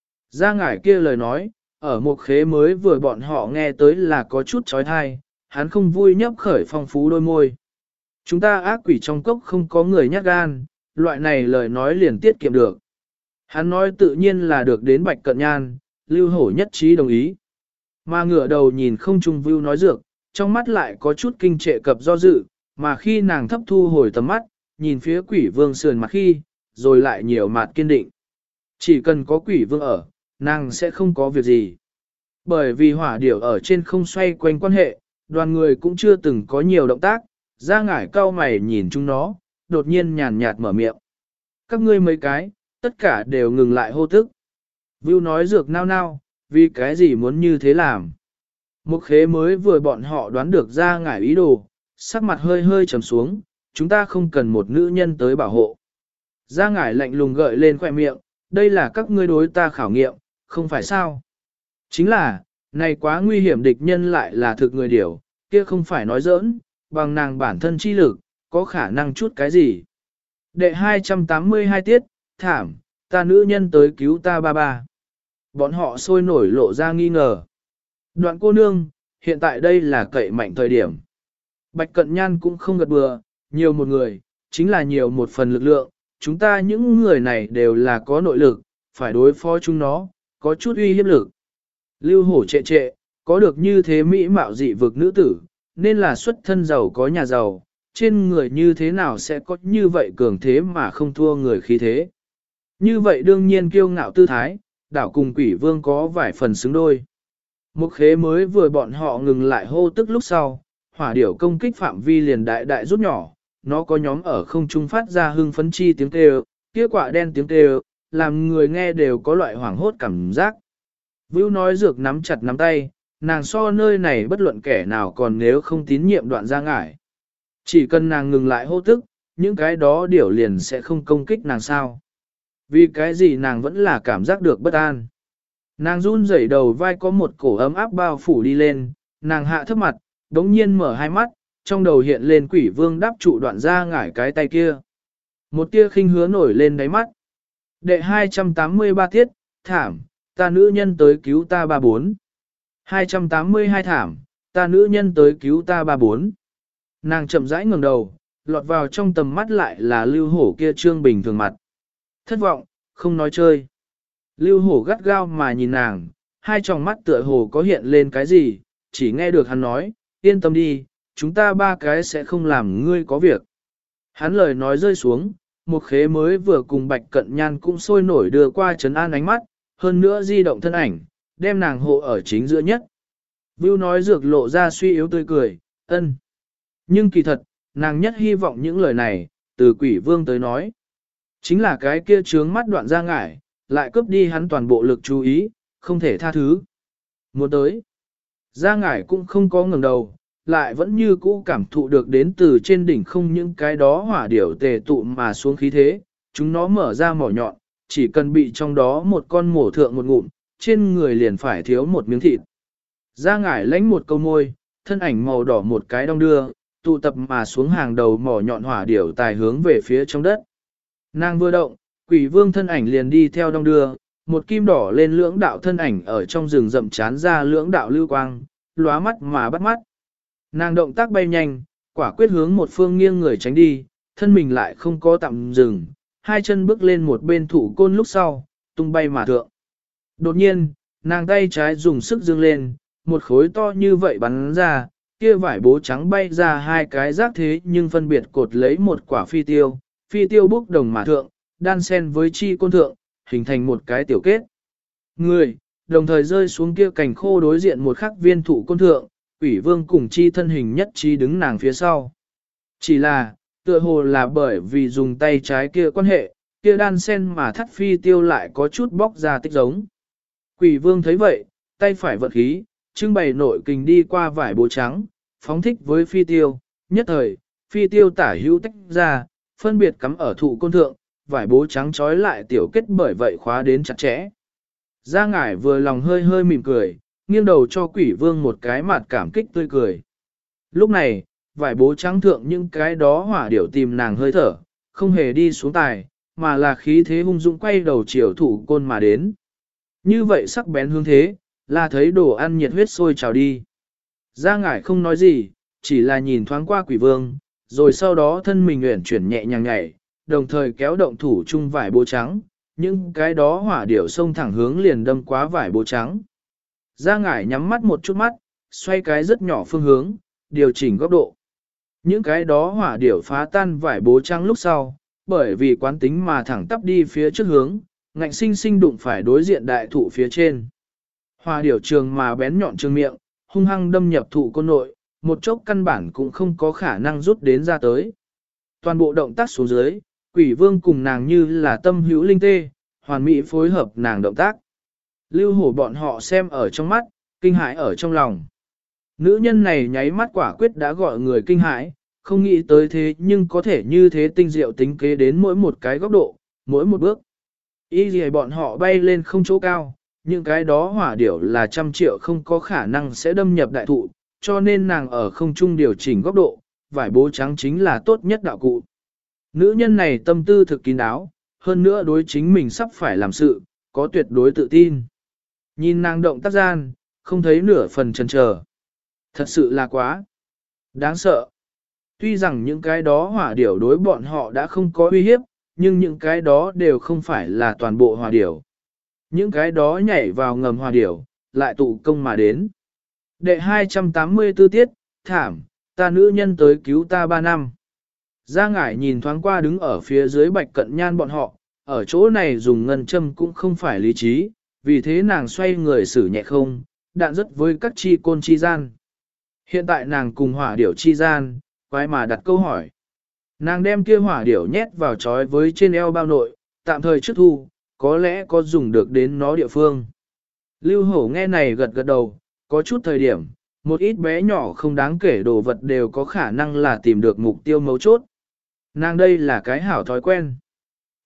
Ra ngải kia lời nói, ở một khế mới vừa bọn họ nghe tới là có chút trói thai, hắn không vui nhấp khởi phong phú đôi môi. Chúng ta ác quỷ trong cốc không có người nhát gan, loại này lời nói liền tiết kiệm được. Hắn nói tự nhiên là được đến Bạch Cận Nhan, Lưu Hổ nhất trí đồng ý. Mà ngửa đầu nhìn không trung Vưu nói dược, trong mắt lại có chút kinh trệ cập do dự, mà khi nàng thấp thu hồi tầm mắt, nhìn phía quỷ vương sườn mặt khi, rồi lại nhiều mặt kiên định. Chỉ cần có quỷ vương ở, nàng sẽ không có việc gì. Bởi vì hỏa điểu ở trên không xoay quanh quan hệ, đoàn người cũng chưa từng có nhiều động tác, ra ngải cau mày nhìn chúng nó, đột nhiên nhàn nhạt mở miệng. Các ngươi mấy cái, tất cả đều ngừng lại hô tức. Vưu nói dược nao nao, vì cái gì muốn như thế làm. Một khế mới vừa bọn họ đoán được ra ngải ý đồ, sắc mặt hơi hơi trầm xuống, chúng ta không cần một nữ nhân tới bảo hộ. Ra ngải lạnh lùng gợi lên khỏe miệng, đây là các ngươi đối ta khảo nghiệm, không phải sao. Chính là, này quá nguy hiểm địch nhân lại là thực người điểu, kia không phải nói giỡn, bằng nàng bản thân chi lực, có khả năng chút cái gì. Đệ hai trăm tám mươi hai tiết, thảm, ta nữ nhân tới cứu ta ba ba. Bọn họ sôi nổi lộ ra nghi ngờ. Đoạn cô nương, hiện tại đây là cậy mạnh thời điểm. Bạch Cận Nhan cũng không gật bừa, nhiều một người, chính là nhiều một phần lực lượng, chúng ta những người này đều là có nội lực, phải đối phó chúng nó, có chút uy hiếp lực. Lưu Hổ trệ trệ, có được như thế mỹ mạo dị vực nữ tử, nên là xuất thân giàu có nhà giàu, trên người như thế nào sẽ có như vậy cường thế mà không thua người khí thế. Như vậy đương nhiên kiêu ngạo tư thái, đảo cùng quỷ vương có vài phần xứng đôi. Một khế mới vừa bọn họ ngừng lại hô tức lúc sau, hỏa điểu công kích phạm vi liền đại đại rút nhỏ, nó có nhóm ở không trung phát ra hưng phấn chi tiếng kêu, kia quả đen tiếng kêu, làm người nghe đều có loại hoảng hốt cảm giác. Vưu nói dược nắm chặt nắm tay, nàng so nơi này bất luận kẻ nào còn nếu không tín nhiệm đoạn ra ngải. Chỉ cần nàng ngừng lại hô tức, những cái đó điểu liền sẽ không công kích nàng sao. Vì cái gì nàng vẫn là cảm giác được bất an. Nàng run rẩy đầu vai có một cổ ấm áp bao phủ đi lên, nàng hạ thấp mặt, đống nhiên mở hai mắt, trong đầu hiện lên quỷ vương đáp trụ đoạn ra ngải cái tay kia. Một tia khinh hứa nổi lên đáy mắt. Đệ hai trăm tám mươi ba tiết, thảm, ta nữ nhân tới cứu ta ba bốn. hai trăm tám mươi hai thảm, ta nữ nhân tới cứu ta ba bốn. Nàng chậm rãi ngẩng đầu, lọt vào trong tầm mắt lại là lưu hổ kia trương bình thường mặt. Thất vọng, không nói chơi. Lưu hổ gắt gao mà nhìn nàng, hai tròng mắt tựa hồ có hiện lên cái gì, chỉ nghe được hắn nói, yên tâm đi, chúng ta ba cái sẽ không làm ngươi có việc. Hắn lời nói rơi xuống, một khế mới vừa cùng bạch cận nhan cũng sôi nổi đưa qua trấn an ánh mắt, hơn nữa di động thân ảnh, đem nàng hộ ở chính giữa nhất. Vưu nói dược lộ ra suy yếu tươi cười, ân. Nhưng kỳ thật, nàng nhất hy vọng những lời này, từ quỷ vương tới nói. Chính là cái kia trướng mắt đoạn ra ngải, lại cướp đi hắn toàn bộ lực chú ý, không thể tha thứ. Muốn tới, ra ngải cũng không có ngừng đầu, lại vẫn như cũ cảm thụ được đến từ trên đỉnh không những cái đó hỏa điểu tề tụ mà xuống khí thế, chúng nó mở ra mỏ nhọn, chỉ cần bị trong đó một con mổ thượng một ngụm, trên người liền phải thiếu một miếng thịt. Ra ngải lánh một câu môi, thân ảnh màu đỏ một cái đong đưa, tụ tập mà xuống hàng đầu mỏ nhọn hỏa điểu tài hướng về phía trong đất. Nàng vừa động, quỷ vương thân ảnh liền đi theo đong đưa, một kim đỏ lên lưỡng đạo thân ảnh ở trong rừng rậm chán ra lưỡng đạo lưu quang, lóa mắt mà bắt mắt. Nàng động tác bay nhanh, quả quyết hướng một phương nghiêng người tránh đi, thân mình lại không có tạm dừng, hai chân bước lên một bên thủ côn lúc sau, tung bay mà thượng. Đột nhiên, nàng tay trái dùng sức dương lên, một khối to như vậy bắn ra, kia vải bố trắng bay ra hai cái rác thế nhưng phân biệt cột lấy một quả phi tiêu, phi tiêu bốc đồng mà thượng, đan sen với chi côn thượng, hình thành một cái tiểu kết. Người, đồng thời rơi xuống kia cành khô đối diện một khắc viên thủ côn thượng, quỷ vương cùng chi thân hình nhất chi đứng nàng phía sau. Chỉ là, tựa hồ là bởi vì dùng tay trái kia quan hệ, kia đan sen mà thắt phi tiêu lại có chút bóc ra tích giống. Quỷ vương thấy vậy, tay phải vận khí, trưng bày nội kình đi qua vải bố trắng, phóng thích với phi tiêu, nhất thời, phi tiêu tả hữu tách ra, phân biệt cắm ở thụ côn thượng, vải bố trắng trói lại tiểu kết bởi vậy khóa đến chặt chẽ. Gia ngải vừa lòng hơi hơi mỉm cười, nghiêng đầu cho quỷ vương một cái mặt cảm kích tươi cười. Lúc này, vải bố trắng thượng những cái đó hỏa điểu tìm nàng hơi thở, không hề đi xuống tài, mà là khí thế hung dũng quay đầu chiều thủ côn mà đến. Như vậy sắc bén hướng thế, là thấy đồ ăn nhiệt huyết sôi trào đi. Gia ngải không nói gì, chỉ là nhìn thoáng qua quỷ vương, rồi sau đó thân mình uyển chuyển nhẹ nhàng nhảy, đồng thời kéo động thủ chung vải bố trắng, những cái đó hỏa điểu xông thẳng hướng liền đâm quá vải bố trắng. Gia ngải nhắm mắt một chút mắt, xoay cái rất nhỏ phương hướng, điều chỉnh góc độ. Những cái đó hỏa điểu phá tan vải bố trắng lúc sau, bởi vì quán tính mà thẳng tắp đi phía trước hướng, ngạnh sinh sinh đụng phải đối diện đại thụ phía trên. Hỏa điểu trường mà bén nhọn trường miệng, hung hăng đâm nhập thụ côn nội, một chốc căn bản cũng không có khả năng rút đến ra tới. Toàn bộ động tác xuống dưới, quỷ vương cùng nàng như là tâm hữu linh tê, hoàn mỹ phối hợp nàng động tác. Lưu hổ bọn họ xem ở trong mắt, kinh hãi ở trong lòng. Nữ nhân này nháy mắt quả quyết đã gọi người kinh hãi, không nghĩ tới thế nhưng có thể như thế tinh diệu tính kế đến mỗi một cái góc độ, mỗi một bước. Ý gì bọn họ bay lên không chỗ cao, những cái đó hỏa điểu là trăm triệu không có khả năng sẽ đâm nhập đại thụ, cho nên nàng ở không trung điều chỉnh góc độ, vải bố trắng chính là tốt nhất đạo cụ. Nữ nhân này tâm tư thực kín đáo, hơn nữa đối chính mình sắp phải làm sự, có tuyệt đối tự tin. Nhìn nàng động tác gian, không thấy nửa phần chần chờ. Thật sự là quá đáng sợ. Tuy rằng những cái đó hỏa điểu đối bọn họ đã không có uy hiếp, nhưng những cái đó đều không phải là toàn bộ hỏa điểu. Những cái đó nhảy vào ngầm hỏa điểu, lại tụ công mà đến. Đệ hai trăm tám mươi tư tiết, thảm, ta nữ nhân tới cứu ta ba năm. Gia ngải nhìn thoáng qua đứng ở phía dưới bạch cận nhan bọn họ, ở chỗ này dùng ngân châm cũng không phải lý trí, vì thế nàng xoay người xử nhẹ không, đạn rất với các chi côn chi gian. Hiện tại nàng cùng hỏa điểu chi gian, quái mà đặt câu hỏi. Nàng đem kia hỏa điểu nhét vào chói với trên eo bao nội, tạm thời trước thu, có lẽ có dùng được đến nó địa phương. Lưu hổ nghe này gật gật đầu, có chút thời điểm, một ít bé nhỏ không đáng kể đồ vật đều có khả năng là tìm được mục tiêu mấu chốt. Nàng đây là cái hảo thói quen.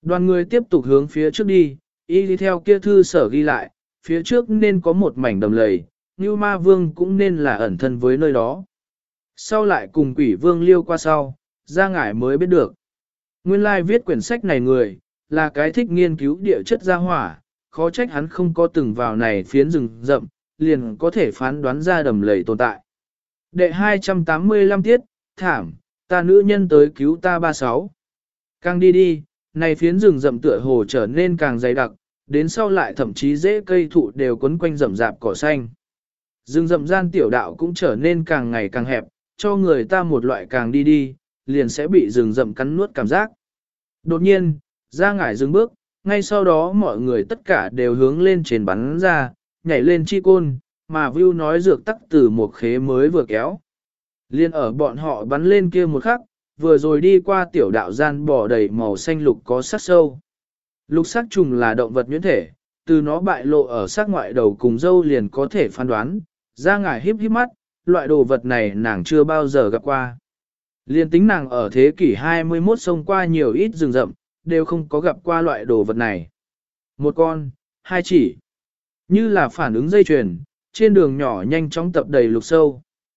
Đoàn người tiếp tục hướng phía trước đi, y đi theo kia thư sở ghi lại, phía trước nên có một mảnh đầm lầy, như ma vương cũng nên là ẩn thân với nơi đó. Sau lại cùng quỷ vương liêu qua sau, ra ngải mới biết được. Nguyên lai viết quyển sách này người, là cái thích nghiên cứu địa chất gia hỏa, khó trách hắn không có từng vào này phiến rừng rậm, liền có thể phán đoán ra đầm lầy tồn tại. Đệ hai trăm tám mươi lăm tiết, thảm, ta nữ nhân tới cứu ta ba sáu. Càng đi đi, này phiến rừng rậm tựa hồ trở nên càng dày đặc, đến sau lại thậm chí rễ cây thụ đều quấn quanh rậm rạp cỏ xanh. Rừng rậm gian tiểu đạo cũng trở nên càng ngày càng hẹp, cho người ta một loại càng đi đi, liền sẽ bị rừng rậm cắn nuốt cảm giác. Đột nhiên, ra ngải dừng bước, ngay sau đó mọi người tất cả đều hướng lên trên bắn ra, nhảy lên chi côn, mà View nói dược tắc từ một khế mới vừa kéo. Liên ở bọn họ bắn lên kia một khắc, vừa rồi đi qua tiểu đạo gian bò đầy màu xanh lục có sắc sâu. Lục sắc trùng là động vật nhuyễn thể, từ nó bại lộ ở sắc ngoại đầu cùng dâu liền có thể phán đoán, ra ngải híp híp mắt, loại đồ vật này nàng chưa bao giờ gặp qua. Liên tính nàng ở thế kỷ hai mươi mốt xông qua nhiều ít rừng rậm, đều không có gặp qua loại đồ vật này. Một con, hai chỉ, như là phản ứng dây chuyền, trên đường nhỏ nhanh chóng tập đầy lục sâu.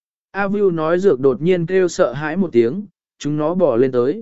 A View nói dược đột nhiên kêu sợ hãi một tiếng, chúng nó bò lên tới.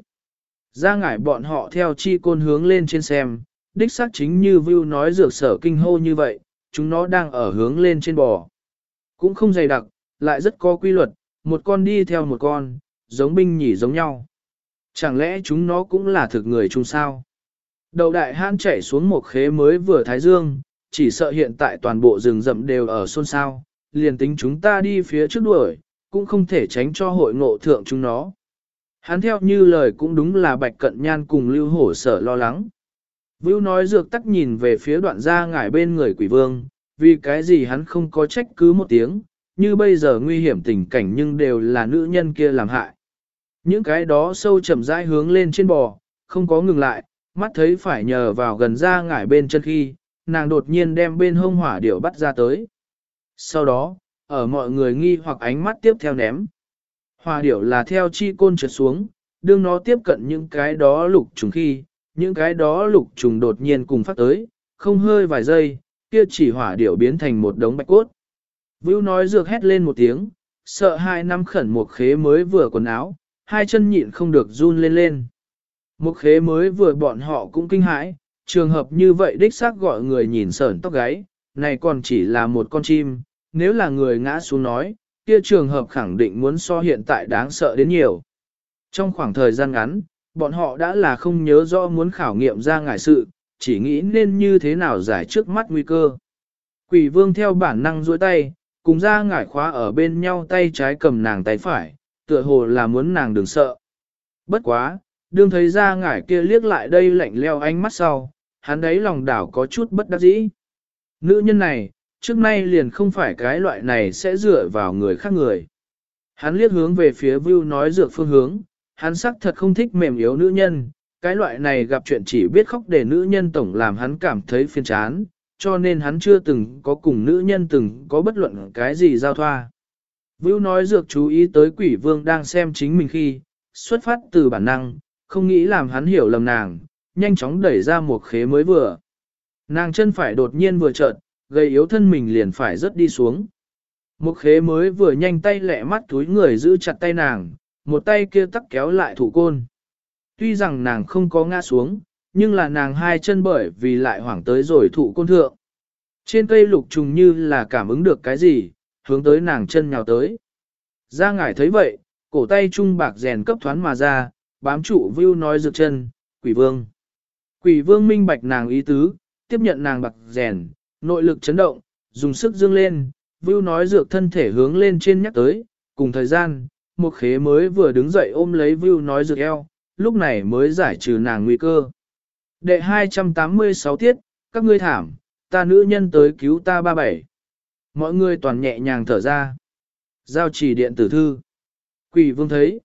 Ra ngải bọn họ theo chi côn hướng lên trên xem, đích xác chính như View nói dược sở kinh hô như vậy, chúng nó đang ở hướng lên trên bò. Cũng không dày đặc, lại rất có quy luật, một con đi theo một con, giống binh nhỉ giống nhau. Chẳng lẽ chúng nó cũng là thực người chung sao? Đầu đại hãn chạy xuống một khế mới vừa thái dương, chỉ sợ hiện tại toàn bộ rừng rậm đều ở xôn xao, liền tính chúng ta đi phía trước đuổi, cũng không thể tránh cho hội ngộ thượng chúng nó. Hắn theo như lời cũng đúng là Bạch Cận Nhan cùng Lưu Hổ Sở lo lắng. Vưu nói dược tắc nhìn về phía đoạn gia ngải bên người quỷ vương, vì cái gì hắn không có trách cứ một tiếng, như bây giờ nguy hiểm tình cảnh nhưng đều là nữ nhân kia làm hại. Những cái đó sâu chậm rãi hướng lên trên bò, không có ngừng lại, mắt thấy phải nhờ vào gần ra ngải bên chân khi, nàng đột nhiên đem bên hông hỏa điểu bắt ra tới. Sau đó, ở mọi người nghi hoặc ánh mắt tiếp theo ném. Hỏa điểu là theo chi côn trượt xuống, đương nó tiếp cận những cái đó lục trùng khi, những cái đó lục trùng đột nhiên cùng phát tới, không hơi vài giây, kia chỉ hỏa điểu biến thành một đống bạch cốt. Vưu nói dược hét lên một tiếng, sợ hai năm khẩn một khế mới vừa quần áo, hai chân nhịn không được run lên lên. Một khế mới vừa bọn họ cũng kinh hãi, trường hợp như vậy đích xác gọi người nhìn sởn tóc gáy, này còn chỉ là một con chim, nếu là người ngã xuống nói, kia trường hợp khẳng định muốn so hiện tại đáng sợ đến nhiều. Trong khoảng thời gian ngắn, bọn họ đã là không nhớ rõ muốn khảo nghiệm ra ngải sự, chỉ nghĩ nên như thế nào giải trước mắt nguy cơ. Quỷ vương theo bản năng duỗi tay, cùng ra ngải khóa ở bên nhau tay trái cầm nàng tay phải, tựa hồ là muốn nàng đừng sợ. Bất quá, đương thấy ra ngải kia liếc lại đây lạnh leo ánh mắt sau, hắn đấy lòng đảo có chút bất đắc dĩ. Nữ nhân này, trước nay liền không phải cái loại này sẽ dựa vào người khác người. Hắn liếc hướng về phía Vưu nói dược phương hướng, hắn sắc thật không thích mềm yếu nữ nhân, cái loại này gặp chuyện chỉ biết khóc để nữ nhân tổng làm hắn cảm thấy phiền chán, cho nên hắn chưa từng có cùng nữ nhân từng có bất luận cái gì giao thoa. Vưu nói dược chú ý tới quỷ vương đang xem chính mình khi, xuất phát từ bản năng, không nghĩ làm hắn hiểu lầm nàng, nhanh chóng đẩy ra một khế mới vừa. Nàng chân phải đột nhiên vừa chợt, gây yếu thân mình liền phải rớt đi xuống. Một khế mới vừa nhanh tay lẹ mắt túi người giữ chặt tay nàng, một tay kia tắc kéo lại thủ côn. Tuy rằng nàng không có ngã xuống, nhưng là nàng hai chân bởi vì lại hoảng tới rồi thủ côn thượng. Trên cây lục trùng như là cảm ứng được cái gì, hướng tới nàng chân nhào tới. Ra ngải thấy vậy, cổ tay trung bạc rèn cấp thoán mà ra, bám trụ Vưu nói dược chân, quỷ vương. Quỷ vương minh bạch nàng ý tứ, tiếp nhận nàng bạc rèn, nội lực chấn động, dùng sức dương lên, Vưu nói dược thân thể hướng lên trên nhắc tới, cùng thời gian, một khế mới vừa đứng dậy ôm lấy Vưu nói dược eo, lúc này mới giải trừ nàng nguy cơ. Đệ hai trăm tám mươi sáu tiết, các ngươi thảm, ta nữ nhân tới cứu ta ba bảy. Mọi người toàn nhẹ nhàng thở ra. Giao chỉ điện tử thư. Quỷ vương thấy.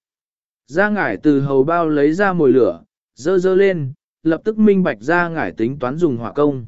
Ra ngải từ hầu bao lấy ra mồi lửa, dơ dơ lên, lập tức minh bạch ra ngải tính toán dùng hỏa công.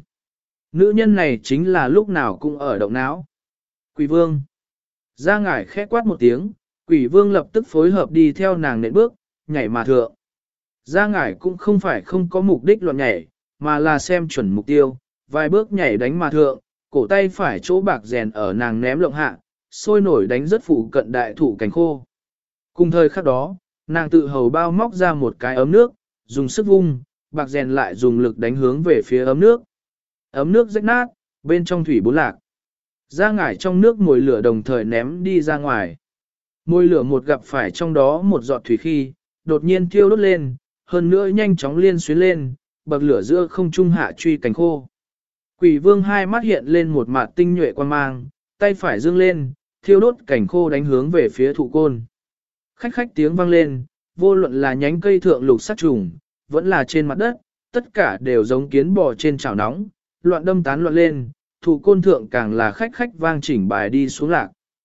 Nữ nhân này chính là lúc nào cũng ở động não. Quỷ vương. Ra ngải khẽ quát một tiếng, quỷ vương lập tức phối hợp đi theo nàng nện bước, nhảy mà thượng. Ra ngải cũng không phải không có mục đích loạn nhảy, mà là xem chuẩn mục tiêu, vài bước nhảy đánh mà thượng, cổ tay phải chỗ bạc rèn ở nàng ném lộng hạ, sôi nổi đánh rất phụ cận đại thụ cành khô. Cùng thời khắc đó, nàng tự hầu bao móc ra một cái ấm nước, dùng sức vung, bạc rèn lại dùng lực đánh hướng về phía ấm nước. Ấm nước rách nát, bên trong thủy bốn lạc. Ra ngải trong nước mồi lửa đồng thời ném đi ra ngoài. Mồi lửa một gặp phải trong đó một giọt thủy khi, đột nhiên thiêu đốt lên, hơn nữa nhanh chóng liên xuyến lên, bậc lửa giữa không trung hạ truy cành khô. Quỷ vương hai mắt hiện lên một mặt tinh nhuệ quan mang, tay phải dương lên, thiêu đốt cành khô đánh hướng về phía thụ côn. Khách khách tiếng vang lên, vô luận là nhánh cây thượng lục sắc trùng, vẫn là trên mặt đất, tất cả đều giống kiến bò trên chảo nóng, loạn đâm tán loạn lên, thụ côn thượng càng là khách khách vang chỉnh bài đi xuống lạc.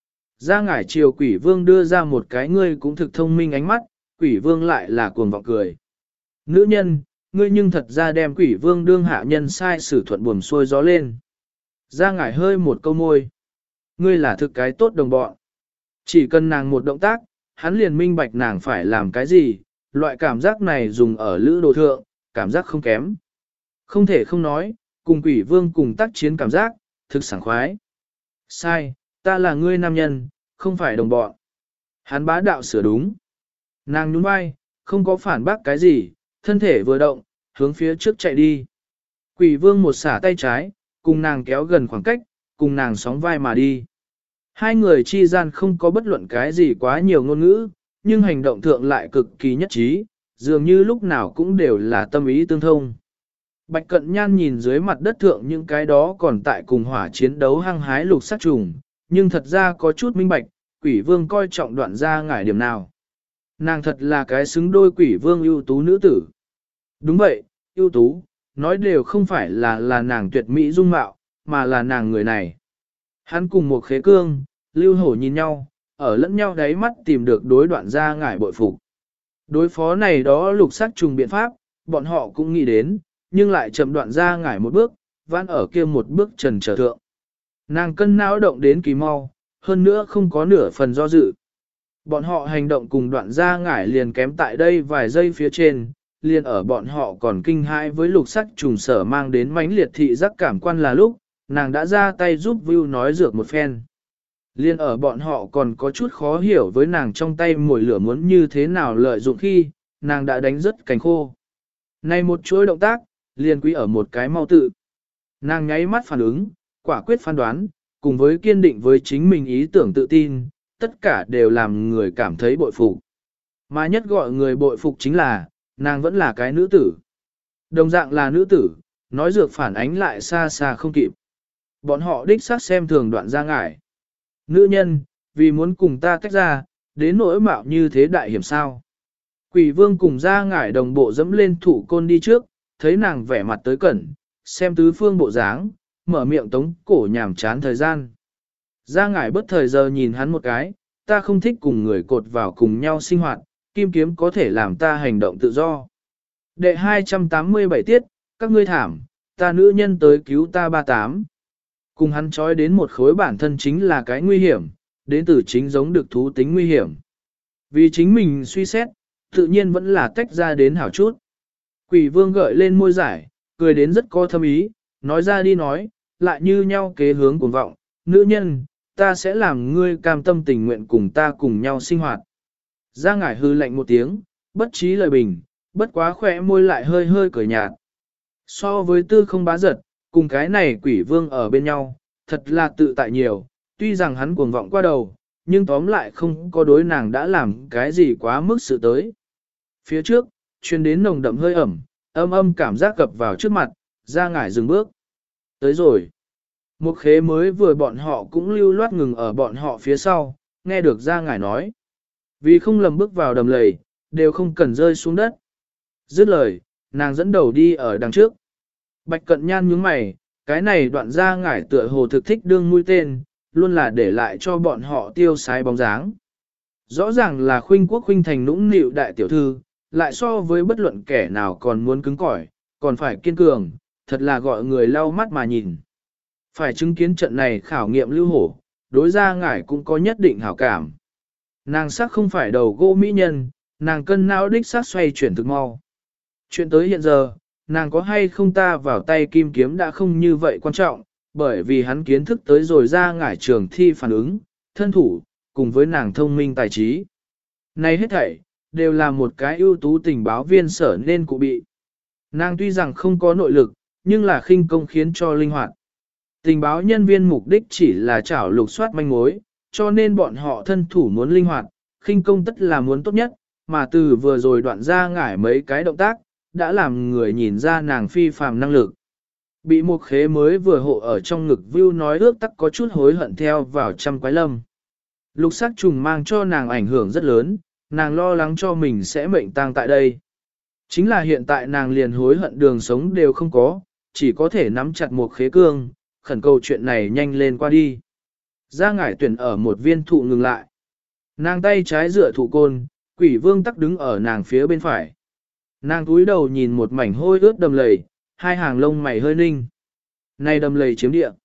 Ra ngải chiều quỷ vương đưa ra một cái ngươi cũng thực thông minh ánh mắt, quỷ vương lại là cuồng vọng cười. Nữ nhân, ngươi nhưng thật ra đem quỷ vương đương hạ nhân sai sử thuận buồm xuôi gió lên. Ra ngải hơi một câu môi. Ngươi là thực cái tốt đồng bọn. Chỉ cần nàng một động tác, hắn liền minh bạch nàng phải làm cái gì, loại cảm giác này dùng ở lữ đồ thượng, cảm giác không kém. Không thể không nói, cùng quỷ vương cùng tác chiến cảm giác, thực sảng khoái. Sai, ta là ngươi nam nhân, không phải đồng bọn. Hắn bá đạo sửa đúng. Nàng nhún vai, không có phản bác cái gì, thân thể vừa động, hướng phía trước chạy đi. Quỷ vương một xả tay trái, cùng nàng kéo gần khoảng cách, cùng nàng sóng vai mà đi. Hai người chi gian không có bất luận cái gì quá nhiều ngôn ngữ, nhưng hành động thượng lại cực kỳ nhất trí, dường như lúc nào cũng đều là tâm ý tương thông. Bạch Cận Nhan nhìn dưới mặt đất thượng những cái đó còn tại cùng hỏa chiến đấu hăng hái lục sát trùng, nhưng thật ra có chút minh bạch, quỷ vương coi trọng đoạn ra ngải điểm nào. Nàng thật là cái xứng đôi quỷ vương ưu tú nữ tử. Đúng vậy, ưu tú, nói đều không phải là là nàng tuyệt mỹ dung mạo, mà là nàng người này. Hắn cùng một khế cương, lưu hổ nhìn nhau, ở lẫn nhau đáy mắt tìm được đối đoạn ra ngải bội phục. Đối phó này đó lục sắc trùng biện pháp, bọn họ cũng nghĩ đến, nhưng lại chậm đoạn ra ngải một bước, vãn ở kia một bước trần trở thượng. Nàng cân não động đến kỳ mau, hơn nữa không có nửa phần do dự. Bọn họ hành động cùng đoạn ra ngải liền kém tại đây vài giây phía trên, liền ở bọn họ còn kinh hãi với lục sắc trùng sở mang đến mãnh liệt thị giác cảm quan là lúc, nàng đã ra tay giúp Vưu nói dược một phen. Liên ở bọn họ còn có chút khó hiểu với nàng trong tay mồi lửa muốn như thế nào lợi dụng khi, nàng đã đánh rất cành khô. Này một chuỗi động tác, liền quý ở một cái mau tự. Nàng nháy mắt phản ứng, quả quyết phán đoán, cùng với kiên định với chính mình ý tưởng tự tin, tất cả đều làm người cảm thấy bội phục. Mà nhất gọi người bội phục chính là, nàng vẫn là cái nữ tử. Đồng dạng là nữ tử, nói dược phản ánh lại xa xa không kịp. Bọn họ đích xác xem thường đoạn ra ngải. Nữ nhân, vì muốn cùng ta tách ra, đến nỗi mạo như thế đại hiểm sao. Quỷ vương cùng ra ngải đồng bộ dẫm lên thủ côn đi trước, thấy nàng vẻ mặt tới cẩn, xem tứ phương bộ dáng, mở miệng tống cổ nhảm chán thời gian. Ra ngải bất thời giờ nhìn hắn một cái, ta không thích cùng người cột vào cùng nhau sinh hoạt, kim kiếm có thể làm ta hành động tự do. Đệ hai trăm tám mươi bảy tiết, các ngươi thảm, ta nữ nhân tới cứu ta ba tám. Cùng hắn trói đến một khối bản thân chính là cái nguy hiểm, đến từ chính giống được thú tính nguy hiểm. Vì chính mình suy xét, tự nhiên vẫn là tách ra đến hảo chút. Quỷ vương gợi lên môi giải, cười đến rất có thâm ý, nói ra đi nói, lại như nhau kế hướng cuồng vọng, nữ nhân, ta sẽ làm ngươi cam tâm tình nguyện cùng ta cùng nhau sinh hoạt. Ra ngải hư lạnh một tiếng, bất trí lời bình, bất quá khỏe môi lại hơi hơi cười nhạt. So với tư không bá giật, cùng cái này quỷ vương ở bên nhau, thật là tự tại nhiều, tuy rằng hắn cuồng vọng qua đầu, nhưng tóm lại không có đối nàng đã làm cái gì quá mức sự tới. Phía trước, truyền đến nồng đậm hơi ẩm, âm âm cảm giác cập vào trước mặt, ra ngải dừng bước. Tới rồi. Một khế mới vừa bọn họ cũng lưu loát ngừng ở bọn họ phía sau, nghe được ra ngải nói. Vì không lầm bước vào đầm lầy, đều không cần rơi xuống đất. Dứt lời, nàng dẫn đầu đi ở đằng trước. Bạch Cận Nhan nhướng mày, cái này đoạn ra ngải tựa hồ thực thích đương mũi tên, luôn là để lại cho bọn họ tiêu sái bóng dáng. Rõ ràng là khuynh quốc khuynh thành nũng nịu đại tiểu thư, lại so với bất luận kẻ nào còn muốn cứng cỏi, còn phải kiên cường, thật là gọi người lau mắt mà nhìn. Phải chứng kiến trận này khảo nghiệm lưu hổ, đối ra ngải cũng có nhất định hảo cảm. Nàng sắc không phải đầu gỗ mỹ nhân, nàng cân não đích sắc xoay chuyển thực mau. Chuyện tới hiện giờ, nàng có hay không ta vào tay kim kiếm đã không như vậy quan trọng, bởi vì hắn kiến thức tới rồi ra ngải trường thi phản ứng, thân thủ, cùng với nàng thông minh tài trí. Này hết thảy, đều là một cái ưu tú tình báo viên sở nên cụ bị. Nàng tuy rằng không có nội lực, nhưng là khinh công khiến cho linh hoạt. Tình báo nhân viên mục đích chỉ là trảo lục soát manh mối, cho nên bọn họ thân thủ muốn linh hoạt, khinh công tất là muốn tốt nhất, mà từ vừa rồi đoạn ra ngải mấy cái động tác, đã làm người nhìn ra nàng phi phàm năng lực. Bị một khế mới vừa hộ ở trong ngực view nói ước tắc có chút hối hận theo vào trăm quái lâm. Lục sắc trùng mang cho nàng ảnh hưởng rất lớn, nàng lo lắng cho mình sẽ mệnh tang tại đây. Chính là hiện tại nàng liền hối hận đường sống đều không có, chỉ có thể nắm chặt một khế cương, khẩn cầu chuyện này nhanh lên qua đi. Ra ngải tuyển ở một viên thụ ngừng lại. Nàng tay trái dựa thụ côn, quỷ vương tắc đứng ở nàng phía bên phải. Nàng túi đầu nhìn một mảnh hôi ướt đầm lầy, hai hàng lông mày hơi ninh. Này đầm lầy chiếm địa.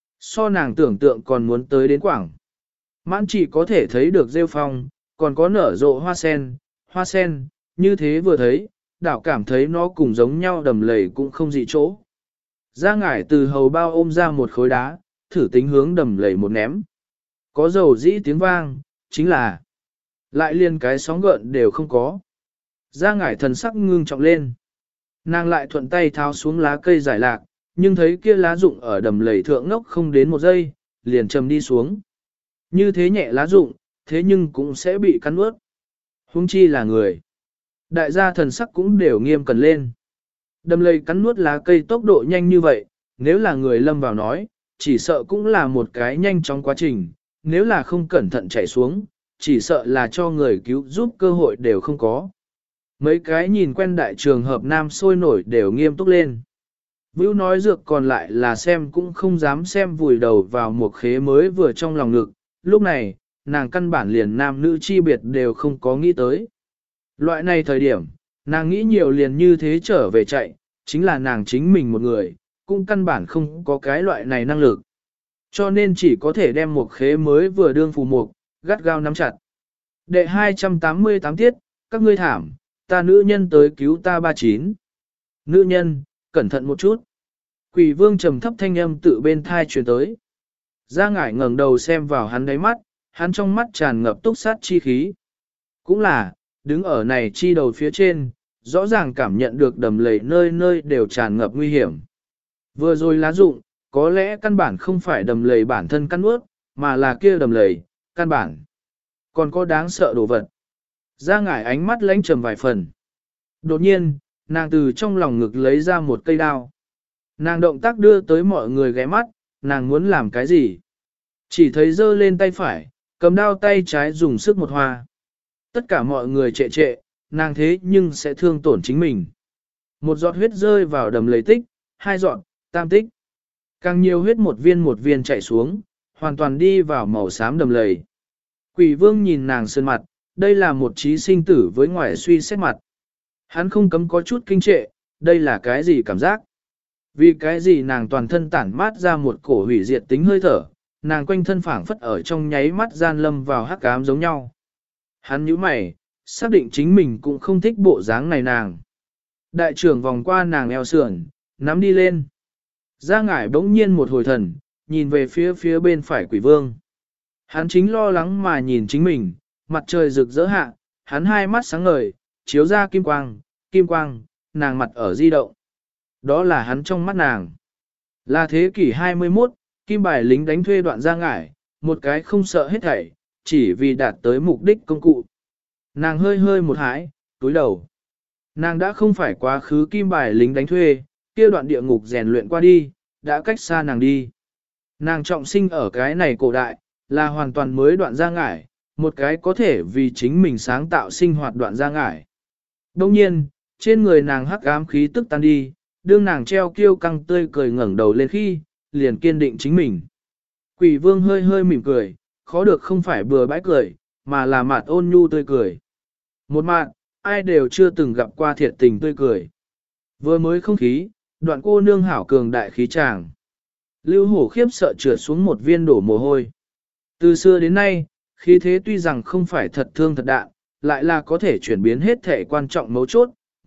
So nàng tưởng tượng còn muốn tới đến quảng. Mãn chỉ có thể thấy được rêu phong, còn có nở rộ hoa sen, hoa sen, như thế vừa thấy, đảo cảm thấy nó cùng giống nhau đầm lầy cũng không dị chỗ. Ra ngải từ hầu bao ôm ra một khối đá, thử tính hướng đầm lầy một ném. Có dầu dĩ tiếng vang, chính là lại liền cái sóng gợn đều không có. Ra ngải thần sắc ngưng trọng lên. Nàng lại thuận tay tháo xuống lá cây giải lạc, nhưng thấy kia lá rụng ở đầm lầy thượng ngốc không đến một giây, liền trầm đi xuống. Như thế nhẹ lá rụng, thế nhưng cũng sẽ bị cắn ướt. Huống chi là người. Đại gia thần sắc cũng đều nghiêm cẩn lên. Đầm lầy cắn nuốt lá cây tốc độ nhanh như vậy, nếu là người lâm vào nói, chỉ sợ cũng là một cái nhanh trong quá trình, nếu là không cẩn thận chạy xuống, chỉ sợ là cho người cứu giúp cơ hội đều không có. Mấy cái nhìn quen đại trường hợp nam sôi nổi đều nghiêm túc lên. Vưu nói dược còn lại là xem cũng không dám xem vùi đầu vào một khế mới vừa trong lòng ngực, lúc này, nàng căn bản liền nam nữ chi biệt đều không có nghĩ tới. Loại này thời điểm, nàng nghĩ nhiều liền như thế trở về chạy, chính là nàng chính mình một người, cũng căn bản không có cái loại này năng lực. Cho nên chỉ có thể đem một khế mới vừa đương phù mục, gắt gao nắm chặt. Đệ hai trăm tám mươi tám tiết, các ngươi thảm, ta nữ nhân tới cứu ta ba chín. Nữ nhân, cẩn thận một chút. Quỷ vương trầm thấp thanh âm tự bên thai truyền tới. Gia ngải ngẩng đầu xem vào hắn đáy mắt, hắn trong mắt tràn ngập túc sát chi khí. Cũng là, đứng ở này chi đầu phía trên, rõ ràng cảm nhận được đầm lầy nơi nơi đều tràn ngập nguy hiểm. Vừa rồi lá rụng, có lẽ căn bản không phải đầm lầy bản thân căn ướt, mà là kia đầm lầy, căn bản. Còn có đáng sợ đồ vật. Gia ngải ánh mắt lánh trầm vài phần. Đột nhiên, nàng từ trong lòng ngực lấy ra một cây đao. Nàng động tác đưa tới mọi người ghé mắt, nàng muốn làm cái gì? Chỉ thấy giơ lên tay phải, cầm đao tay trái dùng sức một hoa. Tất cả mọi người trệ trệ, nàng thế nhưng sẽ thương tổn chính mình. Một giọt huyết rơi vào đầm lầy tích, hai giọt, tam tích. Càng nhiều huyết một viên một viên chảy xuống, hoàn toàn đi vào màu xám đầm lầy. Quỷ vương nhìn nàng sơn mặt, đây là một trí sinh tử với ngoại suy xét mặt. Hắn không cấm có chút kinh trệ, đây là cái gì cảm giác? Vì cái gì nàng toàn thân tản mát ra một cổ hủy diệt tính hơi thở, nàng quanh thân phảng phất ở trong nháy mắt gian lâm vào hắc ám giống nhau. Hắn nhíu mày, xác định chính mình cũng không thích bộ dáng này nàng. Đại trưởng vòng qua nàng eo sườn, nắm đi lên. Gia ngải bỗng nhiên một hồi thần, nhìn về phía phía bên phải quỷ vương. Hắn chính lo lắng mà nhìn chính mình, mặt trời rực rỡ hạ, hắn hai mắt sáng ngời, chiếu ra kim quang, kim quang, nàng mặt ở di động. Đó là hắn trong mắt nàng. Là thế kỷ hai mươi mốt, kim bài lính đánh thuê đoạn Gia ngải, một cái không sợ hết thảy, chỉ vì đạt tới mục đích công cụ. Nàng hơi hơi một hái, túi đầu. Nàng đã không phải quá khứ kim bài lính đánh thuê, kia đoạn địa ngục rèn luyện qua đi, đã cách xa nàng đi. Nàng trọng sinh ở cái này cổ đại, là hoàn toàn mới đoạn Gia ngải, một cái có thể vì chính mình sáng tạo sinh hoạt đoạn Gia ngải. Đồng nhiên, trên người nàng hắc ám khí tức tan đi, đương nàng treo kiêu căng tươi cười ngẩng đầu lên khi, liền kiên định chính mình. Quỷ vương hơi hơi mỉm cười, khó được không phải bừa bãi cười, mà là mặt ôn nhu tươi cười. Một mặt, ai đều chưa từng gặp qua thiệt tình tươi cười. Vừa mới không khí, đoạn cô nương hảo cường đại khí tràng. Lưu hổ khiếp sợ trượt xuống một viên đổ mồ hôi. Từ xưa đến nay, khí thế tuy rằng không phải thật thương thật đạn, lại là có thể chuyển biến hết thể quan trọng mấu chốt,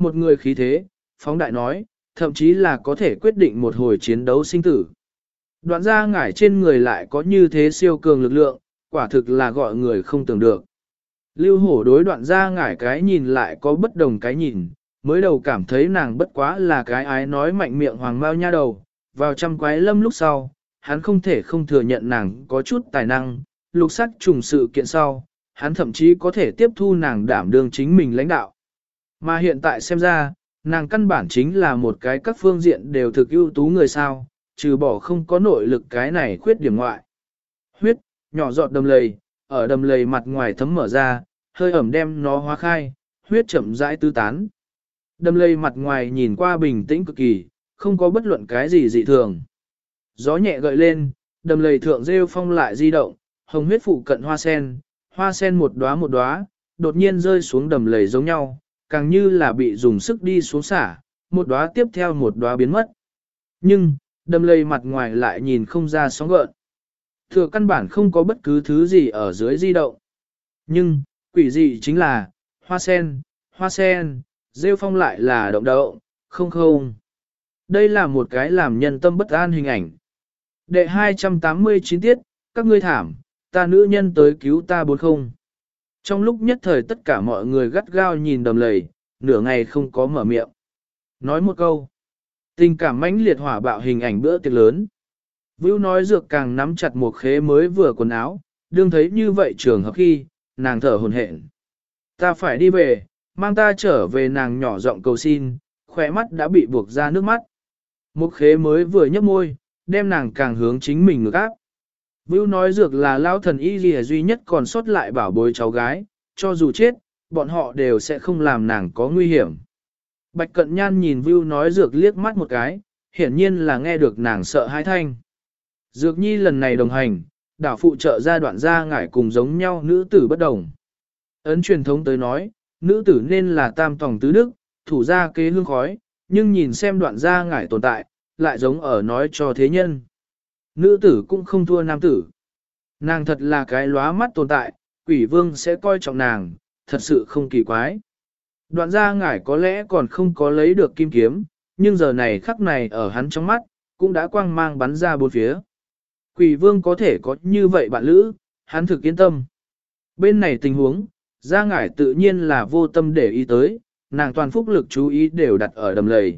một người khí thế, phóng đại nói, thậm chí là có thể quyết định một hồi chiến đấu sinh tử. Đoạn gia ngải trên người lại có như thế siêu cường lực lượng, quả thực là gọi người không tưởng được. Lưu hổ đối đoạn gia ngải cái nhìn lại có bất đồng cái nhìn, mới đầu cảm thấy nàng bất quá là cái ái nói mạnh miệng hoàng mao nha đầu, vào trăm quái lâm lúc sau, hắn không thể không thừa nhận nàng có chút tài năng, lục sắc trùng sự kiện sau, hắn thậm chí có thể tiếp thu nàng đảm đương chính mình lãnh đạo. Mà hiện tại xem ra, nàng căn bản chính là một cái các phương diện đều thực ưu tú người sao, trừ bỏ không có nội lực cái này khuyết điểm ngoại. Huyết, nhỏ giọt đầm lầy, ở đầm lầy mặt ngoài thấm mở ra, hơi ẩm đem nó hóa khai, huyết chậm rãi tứ tán. Đầm lầy mặt ngoài nhìn qua bình tĩnh cực kỳ, không có bất luận cái gì dị thường. Gió nhẹ gợi lên, đầm lầy thượng rêu phong lại di động, hồng huyết phụ cận hoa sen, hoa sen một đóa một đóa, đột nhiên rơi xuống đầm lầy giống nhau, càng như là bị dùng sức đi xuống xả, một đóa tiếp theo một đóa biến mất. Nhưng, đầm lầy mặt ngoài lại nhìn không ra sóng gợn. Thừa căn bản không có bất cứ thứ gì ở dưới di động. Nhưng, quỷ dị chính là, hoa sen, hoa sen, rêu phong lại là động đậu, không không. Đây là một cái làm nhân tâm bất an hình ảnh. Đệ hai trăm tám mươi chín tiết, các ngươi thảm, ta nữ nhân tới cứu ta bốn không. Trong lúc nhất thời tất cả mọi người gắt gao nhìn đầm lầy, nửa ngày không có mở miệng. Nói một câu. Tình cảm mãnh liệt hỏa bạo hình ảnh bữa tiệc lớn. Vưu nói dược càng nắm chặt một khế mới vừa quần áo, đương thấy như vậy trường hợp khi, nàng thở hồn hển. Ta phải đi về, mang ta trở về nàng nhỏ giọng cầu xin, khỏe mắt đã bị buộc ra nước mắt. Một khế mới vừa nhấp môi, đem nàng càng hướng chính mình ngược áp. Vưu nói dược là lao thần y gì duy nhất còn sót lại bảo bối cháu gái, cho dù chết, bọn họ đều sẽ không làm nàng có nguy hiểm. Bạch Cận Nhan nhìn Vưu nói dược liếc mắt một cái, hiển nhiên là nghe được nàng sợ hãi thanh. Dược nhi lần này đồng hành, đảo phụ trợ ra đoạn gia ngải cùng giống nhau nữ tử bất đồng. Ấn truyền thống tới nói, nữ tử nên là tam tòng tứ đức, thủ gia kế hương khói, nhưng nhìn xem đoạn gia ngải tồn tại, lại giống ở nói cho thế nhân. Nữ tử cũng không thua nam tử. Nàng thật là cái lóa mắt tồn tại, quỷ vương sẽ coi trọng nàng, thật sự không kỳ quái. Đoạn gia ngải có lẽ còn không có lấy được kim kiếm, nhưng giờ này khắc này ở hắn trong mắt, cũng đã quang mang bắn ra bốn phía. Quỷ vương có thể có như vậy bạn lữ, hắn thực yên tâm. Bên này tình huống, gia ngải tự nhiên là vô tâm để ý tới, nàng toàn phúc lực chú ý đều đặt ở đầm lầy.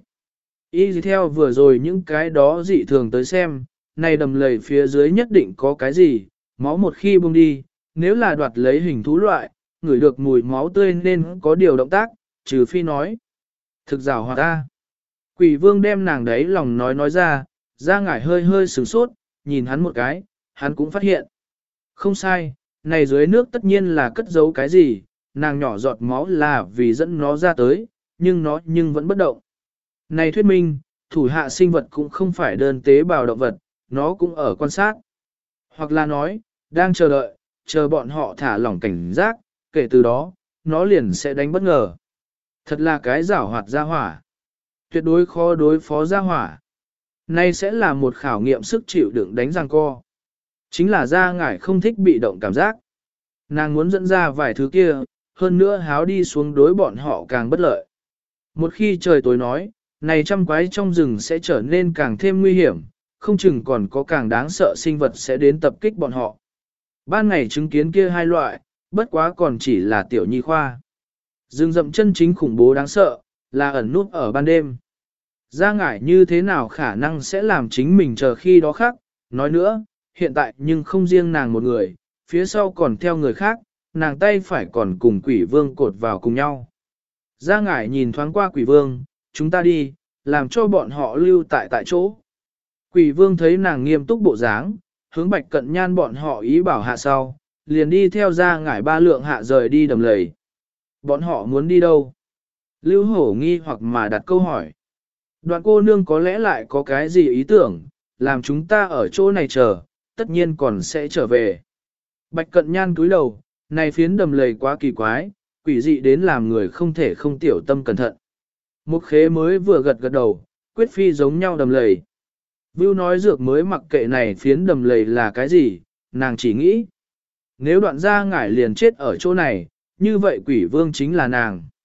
Y theo vừa rồi những cái đó dị thường tới xem, này đầm lầy phía dưới nhất định có cái gì, máu một khi buông đi, nếu là đoạt lấy hình thú loại, ngửi được mùi máu tươi nên có điều động tác, trừ phi nói. Thực rào hoạt ta. Quỷ vương đem nàng đấy lòng nói nói ra, ra ngải hơi hơi sửng sốt, nhìn hắn một cái, hắn cũng phát hiện. Không sai, này dưới nước tất nhiên là cất giấu cái gì, nàng nhỏ giọt máu là vì dẫn nó ra tới, nhưng nó nhưng vẫn bất động. Này thuyết minh, thủ hạ sinh vật cũng không phải đơn tế bào động vật, nó cũng ở quan sát. Hoặc là nói, đang chờ đợi, chờ bọn họ thả lỏng cảnh giác, kể từ đó, nó liền sẽ đánh bất ngờ. Thật là cái giảo hoạt gia hỏa. Tuyệt đối khó đối phó gia hỏa. Nay sẽ là một khảo nghiệm sức chịu đựng đánh răng co. Chính là gia ngải không thích bị động cảm giác. Nàng muốn dẫn ra vài thứ kia, hơn nữa háo đi xuống đối bọn họ càng bất lợi. Một khi trời tối nói, này trăm quái trong rừng sẽ trở nên càng thêm nguy hiểm, không chừng còn có càng đáng sợ sinh vật sẽ đến tập kích bọn họ. Ban ngày chứng kiến kia hai loại, bất quá còn chỉ là tiểu nhi khoa. Rừng rậm chân chính khủng bố đáng sợ, là ẩn nút ở ban đêm. Gia ngải như thế nào khả năng sẽ làm chính mình chờ khi đó khác, nói nữa, hiện tại nhưng không riêng nàng một người, phía sau còn theo người khác, nàng tay phải còn cùng quỷ vương cột vào cùng nhau. Gia ngải nhìn thoáng qua quỷ vương, chúng ta đi, làm cho bọn họ lưu tại tại chỗ. Quỷ vương thấy nàng nghiêm túc bộ dáng, hướng Bạch Cận Nhan bọn họ ý bảo hạ sau, liền đi theo Gia ngải ba lượng hạ rời đi đầm lầy. Bọn họ muốn đi đâu? Lưu Hổ nghi hoặc mà đặt câu hỏi. Đoạn cô nương có lẽ lại có cái gì ý tưởng, làm chúng ta ở chỗ này chờ, tất nhiên còn sẽ trở về. Bạch Cận Nhan cúi đầu, này phiến đầm lầy quá kỳ quái, quỷ dị đến làm người không thể không tiểu tâm cẩn thận. Mục khế mới vừa gật gật đầu, quyết phi giống nhau đầm lầy. Vưu nói dược mới mặc kệ này phiến đầm lầy là cái gì, nàng chỉ nghĩ. Nếu đoạn gia ngải liền chết ở chỗ này, như vậy quỷ vương chính là nàng.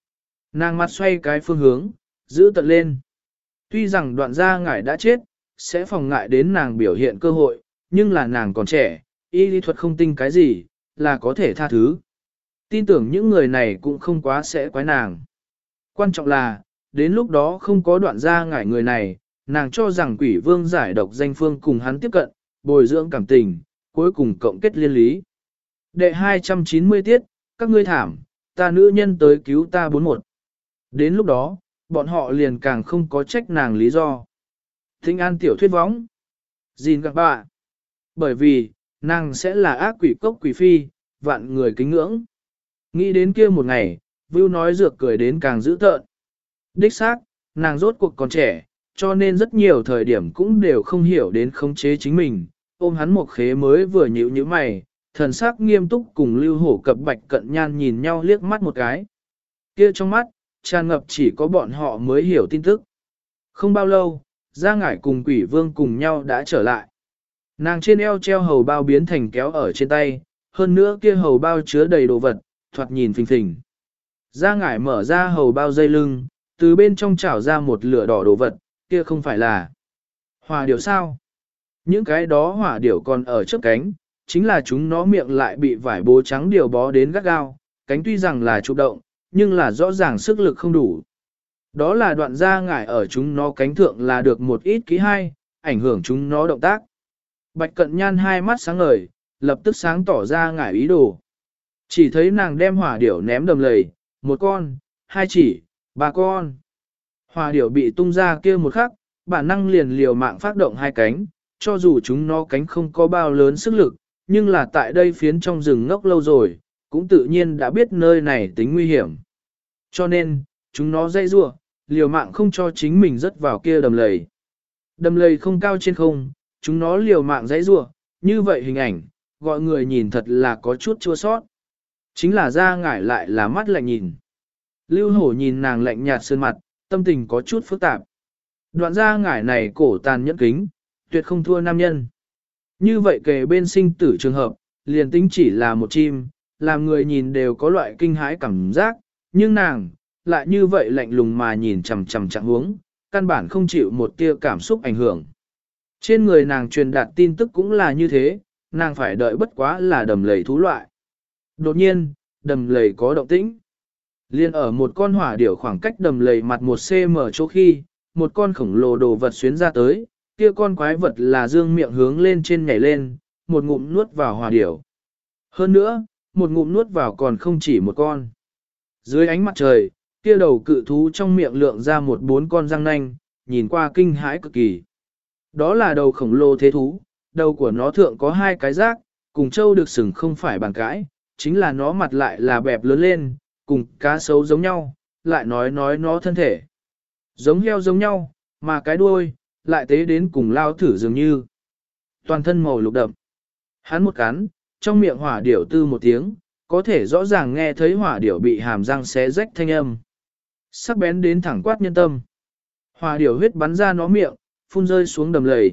Nàng mặt xoay cái phương hướng, giữ tận lên. Tuy rằng đoạn gia ngải đã chết, sẽ phòng ngại đến nàng biểu hiện cơ hội, nhưng là nàng còn trẻ, y lý thuật không tinh cái gì, là có thể tha thứ. Tin tưởng những người này cũng không quá sẽ quái nàng. Quan trọng là, đến lúc đó không có đoạn gia ngải người này, nàng cho rằng quỷ vương giải độc danh phương cùng hắn tiếp cận, bồi dưỡng cảm tình, cuối cùng cộng kết liên lý. Đệ hai trăm chín mươi tiết, các ngươi thảm, ta nữ nhân tới cứu ta bốn một. Đến lúc đó, bọn họ liền càng không có trách nàng lý do. Thinh an tiểu thuyết võng. Gìn các bạn. Bởi vì, nàng sẽ là ác quỷ cốc quỷ phi, vạn người kính ngưỡng. Nghĩ đến kia một ngày, Vưu nói dược cười đến càng dữ tợn. Đích xác, nàng rốt cuộc còn trẻ, cho nên rất nhiều thời điểm cũng đều không hiểu đến khống chế chính mình. Ôm hắn một khế mới vừa nhíu nhíu mày, thần sắc nghiêm túc cùng lưu hổ cập bạch cận nhan nhìn nhau liếc mắt một cái. Kia trong mắt, tràn ngập chỉ có bọn họ mới hiểu tin tức. Không bao lâu, Gia Ngải cùng quỷ vương cùng nhau đã trở lại. Nàng trên eo treo hầu bao biến thành kéo ở trên tay, hơn nữa kia hầu bao chứa đầy đồ vật, thoạt nhìn phình phình. Gia Ngải mở ra hầu bao dây lưng, từ bên trong chảo ra một lửa đỏ đồ vật, kia không phải là hỏa điểu sao. Những cái đó hỏa điểu còn ở trước cánh, chính là chúng nó miệng lại bị vải bố trắng điều bó đến gắt gao, cánh tuy rằng là trụ động, nhưng là rõ ràng sức lực không đủ. Đó là đoạn Gia Ngải ở chúng nó cánh thượng là được một ít ký hay, ảnh hưởng chúng nó động tác. Bạch cận nhan hai mắt sáng ngời, lập tức sáng tỏ ra Ngải ý đồ. Chỉ thấy nàng đem hỏa điểu ném đầm lầy, một con, hai chỉ, ba con. Hỏa điểu bị tung ra kia một khắc, bản năng liền liều mạng phát động hai cánh, cho dù chúng nó cánh không có bao lớn sức lực, nhưng là tại đây phiến trong rừng ngốc lâu rồi, cũng tự nhiên đã biết nơi này tính nguy hiểm. Cho nên, chúng nó dây rua, liều mạng không cho chính mình rớt vào kia đầm lầy. Đầm lầy không cao trên không, chúng nó liều mạng dãy rua, như vậy hình ảnh, gọi người nhìn thật là có chút chua sót. Chính là Gia Ngải lại là mắt lạnh nhìn. Lưu Hổ nhìn nàng lạnh nhạt sơn mặt, tâm tình có chút phức tạp. Đoạn Gia Ngải này cổ tàn nhẫn kính, tuyệt không thua nam nhân. Như vậy kề bên sinh tử trường hợp, liền tính chỉ là một chim, làm người nhìn đều có loại kinh hãi cảm giác, nhưng nàng, lại như vậy lạnh lùng mà nhìn chằm chằm trạng huống, căn bản không chịu một tia cảm xúc ảnh hưởng. Trên người nàng truyền đạt tin tức cũng là như thế, nàng phải đợi bất quá là đầm lầy thú loại. Đột nhiên, đầm lầy có động tĩnh. Liên ở một con hỏa điểu khoảng cách đầm lầy mặt một cm chỗ khi, một con khổng lồ đồ vật xuyến ra tới, kia con quái vật là dương miệng hướng lên trên nhảy lên, một ngụm nuốt vào hỏa điểu. Hơn nữa, một ngụm nuốt vào còn không chỉ một con. Dưới ánh mặt trời, kia đầu cự thú trong miệng lượng ra một bốn con răng nanh, nhìn qua kinh hãi cực kỳ. Đó là đầu khổng lồ thế thú, đầu của nó thượng có hai cái rác, cùng trâu được sừng không phải bàn cãi, chính là nó mặt lại là bẹp lớn lên, cùng cá sấu giống nhau, lại nói nói nó thân thể. Giống heo giống nhau, mà cái đuôi, lại tế đến cùng lao thử dường như. Toàn thân màu lục đậm. Hắn một cắn, trong miệng hỏa điểu tư một tiếng, có thể rõ ràng nghe thấy hỏa điểu bị hàm răng xé rách thanh âm. Sắc bén đến thẳng quát nhân tâm. Hỏa điểu huyết bắn ra nó miệng, phun rơi xuống đầm lầy.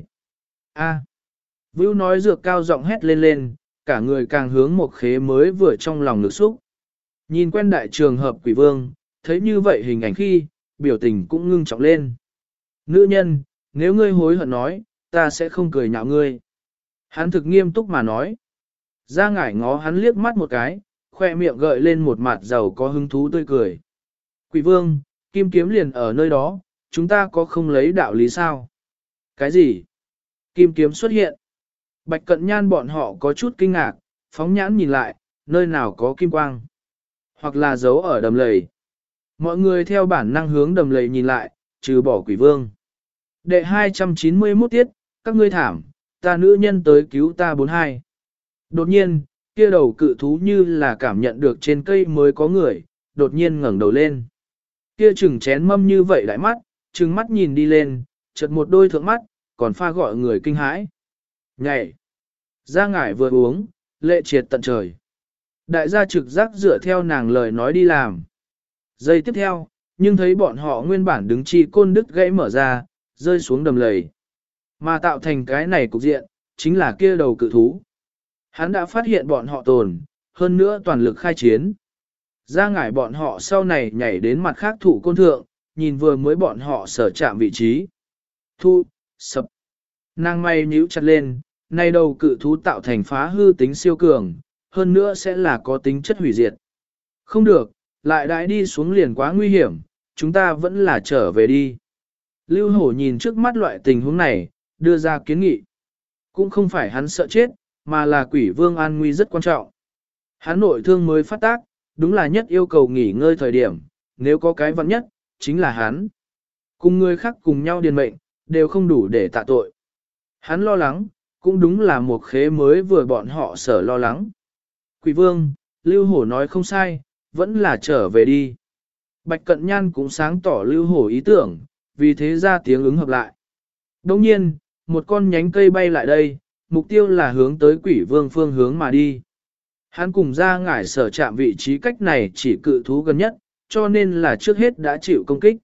A. Vưu nói dược cao giọng hét lên lên, cả người càng hướng một khế mới vừa trong lòng lực xúc. Nhìn quen đại trường hợp quỷ vương, thấy như vậy hình ảnh khi, biểu tình cũng ngưng trọng lên. Nữ nhân, nếu ngươi hối hận nói, ta sẽ không cười nhạo ngươi. Hắn thực nghiêm túc mà nói. Gia Ngải ngó hắn liếc mắt một cái, khoe miệng gợi lên một mặt giàu có hứng thú tươi cười. Quỷ vương, kim kiếm liền ở nơi đó, chúng ta có không lấy đạo lý sao? Cái gì? Kim kiếm xuất hiện. Bạch cận nhan bọn họ có chút kinh ngạc, phóng nhãn nhìn lại, nơi nào có kim quang. Hoặc là giấu ở đầm lầy. Mọi người theo bản năng hướng đầm lầy nhìn lại, trừ bỏ quỷ vương. Đệ hai trăm chín mươi mốt tiết, các ngươi thảm, ta nữ nhân tới cứu ta bốn hai. Đột nhiên, kia đầu cự thú như là cảm nhận được trên cây mới có người, đột nhiên ngẩng đầu lên. Kia chừng chén mâm như vậy đại mắt, chừng mắt nhìn đi lên, chợt một đôi thượng mắt, còn pha gọi người kinh hãi. Nhảy! Gia Ngải vừa uống, lệ triệt tận trời. Đại gia trực giác dựa theo nàng lời nói đi làm. Giây tiếp theo, nhưng thấy bọn họ nguyên bản đứng chi côn đứt gãy mở ra, rơi xuống đầm lầy. Mà tạo thành cái này cục diện, chính là kia đầu cự thú. Hắn đã phát hiện bọn họ tồn, hơn nữa toàn lực khai chiến. Ra ngải bọn họ sau này nhảy đến mặt khác thụ côn thượng, nhìn vừa mới bọn họ sở chạm vị trí. Thu, sập. Nàng may nhíu chặt lên, nay đầu cự thú tạo thành phá hư tính siêu cường, hơn nữa sẽ là có tính chất hủy diệt. Không được, lại đãi đi xuống liền quá nguy hiểm, chúng ta vẫn là trở về đi. Lưu Hổ nhìn trước mắt loại tình huống này, đưa ra kiến nghị. Cũng không phải hắn sợ chết, mà là quỷ vương an nguy rất quan trọng. Hắn nội thương mới phát tác, đúng là nhất yêu cầu nghỉ ngơi thời điểm, nếu có cái vặn nhất, chính là hắn. Cùng người khác cùng nhau điền mệnh, đều không đủ để tạ tội. Hắn lo lắng, cũng đúng là một khế mới vừa bọn họ sở lo lắng. Quỷ vương, Lưu Hổ nói không sai, vẫn là trở về đi. Bạch Cận Nhan cũng sáng tỏ Lưu Hổ ý tưởng, vì thế ra tiếng ứng hợp lại. Đồng nhiên, một con nhánh cây bay lại đây, mục tiêu là hướng tới quỷ vương phương hướng mà đi. Hắn cùng ra ngải sở chạm vị trí cách này chỉ cự thú gần nhất, cho nên là trước hết đã chịu công kích.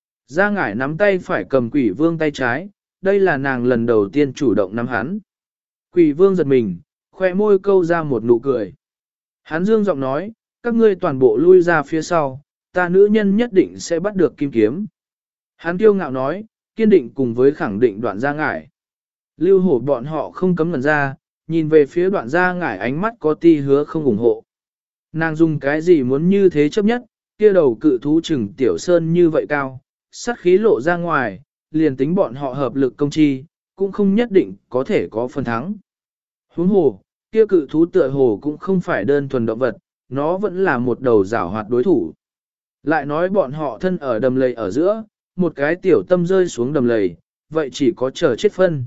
Ra ngải nắm tay phải cầm quỷ vương tay trái, đây là nàng lần đầu tiên chủ động nắm hắn. Quỷ vương giật mình, khoe môi câu ra một nụ cười. Hắn dương giọng nói, các ngươi toàn bộ lui ra phía sau, ta nữ nhân nhất định sẽ bắt được kim kiếm. Hắn kiêu ngạo nói, kiên định cùng với khẳng định đoạn ra ngải. Lưu Hổ bọn họ không cấm ngần ra, nhìn về phía đoạn ra ngải ánh mắt có ti hứa không ủng hộ. Nàng dùng cái gì muốn như thế chấp nhất, kia đầu cự thú chừng tiểu sơn như vậy cao, sát khí lộ ra ngoài, liền tính bọn họ hợp lực công chi, cũng không nhất định có thể có phần thắng. Huống hồ, kia cự thú tựa hồ cũng không phải đơn thuần động vật, nó vẫn là một đầu giảo hoạt đối thủ. Lại nói bọn họ thân ở đầm lầy ở giữa, một cái tiểu tâm rơi xuống đầm lầy, vậy chỉ có chờ chết phân.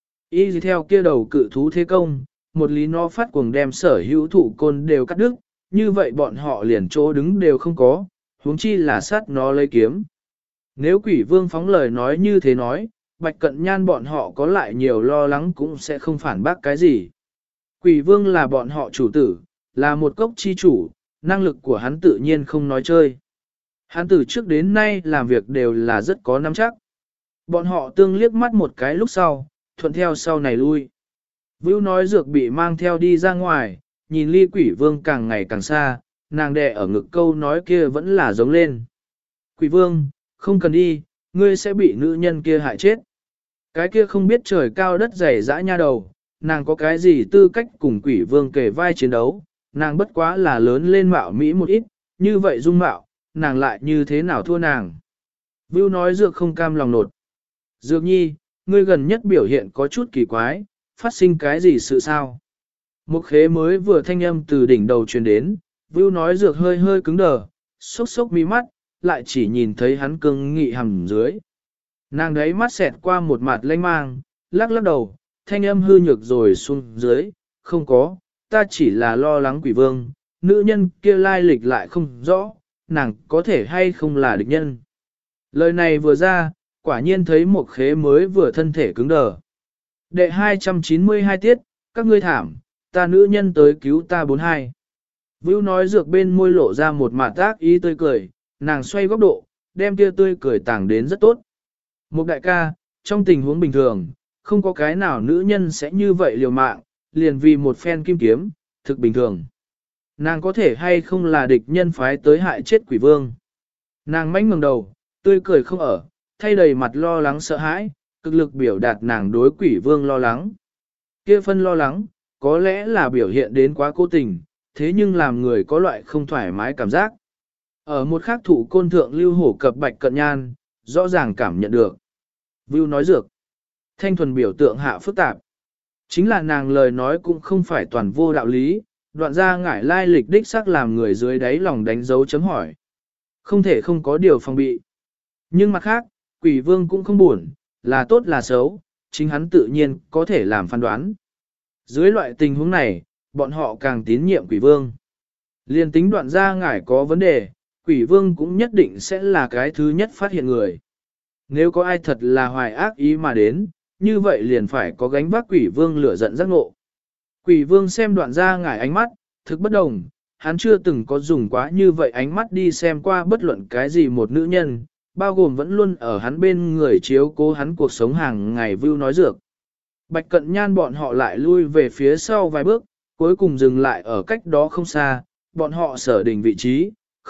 Y gì theo kia đầu cự thú thế công, một lý nó phát cuồng đem sở hữu thủ côn đều cắt đứt, như vậy bọn họ liền chỗ đứng đều không có, huống chi là sát nó lấy kiếm. Nếu quỷ vương phóng lời nói như thế nói, Bạch Cận Nhan bọn họ có lại nhiều lo lắng cũng sẽ không phản bác cái gì. Quỷ vương là bọn họ chủ tử, là một cốc chi chủ, năng lực của hắn tự nhiên không nói chơi. Hắn từ trước đến nay làm việc đều là rất có nắm chắc. Bọn họ tương liếc mắt một cái lúc sau, thuận theo sau này lui. Vưu nói dược bị mang theo đi ra ngoài, nhìn ly quỷ vương càng ngày càng xa, nàng đè ở ngực câu nói kia vẫn là giống lên. Quỷ vương, không cần đi, ngươi sẽ bị nữ nhân kia hại chết. Cái kia không biết trời cao đất dày dã nha đầu, nàng có cái gì tư cách cùng quỷ vương kề vai chiến đấu, nàng bất quá là lớn lên mạo Mỹ một ít, như vậy dung mạo, nàng lại như thế nào thua nàng. Vưu nói dược không cam lòng nột. Dược nhi, ngươi gần nhất biểu hiện có chút kỳ quái, phát sinh cái gì sự sao? Một khế mới vừa thanh âm từ đỉnh đầu truyền đến, Vưu nói dược hơi hơi cứng đờ, sốc sốc mi mắt, lại chỉ nhìn thấy hắn cương nghị hầm dưới. Nàng đấy mắt xẹt qua một mặt lanh mang, lắc lắc đầu, thanh âm hư nhược rồi xuống dưới, không có, ta chỉ là lo lắng quỷ vương, nữ nhân kia lai lịch lại không rõ, nàng có thể hay không là địch nhân. Lời này vừa ra, quả nhiên thấy một khế mới vừa thân thể cứng đờ. Đệ hai trăm chín mươi hai tiết, các ngươi thảm, ta nữ nhân tới cứu ta bốn hai. Vưu nói dược bên môi lộ ra một mạt ác ý tươi cười, nàng xoay góc độ, đem kia tươi cười tàng đến rất tốt. Một đại ca, trong tình huống bình thường, không có cái nào nữ nhân sẽ như vậy liều mạng, liền vì một phen kim kiếm, thực bình thường. Nàng có thể hay không là địch nhân phái tới hại chết quỷ vương. Nàng mánh ngẩng đầu, tươi cười không ở, thay đầy mặt lo lắng sợ hãi, cực lực biểu đạt nàng đối quỷ vương lo lắng. Kia phân lo lắng, có lẽ là biểu hiện đến quá cố tình, thế nhưng làm người có loại không thoải mái cảm giác. Ở một khắc thủ côn thượng Lưu Hổ cập Bạch Cận Nhan, rõ ràng cảm nhận được. Vưu nói dược. Thanh thuần biểu tượng hạ phức tạp. Chính là nàng lời nói cũng không phải toàn vô đạo lý, đoạn ra ngải lai lịch đích xác làm người dưới đáy lòng đánh dấu chấm hỏi. Không thể không có điều phòng bị. Nhưng mặt khác, quỷ vương cũng không buồn, là tốt là xấu, chính hắn tự nhiên có thể làm phán đoán. Dưới loại tình huống này, bọn họ càng tín nhiệm quỷ vương. Liên tính đoạn ra ngải có vấn đề, quỷ vương cũng nhất định sẽ là cái thứ nhất phát hiện người. Nếu có ai thật là hoài ác ý mà đến, như vậy liền phải có gánh vác quỷ vương lửa giận giác ngộ. Quỷ vương xem đoạn ra ngải ánh mắt, thực bất đồng, hắn chưa từng có dùng quá như vậy ánh mắt đi xem qua bất luận cái gì một nữ nhân, bao gồm vẫn luôn ở hắn bên người chiếu cố hắn cuộc sống hàng ngày Vưu nói dược. Bạch Cận Nhan bọn họ lại lui về phía sau vài bước, cuối cùng dừng lại ở cách đó không xa, bọn họ sở định vị trí,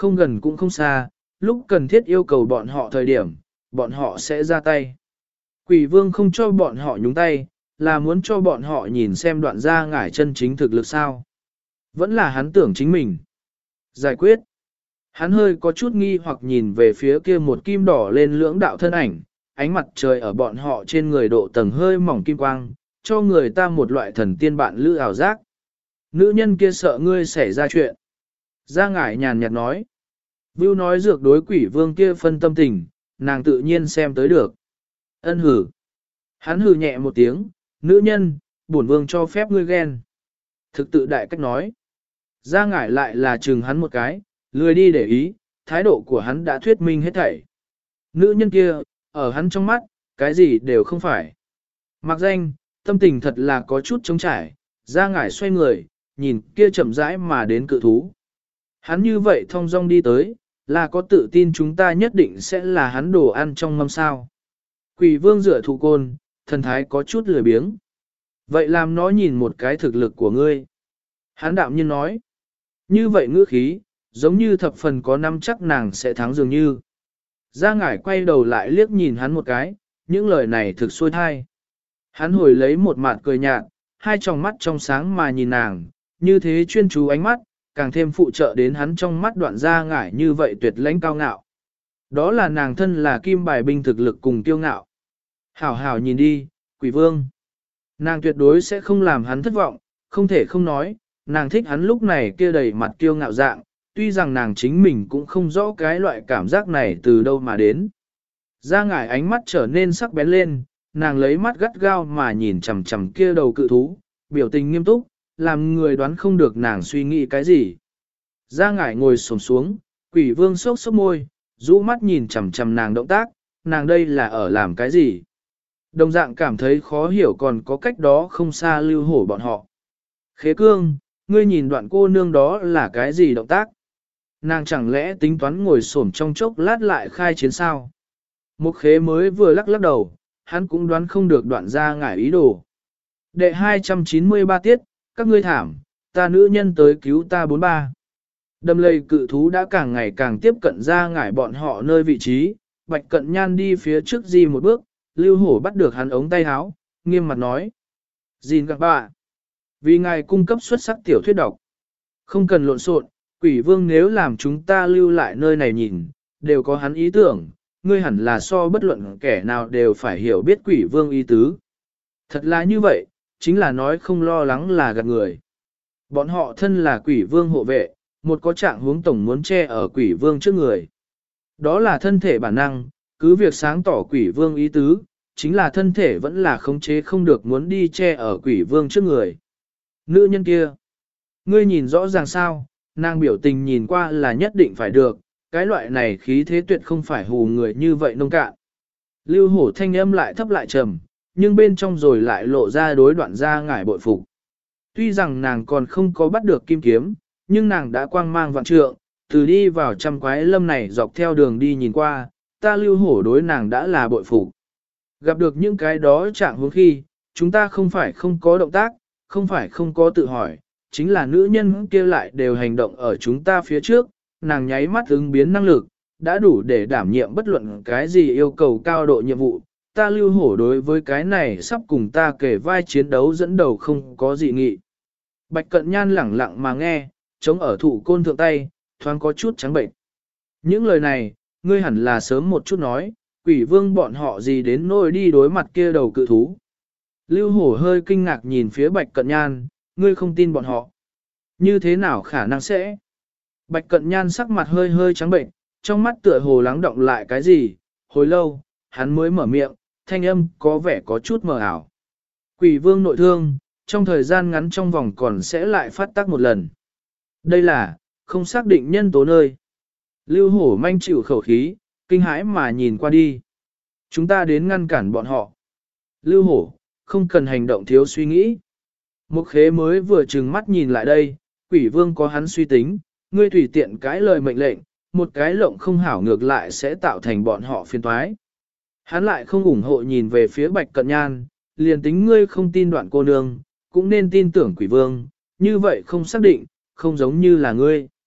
không gần cũng không xa, lúc cần thiết yêu cầu bọn họ thời điểm, bọn họ sẽ ra tay. Quỷ vương không cho bọn họ nhúng tay, là muốn cho bọn họ nhìn xem đoạn gia ngải chân chính thực lực sao. Vẫn là hắn tưởng chính mình. Giải quyết. Hắn hơi có chút nghi hoặc nhìn về phía kia một kim đỏ lên lưỡng đạo thân ảnh, ánh mặt trời ở bọn họ trên người độ tầng hơi mỏng kim quang, cho người ta một loại thần tiên bạn lữ ảo giác. Nữ nhân kia sợ ngươi xảy ra chuyện. Gia ngải nhàn nhạt nói. Vưu nói dược đối quỷ vương kia phân tâm tình, nàng tự nhiên xem tới được. Ân hử. Hắn hừ nhẹ một tiếng, nữ nhân, bổn vương cho phép ngươi ghen. Thực tự đại cách nói. Gia ngải lại là chừng hắn một cái, lười đi để ý, thái độ của hắn đã thuyết minh hết thảy. Nữ nhân kia, ở hắn trong mắt, cái gì đều không phải. Mặc danh, tâm tình thật là có chút trống trải, Gia ngải xoay người, nhìn kia chậm rãi mà đến cự thú. Hắn như vậy thong dong đi tới, là có tự tin chúng ta nhất định sẽ là hắn đồ ăn trong mâm sao. Quỷ vương rửa thụ côn, thần thái có chút lười biếng. Vậy làm nó nhìn một cái thực lực của ngươi. Hắn đạm nhiên nói. Như vậy ngữ khí, giống như thập phần có năm chắc nàng sẽ thắng dường như. Gia ngải quay đầu lại liếc nhìn hắn một cái, những lời này thực xuôi thai. Hắn hồi lấy một mặt cười nhạt, hai tròng mắt trong sáng mà nhìn nàng, như thế chuyên chú ánh mắt, càng thêm phụ trợ đến hắn trong mắt đoạn Gia ngải như vậy tuyệt lãnh cao ngạo. Đó là nàng thân là kim bài binh thực lực cùng kiêu ngạo. Hảo hảo nhìn đi, quỷ vương. Nàng tuyệt đối sẽ không làm hắn thất vọng, không thể không nói, nàng thích hắn lúc này kia đầy mặt kiêu ngạo dạng, tuy rằng nàng chính mình cũng không rõ cái loại cảm giác này từ đâu mà đến. Gia ngải ánh mắt trở nên sắc bén lên, nàng lấy mắt gắt gao mà nhìn chằm chằm kia đầu cự thú, biểu tình nghiêm túc, làm người đoán không được nàng suy nghĩ cái gì. Gia ngải ngồi xổm xuống, quỷ vương sốc sốc môi, rũ mắt nhìn chằm chằm nàng động tác, nàng đây là ở làm cái gì? Đồng dạng cảm thấy khó hiểu còn có cách đó không xa lưu hổ bọn họ. Khế cương, ngươi nhìn đoạn cô nương đó là cái gì động tác? Nàng chẳng lẽ tính toán ngồi xổm trong chốc lát lại khai chiến sao? Một khế mới vừa lắc lắc đầu, hắn cũng đoán không được đoạn ra ngải ý đồ. Đệ hai trăm chín mươi ba tiết, các ngươi thảm, ta nữ nhân tới cứu ta bốn ba. Đầm lầy cự thú đã càng ngày càng tiếp cận ra ngải bọn họ nơi vị trí, bạch cận nhan đi phía trước di một bước, lưu hổ bắt được hắn ống tay áo, nghiêm mặt nói. Gìn các bạn, vì ngài cung cấp xuất sắc tiểu thuyết độc. Không cần lộn xộn, quỷ vương nếu làm chúng ta lưu lại nơi này nhìn, đều có hắn ý tưởng, ngươi hẳn là so bất luận kẻ nào đều phải hiểu biết quỷ vương ý tứ. Thật là như vậy, chính là nói không lo lắng là gạt người. Bọn họ thân là quỷ vương hộ vệ, một có trạng hướng tổng muốn che ở quỷ vương trước người. Đó là thân thể bản năng, cứ việc sáng tỏ quỷ vương ý tứ, chính là thân thể vẫn là khống chế không được muốn đi che ở quỷ vương trước người. Nữ nhân kia, ngươi nhìn rõ ràng sao, nàng biểu tình nhìn qua là nhất định phải được, cái loại này khí thế tuyệt không phải hù người như vậy nông cạn. Lưu hổ thanh âm lại thấp lại trầm, nhưng bên trong rồi lại lộ ra đối đoạn ra ngải bội phục. Tuy rằng nàng còn không có bắt được kim kiếm, nhưng nàng đã quang mang vạn trượng, từ đi vào trăm quái lâm này dọc theo đường đi nhìn qua, ta lưu hổ đối nàng đã là bội phục. Gặp được những cái đó trạng huống khi, chúng ta không phải không có động tác, không phải không có tự hỏi, chính là nữ nhân kia lại đều hành động ở chúng ta phía trước, nàng nháy mắt ứng biến năng lực, đã đủ để đảm nhiệm bất luận cái gì yêu cầu cao độ nhiệm vụ. Ta lưu hổ đối với cái này sắp cùng ta kể vai chiến đấu dẫn đầu không có gì nghị. Bạch cận nhan lẳng lặng mà nghe, chống ở thụ côn thượng tay, thoáng có chút trắng bệnh. Những lời này, ngươi hẳn là sớm một chút nói, quỷ vương bọn họ gì đến nỗi đi đối mặt kia đầu cự thú. Lưu hổ hơi kinh ngạc nhìn phía bạch cận nhan, ngươi không tin bọn họ. Như thế nào khả năng sẽ? Bạch cận nhan sắc mặt hơi hơi trắng bệnh, trong mắt tựa hồ lắng động lại cái gì, hồi lâu, hắn mới mở miệng, thanh âm có vẻ có chút mờ ảo. Quỷ vương nội thương, trong thời gian ngắn trong vòng còn sẽ lại phát tác một lần. Đây là, không xác định nhân tố nơi. Lưu hổ manh chịu khẩu khí, kinh hãi mà nhìn qua đi. Chúng ta đến ngăn cản bọn họ. Lưu hổ, không cần hành động thiếu suy nghĩ. Một khế mới vừa trừng mắt nhìn lại đây, quỷ vương có hắn suy tính, ngươi tùy tiện cái lời mệnh lệnh, một cái lộng không hảo ngược lại sẽ tạo thành bọn họ phiền toái. Hắn lại không ủng hộ nhìn về phía bạch cận nhan, liền tính ngươi không tin đoạn cô nương, cũng nên tin tưởng quỷ vương, như vậy không xác định, không giống như là ngươi.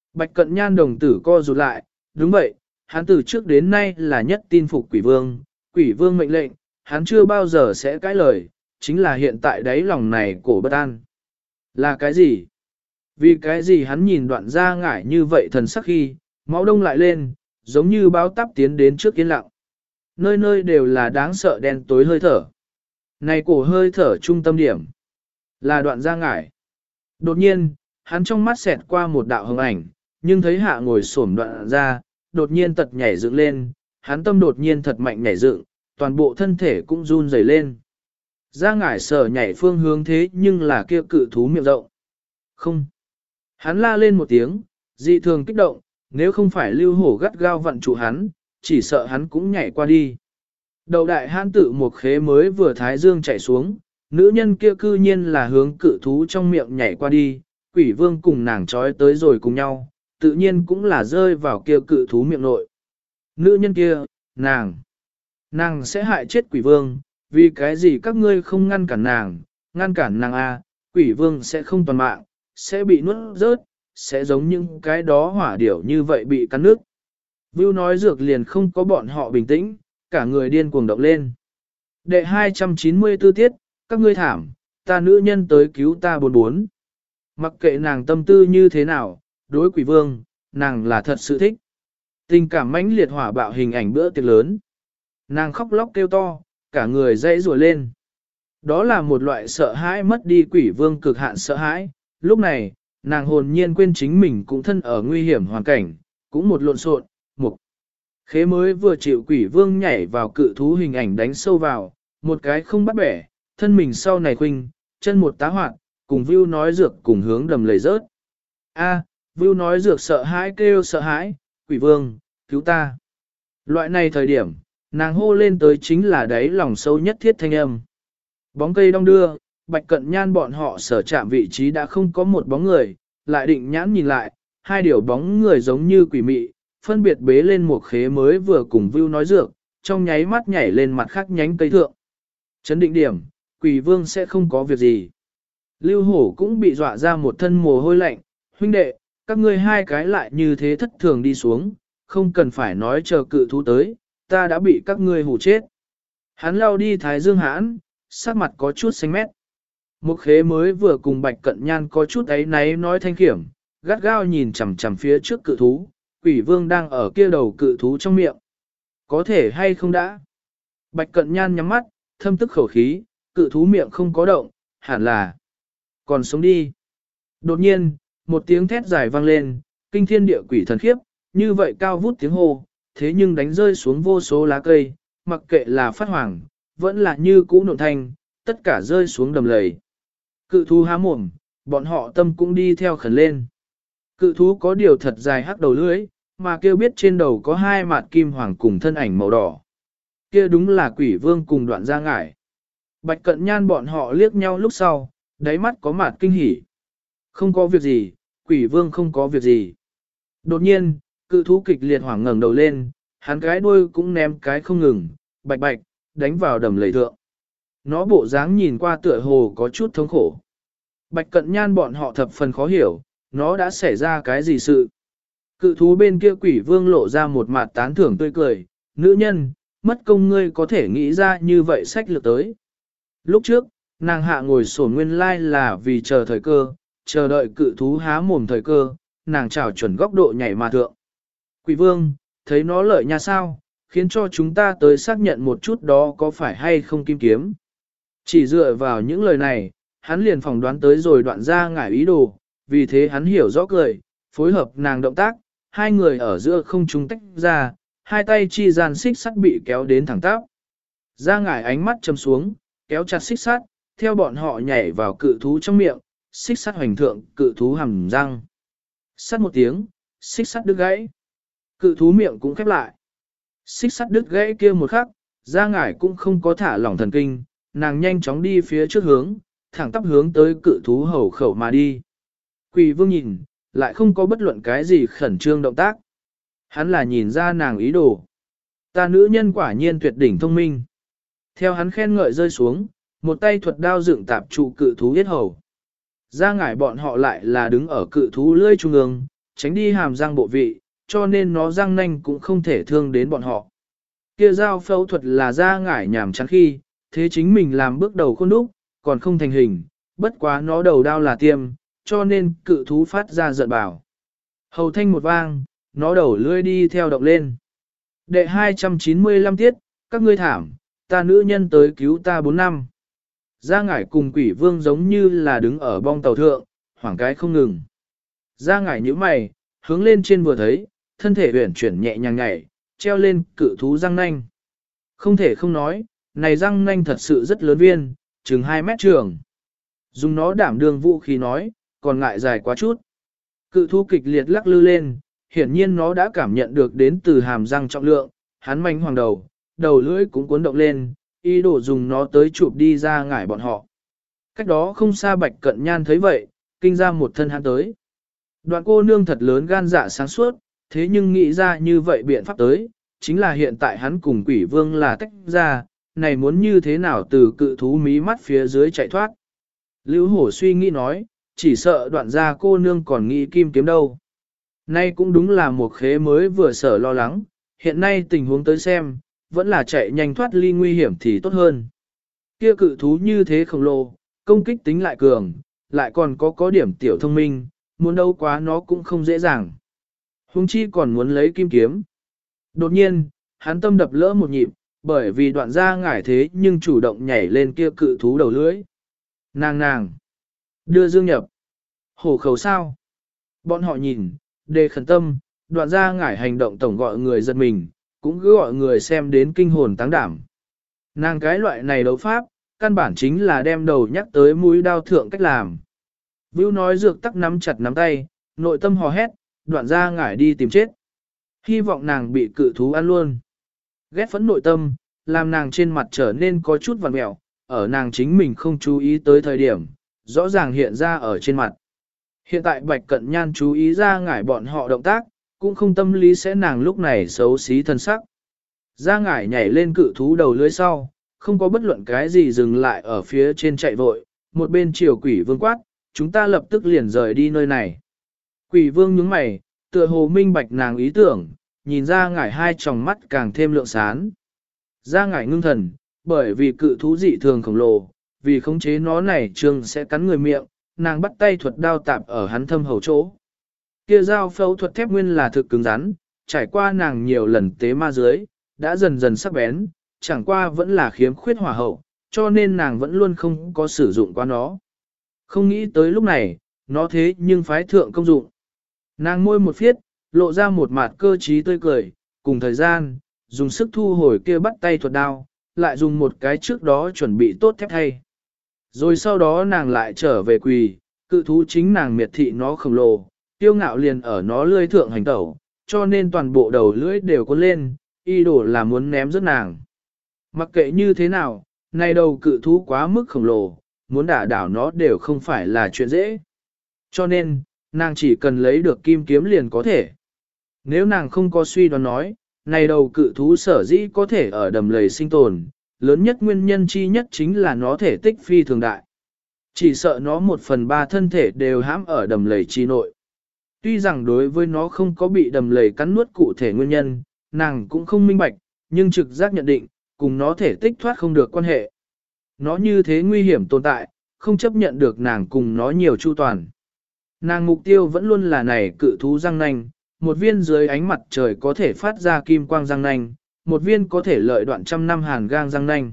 Bạch Cận Nhan đồng tử co rụt lại, đúng vậy, hắn từ trước đến nay là nhất tin phục quỷ vương, quỷ vương mệnh lệnh, hắn chưa bao giờ sẽ cãi lời, chính là hiện tại đáy lòng này cổ bất an. Là cái gì? Vì cái gì hắn nhìn đoạn ra ngải như vậy thần sắc khi, máu đông lại lên, giống như báo táp tiến đến trước yên lặng. Nơi nơi đều là đáng sợ đen tối hơi thở. Này cổ hơi thở trung tâm điểm, là đoạn ra ngải. Đột nhiên, hắn trong mắt xẹt qua một đạo hồng ảnh, nhưng thấy hạ ngồi xổm đoạn ra, đột nhiên tật nhảy dựng lên, hắn tâm đột nhiên thật mạnh nhảy dựng, toàn bộ thân thể cũng run rẩy lên. Ra ngải sở nhảy phương hướng thế nhưng là kia cự thú miệng rộng. Không. Hắn la lên một tiếng, dị thường kích động, nếu không phải lưu hổ gắt gao vặn trụ hắn, chỉ sợ hắn cũng nhảy qua đi. Đầu đại hãn tự một khế mới vừa thái dương chạy xuống, nữ nhân kia cư nhiên là hướng cự thú trong miệng nhảy qua đi, quỷ vương cùng nàng trói tới rồi cùng nhau, tự nhiên cũng là rơi vào kia cự thú miệng nội. Nữ nhân kia, nàng, nàng sẽ hại chết quỷ vương, vì cái gì các ngươi không ngăn cản nàng, ngăn cản nàng a, quỷ vương sẽ không toàn mạng, sẽ bị nuốt rớt, sẽ giống những cái đó hỏa điểu như vậy bị cắn nước. Vưu nói dược liền không có bọn họ bình tĩnh, cả người điên cuồng động lên. Đệ hai trăm chín mươi tư tiết, các ngươi thảm, ta nữ nhân tới cứu ta bốn bốn. Mặc kệ nàng tâm tư như thế nào, đối quỷ vương, nàng là thật sự thích. Tình cảm mãnh liệt hỏa bạo hình ảnh bữa tiệc lớn. Nàng khóc lóc kêu to, cả người dãy rùa lên. Đó là một loại sợ hãi mất đi quỷ vương cực hạn sợ hãi. Lúc này, nàng hồn nhiên quên chính mình cũng thân ở nguy hiểm hoàn cảnh, cũng một lộn xộn, một khế mới vừa chịu quỷ vương nhảy vào cự thú hình ảnh đánh sâu vào, một cái không bắt bẻ, thân mình sau này khuynh, chân một tá hoạt, cùng Vưu nói dược cùng hướng đầm lầy rớt. A, Vưu nói dược sợ hãi kêu sợ hãi, quỷ vương, cứu ta. Loại này thời điểm, nàng hô lên tới chính là đáy lòng sâu nhất thiết thanh âm. Bóng cây đong đưa, Bạch Cận Nhan bọn họ sở chạm vị trí đã không có một bóng người, lại định nhãn nhìn lại, hai điều bóng người giống như quỷ mị, phân biệt bế lên một khế mới vừa cùng Vưu nói dược, trong nháy mắt nhảy lên mặt khác nhánh cây thượng. Chấn định điểm, quỷ vương sẽ không có việc gì. Lưu hổ cũng bị dọa ra một thân mồ hôi lạnh, huynh đệ, các ngươi hai cái lại như thế thất thường đi xuống, không cần phải nói chờ cự thú tới, ta đã bị các ngươi hù chết. Hắn lao đi thái dương hãn, sắc mặt có chút xanh mét. Một khế mới vừa cùng Bạch Cận Nhan có chút ấy náy nói thanh khiểm, gắt gao nhìn chằm chằm phía trước cự thú, quỷ vương đang ở kia đầu cự thú trong miệng. Có thể hay không đã? Bạch Cận Nhan nhắm mắt, thâm tức khẩu khí, cự thú miệng không có động, hẳn là còn sống đi. Đột nhiên, một tiếng thét dài vang lên, kinh thiên địa quỷ thần khiếp, như vậy cao vút tiếng hô, thế nhưng đánh rơi xuống vô số lá cây, mặc kệ là phát hoàng, vẫn là như cũ nộn thanh, tất cả rơi xuống đầm lầy. Cự thú há mồm, bọn họ tâm cũng đi theo khẩn lên. Cự thú có điều thật dài hắc đầu lưỡi, mà kêu biết trên đầu có hai mặt kim hoàng cùng thân ảnh màu đỏ. Kia đúng là quỷ vương cùng đoạn ra ngải. Bạch Cận Nhan bọn họ liếc nhau lúc sau, đáy mắt có mặt kinh hỉ. Không có việc gì, quỷ vương không có việc gì. Đột nhiên, cự thú kịch liệt hoảng ngẩng đầu lên, hắn cái đuôi cũng ném cái không ngừng, bạch bạch, đánh vào đầm lầy thượng. Nó bộ dáng nhìn qua tựa hồ có chút thống khổ. Bạch Cận Nhan bọn họ thập phần khó hiểu, nó đã xảy ra cái gì sự. Cự thú bên kia quỷ vương lộ ra một mặt tán thưởng tươi cười, nữ nhân, mất công ngươi có thể nghĩ ra như vậy sách lược tới. Lúc trước, nàng hạ ngồi sổn nguyên lai là vì chờ thời cơ, chờ đợi cự thú há mồm thời cơ, nàng trảo chuẩn góc độ nhảy mà thượng. Quỷ vương, thấy nó lợi nha sao, khiến cho chúng ta tới xác nhận một chút đó có phải hay không kim kiếm. Chỉ dựa vào những lời này, hắn liền phỏng đoán tới rồi đoạn ra ngải ý đồ, vì thế hắn hiểu rõ cười, phối hợp nàng động tác, hai người ở giữa không trung tách ra, hai tay chi gian xích sắt bị kéo đến thẳng tắp. Ra ngải ánh mắt châm xuống, kéo chặt xích sắt, theo bọn họ nhảy vào cự thú trong miệng, xích sắt hoành thượng cự thú hầm răng. Sắt một tiếng, xích sắt đứt gãy. Cự thú miệng cũng khép lại. Xích sắt đứt gãy kia một khắc, ra ngải cũng không có thả lỏng thần kinh, nàng nhanh chóng đi phía trước hướng, thẳng tắp hướng tới cự thú hầu khẩu mà đi. Quỷ vương nhìn, lại không có bất luận cái gì khẩn trương động tác. Hắn là nhìn ra nàng ý đồ. Ta nữ nhân quả nhiên tuyệt đỉnh thông minh. Theo hắn khen ngợi rơi xuống, một tay thuật đao dựng tạp trụ cự thú yết hầu. Ra ngải bọn họ lại là đứng ở cự thú lưỡi trung ương, tránh đi hàm răng bộ vị, cho nên nó răng nanh cũng không thể thương đến bọn họ. Kia dao phẫu thuật là da ngải nhảm chán khi, thế chính mình làm bước đầu khuôn đúc, còn không thành hình, bất quá nó đầu đao là tiêm, cho nên cự thú phát ra giận bảo. Hầu thanh một vang, nó đầu lưỡi đi theo động lên. Đệ hai trăm chín mươi lăm tiết, các ngươi thảm, ta nữ nhân tới cứu ta bốn năm. Gia ngải cùng quỷ vương giống như là đứng ở bong tàu thượng, hoảng cái không ngừng. Gia ngải nhíu mày, hướng lên trên vừa thấy, thân thể uyển chuyển nhẹ nhàng nhảy, treo lên cự thú răng nanh. Không thể không nói, này răng nanh thật sự rất lớn viên, chừng hai mét trường. Dùng nó đảm đương vũ khí nói, còn ngại dài quá chút. Cự thú kịch liệt lắc lư lên, hiển nhiên nó đã cảm nhận được đến từ hàm răng trọng lượng, hắn manh hoàng đầu, đầu lưỡi cũng cuốn động lên, ý đồ dùng nó tới chụp đi ra ngải bọn họ. Cách đó không xa Bạch Cận Nhan thấy vậy, kinh ra một thân hắn tới. Đoạn cô nương thật lớn gan dạ sáng suốt, thế nhưng nghĩ ra như vậy biện pháp tới, chính là hiện tại hắn cùng quỷ vương là tách ra, này muốn như thế nào từ cự thú mí mắt phía dưới chạy thoát. Lưu Hổ suy nghĩ nói, chỉ sợ đoạn ra cô nương còn nghĩ kim kiếm đâu. Nay cũng đúng là một khế mới vừa sở lo lắng, hiện nay tình huống tới xem, vẫn là chạy nhanh thoát ly nguy hiểm thì tốt hơn. Kia cự thú như thế khổng lồ, công kích tính lại cường, lại còn có có điểm tiểu thông minh, muốn đâu quá nó cũng không dễ dàng. Hùng chi còn muốn lấy kim kiếm. Đột nhiên, hắn tâm đập lỡ một nhịp, bởi vì đoạn ra ngải thế nhưng chủ động nhảy lên kia cự thú đầu lưỡi. Nàng nàng, đưa dương nhập. Hổ khẩu sao? Bọn họ nhìn, đề khẩn tâm, đoạn ra ngải hành động tổng gọi người giật mình, cũng cứ gọi người xem đến kinh hồn táng đảm. Nàng cái loại này đấu pháp, căn bản chính là đem đầu nhắc tới mũi đao thượng cách làm. Vưu nói dược tắc nắm chặt nắm tay, nội tâm hò hét, đoạn ra ngải đi tìm chết. Hy vọng nàng bị cự thú ăn luôn. Ghét phẫn nội tâm, làm nàng trên mặt trở nên có chút vằn mẹo, ở nàng chính mình không chú ý tới thời điểm, rõ ràng hiện ra ở trên mặt. Hiện tại Bạch Cận Nhan chú ý ra ngải bọn họ động tác, cũng không tâm lý sẽ nàng lúc này xấu xí thân sắc. Ra ngải nhảy lên cự thú đầu lưới sau, không có bất luận cái gì dừng lại ở phía trên chạy vội, một bên chiều quỷ vương quát, chúng ta lập tức liền rời đi nơi này. Quỷ vương nhướng mày, tựa hồ minh bạch nàng ý tưởng, nhìn ra ngải hai tròng mắt càng thêm lượng sán. Ra ngải ngưng thần, bởi vì cự thú dị thường khổng lồ, vì khống chế nó này trường sẽ cắn người miệng, nàng bắt tay thuật đao tạp ở hắn thâm hầu chỗ. Kia dao phẫu thuật thép nguyên là thực cứng rắn, trải qua nàng nhiều lần tế ma dưới, đã dần dần sắc bén, chẳng qua vẫn là khiếm khuyết hỏa hậu, cho nên nàng vẫn luôn không có sử dụng qua nó. Không nghĩ tới lúc này, nó thế nhưng phái thượng công dụng. Nàng môi một phiết, lộ ra một mặt cơ trí tươi cười, cùng thời gian, dùng sức thu hồi kia bắt tay thuật đao, lại dùng một cái trước đó chuẩn bị tốt thép thay. Rồi sau đó nàng lại trở về quỳ, cự thú chính nàng miệt thị nó khổng lồ, tiêu ngạo liền ở nó lươi thượng hành tẩu, cho nên toàn bộ đầu lưỡi đều có lên, y đổ là muốn ném rớt nàng. Mặc kệ như thế nào, này đầu cự thú quá mức khổng lồ, muốn đả đảo nó đều không phải là chuyện dễ. Cho nên, nàng chỉ cần lấy được kim kiếm liền có thể. Nếu nàng không có suy đoán nói, này đầu cự thú sở dĩ có thể ở đầm lầy sinh tồn, lớn nhất nguyên nhân chi nhất chính là nó thể tích phi thường đại. Chỉ sợ nó một phần ba thân thể đều hãm ở đầm lầy chi nội. Tuy rằng đối với nó không có bị đầm lầy cắn nuốt cụ thể nguyên nhân, nàng cũng không minh bạch, nhưng trực giác nhận định, cùng nó thể tích thoát không được quan hệ. Nó như thế nguy hiểm tồn tại, không chấp nhận được nàng cùng nó nhiều chu toàn. Nàng mục tiêu vẫn luôn là này cự thú răng nanh, một viên dưới ánh mặt trời có thể phát ra kim quang răng nanh, một viên có thể lợi đoạn trăm năm hàn gang răng nanh.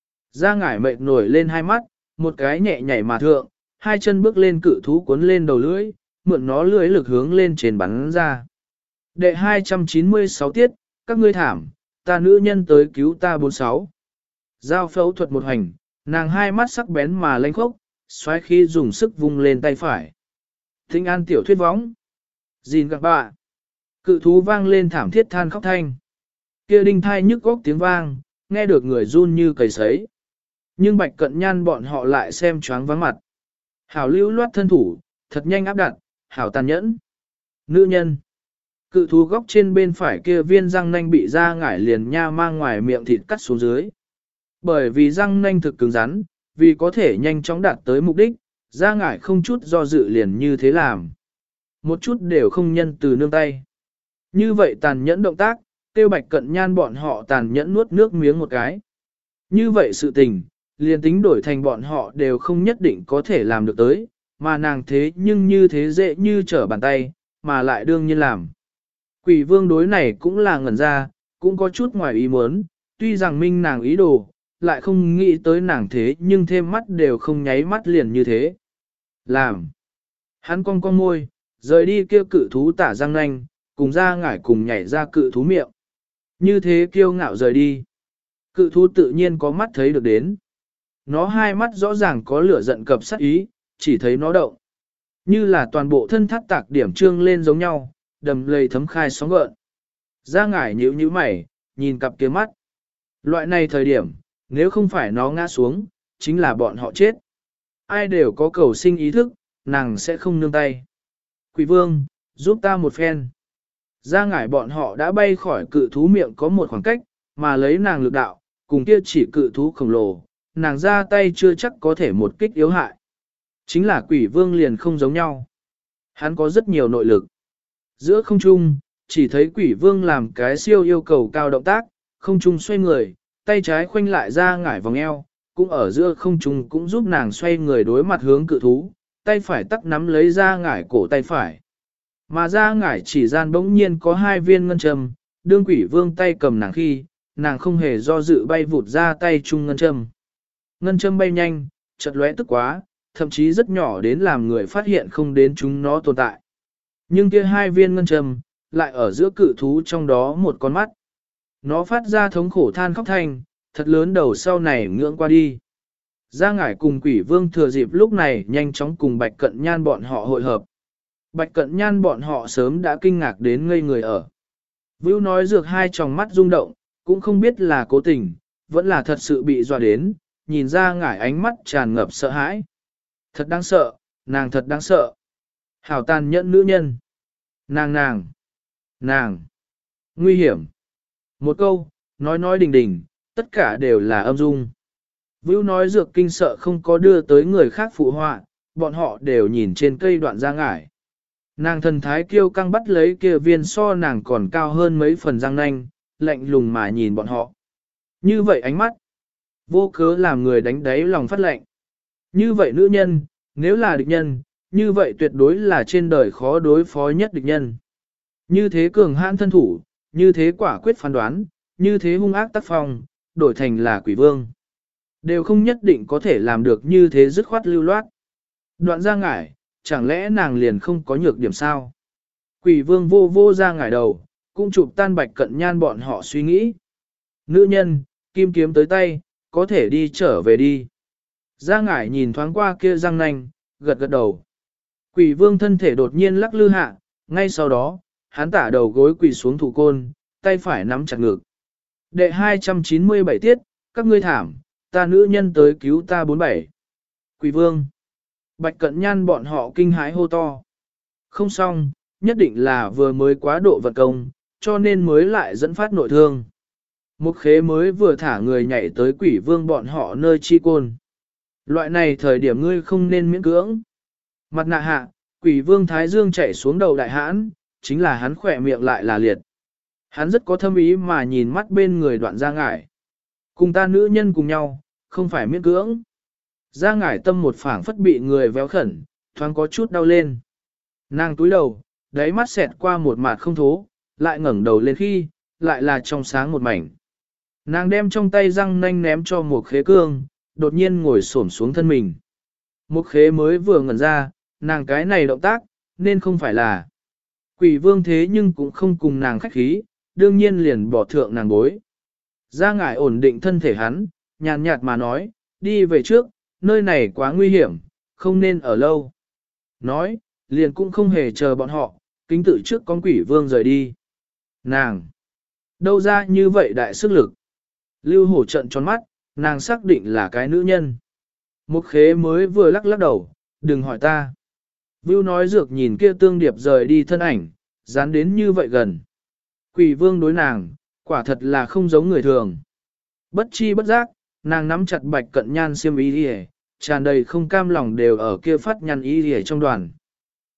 Da ngải mệt nổi lên hai mắt, một cái nhẹ nhảy mà thượng, hai chân bước lên cự thú cuốn lên đầu lưỡi, mượn nó lưỡi lực hướng lên trên bắn ra. Đệ hai trăm chín mươi sáu tiết, các ngươi thảm, ta nữ nhân tới cứu ta bốn sáu. Giao phẫu thuật một hành, nàng hai mắt sắc bén mà lanh khốc, xoáy khi dùng sức vung lên tay phải. Thinh an tiểu thuyết võng. Gìn các bạn. Cự thú vang lên thảm thiết than khóc thanh. Kia đinh thai nhức góc tiếng vang, nghe được người run như cầy sấy. Nhưng Bạch Cận Nhan bọn họ lại xem choáng vắng mặt. Hảo lưu loát thân thủ, thật nhanh áp đặt, hảo tàn nhẫn. Nữ nhân. Cự thú góc trên bên phải kia viên răng nanh bị ra ngải liền nha mang ngoài miệng thịt cắt xuống dưới. Bởi vì răng nanh thực cứng rắn, vì có thể nhanh chóng đạt tới mục đích, ra ngải không chút do dự liền như thế làm. một chút đều không nhân từ nương tay. Như vậy tàn nhẫn động tác, tiêu bạch cận nhan bọn họ tàn nhẫn nuốt nước miếng một cái. Như vậy sự tình, liền tính đổi thành bọn họ đều không nhất định có thể làm được tới, mà nàng thế nhưng như thế dễ như trở bàn tay, mà lại đương nhiên làm. Quỷ vương đối này cũng là ngẩn ra, cũng có chút ngoài ý muốn, tuy rằng minh nàng ý đồ, lại không nghĩ tới nàng thế nhưng thêm mắt đều không nháy mắt liền như thế. Làm. Hắn cong cong môi, rời đi kêu cự thú tả răng nanh, cùng ra ngải cùng nhảy ra cự thú miệng. Như thế kiêu ngạo rời đi. Cự thú tự nhiên có mắt thấy được đến. Nó hai mắt rõ ràng có lửa giận cập sát ý, chỉ thấy nó động. Như là toàn bộ thân thắt tạc điểm trương lên giống nhau, đầm lầy thấm khai sóng gợn. Ra ngải nhíu nhíu mày, nhìn cặp kia mắt. Loại này thời điểm, nếu không phải nó ngã xuống, chính là bọn họ chết. Ai đều có cầu sinh ý thức, nàng sẽ không nương tay. Quỷ vương, giúp ta một phen. Ra ngải bọn họ đã bay khỏi cự thú miệng có một khoảng cách, mà lấy nàng lực đạo, cùng kia chỉ cự thú khổng lồ, nàng ra tay chưa chắc có thể một kích yếu hại. Chính là quỷ vương liền không giống nhau. Hắn có rất nhiều nội lực. Giữa không trung, chỉ thấy quỷ vương làm cái siêu yêu cầu cao động tác, không trung xoay người, tay trái khoanh lại ra ngải vòng eo, cũng ở giữa không trung cũng giúp nàng xoay người đối mặt hướng cự thú, tay phải tắc nắm lấy ra ngải cổ tay phải. Mà ra ngải chỉ gian bỗng nhiên có hai viên ngân châm, đương quỷ vương tay cầm nàng khi, nàng không hề do dự bay vụt ra tay chung ngân châm. Ngân châm bay nhanh, chợt lóe tức quá, thậm chí rất nhỏ đến làm người phát hiện không đến chúng nó tồn tại. Nhưng kia hai viên ngân châm, lại ở giữa cự thú trong đó một con mắt. Nó phát ra thống khổ than khóc thanh, thật lớn đầu sau này ngưỡng qua đi. Gia ngải cùng quỷ vương thừa dịp lúc này nhanh chóng cùng bạch cận nhan bọn họ hội hợp. Bạch cận nhan bọn họ sớm đã kinh ngạc đến ngây người ở. Vưu nói dược hai tròng mắt rung động, cũng không biết là cố tình, vẫn là thật sự bị dọa đến, nhìn ra ngải ánh mắt tràn ngập sợ hãi. Thật đáng sợ, nàng thật đáng sợ. Hảo tàn nhẫn nữ nhân. Nàng nàng, nàng, nguy hiểm. Một câu, nói nói đình đình, tất cả đều là âm dung. Vưu nói dược kinh sợ không có đưa tới người khác phụ họa, bọn họ đều nhìn trên cây đoạn ra ngải. Nàng thần thái kiêu căng bắt lấy kia viên so nàng còn cao hơn mấy phần răng nanh, lạnh lùng mà nhìn bọn họ. Như vậy ánh mắt, vô cớ làm người đánh đáy lòng phát lạnh. Như vậy nữ nhân, nếu là địch nhân, như vậy tuyệt đối là trên đời khó đối phó nhất địch nhân. Như thế cường hãn thân thủ, như thế quả quyết phán đoán, như thế hung ác tác phong, đổi thành là quỷ vương. Đều không nhất định có thể làm được như thế dứt khoát lưu loát. Đoạn ra ngải, chẳng lẽ nàng liền không có nhược điểm sao? Quỷ vương vô vô ra ngải đầu, cũng chụp tan bạch cận nhan bọn họ suy nghĩ. Nữ nhân, kim kiếm tới tay, có thể đi trở về đi. Ra ngải nhìn thoáng qua kia răng nanh, gật gật đầu. Quỷ vương thân thể đột nhiên lắc lư hạ, ngay sau đó, hắn tả đầu gối quỳ xuống thủ côn, tay phải nắm chặt ngực. Đệ hai trăm chín mươi bảy tiết, các ngươi thảm, ta nữ nhân tới cứu ta bốn bảy. Quỷ vương. Bạch cận nhan bọn họ kinh hãi hô to. Không xong, nhất định là vừa mới quá độ vật công, cho nên mới lại dẫn phát nội thương. Một khế mới vừa thả người nhảy tới quỷ vương bọn họ nơi chi côn. Loại này thời điểm ngươi không nên miễn cưỡng. Mặt nạ hạ, quỷ vương thái dương chạy xuống đầu đại hãn, chính là hắn khỏe miệng lại là liệt. Hắn rất có thâm ý mà nhìn mắt bên người đoạn ra ngải. Cùng ta nữ nhân cùng nhau, không phải miễn cưỡng. Ra ngải tâm một phảng phất bị người véo khẩn, thoáng có chút đau lên. Nàng túi đầu, đáy mắt xẹt qua một mặt không thố, lại ngẩng đầu lên khi, lại là trong sáng một mảnh. Nàng đem trong tay răng nanh ném cho một khế cương, đột nhiên ngồi xổm xuống thân mình. Một khế mới vừa ngẩn ra, nàng cái này động tác, nên không phải là quỷ vương thế nhưng cũng không cùng nàng khách khí, đương nhiên liền bỏ thượng nàng bối. Ra ngải ổn định thân thể hắn, nhàn nhạt mà nói, đi về trước, nơi này quá nguy hiểm, không nên ở lâu. Nói, liền cũng không hề chờ bọn họ, kính tự trước con quỷ vương rời đi. Nàng, đâu ra như vậy đại sức lực. Lưu hổ trận tròn mắt, nàng xác định là cái nữ nhân. Một khế mới vừa lắc lắc đầu, đừng hỏi ta. Vưu nói dược nhìn kia tương điệp rời đi thân ảnh, dán đến như vậy gần. Quỷ vương đối nàng, quả thật là không giống người thường. Bất chi bất giác, nàng nắm chặt bạch cận nhan xiêm y đi, tràn đầy không cam lòng đều ở kia phát nhăn y đi trong đoàn.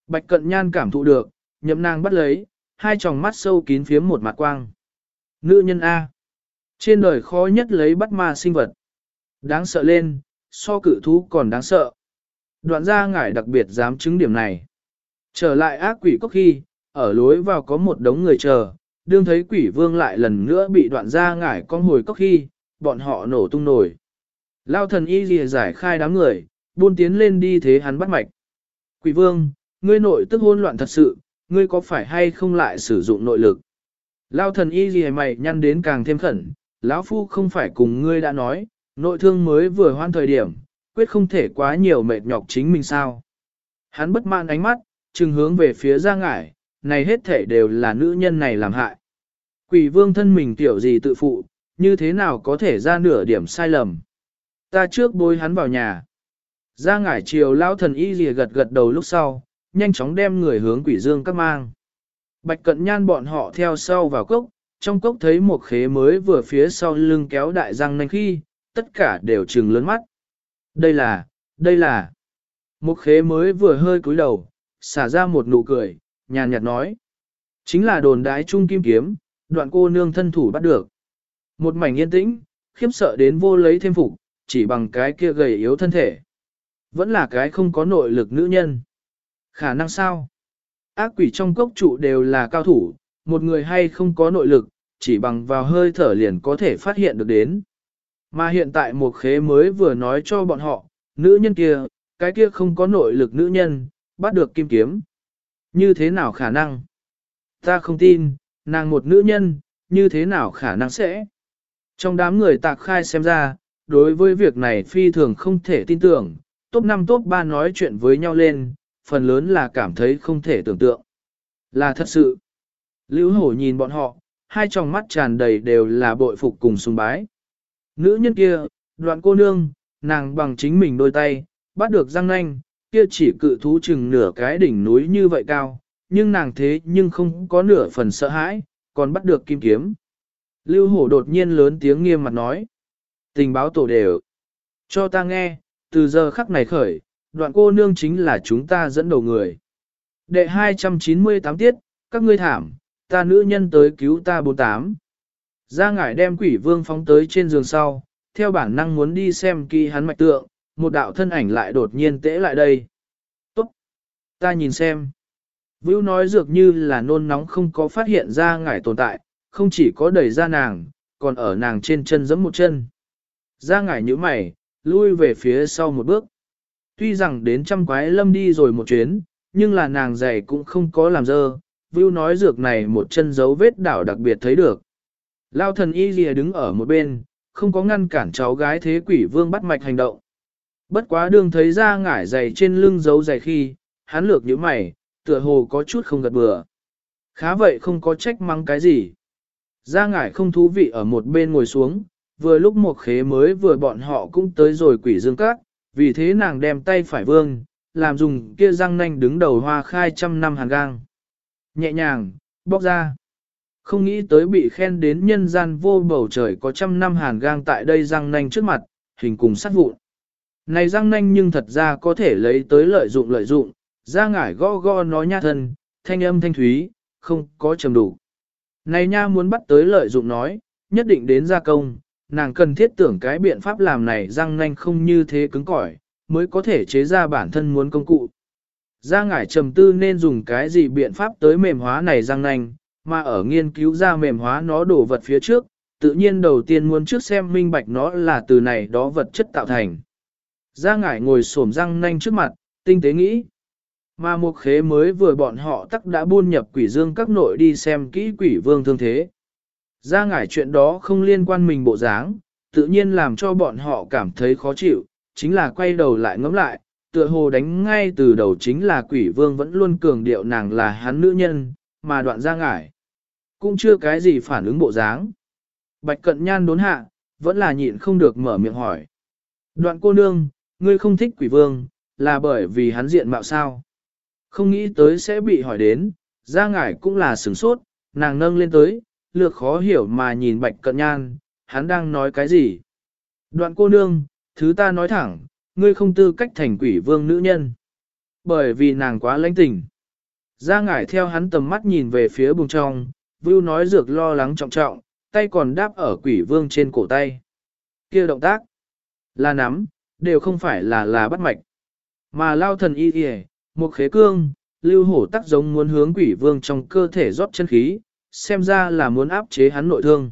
Bạch cận nhan cảm thụ được, nhậm nàng bắt lấy, hai tròng mắt sâu kín phiếm một mặt quang. Nữ nhân A. Trên đời khó nhất lấy bắt ma sinh vật. Đáng sợ lên, so cự thú còn đáng sợ. Đoạn gia ngải đặc biệt dám chứng điểm này. Trở lại ác quỷ cốc khi, ở lối vào có một đống người chờ, đương thấy quỷ vương lại lần nữa bị đoạn gia ngải con hồi cốc khi, bọn họ nổ tung nổi. Lao thần y lìa giải khai đám người, buôn tiến lên đi thế hắn bắt mạch. Quỷ vương, ngươi nội tức hỗn loạn thật sự, ngươi có phải hay không lại sử dụng nội lực? Lao thần y lìa mày nhăn đến càng thêm khẩn, lão phu không phải cùng ngươi đã nói, nội thương mới vừa hoan thời điểm, quyết không thể quá nhiều mệt nhọc chính mình sao. Hắn bất mãn ánh mắt, trừng hướng về phía Gia Ngải, này hết thể đều là nữ nhân này làm hại. Quỷ vương thân mình tiểu gì tự phụ, như thế nào có thể ra nửa điểm sai lầm. Ta trước bối hắn vào nhà. Gia Ngải chiều lao thần y lìa gật gật đầu lúc sau, nhanh chóng đem người hướng quỷ dương các mang. Bạch cận nhan bọn họ theo sau vào cốc, trong cốc thấy một khế mới vừa phía sau lưng kéo đại răng nanh khi, tất cả đều trừng lớn mắt. Đây là, đây là. Một khế mới vừa hơi cúi đầu, xả ra một nụ cười, nhàn nhạt nói. Chính là đồn đái trung kim kiếm, đoạn cô nương thân thủ bắt được. Một mảnh yên tĩnh, khiếp sợ đến vô lấy thêm phục, chỉ bằng cái kia gầy yếu thân thể. Vẫn là cái không có nội lực nữ nhân. Khả năng sao? Ác quỷ trong cốc trụ đều là cao thủ, một người hay không có nội lực, chỉ bằng vào hơi thở liền có thể phát hiện được đến. Mà hiện tại một khế mới vừa nói cho bọn họ, nữ nhân kia, cái kia không có nội lực nữ nhân, bắt được kim kiếm. Như thế nào khả năng? Ta không tin, nàng một nữ nhân, như thế nào khả năng sẽ? Trong đám người tạc khai xem ra, đối với việc này phi thường không thể tin tưởng, top năm top ba nói chuyện với nhau lên, phần lớn là cảm thấy không thể tưởng tượng. Là thật sự. Lưu Hổ nhìn bọn họ, hai tròng mắt tràn đầy đều là bội phục cùng sùng bái. Nữ nhân kia, đoạn cô nương, nàng bằng chính mình đôi tay, bắt được răng nanh, kia chỉ cự thú chừng nửa cái đỉnh núi như vậy cao, nhưng nàng thế nhưng không có nửa phần sợ hãi, còn bắt được kim kiếm. Lưu Hổ đột nhiên lớn tiếng nghiêm mặt nói. Tình báo tổ đều. Cho ta nghe, từ giờ khắc này khởi, đoạn cô nương chính là chúng ta dẫn đầu người. Đệ hai trăm chín mươi tám tiết, các ngươi thảm, ta nữ nhân tới cứu ta bốn tám. Gia Ngải đem quỷ vương phóng tới trên giường sau, theo bản năng muốn đi xem kỹ hắn mạch tượng, một đạo thân ảnh lại đột nhiên tễ lại đây. Tốt! Ta nhìn xem. Vưu nói dược như là nôn nóng không có phát hiện Gia Ngải tồn tại, không chỉ có đẩy ra nàng, còn ở nàng trên chân giẫm một chân. Gia Ngải nhíu mày, lui về phía sau một bước. Tuy rằng đến trăm quái lâm đi rồi một chuyến, nhưng là nàng giày cũng không có làm dơ, Vưu nói dược này một chân dấu vết đảo đặc biệt thấy được. Lao thần y lìa đứng ở một bên, không có ngăn cản cháu gái thế quỷ vương bắt mạch hành động. Bất quá đương thấy Gia Ngải giày trên lưng dấu giày khi, hắn lược như mày, tựa hồ có chút không gật bừa. Khá vậy không có trách mắng cái gì. Gia Ngải không thú vị ở một bên ngồi xuống, vừa lúc một khế mới vừa bọn họ cũng tới rồi quỷ dương các, vì thế nàng đem tay phải vương, làm dùng kia răng nanh đứng đầu hoa khai trăm năm hàn gang. Nhẹ nhàng, bóc ra. Không nghĩ tới bị khen đến nhân gian vô bầu trời có trăm năm hàn gang tại đây răng nanh trước mặt, hình cùng sát vụn. Này răng nanh nhưng thật ra có thể lấy tới lợi dụng lợi dụng, Gia Ngải gõ gõ nó nha thân, thanh âm thanh thúy, không có trầm đủ. Này nha muốn bắt tới lợi dụng nói, nhất định đến gia công, nàng cần thiết tưởng cái biện pháp làm này răng nanh không như thế cứng cỏi, mới có thể chế ra bản thân muốn công cụ. Gia Ngải trầm tư nên dùng cái gì biện pháp tới mềm hóa này răng nanh, mà ở nghiên cứu ra mềm hóa nó đổ vật phía trước, tự nhiên đầu tiên muốn trước xem minh bạch nó là từ này đó vật chất tạo thành. Gia Ngải ngồi xổm răng nanh trước mặt, tinh tế nghĩ. Mà một khế mới vừa bọn họ tắc đã buôn nhập quỷ dương các nội đi xem kỹ quỷ vương thương thế. Gia Ngải chuyện đó không liên quan mình bộ dáng, tự nhiên làm cho bọn họ cảm thấy khó chịu, chính là quay đầu lại ngẫm lại, tựa hồ đánh ngay từ đầu chính là quỷ vương vẫn luôn cường điệu nàng là hắn nữ nhân, mà đoạn Gia Ngải cũng chưa cái gì phản ứng bộ dáng. Bạch cận nhan đốn hạ, vẫn là nhịn không được mở miệng hỏi. Đoạn cô nương, ngươi không thích quỷ vương, là bởi vì hắn diện mạo sao? Không nghĩ tới sẽ bị hỏi đến, Gia Ngải cũng là sửng sốt, nàng nâng lên tới, lược khó hiểu mà nhìn bạch cận nhan, hắn đang nói cái gì? Đoạn cô nương, thứ ta nói thẳng, ngươi không tư cách thành quỷ vương nữ nhân. Bởi vì nàng quá lãnh tình. Ra ngải theo hắn tầm mắt nhìn về phía buồng trong, Vưu nói dược lo lắng trọng trọng, tay còn đáp ở quỷ vương trên cổ tay. Kia động tác, là nắm, đều không phải là là bắt mạch. Mà lao thần y kìa, một khế cương, lưu hổ tắc giống muốn hướng quỷ vương trong cơ thể rót chân khí, xem ra là muốn áp chế hắn nội thương.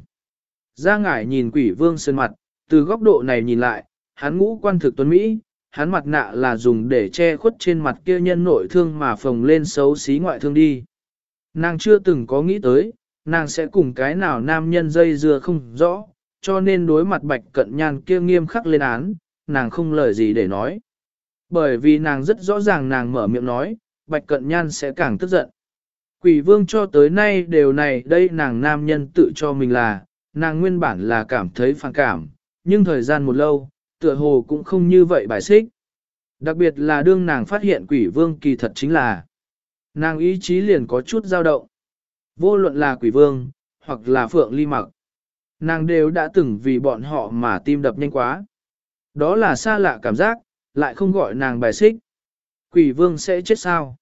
Ra ngải nhìn quỷ vương sơn mặt, từ góc độ này nhìn lại, hắn ngũ quan thực tuấn Mỹ, hắn mặt nạ là dùng để che khuất trên mặt kia nhân nội thương mà phồng lên xấu xí ngoại thương đi. Nàng chưa từng có nghĩ tới, nàng sẽ cùng cái nào nam nhân dây dưa không rõ, cho nên đối mặt bạch cận nhan kia nghiêm khắc lên án, nàng không lời gì để nói. Bởi vì nàng rất rõ ràng nàng mở miệng nói, bạch cận nhan sẽ càng tức giận. Quỷ vương cho tới nay đều này đây nàng nam nhân tự cho mình là, nàng nguyên bản là cảm thấy phản cảm, nhưng thời gian một lâu, tựa hồ cũng không như vậy bài xích. Đặc biệt là đương nàng phát hiện quỷ vương kỳ thật chính là, nàng ý chí liền có chút dao động. Vô luận là quỷ vương, hoặc là phượng ly mặc. Nàng đều đã từng vì bọn họ mà tim đập nhanh quá. Đó là xa lạ cảm giác, lại không gọi nàng bài xích. Quỷ vương sẽ chết sao?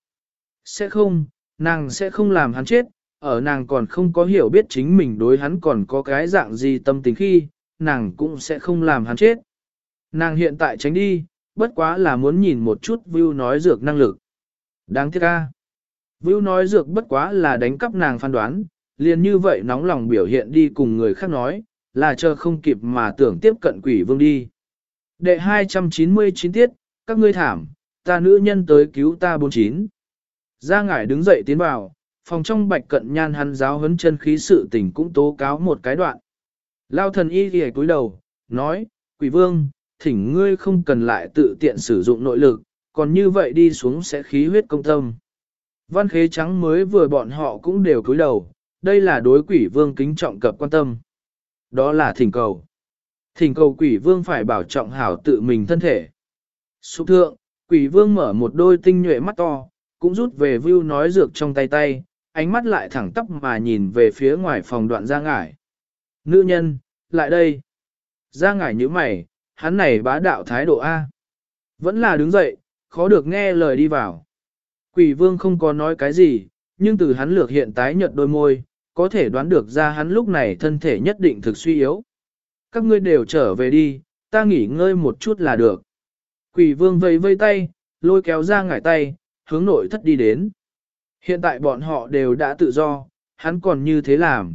Sẽ không, nàng sẽ không làm hắn chết, ở nàng còn không có hiểu biết chính mình đối hắn còn có cái dạng gì tâm tình khi, nàng cũng sẽ không làm hắn chết. Nàng hiện tại tránh đi, bất quá là muốn nhìn một chút Vưu nói dược năng lực. Đáng tiếc a. Vưu nói dược bất quá là đánh cắp nàng phán đoán, liền như vậy nóng lòng biểu hiện đi cùng người khác nói, là chờ không kịp mà tưởng tiếp cận quỷ vương đi. Đệ hai trăm chín mươi chín tiết, các ngươi thảm, ta nữ nhân tới cứu ta bốn chín. Gia ngải đứng dậy tiến vào, phòng trong bạch cận nhan hắn giáo huấn chân khí sự tình cũng tố cáo một cái đoạn. Lao thần y ghề cúi đầu, nói, quỷ vương, thỉnh ngươi không cần lại tự tiện sử dụng nội lực, còn như vậy đi xuống sẽ khí huyết công tâm. Văn khế trắng mới vừa bọn họ cũng đều cúi đầu, đây là đối quỷ vương kính trọng cập quan tâm. Đó là thỉnh cầu. Thỉnh cầu quỷ vương phải bảo trọng hảo tự mình thân thể. Xúc thượng, quỷ vương mở một đôi tinh nhuệ mắt to, cũng rút về Vưu nói dược trong tay tay, ánh mắt lại thẳng tắp mà nhìn về phía ngoài phòng đoạn Gia ngải. Nữ nhân, lại đây. Gia ngải như mày, hắn này bá đạo thái độ A. Vẫn là đứng dậy, khó được nghe lời đi vào. Quỷ vương không có nói cái gì, nhưng từ hắn lược hiện tái nhợt đôi môi, có thể đoán được ra hắn lúc này thân thể nhất định thực suy yếu. Các ngươi đều trở về đi, ta nghỉ ngơi một chút là được. Quỷ vương vẫy vây tay, lôi kéo ra ngải tay, hướng nội thất đi đến. Hiện tại bọn họ đều đã tự do, hắn còn như thế làm.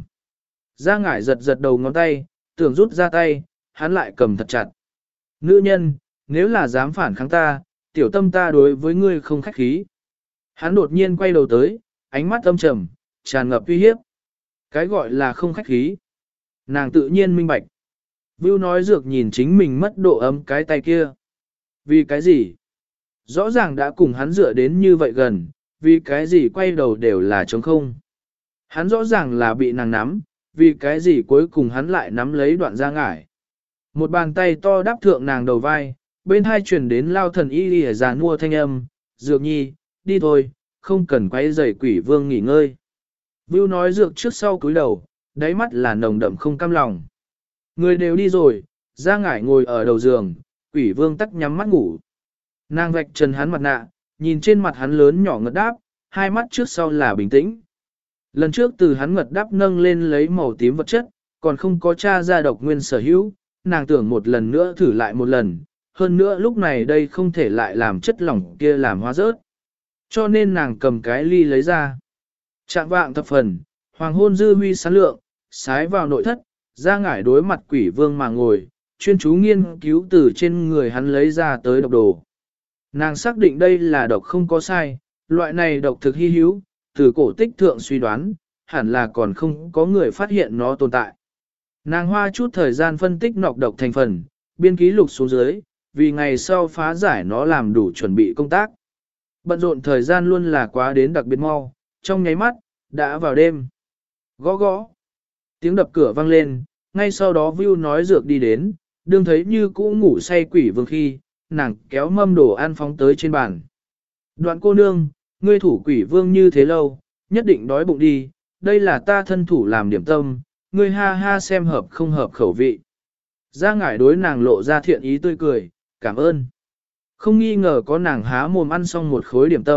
Ra ngải giật giật đầu ngón tay, tưởng rút ra tay, hắn lại cầm thật chặt. Nữ nhân, nếu là dám phản kháng ta, tiểu tâm ta đối với ngươi không khách khí. Hắn đột nhiên quay đầu tới, ánh mắt âm trầm, tràn ngập uy hiếp. Cái gọi là không khách khí. Nàng tự nhiên minh bạch. Vưu nói dược nhìn chính mình mất độ ấm cái tay kia. Vì cái gì? Rõ ràng đã cùng hắn dựa đến như vậy gần, vì cái gì quay đầu đều là trống không. Hắn rõ ràng là bị nàng nắm, vì cái gì cuối cùng hắn lại nắm lấy đoạn Gia ngải. Một bàn tay to đáp thượng nàng đầu vai, bên hai chuyển đến lao thần y lìa già nua thanh âm, dược nhi, đi thôi, không cần quay rầy quỷ vương nghỉ ngơi. Vưu nói dược trước sau cúi đầu, đáy mắt là nồng đậm không cam lòng. Người đều đi rồi, Gia ngải ngồi ở đầu giường, quỷ vương tắc nhắm mắt ngủ. Nàng vạch trần hắn mặt nạ, nhìn trên mặt hắn lớn nhỏ ngật đáp, hai mắt trước sau là bình tĩnh. Lần trước từ hắn ngật đáp nâng lên lấy màu tím vật chất, còn không có tra ra độc nguyên sở hữu, nàng tưởng một lần nữa thử lại một lần, hơn nữa lúc này đây không thể lại làm chất lỏng kia làm hóa rớt. Cho nên nàng cầm cái ly lấy ra. Trạng vạng thập phần, hoàng hôn dư huy sáng lượng, sái vào nội thất, Gia ngải đối mặt quỷ vương mà ngồi, chuyên chú nghiên cứu từ trên người hắn lấy ra tới độc đồ. Nàng xác định đây là độc không có sai, loại này độc thực hy hữu, từ cổ tích thượng suy đoán, hẳn là còn không có người phát hiện nó tồn tại. Nàng hoa chút thời gian phân tích nọc độc thành phần, biên ký lục xuống dưới, vì ngày sau phá giải nó làm đủ chuẩn bị công tác. Bận rộn thời gian luôn là quá đến đặc biệt mau, trong nháy mắt, đã vào đêm. Gõ gõ. Tiếng đập cửa vang lên, ngay sau đó Vưu nói dược đi đến, đương thấy như cũ ngủ say quỷ vương khi, nàng kéo mâm đồ ăn phóng tới trên bàn. Đoạn cô nương, ngươi thủ quỷ vương như thế lâu, nhất định đói bụng đi, đây là ta thân thủ làm điểm tâm, ngươi ha ha xem hợp không hợp khẩu vị. Gia ngải đối nàng lộ ra thiện ý tươi cười, cảm ơn. Không nghi ngờ có nàng há mồm ăn xong một khối điểm tâm,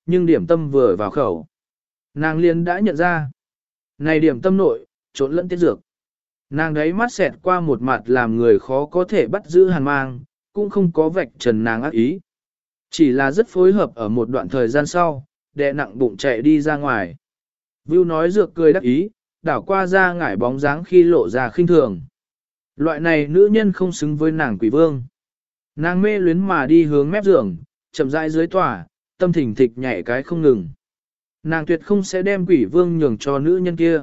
nhưng điểm tâm vừa vào khẩu. Nàng liền đã nhận ra. Này điểm tâm nội, trộn lẫn tiết dược. Nàng đấy mắt xẹt qua một mặt làm người khó có thể bắt giữ hàn mang, cũng không có vạch trần nàng ác ý. Chỉ là rất phối hợp ở một đoạn thời gian sau, đè nặng bụng chạy đi ra ngoài. Vưu nói dược cười đắc ý, đảo qua ra ngải bóng dáng khi lộ ra khinh thường. Loại này nữ nhân không xứng với nàng quỷ vương. Nàng mê luyến mà đi hướng mép giường, chậm rãi dưới tòa, tâm thỉnh thịch nhảy cái không ngừng. Nàng tuyệt không sẽ đem quỷ vương nhường cho nữ nhân kia.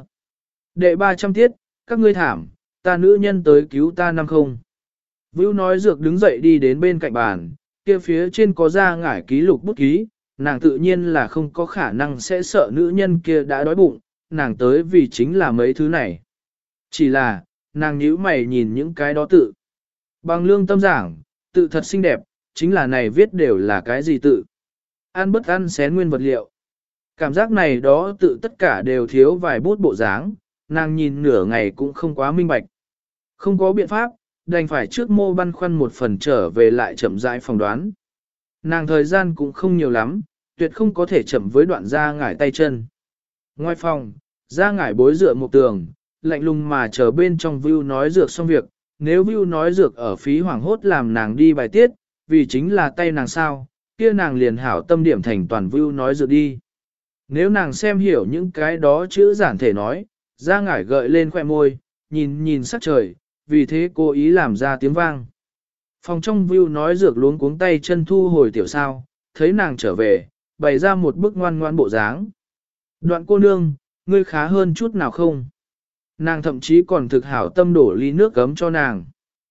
Đệ ba trăm tiết, các ngươi thảm, ta nữ nhân tới cứu ta năm không. Vưu nói dược đứng dậy đi đến bên cạnh bàn, kia phía trên có ra ngải ký lục bút ký, nàng tự nhiên là không có khả năng sẽ sợ nữ nhân kia đã đói bụng, nàng tới vì chính là mấy thứ này. Chỉ là, nàng nhíu mày nhìn những cái đó tự. Bằng lương tâm giảng, tự thật xinh đẹp, chính là này viết đều là cái gì tự. Ăn bất ăn xén nguyên vật liệu. Cảm giác này đó tự tất cả đều thiếu vài bút bộ dáng, nàng nhìn nửa ngày cũng không quá minh bạch. Không có biện pháp, đành phải trước mô băn khoăn một phần trở về lại chậm rãi phỏng đoán. Nàng thời gian cũng không nhiều lắm, tuyệt không có thể chậm với đoạn ra ngải tay chân. Ngoài phòng, ra ngải bối dựa một tường, lạnh lùng mà chờ bên trong View nói dược xong việc, nếu View nói dược ở phí hoảng hốt làm nàng đi bài tiết, vì chính là tay nàng sao, kia nàng liền hảo tâm điểm thành toàn View nói dược đi. Nếu nàng xem hiểu những cái đó chữ giản thể nói, ra ngải gợi lên khoẻ môi, nhìn nhìn sắc trời, vì thế cố ý làm ra tiếng vang. Phòng trong View nói dược luống cuống tay chân thu hồi tiểu sao, thấy nàng trở về, bày ra một bức ngoan ngoan bộ dáng. Đoạn cô nương, ngươi khá hơn chút nào không? Nàng thậm chí còn thực hảo tâm đổ ly nước gấm cho nàng.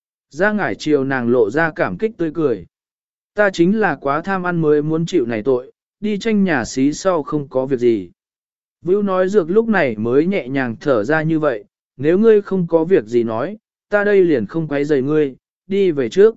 Ra ngải chiều nàng lộ ra cảm kích tươi cười. Ta chính là quá tham ăn mới muốn chịu này tội, đi tranh nhà xí sau không có việc gì. Vưu nói dược lúc này mới nhẹ nhàng thở ra như vậy, nếu ngươi không có việc gì nói, ta đây liền không quấy rầy ngươi, đi về trước.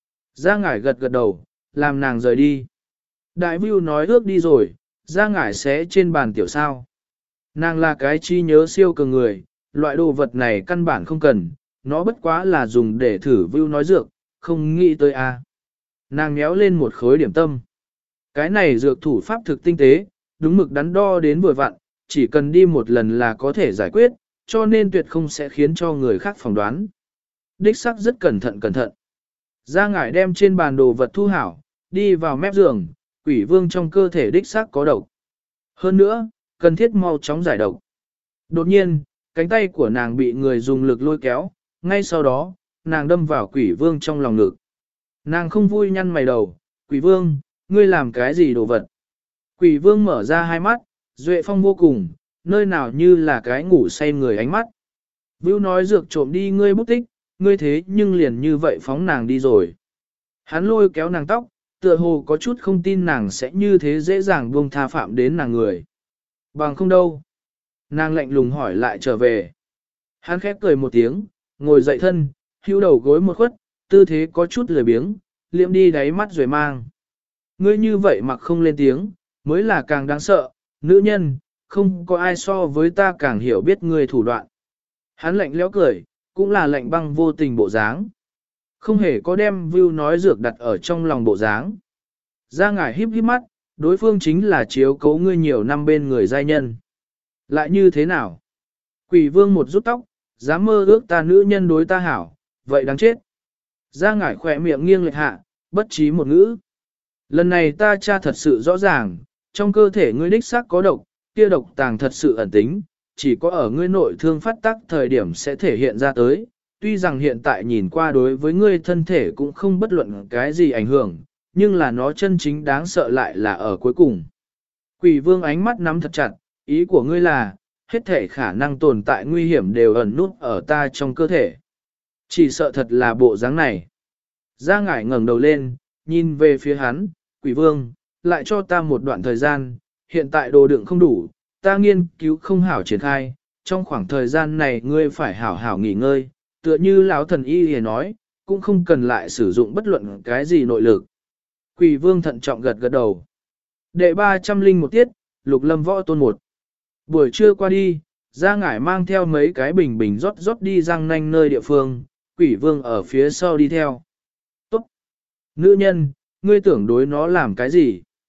Ra ngải gật gật đầu, làm nàng rời đi. Đại Vưu nói ước đi rồi, ra ngải sẽ trên bàn tiểu sao. Nàng là cái chi nhớ siêu cường người, loại đồ vật này căn bản không cần, nó bất quá là dùng để thử Vưu nói dược, không nghĩ tới a. À. Nàng méo lên một khối điểm tâm. Cái này dược thủ pháp thực tinh tế, đúng mực đắn đo đến vừa vặn, chỉ cần đi một lần là có thể giải quyết, cho nên tuyệt không sẽ khiến cho người khác phỏng đoán. Đích sắc rất cẩn thận cẩn thận. Ra ngải đem trên bàn đồ vật thu hảo, đi vào mép giường, quỷ vương trong cơ thể đích sắc có độc. Hơn nữa, cần thiết mau chóng giải độc. Đột nhiên, cánh tay của nàng bị người dùng lực lôi kéo, ngay sau đó, nàng đâm vào quỷ vương trong lòng ngực. Nàng không vui nhăn mày đầu, quỷ vương, ngươi làm cái gì đồ vật? Quỷ vương mở ra hai mắt, duệ phong vô cùng, nơi nào như là cái ngủ say người ánh mắt. Vưu nói dược trộm đi ngươi bút tích, ngươi thế nhưng liền như vậy phóng nàng đi rồi. Hắn lôi kéo nàng tóc, tựa hồ có chút không tin nàng sẽ như thế dễ dàng buông tha phạm đến nàng người. Bằng không đâu. Nàng lạnh lùng hỏi lại trở về. Hắn khép cười một tiếng, ngồi dậy thân, hưu đầu gối một khuất, tư thế có chút lười biếng, liệm đi đáy mắt rồi mang. Ngươi như vậy mặc không lên tiếng, mới là càng đáng sợ, nữ nhân, không có ai so với ta càng hiểu biết ngươi thủ đoạn. Hắn lạnh lẽo cười, cũng là lạnh băng vô tình bộ dáng. Không hề có đem View nói dược đặt ở trong lòng bộ dáng. Ra ngải híp híp mắt, đối phương chính là chiếu cố ngươi nhiều năm bên người giai nhân. Lại như thế nào? Quỷ vương một rút tóc, dám mơ ước ta nữ nhân đối ta hảo, vậy đáng chết. Ra ngải khỏe miệng nghiêng lệch hạ, bất trí một ngữ. Lần này ta tra thật sự rõ ràng, trong cơ thể ngươi đích xác có độc, kia độc tàng thật sự ẩn tính, chỉ có ở ngươi nội thương phát tác thời điểm sẽ thể hiện ra tới. Tuy rằng hiện tại nhìn qua đối với ngươi thân thể cũng không bất luận cái gì ảnh hưởng, nhưng là nó chân chính đáng sợ lại là ở cuối cùng. Quỷ vương ánh mắt nắm thật chặt, ý của ngươi là, hết thể khả năng tồn tại nguy hiểm đều ẩn nút ở ta trong cơ thể. Chỉ sợ thật là bộ dáng này. Gia ngải ngẩng đầu lên, nhìn về phía hắn, quỷ vương, lại cho ta một đoạn thời gian, hiện tại đồ đựng không đủ, ta nghiên cứu không hảo triển khai, trong khoảng thời gian này ngươi phải hảo hảo nghỉ ngơi, tựa như lão thần y hề nói, cũng không cần lại sử dụng bất luận cái gì nội lực. Quỷ vương thận trọng gật gật đầu. Đệ ba trăm linh một tiết, lục lâm võ tôn một. Buổi trưa qua đi, Gia ngải mang theo mấy cái bình bình rót rót đi răng nanh nơi địa phương, quỷ vương ở phía sau đi theo. Tốt! Nữ nhân, ngươi tưởng đối nó làm cái gì?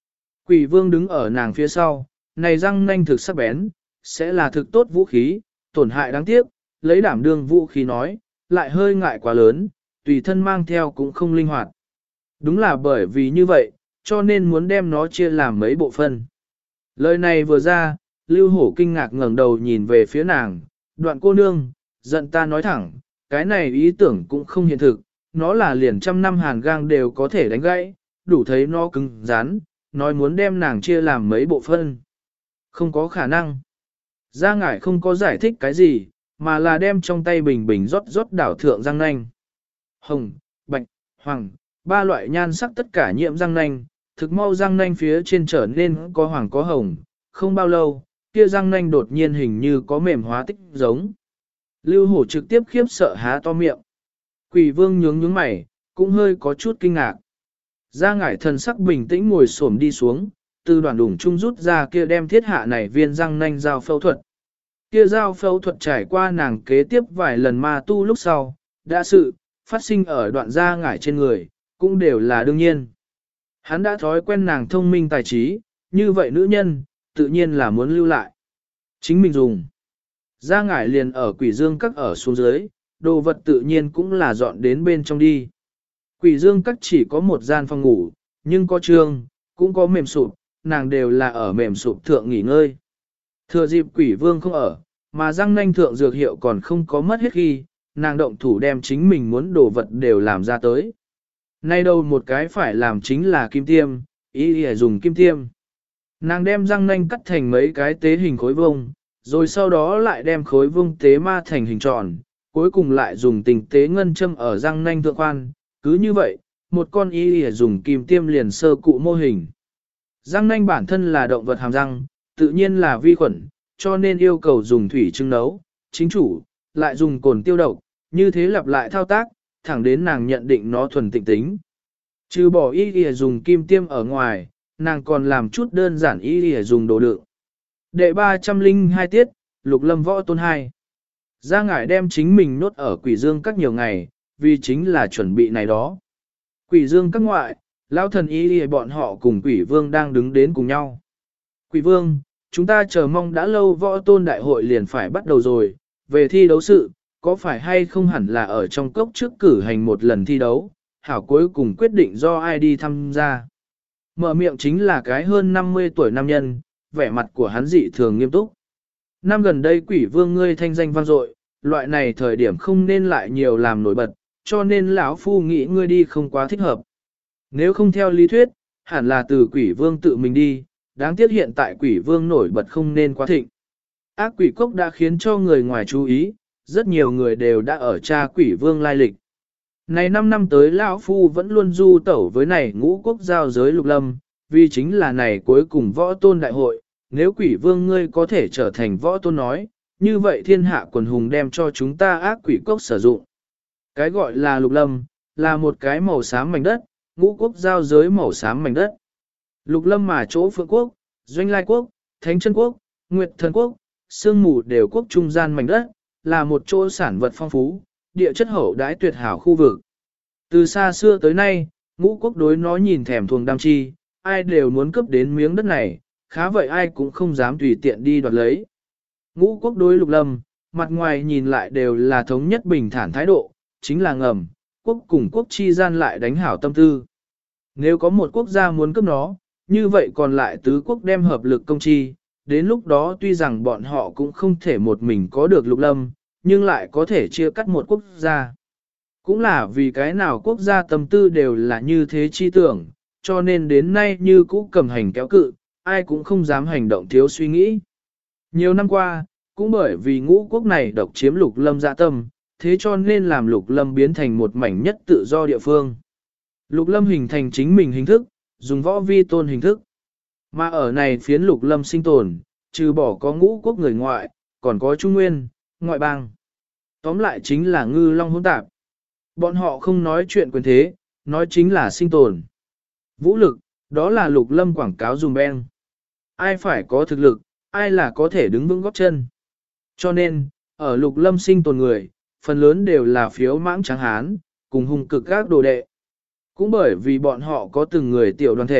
Quỷ vương đứng ở nàng phía sau, này răng nanh thực sắc bén, sẽ là thực tốt vũ khí, tổn hại đáng tiếc, lấy đảm đương vũ khí nói, lại hơi ngại quá lớn, tùy thân mang theo cũng không linh hoạt. Đúng là bởi vì như vậy, cho nên muốn đem nó chia làm mấy bộ phân. Lời này vừa ra, Lưu Hổ kinh ngạc ngẩng đầu nhìn về phía nàng, đoạn cô nương, giận ta nói thẳng, cái này ý tưởng cũng không hiện thực, nó là liền trăm năm hàn gang đều có thể đánh gãy, đủ thấy nó cứng rắn, nói muốn đem nàng chia làm mấy bộ phân. Không có khả năng. Gia Ngải không có giải thích cái gì, mà là đem trong tay bình bình rót rót đảo thượng răng nanh. Hồng, bạch, hoàng, ba loại nhan sắc tất cả nhiễm răng nanh, thực mau răng nanh phía trên trở nên có hoàng có hồng, không bao lâu, kia răng nanh đột nhiên hình như có mềm hóa tích giống. Lưu Hổ trực tiếp khiếp sợ há to miệng. Quỷ vương nhướng nhướng mày, cũng hơi có chút kinh ngạc. Gia Ngải thần sắc bình tĩnh ngồi xổm đi xuống, từ đoạn đủng trung rút ra kia đem thiết hạ này viên răng nanh dao phẫu thuật. Kia dao phẫu thuật trải qua nàng kế tiếp vài lần ma tu lúc sau, đã sự, phát sinh ở đoạn Gia Ngải trên người, cũng đều là đương nhiên. Hắn đã thói quen nàng thông minh tài trí, như vậy nữ nhân, tự nhiên là muốn lưu lại. Chính mình dùng. Gia Ngải liền ở quỷ dương các ở xuống dưới, đồ vật tự nhiên cũng là dọn đến bên trong đi. Quỷ dương các chỉ có một gian phòng ngủ, nhưng có trương, cũng có mềm sụp, nàng đều là ở mềm sụp thượng nghỉ ngơi. Thừa dịp quỷ vương không ở, mà răng nanh thượng dược hiệu còn không có mất hết khi, nàng động thủ đem chính mình muốn đồ vật đều làm ra tới. Nay đâu một cái phải làm chính là kim tiêm, ý để dùng kim tiêm. Nàng đem răng nanh cắt thành mấy cái tế hình khối vông, rồi sau đó lại đem khối vông tế ma thành hình tròn, cuối cùng lại dùng tình tế ngân châm ở răng nanh thượng khoan. Cứ như vậy, một con ý để dùng kim tiêm liền sơ cụ mô hình. Răng nanh bản thân là động vật hàm răng, tự nhiên là vi khuẩn, cho nên yêu cầu dùng thủy trưng nấu, chính chủ, lại dùng cồn tiêu độc, như thế lặp lại thao tác, thẳng đến nàng nhận định nó thuần tịnh tính. Trừ bỏ y lìa dùng kim tiêm ở ngoài, nàng còn làm chút đơn giản y lìa dùng đồ đựng. Đệ ba trăm linh hai tiết, Lục Lâm Võ Tôn hai. Gia Ngải đem chính mình nốt ở quỷ dương các nhiều ngày, vì chính là chuẩn bị này đó. Quỷ dương các ngoại, lão thần y lìa bọn họ cùng quỷ vương đang đứng đến cùng nhau. Quỷ vương, chúng ta chờ mong đã lâu Võ Tôn đại hội liền phải bắt đầu rồi, về thi đấu sự, có phải hay không hẳn là ở trong cốc trước cử hành một lần thi đấu, hảo cuối cùng quyết định do ai đi tham gia. Mở miệng chính là cái hơn năm mươi tuổi nam nhân, vẻ mặt của hắn dị thường nghiêm túc. Năm gần đây quỷ vương ngươi thanh danh vang dội, loại này thời điểm không nên lại nhiều làm nổi bật, cho nên lão phu nghĩ ngươi đi không quá thích hợp. Nếu không theo lý thuyết, hẳn là từ quỷ vương tự mình đi, đáng tiếc hiện tại quỷ vương nổi bật không nên quá thịnh. Ác quỷ cốc đã khiến cho người ngoài chú ý, rất nhiều người đều đã ở tra quỷ vương lai lịch. Này năm năm tới lão phu vẫn luôn du tẩu với này ngũ quốc giao giới lục lâm, vì chính là này cuối cùng võ tôn đại hội, nếu quỷ vương ngươi có thể trở thành võ tôn nói, như vậy thiên hạ quần hùng đem cho chúng ta ác quỷ cốc sử dụng. Cái gọi là lục lâm, là một cái màu xám mảnh đất, ngũ quốc giao giới màu xám mảnh đất. Lục lâm mà chỗ Phượng quốc, Doanh Lai quốc, Thánh Chân quốc, Nguyệt Thần quốc, Sương Mù đều quốc trung gian mảnh đất, là một chỗ sản vật phong phú, địa chất hậu đãi tuyệt hảo khu vực. Từ xa xưa tới nay, ngũ quốc đối nó nhìn thèm thuồng đam chi, ai đều muốn cướp đến miếng đất này, khá vậy ai cũng không dám tùy tiện đi đoạt lấy. Ngũ quốc đối lục lâm, mặt ngoài nhìn lại đều là thống nhất bình thản thái độ, chính là ngầm, quốc cùng quốc chi gian lại đánh hảo tâm tư. Nếu có một quốc gia muốn cướp nó, như vậy còn lại tứ quốc đem hợp lực công chi, đến lúc đó tuy rằng bọn họ cũng không thể một mình có được lục lâm, nhưng lại có thể chia cắt một quốc gia. Cũng là vì cái nào quốc gia tâm tư đều là như thế chi tưởng, cho nên đến nay như cũ cầm hành kéo cự, ai cũng không dám hành động thiếu suy nghĩ. Nhiều năm qua, cũng bởi vì ngũ quốc này độc chiếm lục lâm dạ tâm, thế cho nên làm lục lâm biến thành một mảnh nhất tự do địa phương. Lục lâm hình thành chính mình hình thức, dùng võ vi tôn hình thức. Mà ở này phiến lục lâm sinh tồn, trừ bỏ có ngũ quốc người ngoại, còn có Trung Nguyên, ngoại bang. Tóm lại chính là ngư long hỗn tạp. Bọn họ không nói chuyện quyền thế, nói chính là sinh tồn. Vũ lực, đó là lục lâm quảng cáo dùm beng. Ai phải có thực lực, ai là có thể đứng vững góp chân. Cho nên, ở lục lâm sinh tồn người, phần lớn đều là phiếu mãng trắng hán, cùng hung cực các đồ đệ. Cũng bởi vì bọn họ có từng người tiểu đoàn thể,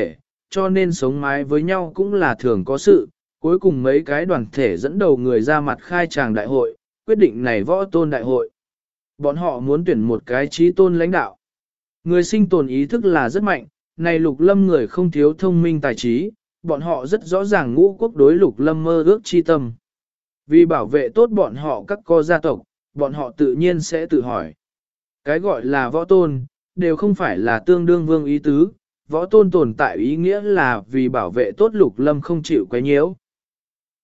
cho nên sống mái với nhau cũng là thường có sự. Cuối cùng mấy cái đoàn thể dẫn đầu người ra mặt khai tràng đại hội, quyết định này võ tôn đại hội. Bọn họ muốn tuyển một cái trí tôn lãnh đạo. Người sinh tồn ý thức là rất mạnh, này lục lâm người không thiếu thông minh tài trí, bọn họ rất rõ ràng ngũ quốc đối lục lâm mơ ước chi tâm. Vì bảo vệ tốt bọn họ các co gia tộc, bọn họ tự nhiên sẽ tự hỏi. Cái gọi là võ tôn, đều không phải là tương đương vương ý tứ, võ tôn tồn tại ý nghĩa là vì bảo vệ tốt lục lâm không chịu quấy nhiễu,